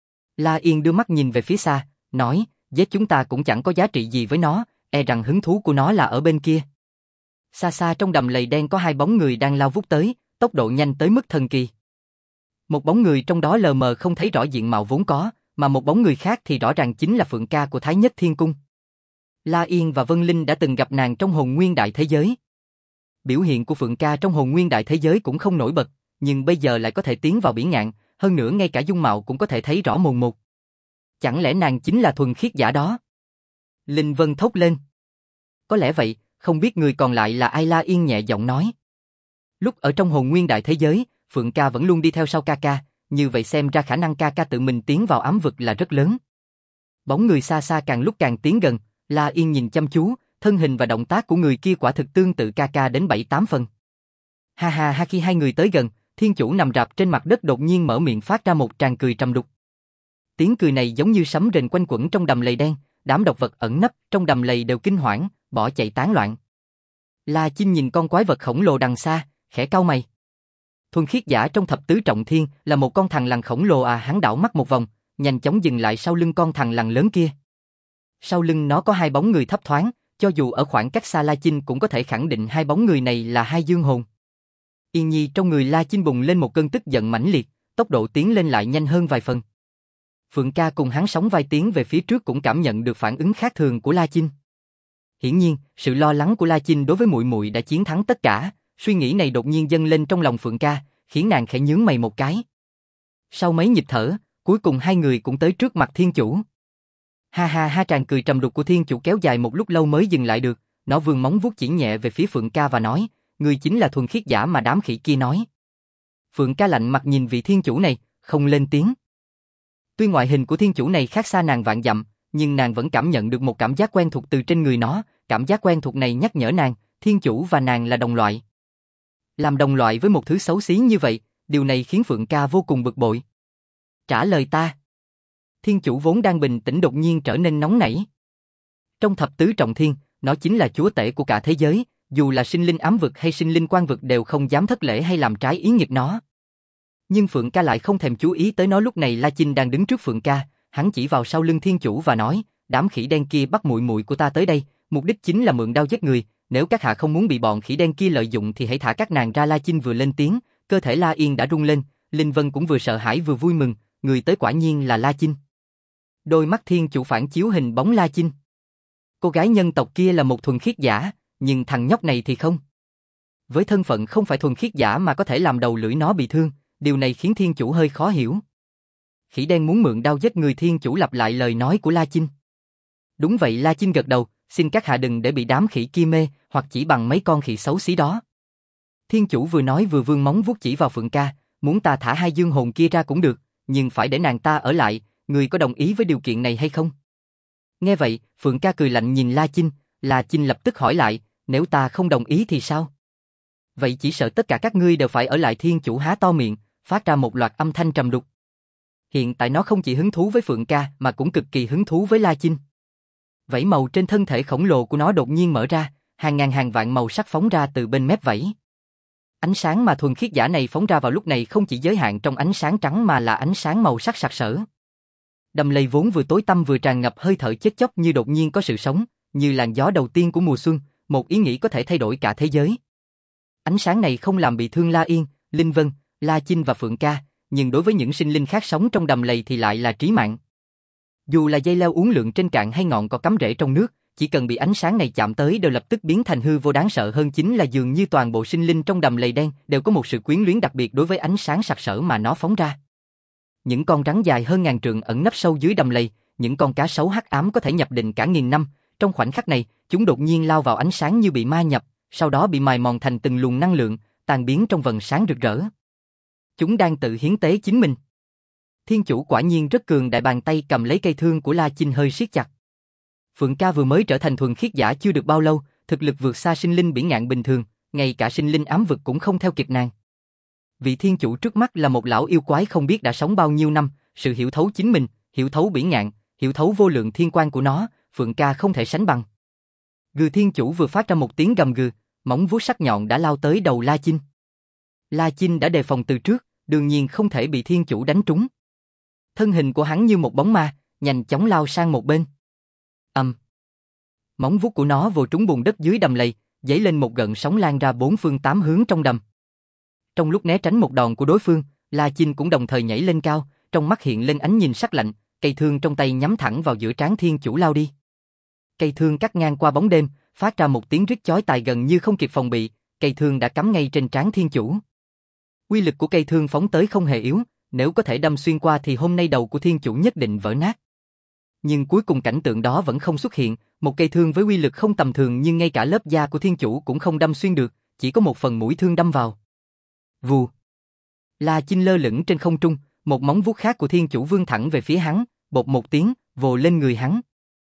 Speaker 1: La Yên đưa mắt nhìn về phía xa, nói, giết chúng ta cũng chẳng có giá trị gì với nó, e rằng hứng thú của nó là ở bên kia. Xa xa trong đầm lầy đen có hai bóng người đang lao vút tới, tốc độ nhanh tới mức thần kỳ. Một bóng người trong đó lờ mờ không thấy rõ diện mạo vốn có, mà một bóng người khác thì rõ ràng chính là Phượng Ca của Thái Nhất Thiên Cung. La Yên và Vân Linh đã từng gặp nàng trong Hồn Nguyên Đại Thế Giới. Biểu hiện của Phượng Ca trong Hồn Nguyên Đại Thế Giới cũng không nổi bật, nhưng bây giờ lại có thể tiến vào biển ngạn, hơn nữa ngay cả dung mạo cũng có thể thấy rõ mồn một. Chẳng lẽ nàng chính là thuần khiết giả đó? Linh Vân thốt lên. Có lẽ vậy, không biết người còn lại là ai? La Yên nhẹ giọng nói. Lúc ở trong Hồn Nguyên Đại Thế Giới, Phượng Ca vẫn luôn đi theo sau ca ca, như vậy xem ra khả năng ca ca tự mình tiến vào ám vực là rất lớn. Bóng người xa xa càng lúc càng tiến gần, La Yên nhìn chăm chú, thân hình và động tác của người kia quả thực tương tự ca ca đến 7-8 phần. Ha ha ha, khi hai người tới gần, thiên chủ nằm rạp trên mặt đất đột nhiên mở miệng phát ra một tràng cười trầm đục. Tiếng cười này giống như sấm rền quanh quẩn trong đầm lầy đen, đám độc vật ẩn nấp trong đầm lầy đều kinh hoảng, bỏ chạy tán loạn. La Chinh nhìn con quái vật khổng lồ đằng xa, khẽ cau mày. Thuần khiết giả trong thập tứ trọng thiên là một con thằn lằn khổng lồ à? Hắn đảo mắt một vòng, nhanh chóng dừng lại sau lưng con thằn lằn lớn kia. Sau lưng nó có hai bóng người thấp thoáng, cho dù ở khoảng cách xa La Chinh cũng có thể khẳng định hai bóng người này là hai dương hồn. Yên nhi trong người La Chinh bùng lên một cơn tức giận mãnh liệt, tốc độ tiến lên lại nhanh hơn vài phần. Phượng Ca cùng hắn sóng vai tiến về phía trước cũng cảm nhận được phản ứng khác thường của La Chinh. Hiển nhiên, sự lo lắng của La Chinh đối với muội muội đã chiến thắng tất cả. Suy nghĩ này đột nhiên dâng lên trong lòng Phượng Ca, khiến nàng khẽ nhướng mày một cái. Sau mấy nhịp thở, cuối cùng hai người cũng tới trước mặt thiên chủ. Ha ha ha, tràng cười trầm đục của thiên chủ kéo dài một lúc lâu mới dừng lại được, nó vươn móng vuốt chỉ nhẹ về phía Phượng Ca và nói, ngươi chính là thuần khiết giả mà đám khỉ kia nói. Phượng Ca lạnh mặt nhìn vị thiên chủ này, không lên tiếng. Tuy ngoại hình của thiên chủ này khác xa nàng vạn dặm, nhưng nàng vẫn cảm nhận được một cảm giác quen thuộc từ trên người nó, cảm giác quen thuộc này nhắc nhở nàng, thiên chủ và nàng là đồng loại. Làm đồng loại với một thứ xấu xí như vậy, điều này khiến Phượng Ca vô cùng bực bội. Trả lời ta. Thiên chủ vốn đang bình tĩnh đột nhiên trở nên nóng nảy. Trong thập tứ trọng thiên, nó chính là chúa tể của cả thế giới, dù là sinh linh ám vực hay sinh linh quan vực đều không dám thất lễ hay làm trái ý nghịch nó. Nhưng Phượng Ca lại không thèm chú ý tới nó. Lúc này La Chinh đang đứng trước Phượng Ca, hắn chỉ vào sau lưng thiên chủ và nói, đám khỉ đen kia bắt muội muội của ta tới đây, mục đích chính là mượn đao giết người, nếu các hạ không muốn bị bọn khỉ đen kia lợi dụng thì hãy thả các nàng ra. La Chinh vừa lên tiếng, cơ thể La Yên đã rung lên, Linh Vân cũng vừa sợ hãi vừa vui mừng, người tới quả nhiên là La Chinh. Đôi mắt thiên chủ phản chiếu hình bóng La Chinh. Cô gái nhân tộc kia là một thuần khiết giả, nhưng thằng nhóc này thì không. Với thân phận không phải thuần khiết giả mà có thể làm đầu lưỡi nó bị thương, điều này khiến thiên chủ hơi khó hiểu. Khỉ đen muốn mượn đao giết người, thiên chủ lặp lại lời nói của La Chinh. Đúng vậy, La Chinh gật đầu, xin các hạ đừng để bị đám khỉ kia mê, hoặc chỉ bằng mấy con khỉ xấu xí đó. Thiên chủ vừa nói vừa vươn móng vuốt chỉ vào Phượng Ca, muốn ta thả hai dương hồn kia ra cũng được, nhưng phải để nàng ta ở lại, người có đồng ý với điều kiện này hay không? Nghe vậy, Phượng Ca cười lạnh nhìn La Chinh lập tức hỏi lại, nếu ta không đồng ý thì sao? Vậy chỉ sợ tất cả các ngươi đều phải ở lại. Thiên chủ há to miệng, phát ra một loạt âm thanh trầm đục. Hiện tại nó không chỉ hứng thú với Phượng Ca mà cũng cực kỳ hứng thú với La Chinh. Vảy màu trên thân thể khổng lồ của nó đột nhiên mở ra, hàng ngàn hàng vạn màu sắc phóng ra từ bên mép vảy. Ánh sáng mà thuần khiết giả này phóng ra vào lúc này không chỉ giới hạn trong ánh sáng trắng mà là ánh sáng màu sắc sặc sỡ. Đầm lầy vốn vừa tối tăm vừa tràn ngập hơi thở chết chóc như đột nhiên có sự sống, như làn gió đầu tiên của mùa xuân, một ý nghĩ có thể thay đổi cả thế giới. Ánh sáng này không làm bị thương La Yên, Linh Vân, La Chinh và Phượng Ca, nhưng đối với những sinh linh khác sống trong đầm lầy thì lại là trí mạng. Dù là dây leo uốn lượn trên cạn hay ngọn cỏ cắm rễ trong nước, chỉ cần bị ánh sáng này chạm tới đều lập tức biến thành hư vô. Đáng sợ hơn chính là dường như toàn bộ sinh linh trong đầm lầy đen đều có một sự quyến luyến đặc biệt đối với ánh sáng sặc sỡ mà nó phóng ra. Những con rắn dài hơn ngàn trượng ẩn nấp sâu dưới đầm lầy, những con cá sấu hắc ám có thể nhập định cả nghìn năm, trong khoảnh khắc này, chúng đột nhiên lao vào ánh sáng như bị ma nhập, sau đó bị mài mòn thành từng luồng năng lượng, tan biến trong vầng sáng rực rỡ. Chúng đang tự hiến tế chính mình. Thiên chủ quả nhiên rất cường đại, bàn tay cầm lấy cây thương của La Chinh hơi siết chặt. Phượng Ca vừa mới trở thành thuần khiết giả chưa được bao lâu, thực lực vượt xa sinh linh biển ngạn bình thường, ngay cả sinh linh ám vực cũng không theo kịp nàng. Vị thiên chủ trước mắt là một lão yêu quái không biết đã sống bao nhiêu năm, sự hiểu thấu chính mình, hiểu thấu biển ngạn, hiểu thấu vô lượng thiên quan của nó, Phượng Ca không thể sánh bằng. Gừ, thiên chủ vừa phát ra một tiếng gầm gừ, móng vuốt sắc nhọn đã lao tới đầu La Chinh. La Chinh đã đề phòng từ trước, đương nhiên không thể bị thiên chủ đánh trúng. Thân hình của hắn như một bóng ma, nhanh chóng lao sang một bên. Móng vuốt của nó vồ trúng bùn đất dưới đầm lầy, dấy lên một gợn sóng lan ra bốn phương tám hướng trong đầm. Trong lúc né tránh một đòn của đối phương, La Chinh cũng đồng thời nhảy lên cao, trong mắt hiện lên ánh nhìn sắc lạnh, cây thương trong tay nhắm thẳng vào giữa trán thiên chủ lao đi. Cây thương cắt ngang qua bóng đêm, phát ra một tiếng rít chói tai gần như không kịp phòng bị, cây thương đã cắm ngay trên trán thiên chủ. Uy lực của cây thương phóng tới không hề yếu, nếu có thể đâm xuyên qua thì hôm nay đầu của thiên chủ nhất định vỡ nát. Nhưng cuối cùng cảnh tượng đó vẫn không xuất hiện, một cây thương với uy lực không tầm thường nhưng ngay cả lớp da của thiên chủ cũng không đâm xuyên được, chỉ có một phần mũi thương đâm vào. Vù. La Chinh lơ lửng trên không trung, một móng vuốt khác của thiên chủ vươn thẳng về phía hắn, bột một tiếng, vồ lên người hắn.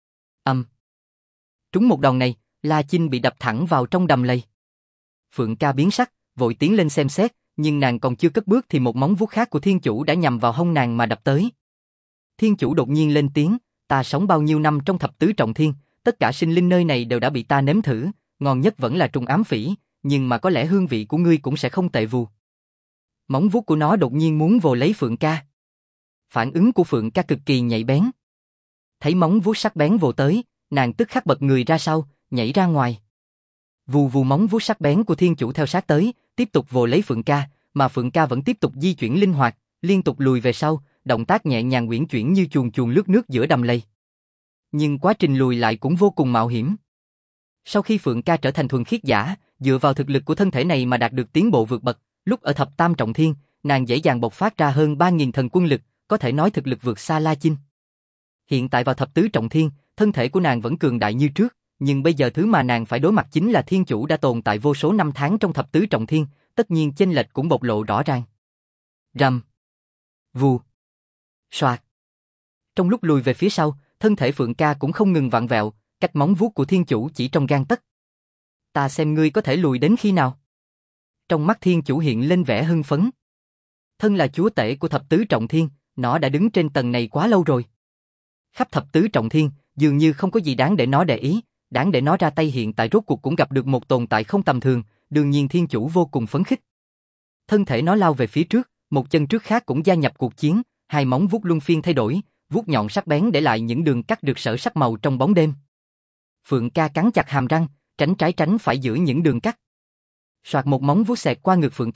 Speaker 1: Trúng một đòn này, La Chinh bị đập thẳng vào trong đầm lầy. Phượng Ca biến sắc, vội tiến lên xem xét, nhưng nàng còn chưa cất bước thì một móng vuốt khác của thiên chủ đã nhằm vào hông nàng mà đập tới. Thiên chủ đột nhiên lên tiếng, ta sống bao nhiêu năm trong thập tứ trọng thiên, tất cả sinh linh nơi này đều đã bị ta nếm thử, ngon nhất vẫn là trùng ám phỉ, nhưng mà có lẽ hương vị của ngươi cũng sẽ không tệ. Vù. Móng vuốt của nó đột nhiên muốn vồ lấy Phượng Ca. Phản ứng của Phượng Ca cực kỳ nhạy bén. Thấy móng vuốt sắc bén vồ tới, nàng tức khắc bật người ra sau, nhảy ra ngoài. Vù vù, móng vuốt sắc bén của thiên chủ theo sát tới, tiếp tục vồ lấy Phượng Ca, mà Phượng Ca vẫn tiếp tục di chuyển linh hoạt, liên tục lùi về sau, động tác nhẹ nhàng uyển chuyển như chuồn chuồn lướt nước giữa đầm lầy. Nhưng quá trình lùi lại cũng vô cùng mạo hiểm. Sau khi Phượng Ca trở thành thuần khiết giả, dựa vào thực lực của thân thể này mà đạt được tiến bộ vượt bậc, lúc ở thập tam trọng thiên, nàng dễ dàng bộc phát ra hơn 3.000 thần quân lực, có thể nói thực lực vượt xa La Chinh. Hiện tại vào thập tứ trọng thiên, thân thể của nàng vẫn cường đại như trước, nhưng bây giờ thứ mà nàng phải đối mặt chính là thiên chủ đã tồn tại vô số năm tháng trong thập tứ trọng thiên, tất nhiên chênh lệch cũng bộc lộ rõ ràng. Rầm, vù, xoạt. Trong lúc lùi về phía sau, thân thể Phượng Ca cũng không ngừng vặn vẹo, cách móng vuốt của thiên chủ chỉ trong gang tấc. Ta xem ngươi có thể lùi đến khi nào. Trong mắt thiên chủ hiện lên vẻ hưng phấn. Thân là chúa tể của thập tứ trọng thiên, nó đã đứng trên tầng này quá lâu rồi. Khắp thập tứ trọng thiên, dường như không có gì đáng để nó để ý, đáng để nó ra tay. Hiện tại rốt cuộc cũng gặp được một tồn tại không tầm thường, đương nhiên thiên chủ vô cùng phấn khích. Thân thể nó lao về phía trước, một chân trước khác cũng gia nhập cuộc chiến, hai móng vuốt luân phiên thay đổi, vuốt nhọn sắc bén để lại những đường cắt được sở sắc màu trong bóng đêm. Phượng Ca cắn chặt hàm răng, tránh trái tránh phải giữa những đường cắt. Soạt, một móng vuốt xẹt qua ngực Phượng Ca,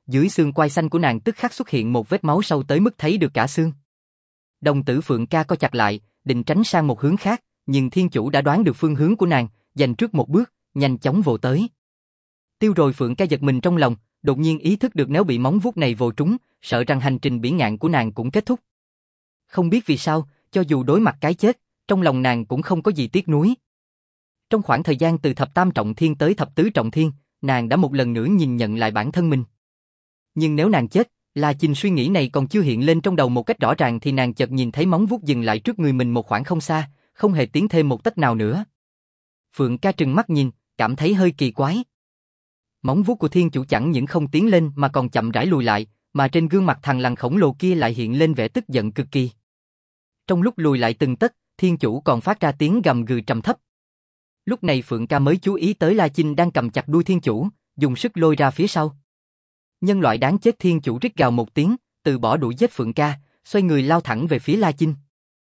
Speaker 1: Dưới xương quai xanh của nàng tức khắc xuất hiện một vết máu sâu tới mức thấy được cả xương. Đồng tử Phượng Ca co chặt lại, định tránh sang một hướng khác, nhưng thiên chủ đã đoán được phương hướng của nàng, giành trước một bước, nhanh chóng vồ tới. Tiêu rồi Phượng Ca giật mình trong lòng, đột nhiên ý thức được nếu bị móng vuốt này vồ trúng, sợ rằng hành trình bỉ ngạn của nàng cũng kết thúc. Không biết vì sao, cho dù đối mặt cái chết, trong lòng nàng cũng không có gì tiếc nuối. Trong khoảng thời gian từ thập tam trọng thiên tới thập tứ trọng thiên, nàng đã một lần nữa nhìn nhận lại bản thân mình. Nhưng nếu nàng chết, La Chinh suy nghĩ này còn chưa hiện lên trong đầu một cách rõ ràng thì nàng chợt nhìn thấy móng vuốt dừng lại trước người mình một khoảng không xa, không hề tiến thêm một tấc nào nữa. Phượng Ca trừng mắt nhìn, cảm thấy hơi kỳ quái. Móng vuốt của thiên chủ chẳng những không tiến lên mà còn chậm rãi lùi lại, mà trên gương mặt thằn lằn khổng lồ kia lại hiện lên vẻ tức giận cực kỳ. Trong lúc lùi lại từng tấc, thiên chủ còn phát ra tiếng gầm gừ trầm thấp. Lúc này Phượng Ca mới chú ý tới La Chinh đang cầm chặt đuôi thiên chủ, dùng sức lôi ra phía sau. Nhân loại đáng chết, thiên chủ rít gào một tiếng, từ bỏ đuổi giết Phượng Ca, xoay người lao thẳng về phía La Chinh.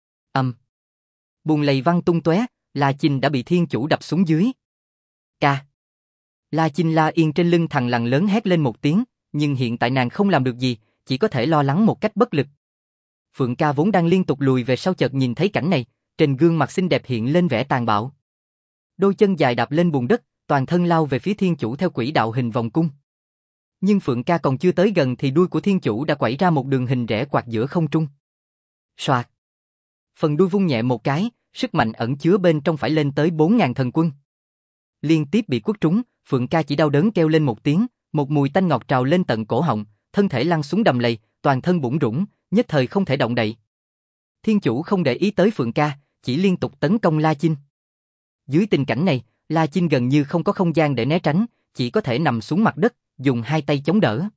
Speaker 1: Bùn lầy văng tung tóe, La Chinh đã bị thiên chủ đập xuống dưới. Ca. La Chinh la yên trên lưng thằn lằn lớn hét lên một tiếng, nhưng hiện tại nàng không làm được gì, chỉ có thể lo lắng một cách bất lực. Phượng Ca vốn đang liên tục lùi về sau chợt nhìn thấy cảnh này, trên gương mặt xinh đẹp hiện lên vẻ tàn bạo. Đôi chân dài đạp lên bùn đất, toàn thân lao về phía thiên chủ theo quỹ đạo hình vòng cung. Nhưng Phượng Ca còn chưa tới gần thì đuôi của thiên chủ đã quẩy ra một đường hình rẽ quạt giữa không trung. Soạt. Phần đuôi vung nhẹ một cái, sức mạnh ẩn chứa bên trong phải lên tới 4.000 thần quân. Liên tiếp bị quất trúng, Phượng Ca chỉ đau đớn kêu lên một tiếng, một mùi tanh ngọt trào lên tận cổ họng, thân thể lăn xuống đầm lầy, toàn thân bủn rủn, nhất thời không thể động đậy. Thiên chủ không để ý tới Phượng Ca, chỉ liên tục tấn công La Chinh. Dưới tình cảnh này, La Chinh gần như không có không gian để né tránh, chỉ có thể nằm xuống mặt đất, dùng hai tay chống đỡ.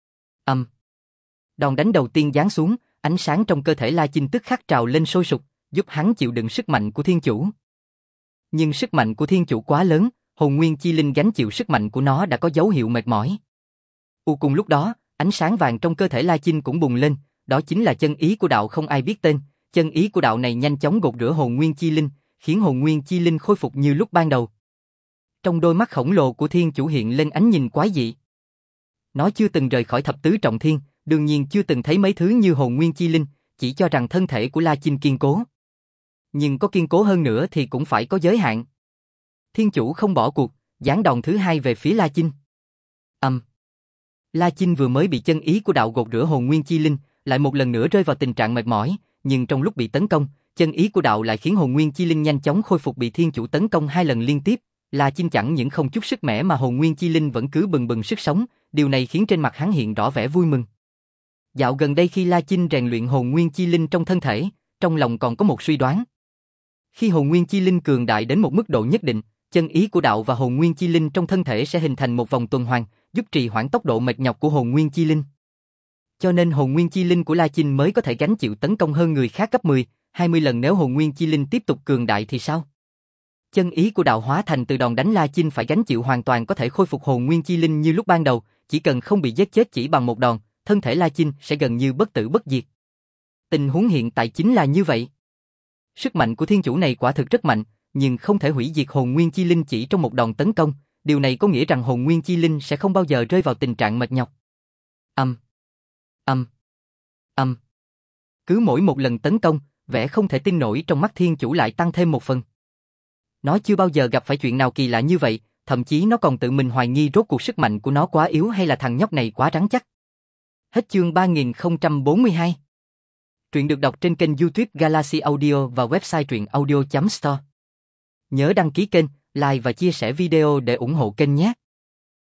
Speaker 1: Đòn đánh đầu tiên giáng xuống, ánh sáng trong cơ thể La Chinh tức khắc trào lên sôi sục, giúp hắn chịu đựng sức mạnh của thiên chủ. Nhưng sức mạnh của thiên chủ quá lớn, hồn nguyên chi linh gánh chịu sức mạnh của nó đã có dấu hiệu mệt mỏi. Cùng lúc đó, ánh sáng vàng trong cơ thể La Chinh cũng bùng lên, đó chính là chân ý của đạo không ai biết tên. Chân ý của đạo này nhanh chóng gột rửa hồn nguyên chi linh, khiến hồn nguyên chi linh khôi phục như lúc ban đầu. Trong đôi mắt khổng lồ của thiên chủ hiện lên ánh nhìn quái dị. Nó chưa từng rời khỏi thập tứ trọng thiên, đương nhiên chưa từng thấy mấy thứ như hồn nguyên chi linh, chỉ cho rằng thân thể của La Chinh kiên cố. Nhưng có kiên cố hơn nữa thì cũng phải có giới hạn. Thiên chủ không bỏ cuộc, giáng đòn thứ hai về phía La Chinh. La Chinh vừa mới bị chân ý của đạo gột rửa hồn nguyên chi linh, lại một lần nữa rơi vào tình trạng mệt mỏi, nhưng trong lúc bị tấn công, chân ý của đạo lại khiến hồn nguyên chi linh nhanh chóng khôi phục. Bị thiên chủ tấn công 2 lần liên tiếp, La Chinh chẳng những không chút sức mẻ mà hồn nguyên chi linh vẫn cứ bừng bừng sức sống, điều này khiến trên mặt hắn hiện rõ vẻ vui mừng. Dạo gần đây khi La Chinh rèn luyện hồn nguyên chi linh trong thân thể, trong lòng còn có một suy đoán. Khi hồn nguyên chi linh cường đại đến một mức độ nhất định, chân ý của đạo và hồn nguyên chi linh trong thân thể sẽ hình thành một vòng tuần hoàn, giúp trì hoãn tốc độ mệt nhọc của hồn nguyên chi linh. Cho nên hồn nguyên chi linh của La Chinh mới có thể gánh chịu tấn công hơn người khác gấp 10, 20 lần. Nếu hồn nguyên chi linh tiếp tục cường đại thì sao? Chân ý của đạo hóa thành từ đòn đánh, La Chinh phải gánh chịu hoàn toàn có thể khôi phục hồn nguyên chi linh như lúc ban đầu, chỉ cần không bị giết chết chỉ bằng một đòn, thân thể La Chinh sẽ gần như bất tử bất diệt. Tình huống hiện tại chính là như vậy. Sức mạnh của thiên chủ này quả thực rất mạnh, nhưng không thể hủy diệt hồn nguyên chi linh chỉ trong một đòn tấn công, điều này có nghĩa rằng hồn nguyên chi linh sẽ không bao giờ rơi vào tình trạng mệt nhọc. Cứ mỗi một lần tấn công, vẻ không thể tin nổi trong mắt thiên chủ lại tăng thêm một phần. Nó chưa bao giờ gặp phải chuyện nào kỳ lạ như vậy, thậm chí nó còn tự mình hoài nghi rốt cuộc sức mạnh của nó quá yếu hay là thằng nhóc này quá rắn chắc. Hết chương 3042. Truyện được đọc trên kênh YouTube Galaxy Audio và website truyệnaudio.store. Nhớ đăng ký kênh, like và chia sẻ video để ủng hộ kênh nhé.